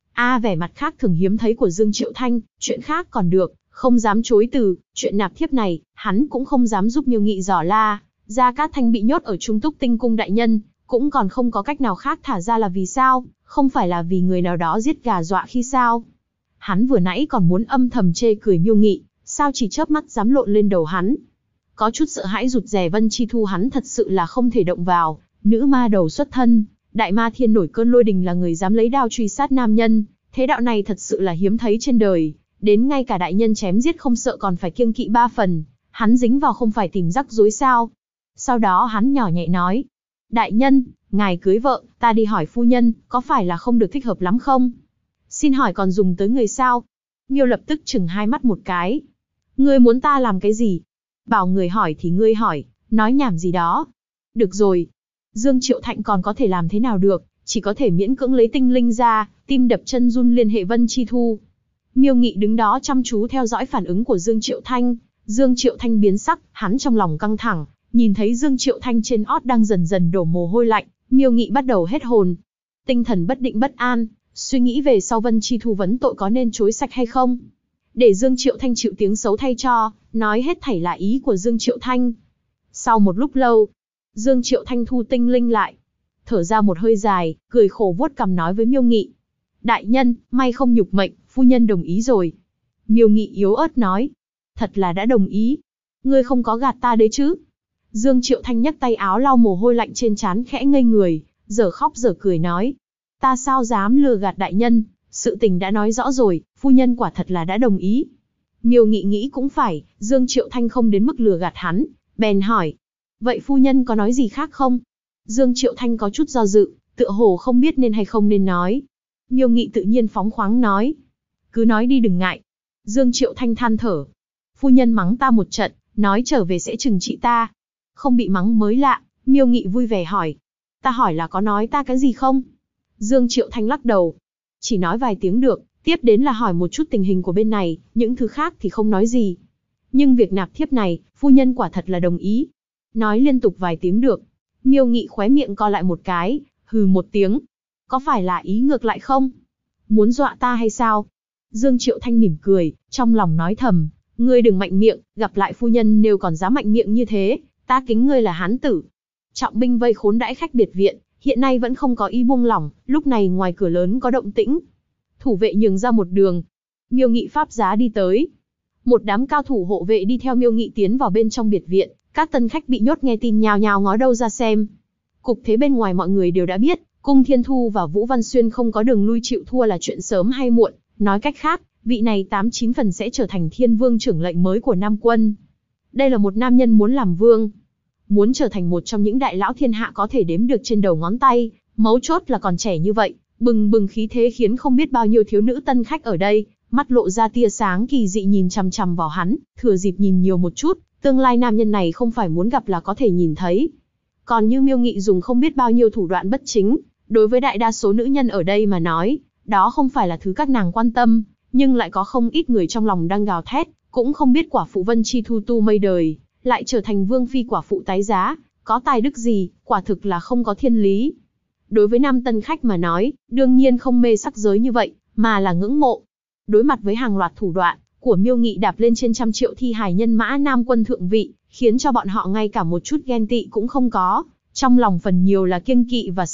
Vẻ mặt khác thường hiếm thấy của Dương Triệu Thanh, chuyện khác còn được, không dám chối từ, chuyện nạp thiếp này, hắn cũng không dám giúp Miêu Nghị dò la. Gia Cát Thanh bị nhốt ở Trung Túc Tinh Cung đại nhân, cũng còn không có cách nào khác thả ra là vì sao, không phải là vì người nào đó giết gà dọa khi sao. Hắn vừa nãy còn muốn âm thầm chê cười Miêu Nghị, sao chỉ chớp mắt dám lộn lên đầu hắn. Có chút sợ hãi rụt rè Vân Chi Thu hắn thật sự là không thể động vào, nữ ma đầu xuất thân, đại ma thiên nổi cơn lôi đình là người dám lấy đao truy sát nam nhân, thế đạo này thật sự là hiếm thấy trên đời, đến ngay cả đại nhân chém giết không sợ còn phải kiêng kỵ 3 phần, hắn dính vào không phải tìm rắc rối sao. Sau đó hắn nhỏ nhẹ nói, đại nhân, ngài cưới vợ, ta đi hỏi phu nhân, có phải là không được thích hợp lắm không? Xin hỏi còn dùng tới người sao? Miêu lập tức chừng 2 mắt một cái. Ngươi muốn ta làm cái gì? Bảo người hỏi thì ngươi hỏi, nói nhảm gì đó. Được rồi. Dương Triệu Thạnh còn có thể làm thế nào được, chỉ có thể miễn cưỡng lấy tinh linh ra, tim đập chân run liên hệ Vân Chi Thu. Miêu Nghị đứng đó chăm chú theo dõi phản ứng của Dương Triệu Thanh. Dương Triệu Thanh biến sắc, hắn trong lòng căng thẳng, nhìn thấy Dương Triệu Thanh trên ót đang dần dần đổ mồ hôi lạnh, Miêu Nghị bắt đầu hết hồn. Tinh thần bất định bất an, suy nghĩ về sau Vân Chi Thu vấn tội có nên chối sạch hay không. Để Dương Triệu Thanh chịu tiếng xấu thay cho, nói hết thảy là ý của Dương Triệu Thanh. Sau một lúc lâu, Dương Triệu Thanh thu tinh linh lại, thở ra một hơi dài, cười khổ vuốt cằm nói với Miêu Nghị. Đại nhân, may không nhục mệnh, phu nhân đồng ý rồi. Miêu Nghị yếu ớt nói. Thật là đã đồng ý. Ngươi không có gạt ta đấy chứ. Dương Triệu Thanh nhấc tay áo lau mồ hôi lạnh trên trán khẽ ngây người, giờ khóc giờ cười nói. Ta sao dám lừa gạt đại nhân, sự tình đã nói rõ rồi, phu nhân quả thật là đã đồng ý. Miêu Nghị nghĩ cũng phải, Dương Triệu Thanh không đến mức lừa gạt hắn, bèn hỏi. Vậy phu nhân có nói gì khác không? Dương Triệu Thanh có chút do dự, tựa hồ không biết nên hay không nên nói. Miêu Nghị tự nhiên phóng khoáng nói. Cứ nói đi đừng ngại. Dương Triệu Thanh than thở. Phu nhân mắng ta một trận, nói trở về sẽ trừng trị ta. Không bị mắng mới lạ, Miêu Nghị vui vẻ hỏi. Ta hỏi là có nói ta cái gì không? Dương Triệu Thanh lắc đầu. Chỉ nói vài tiếng được, tiếp đến là hỏi một chút tình hình của bên này, những thứ khác thì không nói gì. Nhưng việc nạp thiếp này, phu nhân quả thật là đồng ý. Nói liên tục vài tiếng được. Miêu Nghị khóe miệng co lại một cái, hừ một tiếng. Có phải là ý ngược lại không? Muốn dọa ta hay sao? Dương Triệu Thanh mỉm cười, trong lòng nói thầm. Ngươi đừng mạnh miệng, gặp lại phu nhân nếu còn dám mạnh miệng như thế, ta kính ngươi là hán tử. Trọng binh vây khốn đãi khách biệt viện, hiện nay vẫn không có ý buông lỏng, lúc này ngoài cửa lớn có động tĩnh. Thủ vệ nhường ra một đường. Miêu Nghị pháp giá đi tới. Một đám cao thủ hộ vệ đi theo Miêu Nghị tiến vào bên trong biệt viện, các tân khách bị nhốt nghe tin nhào nhào ngó đâu ra xem. Cục thế bên ngoài mọi người đều đã biết, Cung Thiên Thu và Vũ Văn Xuyên không có đường lui chịu thua là chuyện sớm hay muộn, nói cách khác, vị này 89 phần sẽ trở thành Thiên Vương trưởng lệnh mới của Nam Quân. Đây là một nam nhân muốn làm vương, muốn trở thành một trong những đại lão thiên hạ có thể đếm được trên đầu ngón tay, mấu chốt là còn trẻ như vậy, bừng bừng khí thế khiến không biết bao nhiêu thiếu nữ tân khách ở đây, mắt lộ ra tia sáng kỳ dị nhìn chằm chằm vào hắn, thừa dịp nhìn nhiều một chút, tương lai nam nhân này không phải muốn gặp là có thể nhìn thấy. Còn như Miêu Nghị dùng không biết bao nhiêu thủ đoạn bất chính, đối với đại đa số nữ nhân ở đây mà nói, đó không phải là thứ các nàng quan tâm, nhưng lại có không ít người trong lòng đang gào thét, cũng không biết quả phụ Vân Chi Thu tu mây đời, lại trở thành vương phi quả phụ tái giá, có tài đức gì, quả thực là không có thiên lý. Đối với nam tân khách mà nói, đương nhiên không mê sắc giới như vậy, mà là ngưỡng mộ. Đối mặt với hàng loạt thủ đoạn của Miêu Nghị đạp lên trên trăm triệu thi hài nhân mã nam quân thượng vị, khiến cho bọn họ ngay cả một chút ghen tị cũng không có, trong lòng phần nhiều là kiêng kỵ và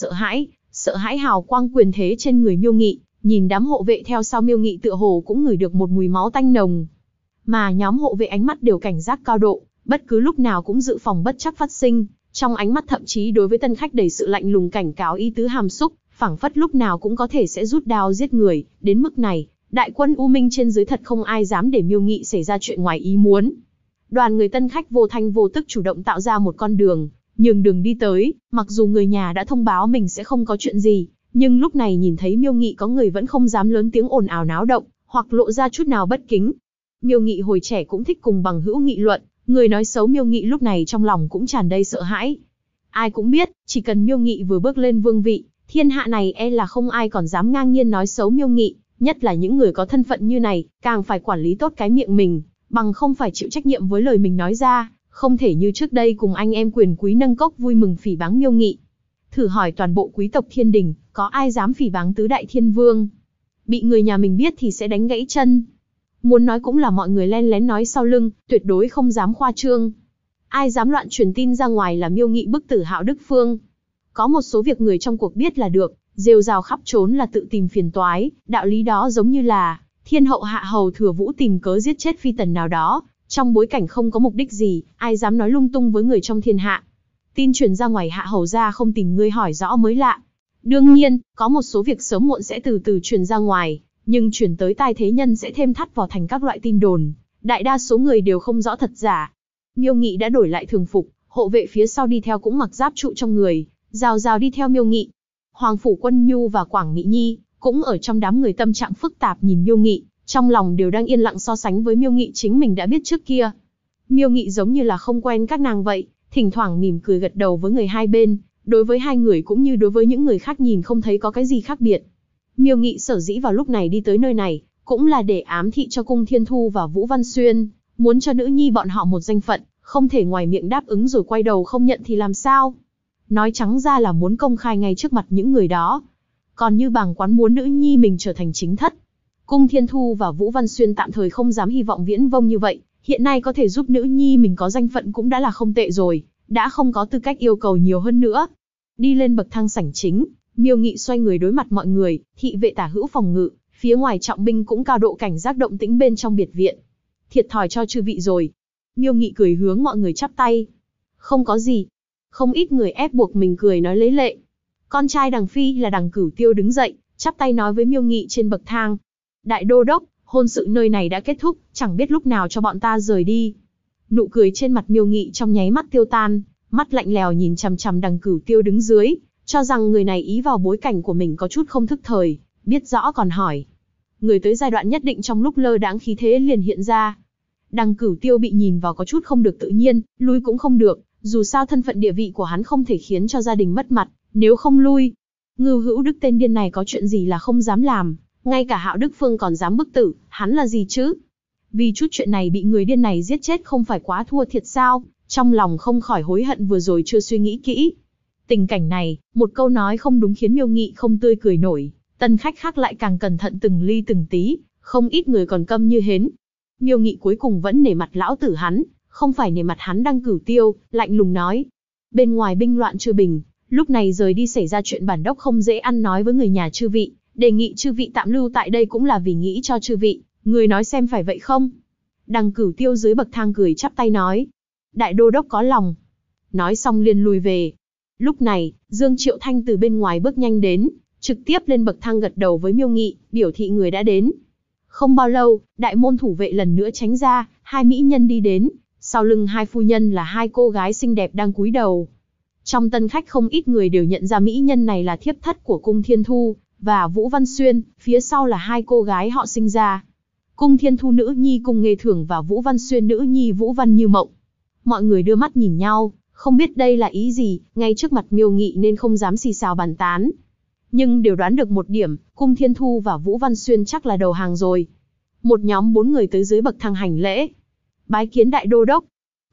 sợ hãi hào quang quyền thế trên người Miêu Nghị, nhìn đám hộ vệ theo sau Miêu Nghị tựa hồ cũng ngửi được một mùi máu tanh nồng. Mà nhóm hộ vệ ánh mắt đều cảnh giác cao độ, bất cứ lúc nào cũng dự phòng bất trắc phát sinh, trong ánh mắt thậm chí đối với tân khách đầy sự lạnh lùng cảnh cáo ý tứ hàm xúc, phảng phất lúc nào cũng có thể sẽ rút đao giết người, đến mức này, đại quân U Minh trên dưới thật không ai dám để Miêu Nghị xảy ra chuyện ngoài ý muốn. Đoàn người tân khách vô thanh vô tức chủ động tạo ra một con đường, nhường đường đi tới, mặc dù người nhà đã thông báo mình sẽ không có chuyện gì, nhưng lúc này nhìn thấy Miêu Nghị có người vẫn không dám lớn tiếng ồn ào náo động, hoặc lộ ra chút nào bất kính. Miêu Nghị hồi trẻ cũng thích cùng bằng hữu nghị luận, người nói xấu Miêu Nghị lúc này trong lòng cũng tràn đầy sợ hãi. Ai cũng biết, chỉ cần Miêu Nghị vừa bước lên vương vị, thiên hạ này e là không ai còn dám ngang nhiên nói xấu Miêu Nghị, nhất là những người có thân phận như này, càng phải quản lý tốt cái miệng mình, bằng không phải chịu trách nhiệm với lời mình nói ra, không thể như trước đây cùng anh em quyền quý nâng cốc vui mừng phỉ báng Miêu Nghị. Thử hỏi toàn bộ quý tộc thiên đình, có ai dám phỉ báng tứ đại thiên vương? Bị người nhà mình biết thì sẽ đánh gãy chân. Muốn nói cũng là mọi người len lén nói sau lưng, tuyệt đối không dám khoa trương. Ai dám loạn truyền tin ra ngoài là Miêu Nghị bức tử Hạo Đức Phương. Có một số việc người trong cuộc biết là được, rêu rao khắp trốn là tự tìm phiền toái, đạo lý đó giống như là thiên hậu hạ hầu Thừa Vũ tìm cớ giết chết phi tần nào đó, trong bối cảnh không có mục đích gì, ai dám nói lung tung với người trong thiên hạ. Tin truyền ra ngoài hạ hầu ra không tìm ngươi hỏi rõ mới lạ. Đương nhiên, có một số việc sớm muộn sẽ từ từ truyền ra ngoài, nhưng truyền tới tai thế nhân sẽ thêm thắt vào thành các loại tin đồn. Đại đa số người đều không rõ thật giả. Miêu Nghị đã đổi lại thường phục, hộ vệ phía sau đi theo cũng mặc giáp trụ trong người, rào rào đi theo Miêu Nghị. Hoàng phủ Quân Nhu và Quảng Mỹ Nhi cũng ở trong đám người tâm trạng phức tạp nhìn Miêu Nghị, trong lòng đều đang yên lặng so sánh với Miêu Nghị chính mình đã biết trước kia. Miêu Nghị giống như là không quen các nàng vậy, thỉnh thoảng mỉm cười gật đầu với người hai bên, đối với hai người cũng như đối với những người khác nhìn không thấy có cái gì khác biệt. Miêu Nghị sở dĩ vào lúc này đi tới nơi này, cũng là để ám thị cho Cung Thiên Thu và Vũ Văn Xuyên, muốn cho nữ nhi bọn họ một danh phận, không thể ngoài miệng đáp ứng rồi quay đầu không nhận thì làm sao. Nói trắng ra là muốn công khai ngay trước mặt những người đó. Còn như bàng quán muốn nữ nhi mình trở thành chính thất. Cung Thiên Thu và Vũ Văn Xuyên tạm thời không dám hy vọng viễn vông như vậy, hiện nay có thể giúp nữ nhi mình có danh phận cũng đã là không tệ rồi, đã không có tư cách yêu cầu nhiều hơn nữa. Đi lên bậc thang sảnh chính, Miêu Nghị xoay người đối mặt mọi người, thị vệ tả hữu phòng ngự, phía ngoài trọng binh cũng cao độ cảnh giác động tĩnh bên trong biệt viện. Thiệt thòi cho chư vị rồi. Miêu Nghị cười hướng mọi người chắp tay. Không có gì. Không ít người ép buộc mình cười nói lấy lệ. Con trai Đằng Phi là Đằng Cửu Tiêu đứng dậy, chắp tay nói với Miêu Nghị trên bậc thang. Đại đô đốc, hôn sự nơi này đã kết thúc, chẳng biết lúc nào cho bọn ta rời đi. Nụ cười trên mặt Miêu Nghị trong nháy mắt tiêu tan, mắt lạnh lèo nhìn chằm chằm Đằng Cửu Tiêu đứng dưới, cho rằng người này ý vào bối cảnh của mình có chút không thức thời, biết rõ còn hỏi. Người tới giai đoạn nhất định trong lúc lơ đãng khí thế liền hiện ra. Đằng Cửu Tiêu bị nhìn vào có chút không được tự nhiên, lui cũng không được, dù sao thân phận địa vị của hắn không thể khiến cho gia đình mất mặt, nếu không lui. Ngưu Hữu Đức tên điên này có chuyện gì là không dám làm, ngay cả Hạo Đức Phương còn dám bức tử, hắn là gì chứ? Vì chút chuyện này bị người điên này giết chết không phải quá thua thiệt sao? Trong lòng không khỏi hối hận vừa rồi chưa suy nghĩ kỹ. Tình cảnh này, một câu nói không đúng khiến Miêu Nghị không tươi cười nổi, tân khách khác lại càng cẩn thận từng ly từng tí, không ít người còn câm như hến. Miêu Nghị cuối cùng vẫn nể mặt lão tử hắn, không phải nể mặt hắn Đằng Cửu Tiêu, lạnh lùng nói. Bên ngoài binh loạn chưa bình, lúc này rời đi xảy ra chuyện bản đốc không dễ ăn nói với người nhà chư vị, đề nghị chư vị tạm lưu tại đây cũng là vì nghĩ cho chư vị, người nói xem phải vậy không? Đằng Cửu Tiêu dưới bậc thang cười chắp tay nói. Đại đô đốc có lòng. Nói xong liền lùi về. Lúc này, Dương Triệu Thanh từ bên ngoài bước nhanh đến, trực tiếp lên bậc thang gật đầu với Miêu Nghị, biểu thị người đã đến. Không bao lâu, đại môn thủ vệ lần nữa tránh ra, hai mỹ nhân đi đến, sau lưng hai phu nhân là hai cô gái xinh đẹp đang cúi đầu. Trong tân khách không ít người đều nhận ra mỹ nhân này là thiếp thất của Cung Thiên Thu và Vũ Văn Xuyên, phía sau là hai cô gái họ sinh ra. Cung Thiên Thu nữ nhi Cung Nghê Thường và Vũ Văn Xuyên nữ nhi Vũ Văn Như Mộng. Mọi người đưa mắt nhìn nhau, không biết đây là ý gì, ngay trước mặt Miêu Nghị nên không dám xì xào bàn tán. Nhưng đều đoán được một điểm, Cung Thiên Thu và Vũ Văn Xuyên chắc là đầu hàng rồi. Một nhóm 4 người tới dưới bậc thang hành lễ. Bái kiến đại đô đốc.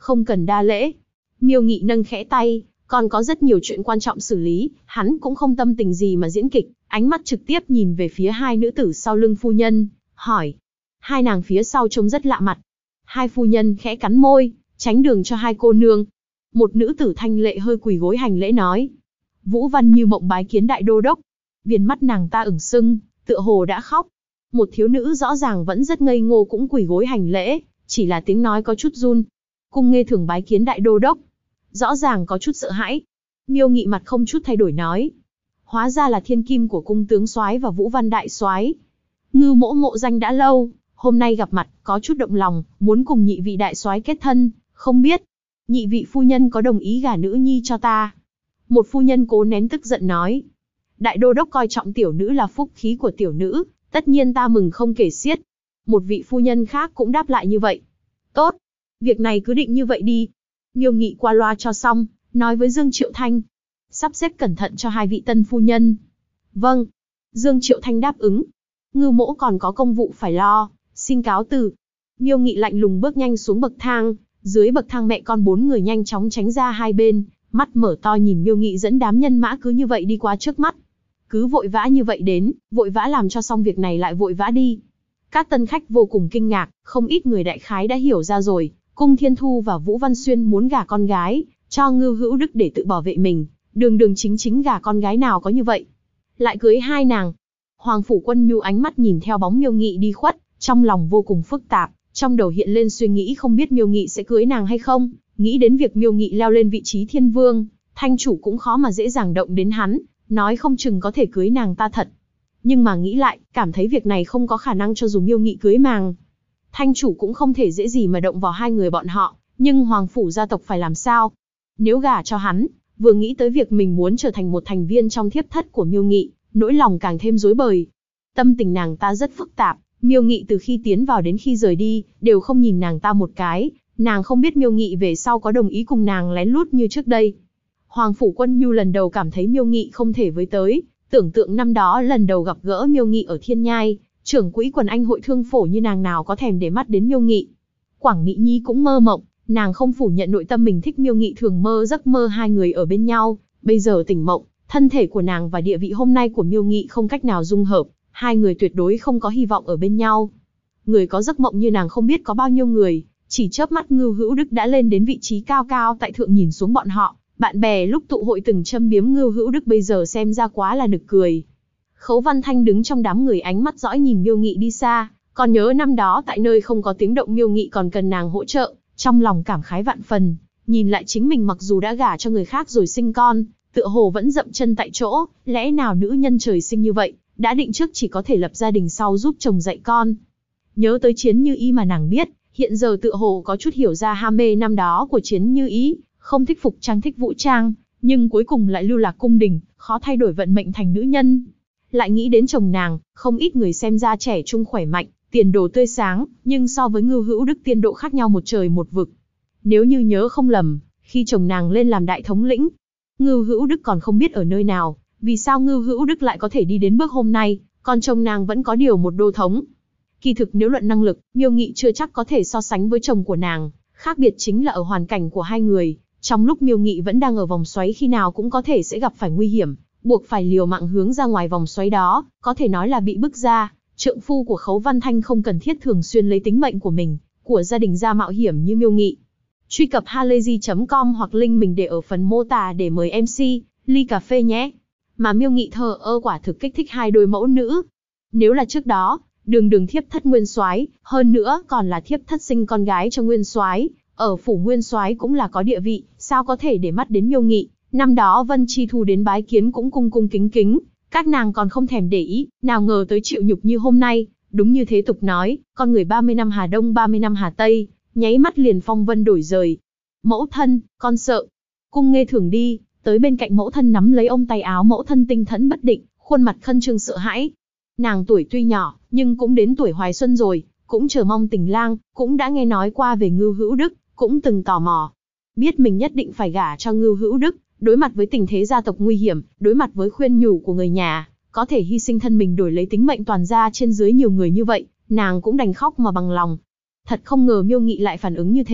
không cần đa lễ. Miêu Nghị nâng khẽ tay, còn có rất nhiều chuyện quan trọng xử lý, hắn cũng không tâm tình gì mà diễn kịch, ánh mắt trực tiếp nhìn về phía hai nữ tử sau lưng phu nhân, hỏi. Hai nàng phía sau trông rất lạ mặt. Hai phu nhân khẽ cắn môi, tránh đường cho hai cô nương. Một nữ tử thanh lệ hơi quỳ gối hành lễ nói. Vũ Văn Như Mộng bái kiến đại đô đốc. Viền mắt nàng ta ửng sưng, tựa hồ đã khóc. Một thiếu nữ rõ ràng vẫn rất ngây ngô cũng quỳ gối hành lễ, chỉ là tiếng nói có chút run. Cung Nghê Thường bái kiến đại đô đốc. Rõ ràng có chút sợ hãi. Miêu Nghị mặt không chút thay đổi nói. Hóa ra là thiên kim của cung tướng soái và Vũ Văn đại soái. Ngưu Mỗ mộ danh đã lâu, hôm nay gặp mặt, có chút động lòng, muốn cùng nhị vị đại soái kết thân, không biết nhị vị phu nhân có đồng ý gả nữ nhi cho ta. Một phu nhân cố nén tức giận nói. Đại đô đốc coi trọng tiểu nữ là phúc khí của tiểu nữ, tất nhiên ta mừng không kể xiết. Một vị phu nhân khác cũng đáp lại như vậy. Tốt, việc này cứ định như vậy đi. Miêu Nghị qua loa cho xong, nói với Dương Triệu Thanh. Sắp xếp cẩn thận cho hai vị tân phu nhân. Vâng. Dương Triệu Thanh đáp ứng. Ngưu Mỗ còn có công vụ phải lo, xin cáo từ. Miêu Nghị lạnh lùng bước nhanh xuống bậc thang, dưới bậc thang mẹ con bốn người nhanh chóng tránh ra hai bên, mắt mở to nhìn Miêu Nghị dẫn đám nhân mã cứ như vậy đi qua trước mắt. Cứ vội vã như vậy đến, vội vã làm cho xong việc này lại vội vã đi. Các tân khách vô cùng kinh ngạc, không ít người đại khái đã hiểu ra rồi, Cung Thiên Thu và Vũ Văn Xuyên muốn gả con gái cho Ngưu Hữu Đức để tự bảo vệ mình, đường đường chính chính gả con gái nào có như vậy. Lại cưới hai nàng. Hoàng Phủ Quân Nhu ánh mắt nhìn theo bóng Miêu Nghị đi khuất, trong lòng vô cùng phức tạp, trong đầu hiện lên suy nghĩ không biết Miêu Nghị sẽ cưới nàng hay không, nghĩ đến việc Miêu Nghị leo lên vị trí thiên vương, thanh chủ cũng khó mà dễ dàng động đến hắn, nói không chừng có thể cưới nàng ta thật. Nhưng mà nghĩ lại, cảm thấy việc này không có khả năng cho dù Miêu Nghị cưới nàng. Thanh chủ cũng không thể dễ gì mà động vào hai người bọn họ, nhưng Hoàng Phủ gia tộc phải làm sao? Nếu gả cho hắn, vừa nghĩ tới việc mình muốn trở thành một thành viên trong thiếp thất của Miêu Nghị, nỗi lòng càng thêm rối bời. Tâm tình nàng ta rất phức tạp, Miêu Nghị từ khi tiến vào đến khi rời đi, đều không nhìn nàng ta một cái, nàng không biết Miêu Nghị về sau có đồng ý cùng nàng lén lút như trước đây. Hoàng Phủ Quân Nhu lần đầu cảm thấy Miêu Nghị không thể với tới, tưởng tượng năm đó lần đầu gặp gỡ Miêu Nghị ở Thiên Nhai, trưởng quỹ quần anh hội thương phổ như nàng nào có thèm để mắt đến Miêu Nghị. Quảng Mỹ Nhi cũng mơ mộng, nàng không phủ nhận nội tâm mình thích Miêu Nghị, thường mơ giấc mơ hai người ở bên nhau, bây giờ tỉnh mộng, thân thể của nàng và địa vị hôm nay của Miêu Nghị không cách nào dung hợp, hai người tuyệt đối không có hy vọng ở bên nhau. Người có giấc mộng như nàng không biết có bao nhiêu người, chỉ chớp mắt Ngưu Hữu Đức đã lên đến vị trí cao cao tại thượng nhìn xuống bọn họ, bạn bè lúc tụ hội từng châm biếm Ngưu Hữu Đức bây giờ xem ra quá là nực cười. Khấu Văn Thanh đứng trong đám người ánh mắt dõi nhìn Miêu Nghị đi xa, còn nhớ năm đó tại nơi không có tiếng động Miêu Nghị còn cần nàng hỗ trợ, trong lòng cảm khái vạn phần, nhìn lại chính mình mặc dù đã gả cho người khác rồi sinh con, tựa hồ vẫn dậm chân tại chỗ, lẽ nào nữ nhân trời sinh như vậy, đã định trước chỉ có thể lập gia đình sau giúp chồng dạy con. Nhớ tới Chiến Như Ý mà nàng biết, hiện giờ tựa hồ có chút hiểu ra ham mê năm đó của Chiến Như Ý, không thích phục trang thích vũ trang, nhưng cuối cùng lại lưu lạc cung đình, khó thay đổi vận mệnh thành nữ nhân. Lại nghĩ đến chồng nàng, không ít người xem ra trẻ trung khỏe mạnh, tiền đồ tươi sáng, nhưng so với Ngưu Hữu Đức tiên độ khác nhau một trời một vực. Nếu như nhớ không lầm, khi chồng nàng lên làm đại thống lĩnh, Ngưu Hữu Đức còn không biết ở nơi nào, vì sao Ngưu Hữu Đức lại có thể đi đến bước hôm nay, còn chồng nàng vẫn có điều một đô thống. Kỳ thực nếu luận năng lực, Miêu Nghị chưa chắc có thể so sánh với chồng của nàng, khác biệt chính là ở hoàn cảnh của hai người, trong lúc Miêu Nghị vẫn đang ở vòng xoáy khi nào cũng có thể sẽ gặp phải nguy hiểm, buộc phải liều mạng hướng ra ngoài vòng xoáy đó, có thể nói là bị bức ra. Trượng phu của Khấu Văn Thanh không cần thiết thường xuyên lấy tính mệnh của mình, của gia đình ra mạo hiểm như Miêu Nghị. Truy cập halayzi.com hoặc link mình để ở phần mô tả để mời MC ly cà phê nhé. Mà Miêu Nghị thờ ơ quả thực kích thích hai đôi mẫu nữ. Nếu là trước đó, đường thiếp thất nguyên soái, hơn nữa còn là thiếp thất sinh con gái cho nguyên soái, ở phủ nguyên soái cũng là có địa vị, sao có thể để mắt đến Miêu Nghị. Năm đó Vân Chi Thu đến bái kiến cũng cung cung kính kính, các nàng còn không thèm để ý, nào ngờ tới chịu nhục như hôm nay. Đúng như thế tục nói, con người 30 năm Hà Đông 30 năm Hà Tây, nháy mắt liền phong vân đổi rời. Mẫu thân, con sợ. Cung Nghê Thường đi tới bên cạnh mẫu thân, nắm lấy ống tay áo mẫu thân, tinh thần bất định, khuôn mặt khẩn trương sợ hãi. Nàng tuổi tuy nhỏ, nhưng cũng đến tuổi hoài xuân rồi, cũng chờ mong tình lang, cũng đã nghe nói qua về Ngưu Hữu Đức, cũng từng tò mò. Biết mình nhất định phải gả cho Ngưu Hữu Đức, đối mặt với tình thế gia tộc nguy hiểm, đối mặt với khuyên nhủ của người nhà, có thể hy sinh thân mình đổi lấy tính mệnh toàn gia trên dưới nhiều người như vậy, nàng cũng đành khóc mà bằng lòng. Thật không ngờ Miêu Nghị lại phản ứng như thế,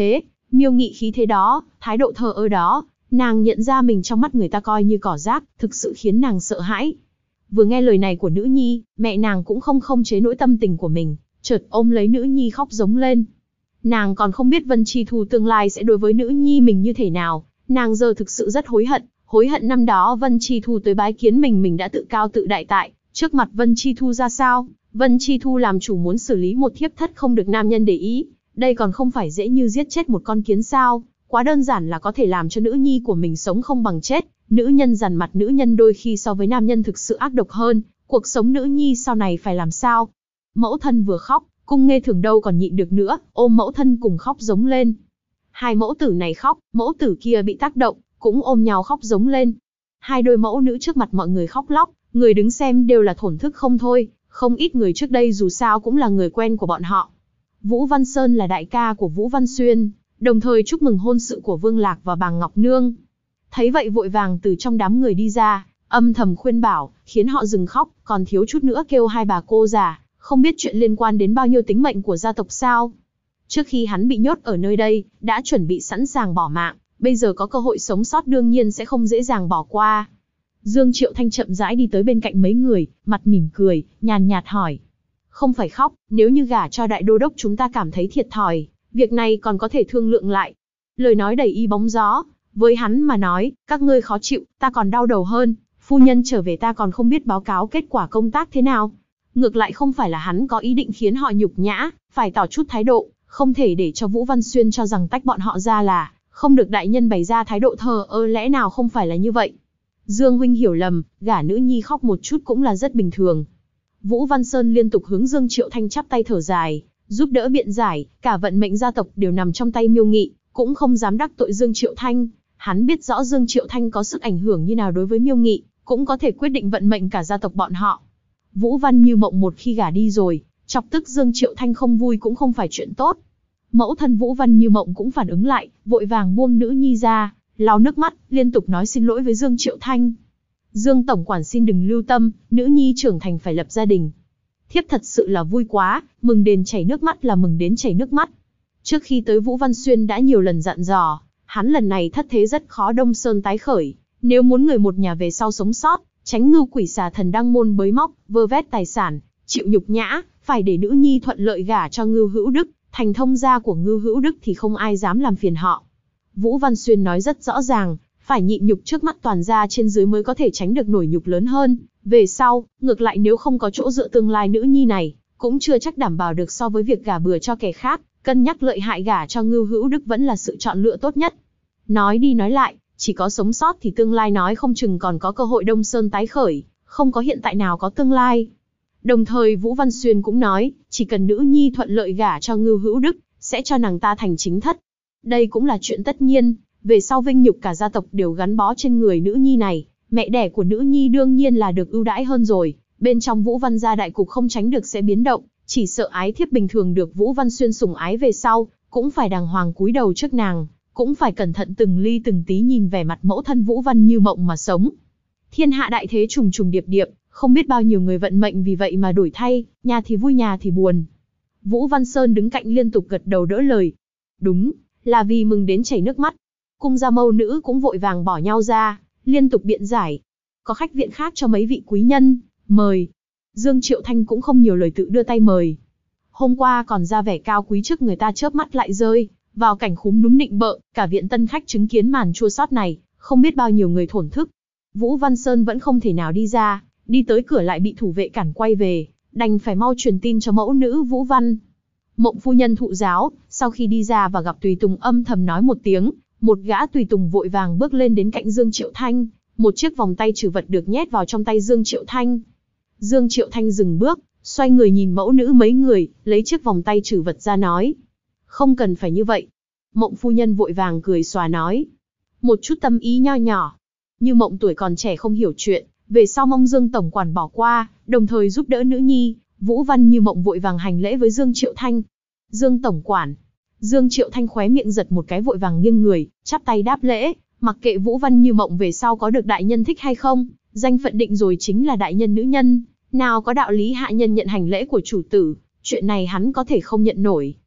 Miêu Nghị khí thế đó, thái độ thờ ơ đó, nàng nhận ra mình trong mắt người ta coi như cỏ rác, thực sự khiến nàng sợ hãi. Vừa nghe lời này của nữ nhi, mẹ nàng cũng không chế nỗi tâm tình của mình, chợt ôm lấy nữ nhi khóc giống lên. Nàng còn không biết Vân Chi Thu tương lai sẽ đối với nữ nhi mình như thế nào, nàng giờ thực sự rất hối hận năm đó Vân Chi Thu tới bái kiến mình đã tự cao tự đại tại, trước mặt Vân Chi Thu ra sao. Vân Chi Thu làm chủ muốn xử lý một thiếp thất không được nam nhân để ý, đây còn không phải dễ như giết chết một con kiến sao, quá đơn giản là có thể làm cho nữ nhi của mình sống không bằng chết. Nữ nhân dằn mặt nữ nhân đôi khi so với nam nhân thực sự ác độc hơn, cuộc sống nữ nhi sau này phải làm sao? Mẫu thân vừa khóc, Cung Nghê Thường đâu còn nhịn được nữa, ôm mẫu thân cùng khóc giống lên. Hai mẫu tử này khóc, mẫu tử kia bị tác động, cũng ôm nhau khóc giống lên. Hai đôi mẫu nữ trước mặt mọi người khóc lóc, người đứng xem đều là thổn thức không thôi, không ít người trước đây dù sao cũng là người quen của bọn họ. Vũ Văn Sơn là đại ca của Vũ Văn Xuyên, đồng thời chúc mừng hôn sự của Vương Lạc và Bàng Ngọc Nương. Thấy vậy vội vàng từ trong đám người đi ra, âm thầm khuyên bảo, khiến họ dừng khóc, còn thiếu chút nữa kêu hai bà cô già, không biết chuyện liên quan đến bao nhiêu tính mệnh của gia tộc sao. Trước khi hắn bị nhốt ở nơi đây, đã chuẩn bị sẵn sàng bỏ mạng, bây giờ có cơ hội sống sót đương nhiên sẽ không dễ dàng bỏ qua. Dương Triệu Thanh chậm rãi đi tới bên cạnh mấy người, mặt mỉm cười, nhàn nhạt hỏi. Không phải khóc, nếu như gả cho đại đô đốc chúng ta cảm thấy thiệt thòi, việc này còn có thể thương lượng lại. Lời nói đầy y bóng gió, với hắn mà nói, các ngươi khó chịu, ta còn đau đầu hơn, phu nhân trở về ta còn không biết báo cáo kết quả công tác thế nào. Ngược lại không phải là hắn có ý định khiến họ nhục nhã, phải tỏ chút thái độ, không thể để cho Vũ Văn Xuyên cho rằng tách bọn họ ra là, không được đại nhân bày ra thái độ thờ ơ, lẽ nào không phải là như vậy. Dương huynh hiểu lầm, gả nữ nhi khóc một chút cũng là rất bình thường. Vũ Văn Sơn liên tục hướng Dương Triệu Thanh chắp tay thở dài, giúp đỡ biện giải, cả vận mệnh gia tộc đều nằm trong tay Miêu Nghị, cũng không dám đắc tội Dương Triệu Thanh. Hắn biết rõ Dương Triệu Thanh có sức ảnh hưởng như nào đối với Miêu Nghị, cũng có thể quyết định vận mệnh cả gia tộc bọn họ. Vũ Văn Như Mộng một khi gả đi rồi, chọc tức Dương Triệu Thanh không vui cũng không phải chuyện tốt. Mẫu thân Vũ Văn Như Mộng cũng phản ứng lại, vội vàng buông nữ nhi ra, lau nước mắt, liên tục nói xin lỗi với Dương Triệu Thanh. Dương tổng quản xin đừng lưu tâm, nữ nhi trưởng thành phải lập gia đình. Thiếp thật sự là vui quá, mừng đến chảy nước mắt là mừng đến chảy nước mắt. Trước khi tới Vũ Văn Xuyên đã nhiều lần dặn dò, hắn lần này thất thế rất khó Đông Sơn tái khởi, nếu muốn người một nhà về sau sống sót, tránh ngưu quỷ xà thần đăng môn bới móc, vơ vét tài sản, chịu nhục nhã, phải để nữ nhi thuận lợi gả cho Ngưu Hữu Đức, thành thông gia của Ngưu Hữu Đức thì không ai dám làm phiền họ. Vũ Văn Xuyên nói rất rõ ràng, phải nhịn nhục trước mắt toàn gia trên dưới mới có thể tránh được nổi nhục lớn hơn. Về sau, ngược lại nếu không có chỗ dựa tương lai nữ nhi này, cũng chưa chắc đảm bảo được so với việc gả bừa cho kẻ khác, cân nhắc lợi hại gả cho Ngưu Hữu Đức vẫn là sự chọn lựa tốt nhất. Nói đi nói lại, chỉ có sống sót thì tương lai nói không chừng còn có cơ hội Đông Sơn tái khởi, không có hiện tại nào có tương lai. Đồng thời Vũ Văn Xuyên cũng nói, chỉ cần nữ nhi thuận lợi gả cho Ngưu Hữu Đức, sẽ cho nàng ta thành chính thất. Đây cũng là chuyện tất nhiên, về sau vinh nhục cả gia tộc đều gắn bó trên người nữ nhi này, mẹ đẻ của nữ nhi đương nhiên là được ưu đãi hơn rồi, bên trong Vũ Văn gia đại cục không tránh được sẽ biến động, chỉ sợ ái thiếp bình thường được Vũ Văn Xuyên sủng ái về sau, cũng phải đàng hoàng cúi đầu trước nàng, cũng phải cẩn thận từng ly từng tí nhìn vẻ mặt mẫu thân Vũ Văn Như Mộng mà sống. Thiên hạ đại thế trùng trùng điệp điệp, không biết bao nhiêu người vận mệnh vì vậy mà đổi thay, nhà thì vui nhà thì buồn. Vũ Văn Sơn đứng cạnh liên tục gật đầu đỡ lời. Đúng, là vì mừng đến chảy nước mắt. Cung gia mâu nữ cũng vội vàng bỏ nhau ra, liên tục biện giải. Có khách viện khác cho mấy vị quý nhân, mời. Dương Triệu Thanh cũng không nhiều lời tự đưa tay mời. Hôm qua còn ra vẻ cao quý trước người ta chớp mắt lại rơi vào cảnh khúm núm nịnh bợ, cả viện tân khách chứng kiến màn chua xót này, không biết bao nhiêu người thổn thức. Vũ Văn Sơn vẫn không thể nào đi ra, đi tới cửa lại bị thủ vệ cản quay về, đành phải mau truyền tin cho mẫu nữ Vũ Văn Mộng phu nhân thụ giáo. Sau khi đi ra và gặp tùy tùng âm thầm nói một tiếng, một gã tùy tùng vội vàng bước lên đến cạnh Dương Triệu Thanh, một chiếc vòng tay trừ vật được nhét vào trong tay Dương Triệu Thanh. Dương Triệu Thanh dừng bước, xoay người nhìn mẫu nữ mấy người, lấy chiếc vòng tay trừ vật ra nói. Không cần phải như vậy. Mộng phu nhân vội vàng cười xòa nói. Một chút tâm ý nho nhỏ. Như Mộng tuổi còn trẻ không hiểu chuyện, về sau mong Dương tổng quản bỏ qua, đồng thời giúp đỡ nữ nhi. Vũ Văn Như Mộng vội vàng hành lễ với Dương Triệu Thanh. Dương tổng quản. Dương Triệu Thanh khóe miệng giật một cái vội vàng nghiêng người, chắp tay đáp lễ, mặc kệ Vũ Văn Như Mộng về sau có được đại nhân thích hay không, danh phận định rồi chính là đại nhân nữ nhân, nào có đạo lý hạ nhân nhận hành lễ của chủ tử, chuyện này hắn có thể không nhận nổi.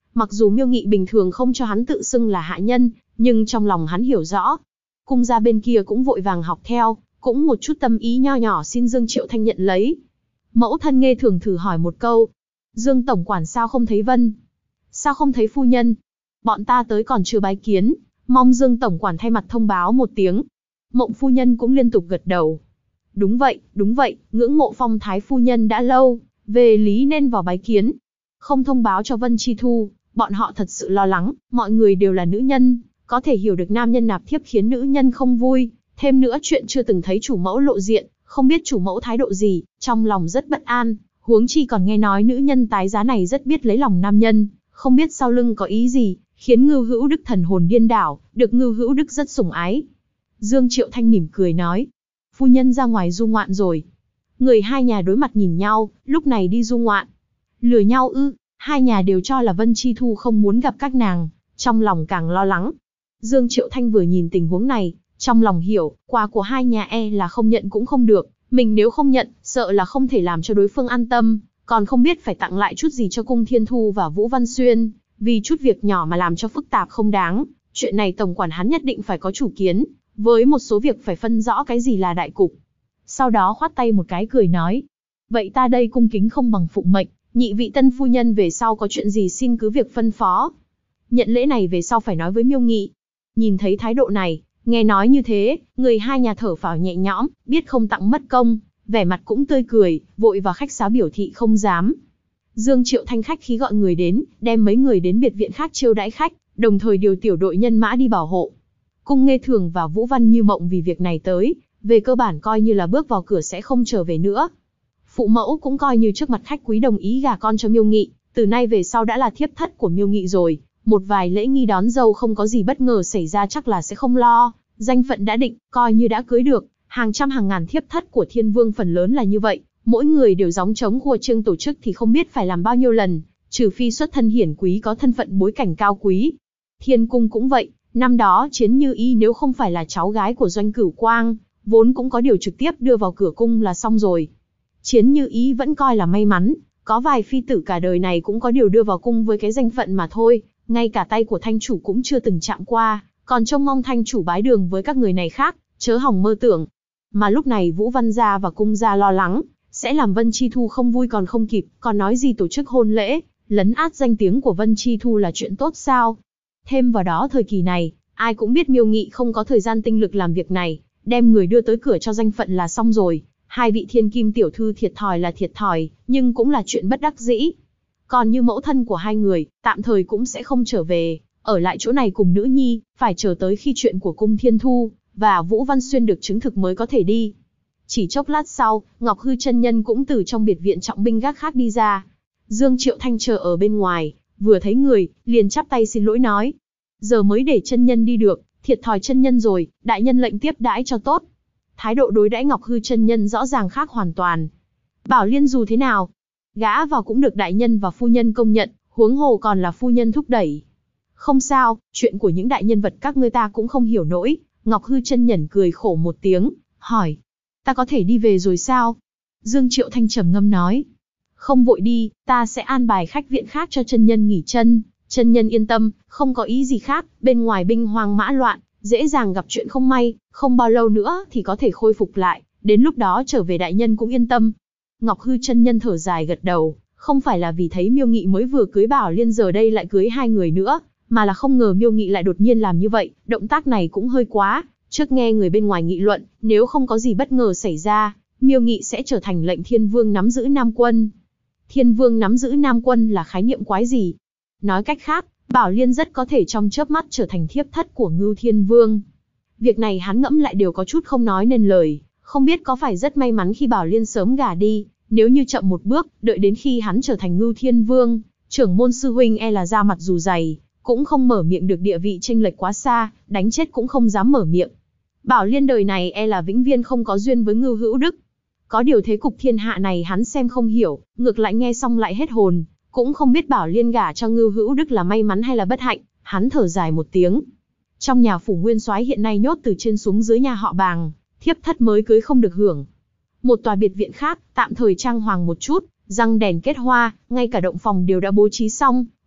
Mặc dù Miêu Nghị bình thường không cho hắn tự xưng là hạ nhân, nhưng trong lòng hắn hiểu rõ. Cung gia bên kia cũng vội vàng học theo, cũng một chút tâm ý nho nhỏ xin Dương Triệu Thanh nhận lấy. Mẫu thân Nghê Thường thử hỏi một câu. Dương tổng quản sao không thấy Vân? Sao không thấy phu nhân? Bọn ta tới còn chưa bái kiến, mong Dương tổng quản thay mặt thông báo một tiếng. Mộng phu nhân cũng liên tục gật đầu. Đúng vậy, ngưỡng mộ phong thái phu nhân đã lâu, về lý nên vào bái kiến. Không thông báo cho Vân Chi Thu, bọn họ thật sự lo lắng, mọi người đều là nữ nhân, có thể hiểu được nam nhân nạp thiếp khiến nữ nhân không vui. Thêm nữa chuyện chưa từng thấy chủ mẫu lộ diện, không biết chủ mẫu thái độ gì, trong lòng rất bất an, huống chi còn nghe nói nữ nhân tái giá này rất biết lấy lòng nam nhân, không biết sau lưng có ý gì, khiến Ngưu Hữu Đức thần hồn điên đảo, được Ngưu Hữu Đức rất sủng ái. Dương Triệu Thanh mỉm cười nói, phu nhân ra ngoài du ngoạn rồi. Người hai nhà đối mặt nhìn nhau, lúc này đi du ngoạn. Lừa nhau ư? Hai nhà đều cho là Vân Chi Thu không muốn gặp các nàng, trong lòng càng lo lắng. Dương Triệu Thanh vừa nhìn tình huống này, trong lòng hiểu, quà của hai nhà là không nhận cũng không được, mình nếu không nhận, sợ là không thể làm cho đối phương an tâm, còn không biết phải tặng lại chút gì cho Cung Thiên Thu và Vũ Văn Xuyên, vì chút việc nhỏ mà làm cho phức tạp không đáng, chuyện này tổng quản hắn nhất định phải có chủ kiến, với một số việc phải phân rõ cái gì là đại cục. Sau đó khoát tay một cái cười nói, vậy ta đây cung kính không bằng phụng mệnh, nhị vị tân phu nhân về sau có chuyện gì xin cứ việc phân phó. Nhận lễ này về sau phải nói với Miêu Nghị. Nhìn thấy thái độ này, nghe nói như thế, người hai nhà thở phào nhẹ nhõm, biết không tặng mất công, vẻ mặt cũng tươi cười, vội vào khách sáo biểu thị không dám. Dương Triệu Thanh khách khí gọi người đến, đem mấy người đến biệt viện khác chiêu đãi khách, đồng thời điều tiểu đội nhân mã đi bảo hộ. Cung Nghê Thường và Vũ Văn Như Mộng vì việc này tới, về cơ bản coi như là bước vào cửa sẽ không trở về nữa. Phụ mẫu cũng coi như trước mặt khách quý đồng ý gả con cho Miêu Nghị, từ nay về sau đã là thiếp thất của Miêu Nghị rồi, một vài lễ nghi đón dâu không có gì bất ngờ xảy ra chắc là sẽ không lo, danh phận đã định, coi như đã cưới được, hàng trăm hàng ngàn thiếp thất của Thiên Vương phần lớn là như vậy, mỗi người đều gióng trống khua chiêng tổ chức thì không biết phải làm bao nhiêu lần, trừ phi xuất thân hiển quý có thân phận bối cảnh cao quý. Thiên Cung cũng vậy, năm đó Chiến Như Ý nếu không phải là cháu gái của Doanh Cửu Quang, vốn cũng có điều trực tiếp đưa vào cửa cung là xong rồi. Chiến Như Ý vẫn coi là may mắn, có vài phi tử cả đời này cũng có điều đưa vào cung với cái danh phận mà thôi, ngay cả tay của thanh chủ cũng chưa từng chạm qua, còn trông mong thanh chủ bái đường với các người này khác, chớ hỏng mơ tưởng. Mà lúc này Vũ Văn gia và cung gia lo lắng, sẽ làm Vân Chi Thu không vui còn không kịp, còn nói gì tổ chức hôn lễ, lấn át danh tiếng của Vân Chi Thu là chuyện tốt sao? Thêm vào đó thời kỳ này, ai cũng biết Miêu Nghị không có thời gian tinh lực làm việc này, đem người đưa tới cửa cho danh phận là xong rồi. Hai vị thiên kim tiểu thư thiệt thòi là thiệt thòi, nhưng cũng là chuyện bất đắc dĩ. Còn như mẫu thân của hai người, tạm thời cũng sẽ không trở về, ở lại chỗ này cùng nữ nhi, phải chờ tới khi chuyện của Cung Thiên Thu và Vũ Văn Xuyên được chứng thực mới có thể đi. Chỉ chốc lát sau, Ngọc Hư chân nhân cũng từ trong biệt viện trọng binh gác khác đi ra. Dương Triệu Thanh chờ ở bên ngoài, vừa thấy người, liền chắp tay xin lỗi nói. Giờ mới để chân nhân đi được, thiệt thòi chân nhân rồi, đại nhân lệnh tiếp đãi cho tốt. Thái độ đối đãi Ngọc Hư chân nhân rõ ràng khác hoàn toàn. Bảo Liên dù thế nào, gã vào cũng được đại nhân và phu nhân công nhận, huống hồ còn là phu nhân thúc đẩy. Không sao, chuyện của những đại nhân vật các ngươi ta cũng không hiểu nổi. Ngọc Hư chân nhân cười khổ một tiếng, hỏi, ta có thể đi về rồi sao? Dương Triệu Thanh trầm ngâm nói, không vội đi, ta sẽ an bài khách viện khác cho chân nhân nghỉ chân. Chân nhân yên tâm, không có ý gì khác, bên ngoài binh hoang mã loạn, dễ dàng gặp chuyện không may, không bao lâu nữa thì có thể khôi phục lại, đến lúc đó trở về đại nhân cũng yên tâm. Ngọc Hư chân nhân thở dài gật đầu, không phải là vì thấy Miêu Nghị mới vừa cưới Bảo Liên giờ đây lại cưới hai người nữa, mà là không ngờ Miêu Nghị lại đột nhiên làm như vậy, động tác này cũng hơi quá. Trước nghe người bên ngoài nghị luận, nếu không có gì bất ngờ xảy ra, Miêu Nghị sẽ trở thành lệnh Thiên Vương nắm giữ Nam Quân. Thiên Vương nắm giữ Nam Quân là khái niệm quái gì? Nói cách khác, Bảo Liên rất có thể trong chớp mắt trở thành thiếp thất của Ngưu Thiên Vương. Việc này hắn ngẫm lại đều có chút không nói nên lời, không biết có phải rất may mắn khi Bảo Liên sớm gả đi, nếu như chậm một bước, đợi đến khi hắn trở thành Ngưu Thiên Vương, trưởng môn sư huynh là ra mặt dù dày, cũng không mở miệng được, địa vị chênh lệch quá xa, đánh chết cũng không dám mở miệng. Bảo Liên đời này là vĩnh viễn không có duyên với Ngưu Hữu Đức. Có điều thế cục thiên hạ này hắn xem không hiểu, ngược lại nghe xong lại hết hồn, cũng không biết Bảo Liên gả cho Ngưu Hữu Đức là may mắn hay là bất hạnh, hắn thở dài một tiếng. Trong nhà phủ nguyên soái hiện nay nhốt từ trên xuống dưới nhà họ Bàng, thiếp thất mới cưới không được hưởng. Một tòa biệt viện khác, tạm thời trang hoàng một chút, răng đèn kết hoa, ngay cả động phòng đều đã bố trí xong,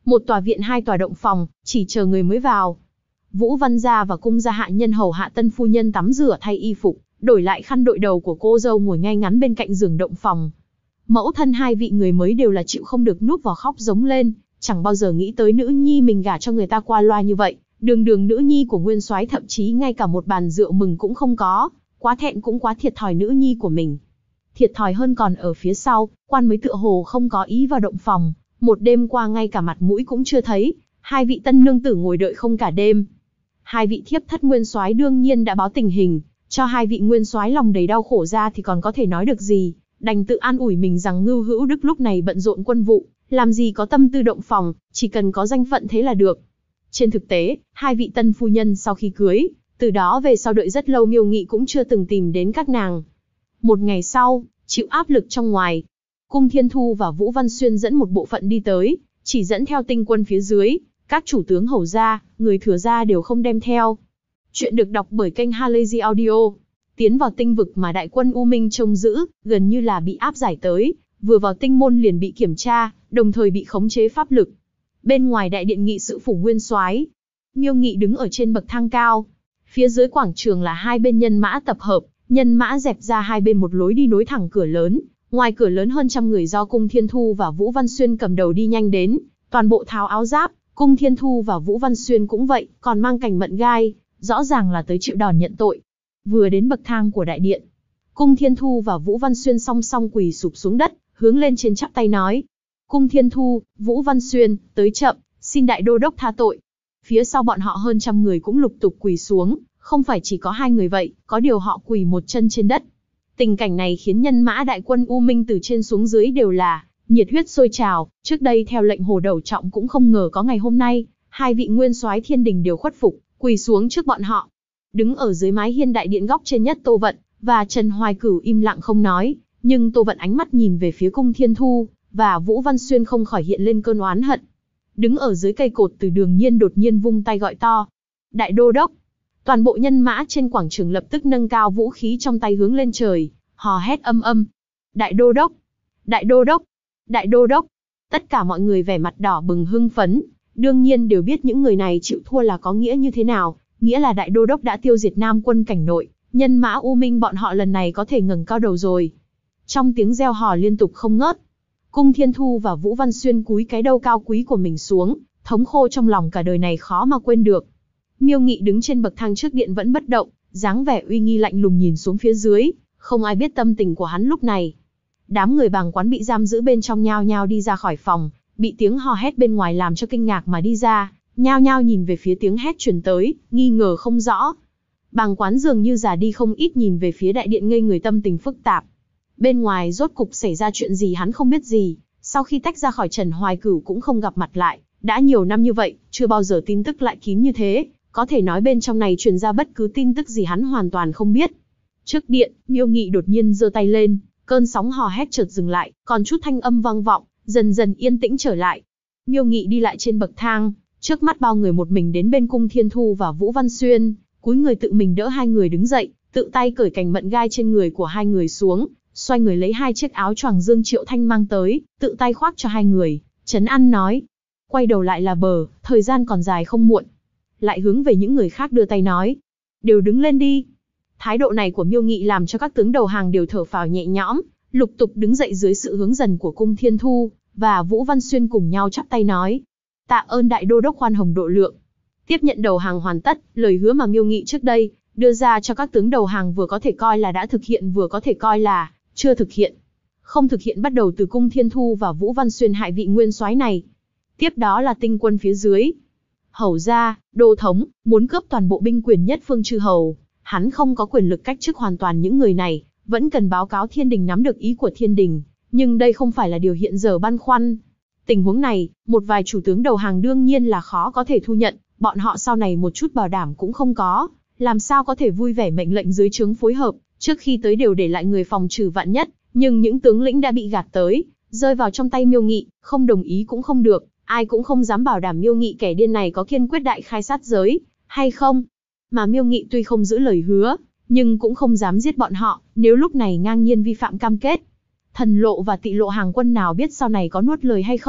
Một tòa viện, hai tòa động phòng, chỉ chờ người mới vào. Vũ Văn gia và cung gia hạ nhân hầu hạ tân phu nhân tắm rửa thay y phục, đổi lại khăn đội đầu của cô dâu ngồi ngay ngắn bên cạnh giường động phòng. Mẫu thân hai vị người mới đều là chịu không được núp vào khóc giống lên, chẳng bao giờ nghĩ tới nữ nhi mình gả cho người ta qua loa như vậy, đường đường nữ nhi của nguyên soái thậm chí ngay cả một bàn rượu mừng cũng không có, quá thẹn cũng quá thiệt thòi nữ nhi của mình. Thiệt thòi hơn còn ở phía sau, quan mới tựa hồ không có ý vào động phòng, một đêm qua ngay cả mặt mũi cũng chưa thấy, hai vị tân nương tử ngồi đợi không cả đêm. Hai vị thiếp thất nguyên soái đương nhiên đã báo tình hình, cho hai vị nguyên soái lòng đầy đau khổ ra thì còn có thể nói được gì, đành tự an ủi mình rằng Ngưu Hữu Đức lúc này bận rộn quân vụ, làm gì có tâm tư động phòng, chỉ cần có danh phận thế là được. Trên thực tế, hai vị tân phu nhân sau khi cưới, từ đó về sau đợi rất lâu Miêu Nghị cũng chưa từng tìm đến các nàng. Một ngày sau, chịu áp lực trong ngoài, Cung Thiên Thu và Vũ Văn Xuyên dẫn một bộ phận đi tới, chỉ dẫn theo tinh quân phía dưới, các chủ tướng hầu gia, người thừa gia đều không đem theo. Chuyện được đọc bởi kênh Halazy Audio. Tiến vào tinh vực mà đại quân U Minh trông giữ, gần như là bị áp giải tới, vừa vào tinh môn liền bị kiểm tra, đồng thời bị khống chế pháp lực. Bên ngoài đại điện nghị sự phủ nguyên soái, Miêu Nghị đứng ở trên bậc thang cao. Phía dưới quảng trường là hai bên nhân mã tập hợp, nhân mã dẹp ra hai bên một lối đi nối thẳng cửa lớn. Ngoài cửa lớn hơn trăm người do Cung Thiên Thu và Vũ Văn Xuyên cầm đầu đi nhanh đến, toàn bộ tháo áo giáp, Cung Thiên Thu và Vũ Văn Xuyên cũng vậy, còn mang cành mận gai, rõ ràng là tới chịu đòn nhận tội. Vừa đến bậc thang của đại điện, Cung Thiên Thu và Vũ Văn Xuyên song song quỳ sụp xuống đất, hướng lên trên chắp tay nói: Cung Thiên Thu, Vũ Văn Xuyên, tới chậm, xin đại đô đốc tha tội. Phía sau bọn họ hơn trăm người cũng lục tục quỳ xuống, không phải chỉ có hai người vậy, có điều họ quỳ một chân trên đất. Tình cảnh này khiến nhân mã đại quân U Minh từ trên xuống dưới đều là nhiệt huyết sôi trào. Trước đây theo lệnh Hồ Đầu Trọng cũng không ngờ có ngày hôm nay, hai vị nguyên soái thiên đình đều khuất phục, quỳ xuống trước bọn họ. Đứng ở dưới mái hiên đại điện góc trên nhất, Tô Vận và Trần Hoài Cửu im lặng không nói, nhưng Tô Vận ánh mắt nhìn về phía Cung Thiên Thu và Vũ Văn Xuyên không khỏi hiện lên cơn oán hận. Đứng ở dưới cây cột Từ Đường Nhiên đột nhiên vung tay gọi to: Đại đô đốc! Toàn bộ nhân mã trên quảng trường lập tức nâng cao vũ khí trong tay hướng lên trời, hò hét âm âm: Đại đô đốc! Đại đô đốc! Đại đô đốc! Tất cả mọi người vẻ mặt đỏ bừng hưng phấn, đương nhiên đều biết những người này chịu thua là có nghĩa như thế nào, nghĩa là đại đô đốc đã tiêu diệt Nam quân cảnh nội, nhân mã U Minh bọn họ lần này có thể ngẩng cao đầu rồi. Trong tiếng reo hò liên tục không ngớt, Cung Thiên Thu và Vũ Văn Xuyên cúi cái đầu cao quý của mình xuống, thống khô trong lòng cả đời này khó mà quên được. Miêu Nghị đứng trên bậc thang trước điện vẫn bất động, dáng vẻ uy nghi lạnh lùng nhìn xuống phía dưới, không ai biết tâm tình của hắn lúc này. Đám người bàng quán bị giam giữ bên trong nhao nhao đi ra khỏi phòng, bị tiếng hò hét bên ngoài làm cho kinh ngạc mà đi ra, nhao nhao nhìn về phía tiếng hét truyền tới, nghi ngờ không rõ. Bàng quán dường như già đi không ít, nhìn về phía đại điện ngây người, tâm tình phức tạp. Bên ngoài rốt cục xảy ra chuyện gì hắn không biết gì, sau khi tách ra khỏi Trần Hoài Cửu cũng không gặp mặt lại, đã nhiều năm như vậy, chưa bao giờ tin tức lại kín như thế, có thể nói bên trong này truyền ra bất cứ tin tức gì hắn hoàn toàn không biết. Trước điện, Miêu Nghị đột nhiên giơ tay lên, cơn sóng hò hét chợt dừng lại, còn chút thanh âm vang vọng, dần dần yên tĩnh trở lại. Miêu Nghị đi lại trên bậc thang, trước mắt bao người một mình đến bên Cung Thiên Thu và Vũ Văn Xuyên, cúi người tự mình đỡ hai người đứng dậy, tự tay cởi cành mận gai trên người của hai người xuống, xoay người lấy hai chiếc áo choàng Dương Triệu Thanh mang tới, tự tay khoác cho hai người, trấn an nói: Quay đầu lại là bờ, thời gian còn dài không muộn. Lại hướng về những người khác đưa tay nói: Đều đứng lên đi. Thái độ này của Miêu Nghị làm cho các tướng đầu hàng đều thở phào nhẹ nhõm, lục tục đứng dậy dưới sự hướng dẫn của Cung Thiên Thu và Vũ Văn Xuyên, cùng nhau chắp tay nói: Tạ ơn đại đô đốc khoan hồng độ lượng. Tiếp nhận đầu hàng hoàn tất, lời hứa mà Miêu Nghị trước đây đưa ra cho các tướng đầu hàng vừa có thể coi là đã thực hiện, vừa có thể coi là chưa thực hiện. Không thực hiện bắt đầu từ Cung Thiên Thu và Vũ Văn Xuyên hại vị nguyên soái này. Tiếp đó là tinh quân phía dưới. Hầu gia, đô thống, muốn cướp toàn bộ binh quyền nhất phương chư hầu. Hắn không có quyền lực cách chức hoàn toàn những người này, vẫn cần báo cáo thiên đình nắm được ý của thiên đình. Nhưng đây không phải là điều hiện giờ băn khoăn. Tình huống này, một vài chủ tướng đầu hàng đương nhiên là khó có thể thu nhận, bọn họ sau này một chút bảo đảm cũng không có, làm sao có thể vui vẻ mệnh lệnh dưới trướng phối hợp, trước khi tới đều để lại người phòng trừ vạn nhất, nhưng những tướng lĩnh đã bị gạt tới, rơi vào trong tay Miêu Nghị, không đồng ý cũng không được, ai cũng không dám bảo đảm Miêu Nghị kẻ điên này có kiên quyết đại khai sát giới, hay không. Mà Miêu Nghị tuy không giữ lời hứa, nhưng cũng không dám giết bọn họ, nếu lúc này ngang nhiên vi phạm cam kết. Thần lộ và Tị lộ hàng quân nào biết sau này có nuốt lời hay không,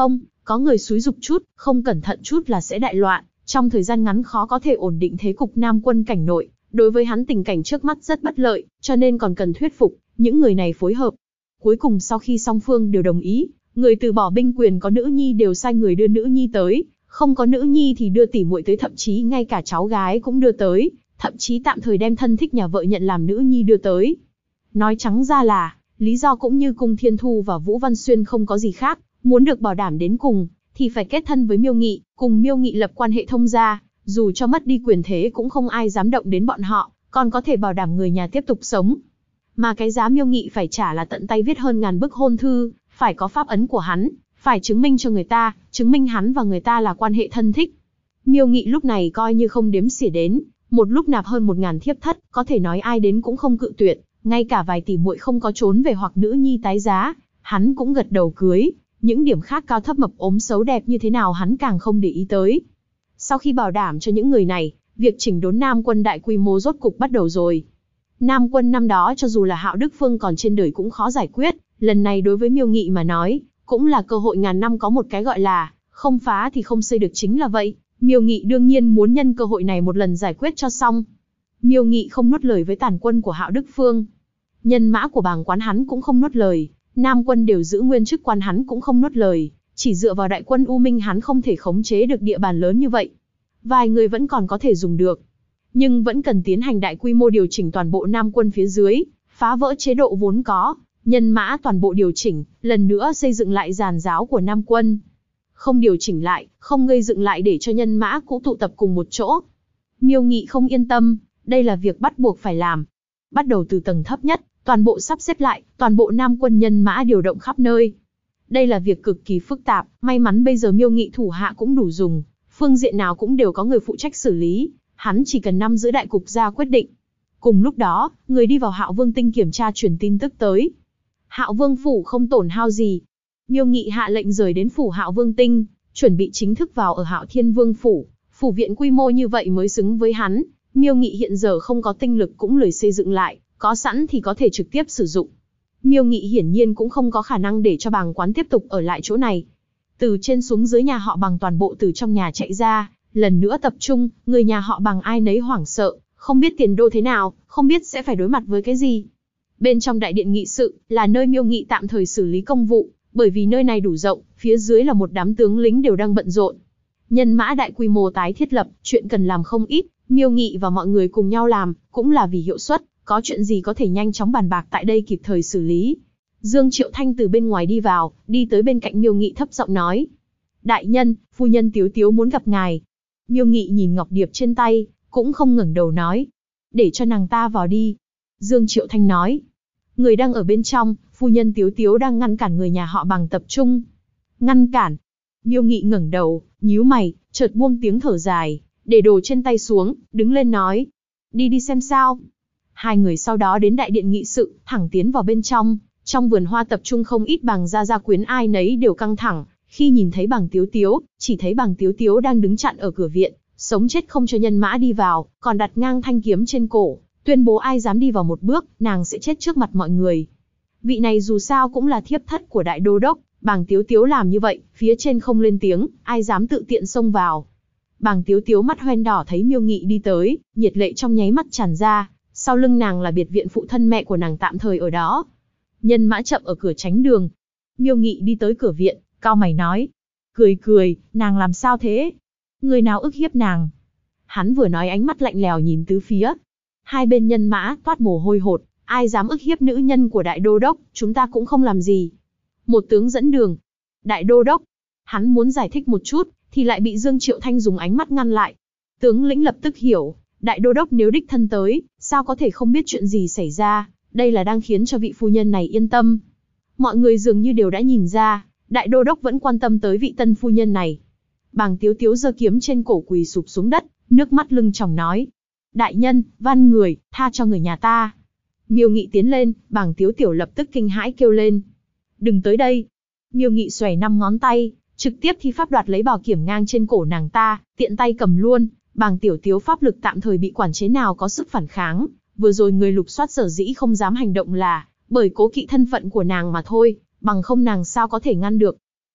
Có người xúi giục chút, không cẩn thận chút là sẽ đại loạn, trong thời gian ngắn khó có thể ổn định thế cục Nam quân cảnh nội. Đối với hắn tình cảnh trước mắt rất bất lợi, cho nên còn cần thuyết phục những người này phối hợp. Cuối cùng sau khi song phương đều đồng ý, người từ bỏ binh quyền có nữ nhi đều sai người đưa nữ nhi tới, không có nữ nhi thì đưa tỉ muội tới, thậm chí ngay cả cháu gái cũng đưa tới, thậm chí tạm thời đem thân thích nhà vợ nhận làm nữ nhi đưa tới. Nói trắng ra là, lý do cũng như Cung Thiên Thu và Vũ Văn Xuyên không có gì khác, muốn được bảo đảm đến cùng, thì phải kết thân với Miêu Nghị, cùng Miêu Nghị lập quan hệ thông gia, dù cho mất đi quyền thế cũng không ai dám động đến bọn họ, còn có thể bảo đảm người nhà tiếp tục sống. Mà cái giá Miêu Nghị phải trả là tận tay viết hơn 1000 bức hôn thư, phải có pháp ấn của hắn, phải chứng minh cho người ta, chứng minh hắn và người ta là quan hệ thân thích. Miêu Nghị lúc này coi như không đếm xỉa đến, một lúc nạp hơn 1000 thiếp thất, có thể nói ai đến cũng không cự tuyệt, ngay cả vài tỷ muội không có trốn về hoặc nữ nhi tái giá, hắn cũng gật đầu cưới. Những điểm khác cao thấp mập ốm xấu đẹp như thế nào hắn càng không để ý tới. Sau khi bảo đảm cho những người này, việc chỉnh đốn Nam quân đại quy mô rốt cục bắt đầu rồi. Nam quân năm đó cho dù là Hạo Đức Phương còn trên đời cũng khó giải quyết, lần này đối với Miêu Nghị mà nói, cũng là cơ hội ngàn năm có một, cái gọi là không phá thì không xây được chính là vậy. Miêu Nghị đương nhiên muốn nhân cơ hội này một lần giải quyết cho xong. Miêu Nghị không nuốt lời với tàn quân của Hạo Đức Phương. Nhân mã của bàng quán hắn cũng không nuốt lời. Nam quân đều giữ nguyên chức quan hắn cũng không nuốt lời, chỉ dựa vào đại quân U Minh hắn không thể khống chế được địa bàn lớn như vậy. Vài người vẫn còn có thể dùng được, nhưng vẫn cần tiến hành đại quy mô điều chỉnh toàn bộ Nam quân phía dưới, phá vỡ chế độ vốn có, nhân mã toàn bộ điều chỉnh, lần nữa xây dựng lại giàn giáo của Nam quân. Không điều chỉnh lại, không gây dựng lại để cho nhân mã cũ tụ tập cùng một chỗ. Miêu Nghị không yên tâm, đây là việc bắt buộc phải làm. Bắt đầu từ tầng thấp nhất, toàn bộ sắp xếp lại, toàn bộ Nam quân nhân mã điều động khắp nơi. Đây là việc cực kỳ phức tạp, may mắn bây giờ Miêu Nghị thủ hạ cũng đủ dùng, phương diện nào cũng đều có người phụ trách xử lý, hắn chỉ cần nắm giữ đại cục ra quyết định. Cùng lúc đó, người đi vào Hạo Vương Tinh kiểm tra truyền tin tức tới. Hạo Vương phủ không tổn hao gì. Miêu Nghị hạ lệnh rời đến phủ Hạo Vương Tinh, chuẩn bị chính thức vào ở Hạo Thiên Vương phủ. Phủ viện quy mô như vậy mới xứng với hắn. Miêu Nghị hiện giờ không có tinh lực cũng lười xây dựng lại, có sẵn thì có thể trực tiếp sử dụng. Miêu Nghị hiển nhiên cũng không có khả năng để cho bàng quán tiếp tục ở lại chỗ này. Từ trên xuống dưới nhà họ Bàng toàn bộ từ trong nhà chạy ra, lần nữa tập trung, người nhà họ Bàng ai nấy hoảng sợ, không biết tiền đô thế nào, không biết sẽ phải đối mặt với cái gì. Bên trong đại điện nghị sự, là nơi Miêu Nghị tạm thời xử lý công vụ, bởi vì nơi này đủ rộng, phía dưới là một đám tướng lính đều đang bận rộn. Nhân mã đại quy mô tái thiết lập, chuyện cần làm không ít, Miêu Nghị và mọi người cùng nhau làm, cũng là vì hiệu suất, có chuyện gì có thể nhanh chóng bàn bạc tại đây kịp thời xử lý. Dương Triệu Thanh từ bên ngoài đi vào, đi tới bên cạnh Miêu Nghị thấp giọng nói. Đại nhân, phu nhân Tiếu Tiếu muốn gặp ngài. Miêu Nghị nhìn ngọc điệp trên tay, cũng không ngẩng đầu nói. Để cho nàng ta vào đi. Dương Triệu Thanh nói. Người đang ở bên trong, phu nhân Tiếu Tiếu đang ngăn cản người nhà họ Bàng tập trung. Ngăn cản. Miêu Nghị ngẩng đầu, nhíu mày, chợt buông tiếng thở dài, để đồ trên tay xuống, đứng lên nói. Đi xem sao. Hai người sau đó đến đại điện nghị sự, thẳng tiến vào bên trong. Trong vườn hoa tập trung không ít Bàng gia quyến, ai nấy đều căng thẳng. Khi nhìn thấy Bàng Tiếu Tiếu, chỉ thấy Bàng Tiếu Tiếu đang đứng chặn ở cửa viện, sống chết không cho nhân mã đi vào, còn đặt ngang thanh kiếm trên cổ, tuyên bố ai dám đi vào một bước, nàng sẽ chết trước mặt mọi người. Vị này dù sao cũng là thiếp thất của đại đô đốc, Bàng Tiếu Tiếu làm như vậy, phía trên không lên tiếng, ai dám tự tiện xông vào. Bàng Tiếu Tiếu mắt hoen đỏ thấy Miêu Nghị đi tới, nhiệt lệ trong nháy mắt tràn ra, sau lưng nàng là biệt viện phụ thân mẹ của nàng tạm thời ở đó. Nhân mã chậm ở cửa tránh đường. Miêu Nghị đi tới cửa viện, cau mày nói. Cười, nàng làm sao thế? Người nào ức hiếp nàng? Hắn vừa nói ánh mắt lạnh lèo nhìn tứ phía. Hai bên nhân mã toát mồ hôi hột, ai dám ức hiếp nữ nhân của đại đô đốc, chúng ta cũng không làm gì. Một tướng dẫn đường. Đại đô đốc. Hắn muốn giải thích một chút, thì lại bị Dương Triệu Thanh dùng ánh mắt ngăn lại. Tướng lĩnh lập tức hiểu, đại đô đốc nếu đích thân tới, sao có thể không biết chuyện gì xảy ra, đây là đang khiến cho vị phu nhân này yên tâm. Mọi người dường như đều đã nhìn ra, đại đô đốc vẫn quan tâm tới vị tân phu nhân này. Bàng Tiếu Tiếu giơ kiếm trên cổ quỳ sụp xuống đất, nước mắt lưng tròng nói. Đại nhân, van người, tha cho người nhà ta. Miêu Nghị tiến lên, Bàng Tiếu Tiểu lập tức kinh hãi kêu lên. Đừng tới đây. Miêu Nghị xoay 5 ngón tay, trực tiếp thi pháp đoạt lấy bảo kiếm ngang trên cổ nàng ta, tiện tay cầm luôn. Bàng Tiểu Tiếu pháp lực tạm thời bị quản chế, nào có sức phản kháng. Vừa rồi người lục soát sở dĩ không dám hành động là bởi cố kỵ thân phận của nàng mà thôi, bằng không nàng sao có thể ngăn được.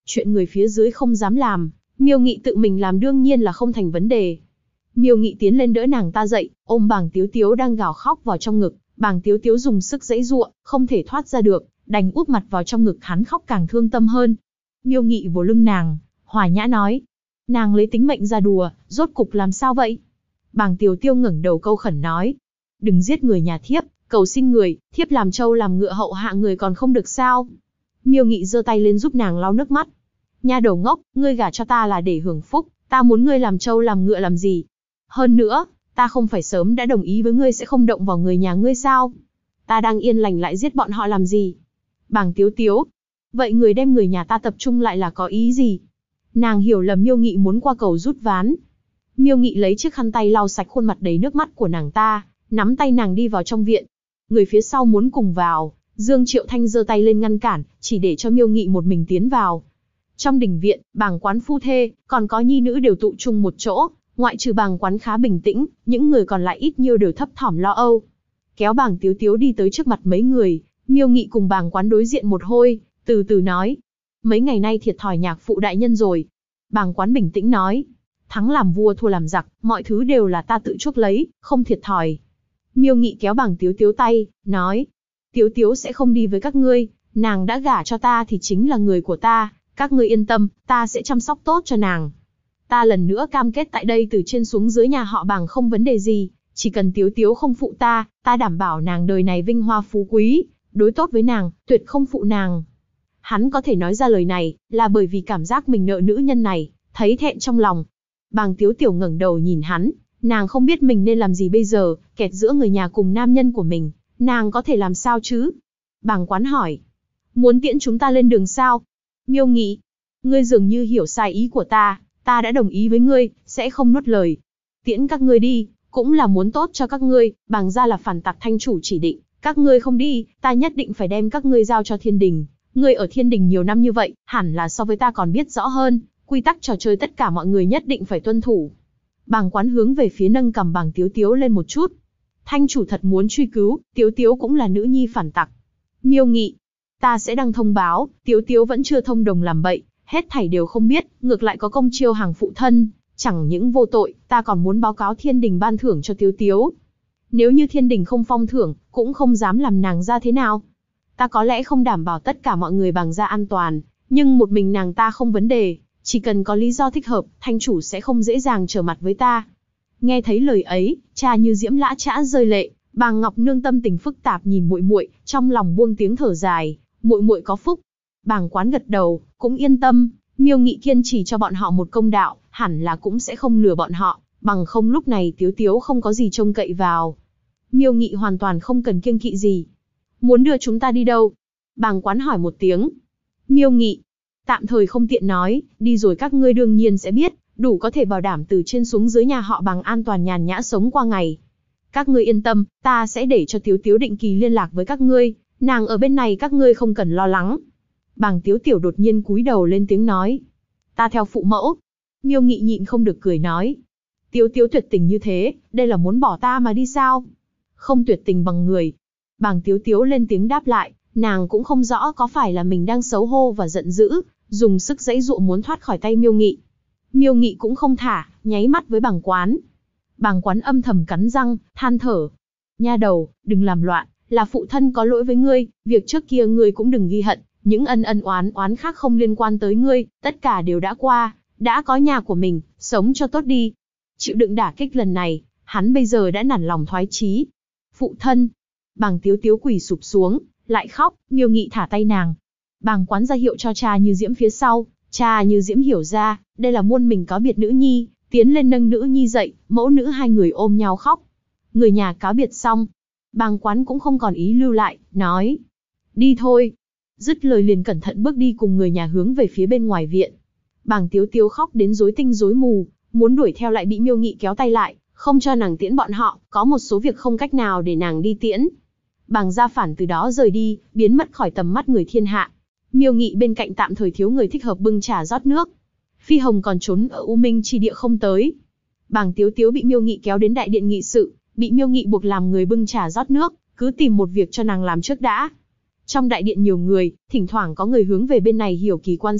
chuyện người phía dưới không dám làm, Miêu Nghị tự mình làm đương nhiên là không thành vấn đề. Miêu Nghị tiến lên đỡ nàng ta dậy, ôm Bàng Tiếu Tiếu đang gào khóc vào trong ngực. Bàng Tiếu Tiếu dùng sức giãy giụa, không thể thoát ra được, đành úp mặt vào trong ngực hắn khóc càng thương tâm hơn. Miêu Nghị vồ lưng nàng, hòa nhã nói: nàng lấy tính mệnh ra đùa, rốt cục làm sao vậy? Bàng Tiếu Tiếu ngẩng đầu câu khẩn nói: đừng giết người nhà thiếp, cầu xin người, thiếp làm trâu làm ngựa hậu hạ người còn không được sao? Miêu Nghị giơ tay lên giúp nàng lau nước mắt. Nha đầu ngốc, ngươi gả cho ta là để hưởng phúc, ta muốn ngươi làm trâu làm ngựa làm gì? Hơn nữa, ta không phải sớm đã đồng ý với ngươi sẽ không động vào người nhà ngươi sao? Ta đang yên lành lại giết bọn họ làm gì? Bàng Tiếu Tiếu, vậy người đem người nhà ta tập trung lại là có ý gì? Nàng hiểu lầm Miêu Nghị muốn qua cầu rút ván. Miêu Nghị lấy chiếc khăn tay lau sạch khuôn mặt đầy nước mắt của nàng ta, nắm tay nàng đi vào trong viện. Người phía sau muốn cùng vào, Dương Triệu Thanh giơ tay lên ngăn cản, chỉ để cho Miêu Nghị một mình tiến vào. Trong đình viện, Bàng Quán phu thê, còn có nhi nữ đều tụ chung một chỗ, ngoại trừ Bàng Quán khá bình tĩnh, những người còn lại ít nhiều đều thấp thỏm lo âu. Kéo Bàng Tiếu Tiếu đi tới trước mặt mấy người, Miêu Nghị cùng Bàng Quán đối diện một hồi, từ từ nói: mấy ngày nay thiệt thòi nhạc phụ đại nhân rồi. Bàng Quán bình tĩnh nói: thắng làm vua thua làm giặc, mọi thứ đều là ta tự chuốc lấy, không thiệt thòi. Miêu Nghị kéo Bàng Tiếu Tiếu tay, nói: Tiếu Tiếu sẽ không đi với các ngươi, nàng đã gả cho ta thì chính là người của ta, các ngươi yên tâm, ta sẽ chăm sóc tốt cho nàng. Ta lần nữa cam kết tại đây từ trên xuống dưới nhà họ Bàng không vấn đề gì, chỉ cần Tiếu Tiếu không phụ ta, ta đảm bảo nàng đời này vinh hoa phú quý, đối tốt với nàng, tuyệt không phụ nàng. Hắn có thể nói ra lời này, là bởi vì cảm giác mình nợ nữ nhân này, thấy thẹn trong lòng. Bàng Tiếu Tiểu ngẩng đầu nhìn hắn, nàng không biết mình nên làm gì bây giờ, kẹt giữa người nhà cùng nam nhân của mình, nàng có thể làm sao chứ? Bàng Quán hỏi: muốn tiễn chúng ta lên đường sao? Miêu Nghị: ngươi dường như hiểu sai ý của ta đã đồng ý với ngươi, sẽ không nuốt lời. Tiễn các ngươi đi, cũng là muốn tốt cho các ngươi, Bàng gia là phản tặc thanh chủ chỉ định, các ngươi không đi, ta nhất định phải đem các ngươi giao cho thiên đình. Ngươi ở thiên đình nhiều năm như vậy, hẳn là so với ta còn biết rõ hơn, quy tắc trò chơi tất cả mọi người nhất định phải tuân thủ. Bàng Quán hướng về phía nâng cầm Bàng Tiếu Tiếu lên một chút. Thanh chủ thật muốn truy cứu, Tiếu Tiếu cũng là nữ nhi phản tặc. Miêu Nghị: ta sẽ đăng thông báo, Tiếu Tiếu vẫn chưa thông đồng làm bậy, hết thảy đều không biết, ngược lại có công chiêu hàng phụ thân, chẳng những vô tội, ta còn muốn báo cáo thiên đình ban thưởng cho Tiếu Tiếu. Nếu như thiên đình không phong thưởng, cũng không dám làm nàng ra thế nào. Ta có lẽ không đảm bảo tất cả mọi người Bàng gia an toàn, nhưng một mình nàng ta không vấn đề, chỉ cần có lý do thích hợp, thanh chủ sẽ không dễ dàng trở mặt với ta. Nghe thấy lời ấy, cha Như Diễm lã chã rơi lệ, Bàng Ngọc Nương tâm tình phức tạp nhìn muội muội, trong lòng buông tiếng thở dài, muội muội có phúc. Bàng Quán gật đầu, cũng yên tâm, Miêu Nghị kiên trì cho bọn họ một công đạo, hẳn là cũng sẽ không lừa bọn họ, bằng không lúc này Tiếu Tiếu không có gì trông cậy vào. Miêu Nghị hoàn toàn không cần kiêng kỵ gì. Muốn đưa chúng ta đi đâu? Bàng Quán hỏi một tiếng. Miêu Nghị: tạm thời không tiện nói, đi rồi các ngươi đương nhiên sẽ biết, đủ có thể bảo đảm từ trên xuống dưới nhà họ Bàng an toàn nhàn nhã sống qua ngày. Các ngươi yên tâm, ta sẽ để cho Tiếu Tiếu định kỳ liên lạc với các ngươi, nàng ở bên này các ngươi không cần lo lắng. Bàng Tiếu Tiểu đột nhiên cúi đầu lên tiếng nói: ta theo phụ mẫu. Miêu Nghị nhịn không được cười nói: Tiếu Tiếu tuyệt tình như thế, đây là muốn bỏ ta mà đi sao? Không tuyệt tình bằng người. Bàng Tiếu Tiếu lên tiếng đáp lại, nàng cũng không rõ có phải là mình đang xấu hổ và giận dữ, dùng sức giãy giụa muốn thoát khỏi tay Miêu Nghị. Miêu Nghị cũng không thả, nháy mắt với Bàng Quán. Bàng Quán âm thầm cắn răng, than thở: nha đầu, đừng làm loạn, là phụ thân có lỗi với ngươi, việc trước kia ngươi cũng đừng ghi hận, những ân oán khác không liên quan tới ngươi, tất cả đều đã qua, đã có nhà của mình, sống cho tốt đi. Chịu đựng đả kích lần này, hắn bây giờ đã nản lòng thoái chí. Phụ thân. Bàng Tiếu Tiếu quỳ sụp xuống, lại khóc. Miêu Nghị thả tay nàng. Bàng Quán ra hiệu cho cha Như Diễm phía sau. Cha Như Diễm hiểu ra, đây là muôn mình cáo biệt nữ nhi, tiến lên nâng nữ nhi dậy, mẫu nữ hai người ôm nhau khóc. Người nhà cáo biệt xong, Bàng Quán cũng không còn ý lưu lại, nói: đi thôi. Dứt lời liền cẩn thận bước đi cùng người nhà hướng về phía bên ngoài viện. Bàng Tiếu Tiếu khóc đến rối tinh rối mù, muốn đuổi theo lại bị Miêu Nghị kéo tay lại, không cho nàng tiễn bọn họ, có một số việc không cách nào để nàng đi tiễn. Bàng gia phản từ đó rời đi, biến mất khỏi tầm mắt người thiên hạ. Miêu Nghị bên cạnh tạm thời thiếu người thích hợp bưng trà rót nước. Phi Hồng còn trốn ở U Minh chi địa không tới. Bàng Tiếu Tiếu bị Miêu Nghị kéo đến đại điện nghị sự, bị Miêu Nghị buộc làm người bưng trà rót nước, cứ tìm một việc cho nàng làm trước đã. Trong đại điện nhiều người, thỉnh thoảng có người hướng về bên này hiểu kỳ quan sát,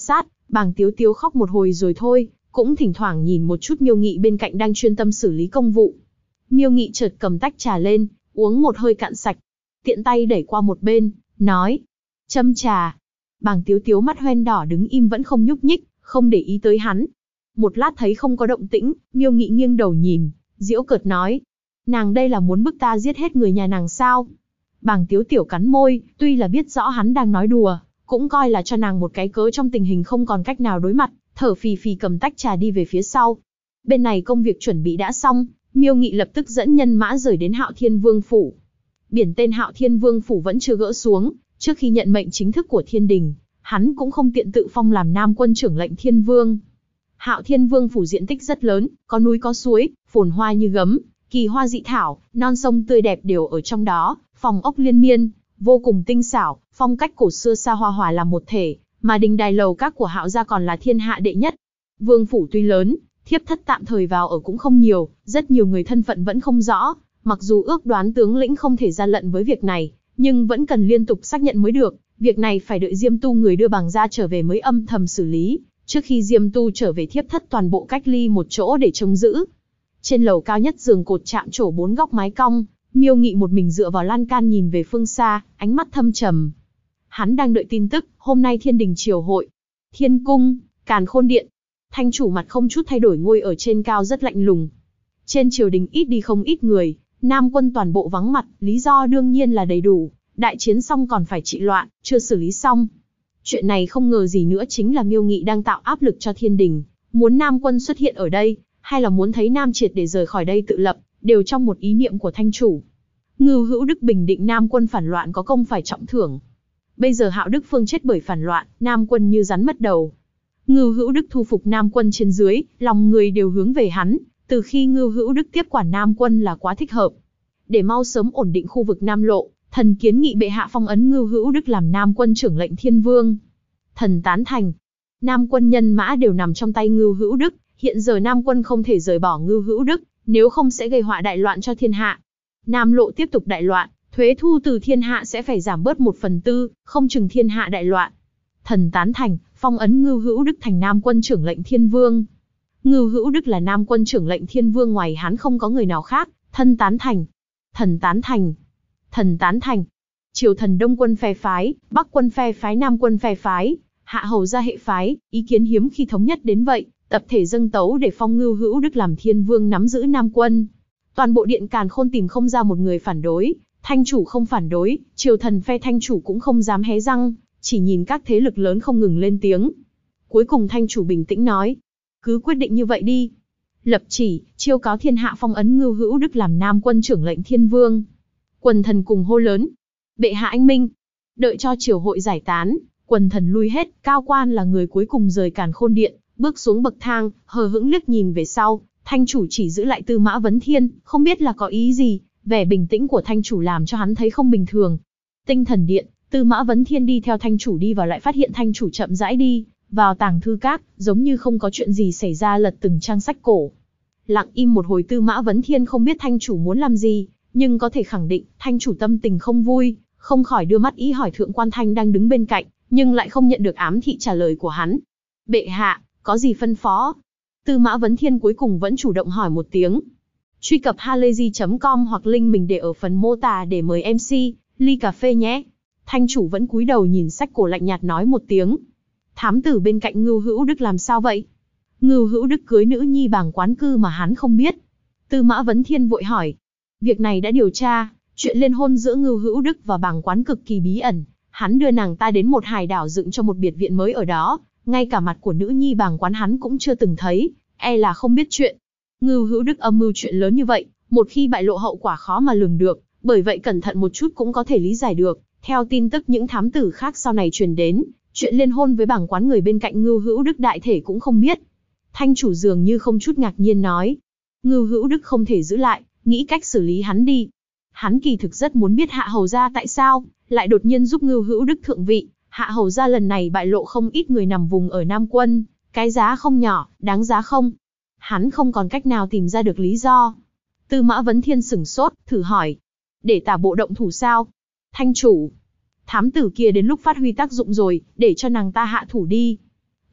Bàng Tiếu Tiếu khóc một hồi rồi thôi, cũng thỉnh thoảng nhìn một chút Miêu Nghị bên cạnh đang chuyên tâm xử lý công vụ. Miêu Nghị chợt cầm tách trà lên, uống một hơi cạn sạch, tiện tay đẩy qua một bên, nói: "Châm trà." Bàng Tiếu Tiếu mắt hoen đỏ đứng im vẫn không nhúc nhích, không để ý tới hắn. Một lát thấy không có động tĩnh, Miêu Nghị nghiêng đầu nhìn, giễu cợt nói: "Nàng đây là muốn bức ta giết hết người nhà nàng sao?" Bàng Tiếu Tiểu cắn môi, tuy là biết rõ hắn đang nói đùa, cũng coi là cho nàng một cái cớ trong tình hình không còn cách nào đối mặt, thở phì phì cầm tách trà đi về phía sau. Bên này công việc chuẩn bị đã xong, Miêu Nghị lập tức dẫn nhân mã rời đến Hạo Thiên Vương phủ. Biển tên Hạo Thiên Vương phủ vẫn chưa gỡ xuống, trước khi nhận mệnh chính thức của Thiên Đình, hắn cũng không tiện tự phong làm Nam Quân trưởng lệnh Thiên Vương. Hạo Thiên Vương phủ diện tích rất lớn, có núi có suối, phồn hoa như gấm, kỳ hoa dị thảo, non sông tươi đẹp đều ở trong đó, phòng ốc liên miên, vô cùng tinh xảo, phong cách cổ xưa xa hoa hòa làm một thể, mà đình đài lầu các của Hạo gia còn là thiên hạ đệ nhất. Vương phủ tuy lớn, thiếp thất tạm thời vào ở cũng không nhiều, rất nhiều người thân phận vẫn không rõ, mặc dù ước đoán tướng lĩnh không thể ra lận với việc này, nhưng vẫn cần liên tục xác nhận mới được, việc này phải đợi Diêm Tu người đưa Bàng gia trở về mới âm thầm xử lý, trước khi Diêm Tu trở về thiếp thất toàn bộ cách ly một chỗ để trông giữ. Trên lầu cao nhất giường cột chạm trổ 4 góc mái cong, Miêu Nghị một mình dựa vào lan can nhìn về phương xa, ánh mắt thâm trầm. Hắn đang đợi tin tức, hôm nay Thiên Đình triều hội. Thiên cung, Càn Khôn điện. Thanh chủ mặt không chút thay đổi ngồi ở trên cao rất lạnh lùng. Trên triều đình ít đi không ít người, Nam Quân toàn bộ vắng mặt, lý do đương nhiên là đầy đủ. Đại chiến xong còn phải trị loạn, chưa xử lý xong. Chuyện này không ngờ gì nữa chính là Miêu Nghị đang tạo áp lực cho Thiên Đình, muốn Nam Quân xuất hiện ở đây, hay là muốn thấy Nam triệt để rời khỏi đây tự lập, đều trong một ý niệm của thanh chủ. Ngưu Hữu Đức bình định Nam Quân phản loạn có công phải trọng thưởng. Bây giờ Hạo Đức Phương chết bởi phản loạn, Nam Quân như rắn mất đầu. Ngưu Hữu Đức thu phục Nam Quân trên dưới, lòng người đều hướng về hắn, từ khi Ngưu Hữu Đức tiếp quản Nam Quân là quá thích hợp. Để mau sớm ổn định khu vực Nam Lộ, thần kiến nghị bệ hạ phong ấn Ngưu Hữu Đức làm Nam Quân trưởng lệnh Thiên Vương. Thần tán thành. Nam Quân nhân mã đều nằm trong tay Ngưu Hữu Đức, hiện giờ Nam Quân không thể rời bỏ Ngưu Hữu Đức, nếu không sẽ gây họa đại loạn cho thiên hạ. Nam Lộ tiếp tục đại loạn, thuế thu từ thiên hạ sẽ phải giảm bớt 1/4, không chừng thiên hạ đại loạn. Thần tán thành, phong ấn Ngưu Hữu Đức thành Nam Quân trưởng lệnh Thiên Vương. Ngưu Hữu Đức là Nam Quân trưởng lệnh Thiên Vương, ngoài hắn không có người nào khác, thân tán thành. Thần tán thành. Thần tán thành. Triều thần Đông Quân phe phái, Bắc Quân phe phái, Nam Quân phe phái, Hạ Hầu gia hệ phái, ý kiến hiếm khi thống nhất đến vậy, tập thể dâng tấu để phong Ngưu Hữu Đức làm Thiên Vương nắm giữ Nam Quân. Toàn bộ điện Càn Khôn tìm không ra một người phản đối, thanh chủ không phản đối, triều thần phe thanh chủ cũng không dám hé răng, chỉ nhìn các thế lực lớn không ngừng lên tiếng. Cuối cùng thanh chủ bình tĩnh nói: cứ quyết định như vậy đi. Lập chỉ, chiêu cáo thiên hạ phong ấn Ngưu Hữu Đức làm Nam Quân trưởng lệnh Thiên Vương. Quần thần cùng hô lớn: bệ hạ anh minh. Đợi cho triều hội giải tán, quần thần lui hết, Cao Quan là người cuối cùng rời Càn Khôn điện, bước xuống bậc thang, hờ hững liếc nhìn về sau. Thanh chủ chỉ giữ lại Tư Mã Vấn Thiên, không biết là có ý gì, vẻ bình tĩnh của thanh chủ làm cho hắn thấy không bình thường. Tinh Thần điện, Tư Mã Vấn Thiên đi theo thanh chủ đi vào lại phát hiện thanh chủ chậm rãi đi vào tàng thư các, giống như không có chuyện gì xảy ra, lật từng trang sách cổ. Lặng im một hồi, Tư Mã Vấn Thiên không biết thanh chủ muốn làm gì, nhưng có thể khẳng định thanh chủ tâm tình không vui, không khỏi đưa mắt ý hỏi Thượng Quan Thanh đang đứng bên cạnh, nhưng lại không nhận được ám thị trả lời của hắn. Bệ hạ, có gì phân phó? Tư Mã Vấn Thiên cuối cùng vẫn chủ động hỏi một tiếng. Truy cập halayzi.com hoặc link mình để ở phần mô tả để mời MC ly cà phê nhé. Thanh chủ vẫn cúi đầu nhìn sách cổ, lạnh nhạt nói một tiếng. Thám tử bên cạnh Ngưu Hữu Đức làm sao vậy? Ngưu Hữu Đức cưới nữ nhi Bàng Quán Cư mà hắn không biết. Tư Mã Vấn Thiên vội hỏi. Việc này đã điều tra, chuyện liên hôn giữa Ngưu Hữu Đức và Bàng Quán cực kỳ bí ẩn. Hắn đưa nàng ta đến một hải đảo dựng cho một biệt viện mới ở đó, ngay cả mặt của nữ nhi Bàng Quán hắn cũng chưa từng thấy, e là không biết chuyện. Ngưu Hữu Đức âm mưu chuyện lớn như vậy, một khi bại lộ hậu quả khó mà lường được, bởi vậy cẩn thận một chút cũng có thể lý giải được. Theo tin tức những thám tử khác sau này truyền đến, chuyện liên hôn với Bàng Quán người bên cạnh Ngưu Hữu Đức đại thể cũng không biết. Thanh chủ dường như không chút ngạc nhiên nói. Ngưu Hữu Đức không thể giữ lại, nghĩ cách xử lý hắn đi. Hắn kỳ thực rất muốn biết Hạ Hầu gia tại sao lại đột nhiên giúp Ngưu Hữu Đức thượng vị. Hạ Hầu gia lần này bại lộ không ít người nằm vùng ở Nam Quân, cái giá không nhỏ, đáng giá không? Hắn không còn cách nào tìm ra được lý do. Tư Mã Vấn Thiên sửng sốt, thử hỏi. Để tả bộ động thủ sao? Thanh chủ. Thám tử kia đến lúc phát huy tác dụng rồi, để cho nàng ta hạ thủ đi.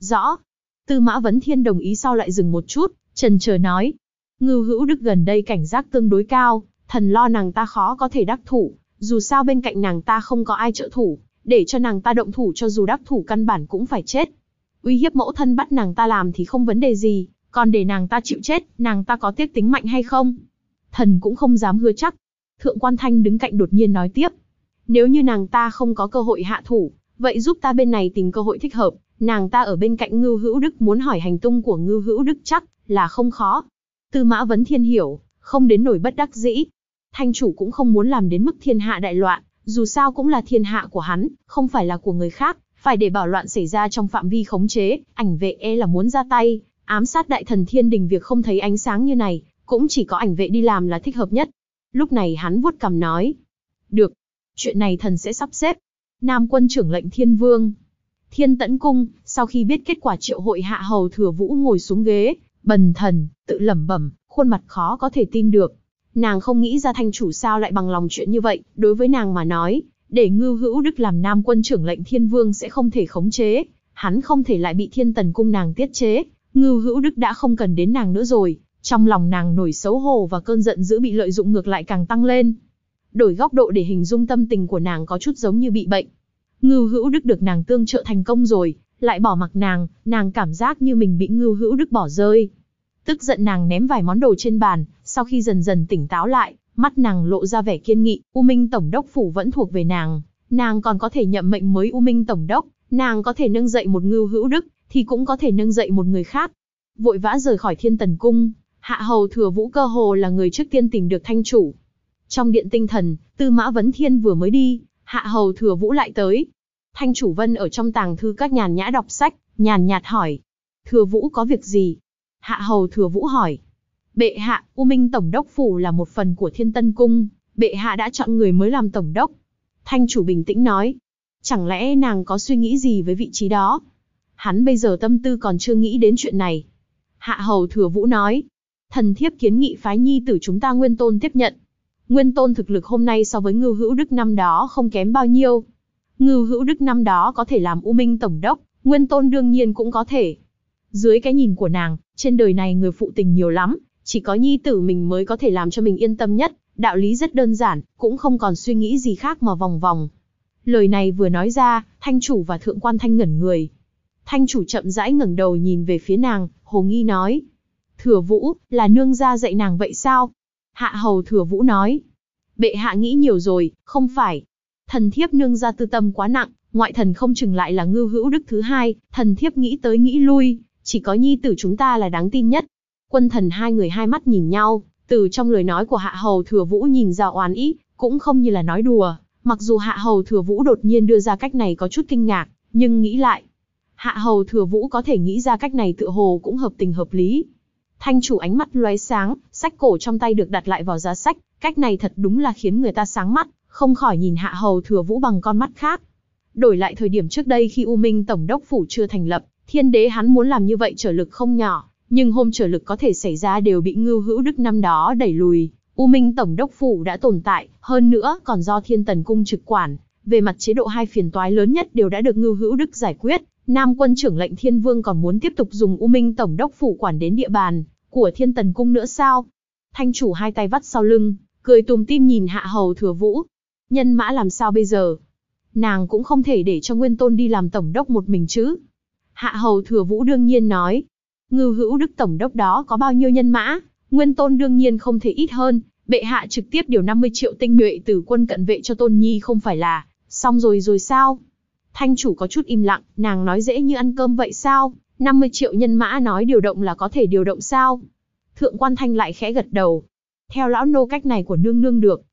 Rõ. Tư Mã Vấn Thiên đồng ý sau lại dừng một chút, chần chờ nói. Ngưu Hữu Đức gần đây cảnh giác tương đối cao, thần lo nàng ta khó có thể đắc thủ, dù sao bên cạnh nàng ta không có ai trợ thủ, để cho nàng ta động thủ cho dù đắc thủ căn bản cũng phải chết. Uy hiếp mẫu thân bắt nàng ta làm thì không vấn đề gì, còn để nàng ta chịu chết, nàng ta có tiếc tính mạnh hay không? Thần cũng không dám hứa chắc. Thượng Quan Thanh đứng cạnh đột nhiên nói tiếp. Nếu như nàng ta không có cơ hội hạ thủ, vậy giúp ta bên này tìm cơ hội thích hợp, nàng ta ở bên cạnh Ngưu Hữu Đức muốn hỏi hành tung của Ngưu Hữu Đức chắc là không khó. Tư Mã Vấn Thiên hiểu, không đến nổi bất đắc dĩ. Thanh chủ cũng không muốn làm đến mức thiên hạ đại loạn, dù sao cũng là thiên hạ của hắn, không phải là của người khác, phải để bảo loạn xảy ra trong phạm vi khống chế, ảnh vệ là muốn ra tay, ám sát đại thần thiên đình việc không thấy ánh sáng như này, cũng chỉ có ảnh vệ đi làm là thích hợp nhất. Lúc này hắn vuốt cằm nói. Được, chuyện này thần sẽ sắp xếp. Nam quân trưởng lệnh Thiên Vương. Thiên Tẫn Cung, sau khi biết kết quả triệu hội Hạ Hầu Thừa Vũ ngồi xuống ghế, bần thần, tự lẩm bẩm, khuôn mặt khó có thể tin được. Nàng không nghĩ ra thanh chủ sao lại bằng lòng chuyện như vậy, đối với nàng mà nói, để Ngưu Hữu Đức làm Nam quân trưởng lệnh Thiên Vương sẽ không thể khống chế, hắn không thể lại bị Thiên Tần Cung nàng tiết chế, Ngưu Hữu Đức đã không cần đến nàng nữa rồi, trong lòng nàng nổi xấu hổ và cơn giận dữ bị lợi dụng ngược lại càng tăng lên. Đổi góc độ để hình dung tâm tình của nàng có chút giống như bị bệnh. Ngưu Hữu Đức được nàng tương trợ thành công rồi, lại bỏ mặc nàng cảm giác như mình bị Ngưu Hữu Đức bỏ rơi. Tức giận nàng ném vài món đồ trên bàn, sau khi dần dần tỉnh táo lại, mắt nàng lộ ra vẻ kiên nghị, U Minh Tổng đốc phủ vẫn thuộc về nàng còn có thể nhậm mệnh mới U Minh Tổng đốc, nàng có thể nâng dậy một Ngưu Hữu Đức, thì cũng có thể nâng dậy một người khác. Vội vã rời khỏi Thiên Tần Cung, Hạ Hầu Thừa Vũ cơ hồ là người trước tiên tìm được thanh chủ. Trong điện tinh thần, Tư Mã Vấn Thiên vừa mới đi, Hạ Hầu Thừa Vũ lại tới. Thanh chủ Vân ở trong tàng thư các nhàn nhã đọc sách, nhàn nhạt hỏi. Thừa Vũ có việc gì? Hạ Hầu Thừa Vũ hỏi. Bệ hạ, U Minh Tổng đốc phủ là một phần của Thiên Tân Cung, bệ hạ đã chọn người mới làm tổng đốc. Thanh chủ bình tĩnh nói. Chẳng lẽ nàng có suy nghĩ gì với vị trí đó? Hắn bây giờ tâm tư còn chưa nghĩ đến chuyện này. Hạ Hầu Thừa Vũ nói. Thần thiếp kiến nghị phái nhi tử chúng ta Nguyên Tôn tiếp nhận. Nguyên Tôn thực lực hôm nay so với Ngưu Hữu Đức năm đó không kém bao nhiêu. Ngưu Hữu Đức năm đó có thể làm U Minh Tổng đốc, Nguyên Tôn đương nhiên cũng có thể. Dưới cái nhìn của nàng, trên đời này người phụ tình nhiều lắm, chỉ có nhi tử mình mới có thể làm cho mình yên tâm nhất, đạo lý rất đơn giản, cũng không còn suy nghĩ gì khác mà vòng vòng. Lời này vừa nói ra, thanh chủ và Thượng Quan Thanh ngẩn người. Thanh chủ chậm rãi ngẩng đầu nhìn về phía nàng, hồ nghi nói. Thừa Vũ, là nương gia dạy nàng vậy sao? Hạ Hầu Thừa Vũ nói. Bệ hạ nghĩ nhiều rồi, không phải. Thần thiếp nương gia tư tâm quá nặng, ngoại thần không chừng lại là Ngưu Hữu Đức thứ hai, thần thiếp nghĩ tới nghĩ lui, chỉ có nhi tử chúng ta là đáng tin nhất. Quân thần hai người hai mắt nhìn nhau, từ trong lời nói của Hạ Hầu Thừa Vũ nhìn ra oán ý, cũng không như là nói đùa. Mặc dù Hạ Hầu Thừa Vũ đột nhiên đưa ra cách này có chút kinh ngạc, nhưng nghĩ lại, Hạ Hầu Thừa Vũ có thể nghĩ ra cách này tựa hồ cũng hợp tình hợp lý. Thanh chủ ánh mắt lóe sáng, sách cổ trong tay được đặt lại vào giá sách, cách này thật đúng là khiến người ta sáng mắt, không khỏi nhìn Hạ Hầu Thừa Vũ bằng con mắt khác. Đổi lại thời điểm trước đây khi U Minh Tổng đốc phủ chưa thành lập, Thiên đế hắn muốn làm như vậy trở lực không nhỏ, nhưng hôm trở lực có thể xảy ra đều bị Ngưu Hữu Đức năm đó đẩy lùi. U Minh Tổng đốc phủ đã tồn tại, hơn nữa còn do Thiên Tần Cung trực quản, về mặt chế độ hai phiền toái lớn nhất đều đã được Ngưu Hữu Đức giải quyết. Nam quân trưởng lệnh Thiên Vương còn muốn tiếp tục dùng U Minh Tổng đốc phủ quản đến địa bàn của Thiên Tần Cung nữa sao? Thanh chủ hai tay vắt sau lưng, cười tủm tỉm nhìn Hạ Hầu Thừa Vũ. Nhân mã làm sao bây giờ? Nàng cũng không thể để cho Nguyên Tôn đi làm tổng đốc một mình chứ. Hạ Hầu Thừa Vũ đương nhiên nói. Ngưu Hữu Đức tổng đốc đó có bao nhiêu nhân mã? Nguyên Tôn đương nhiên không thể ít hơn. Bệ hạ trực tiếp điều 50 triệu tinh nhuệ từ quân cận vệ cho Tôn Nhi không phải là xong rồi sao? Thanh chủ có chút im lặng, nàng nói dễ như ăn cơm vậy sao? 50 triệu nhân mã nói điều động là có thể điều động sao? Thượng Quan Thanh lại khẽ gật đầu. Theo lão nô cách này của nương nương được,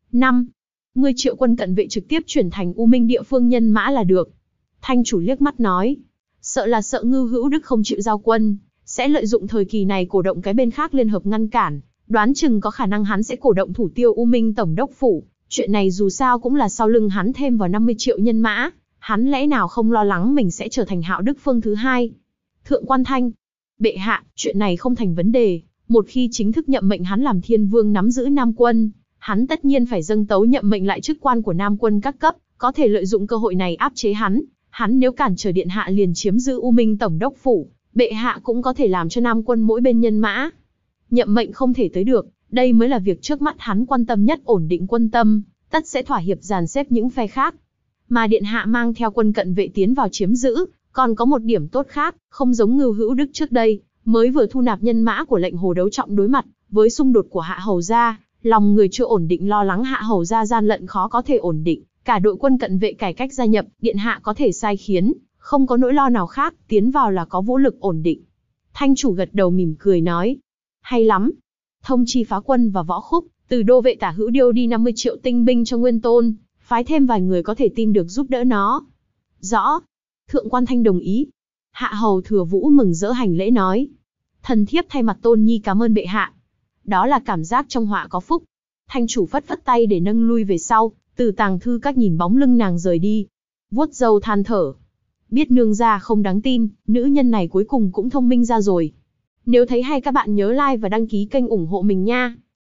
50 triệu quân cận vệ trực tiếp chuyển thành U Minh địa phương nhân mã là được. Thanh chủ liếc mắt nói. Sợ là sợ Ngưu Hữu Đức không chịu giao quân, sẽ lợi dụng thời kỳ này cổ động cái bên khác liên hợp ngăn cản. Đoán chừng có khả năng hắn sẽ cổ động thủ tiêu U Minh Tổng đốc phủ. Chuyện này dù sao cũng là sau lưng hắn thêm vào 50 triệu nhân mã. Hắn lẽ nào không lo lắng mình sẽ trở thành Hạo Đức Phương thứ hai? Thượng Quan Thanh. Bệ hạ, chuyện này không thành vấn đề. Một khi chính thức nhậm mệnh hắn làm Thiên Vương nắm giữ Nam quân, hắn tất nhiên phải dâng tấu nhậm mệnh lại chức quan của Nam quân các cấp, có thể lợi dụng cơ hội này áp chế hắn. Hắn nếu cản trở điện hạ liền chiếm giữ U Minh Tổng đốc phủ, bệ hạ cũng có thể làm cho Nam quân mỗi bên nhân mã. Nhậm mệnh không thể tới được, đây mới là việc trước mắt hắn quan tâm nhất, ổn định quân tâm, tất sẽ thỏa hiệp dàn xếp những phe khác. Mà điện hạ mang theo quân cận vệ tiến vào chiếm giữ, còn có một điểm tốt khác, không giống Ngưu Hữu Đức trước đây, mới vừa thu nạp nhân mã của lệnh Hồ Đấu Trọng đối mặt với xung đột của Hạ Hầu gia, lòng người chưa ổn định, lo lắng Hạ Hầu gia gian lận khó có thể ổn định, cả đội quân cận vệ cải cách gia nhập, điện hạ có thể sai khiến, không có nỗi lo nào khác, tiến vào là có vũ lực ổn định. Thanh chủ gật đầu mỉm cười nói, hay lắm. Thông chi Phá Quân và Võ Khúc, từ đô vệ Tả Hữu Điêu đi 50 triệu tinh binh cho Nguyên Tôn, phái thêm vài người có thể tin được giúp đỡ nó. Rõ. Thượng quan Thanh đồng ý. Hạ Hầu Thừa Vũ mừng rỡ hành lễ nói, thần thiếp thay mặt Tôn Nhi cảm ơn bệ hạ. Đó là cảm giác trong họa có phúc. Thanh chủ phất phất tay để nâng lui về sau, Từ Tàng Thư Các nhìn bóng lưng nàng rời đi, vuốt râu than thở. Biết nương gia không đáng tin, nữ nhân này cuối cùng cũng thông minh ra rồi. Nếu thấy hay các bạn nhớ like và đăng ký kênh ủng hộ mình nha.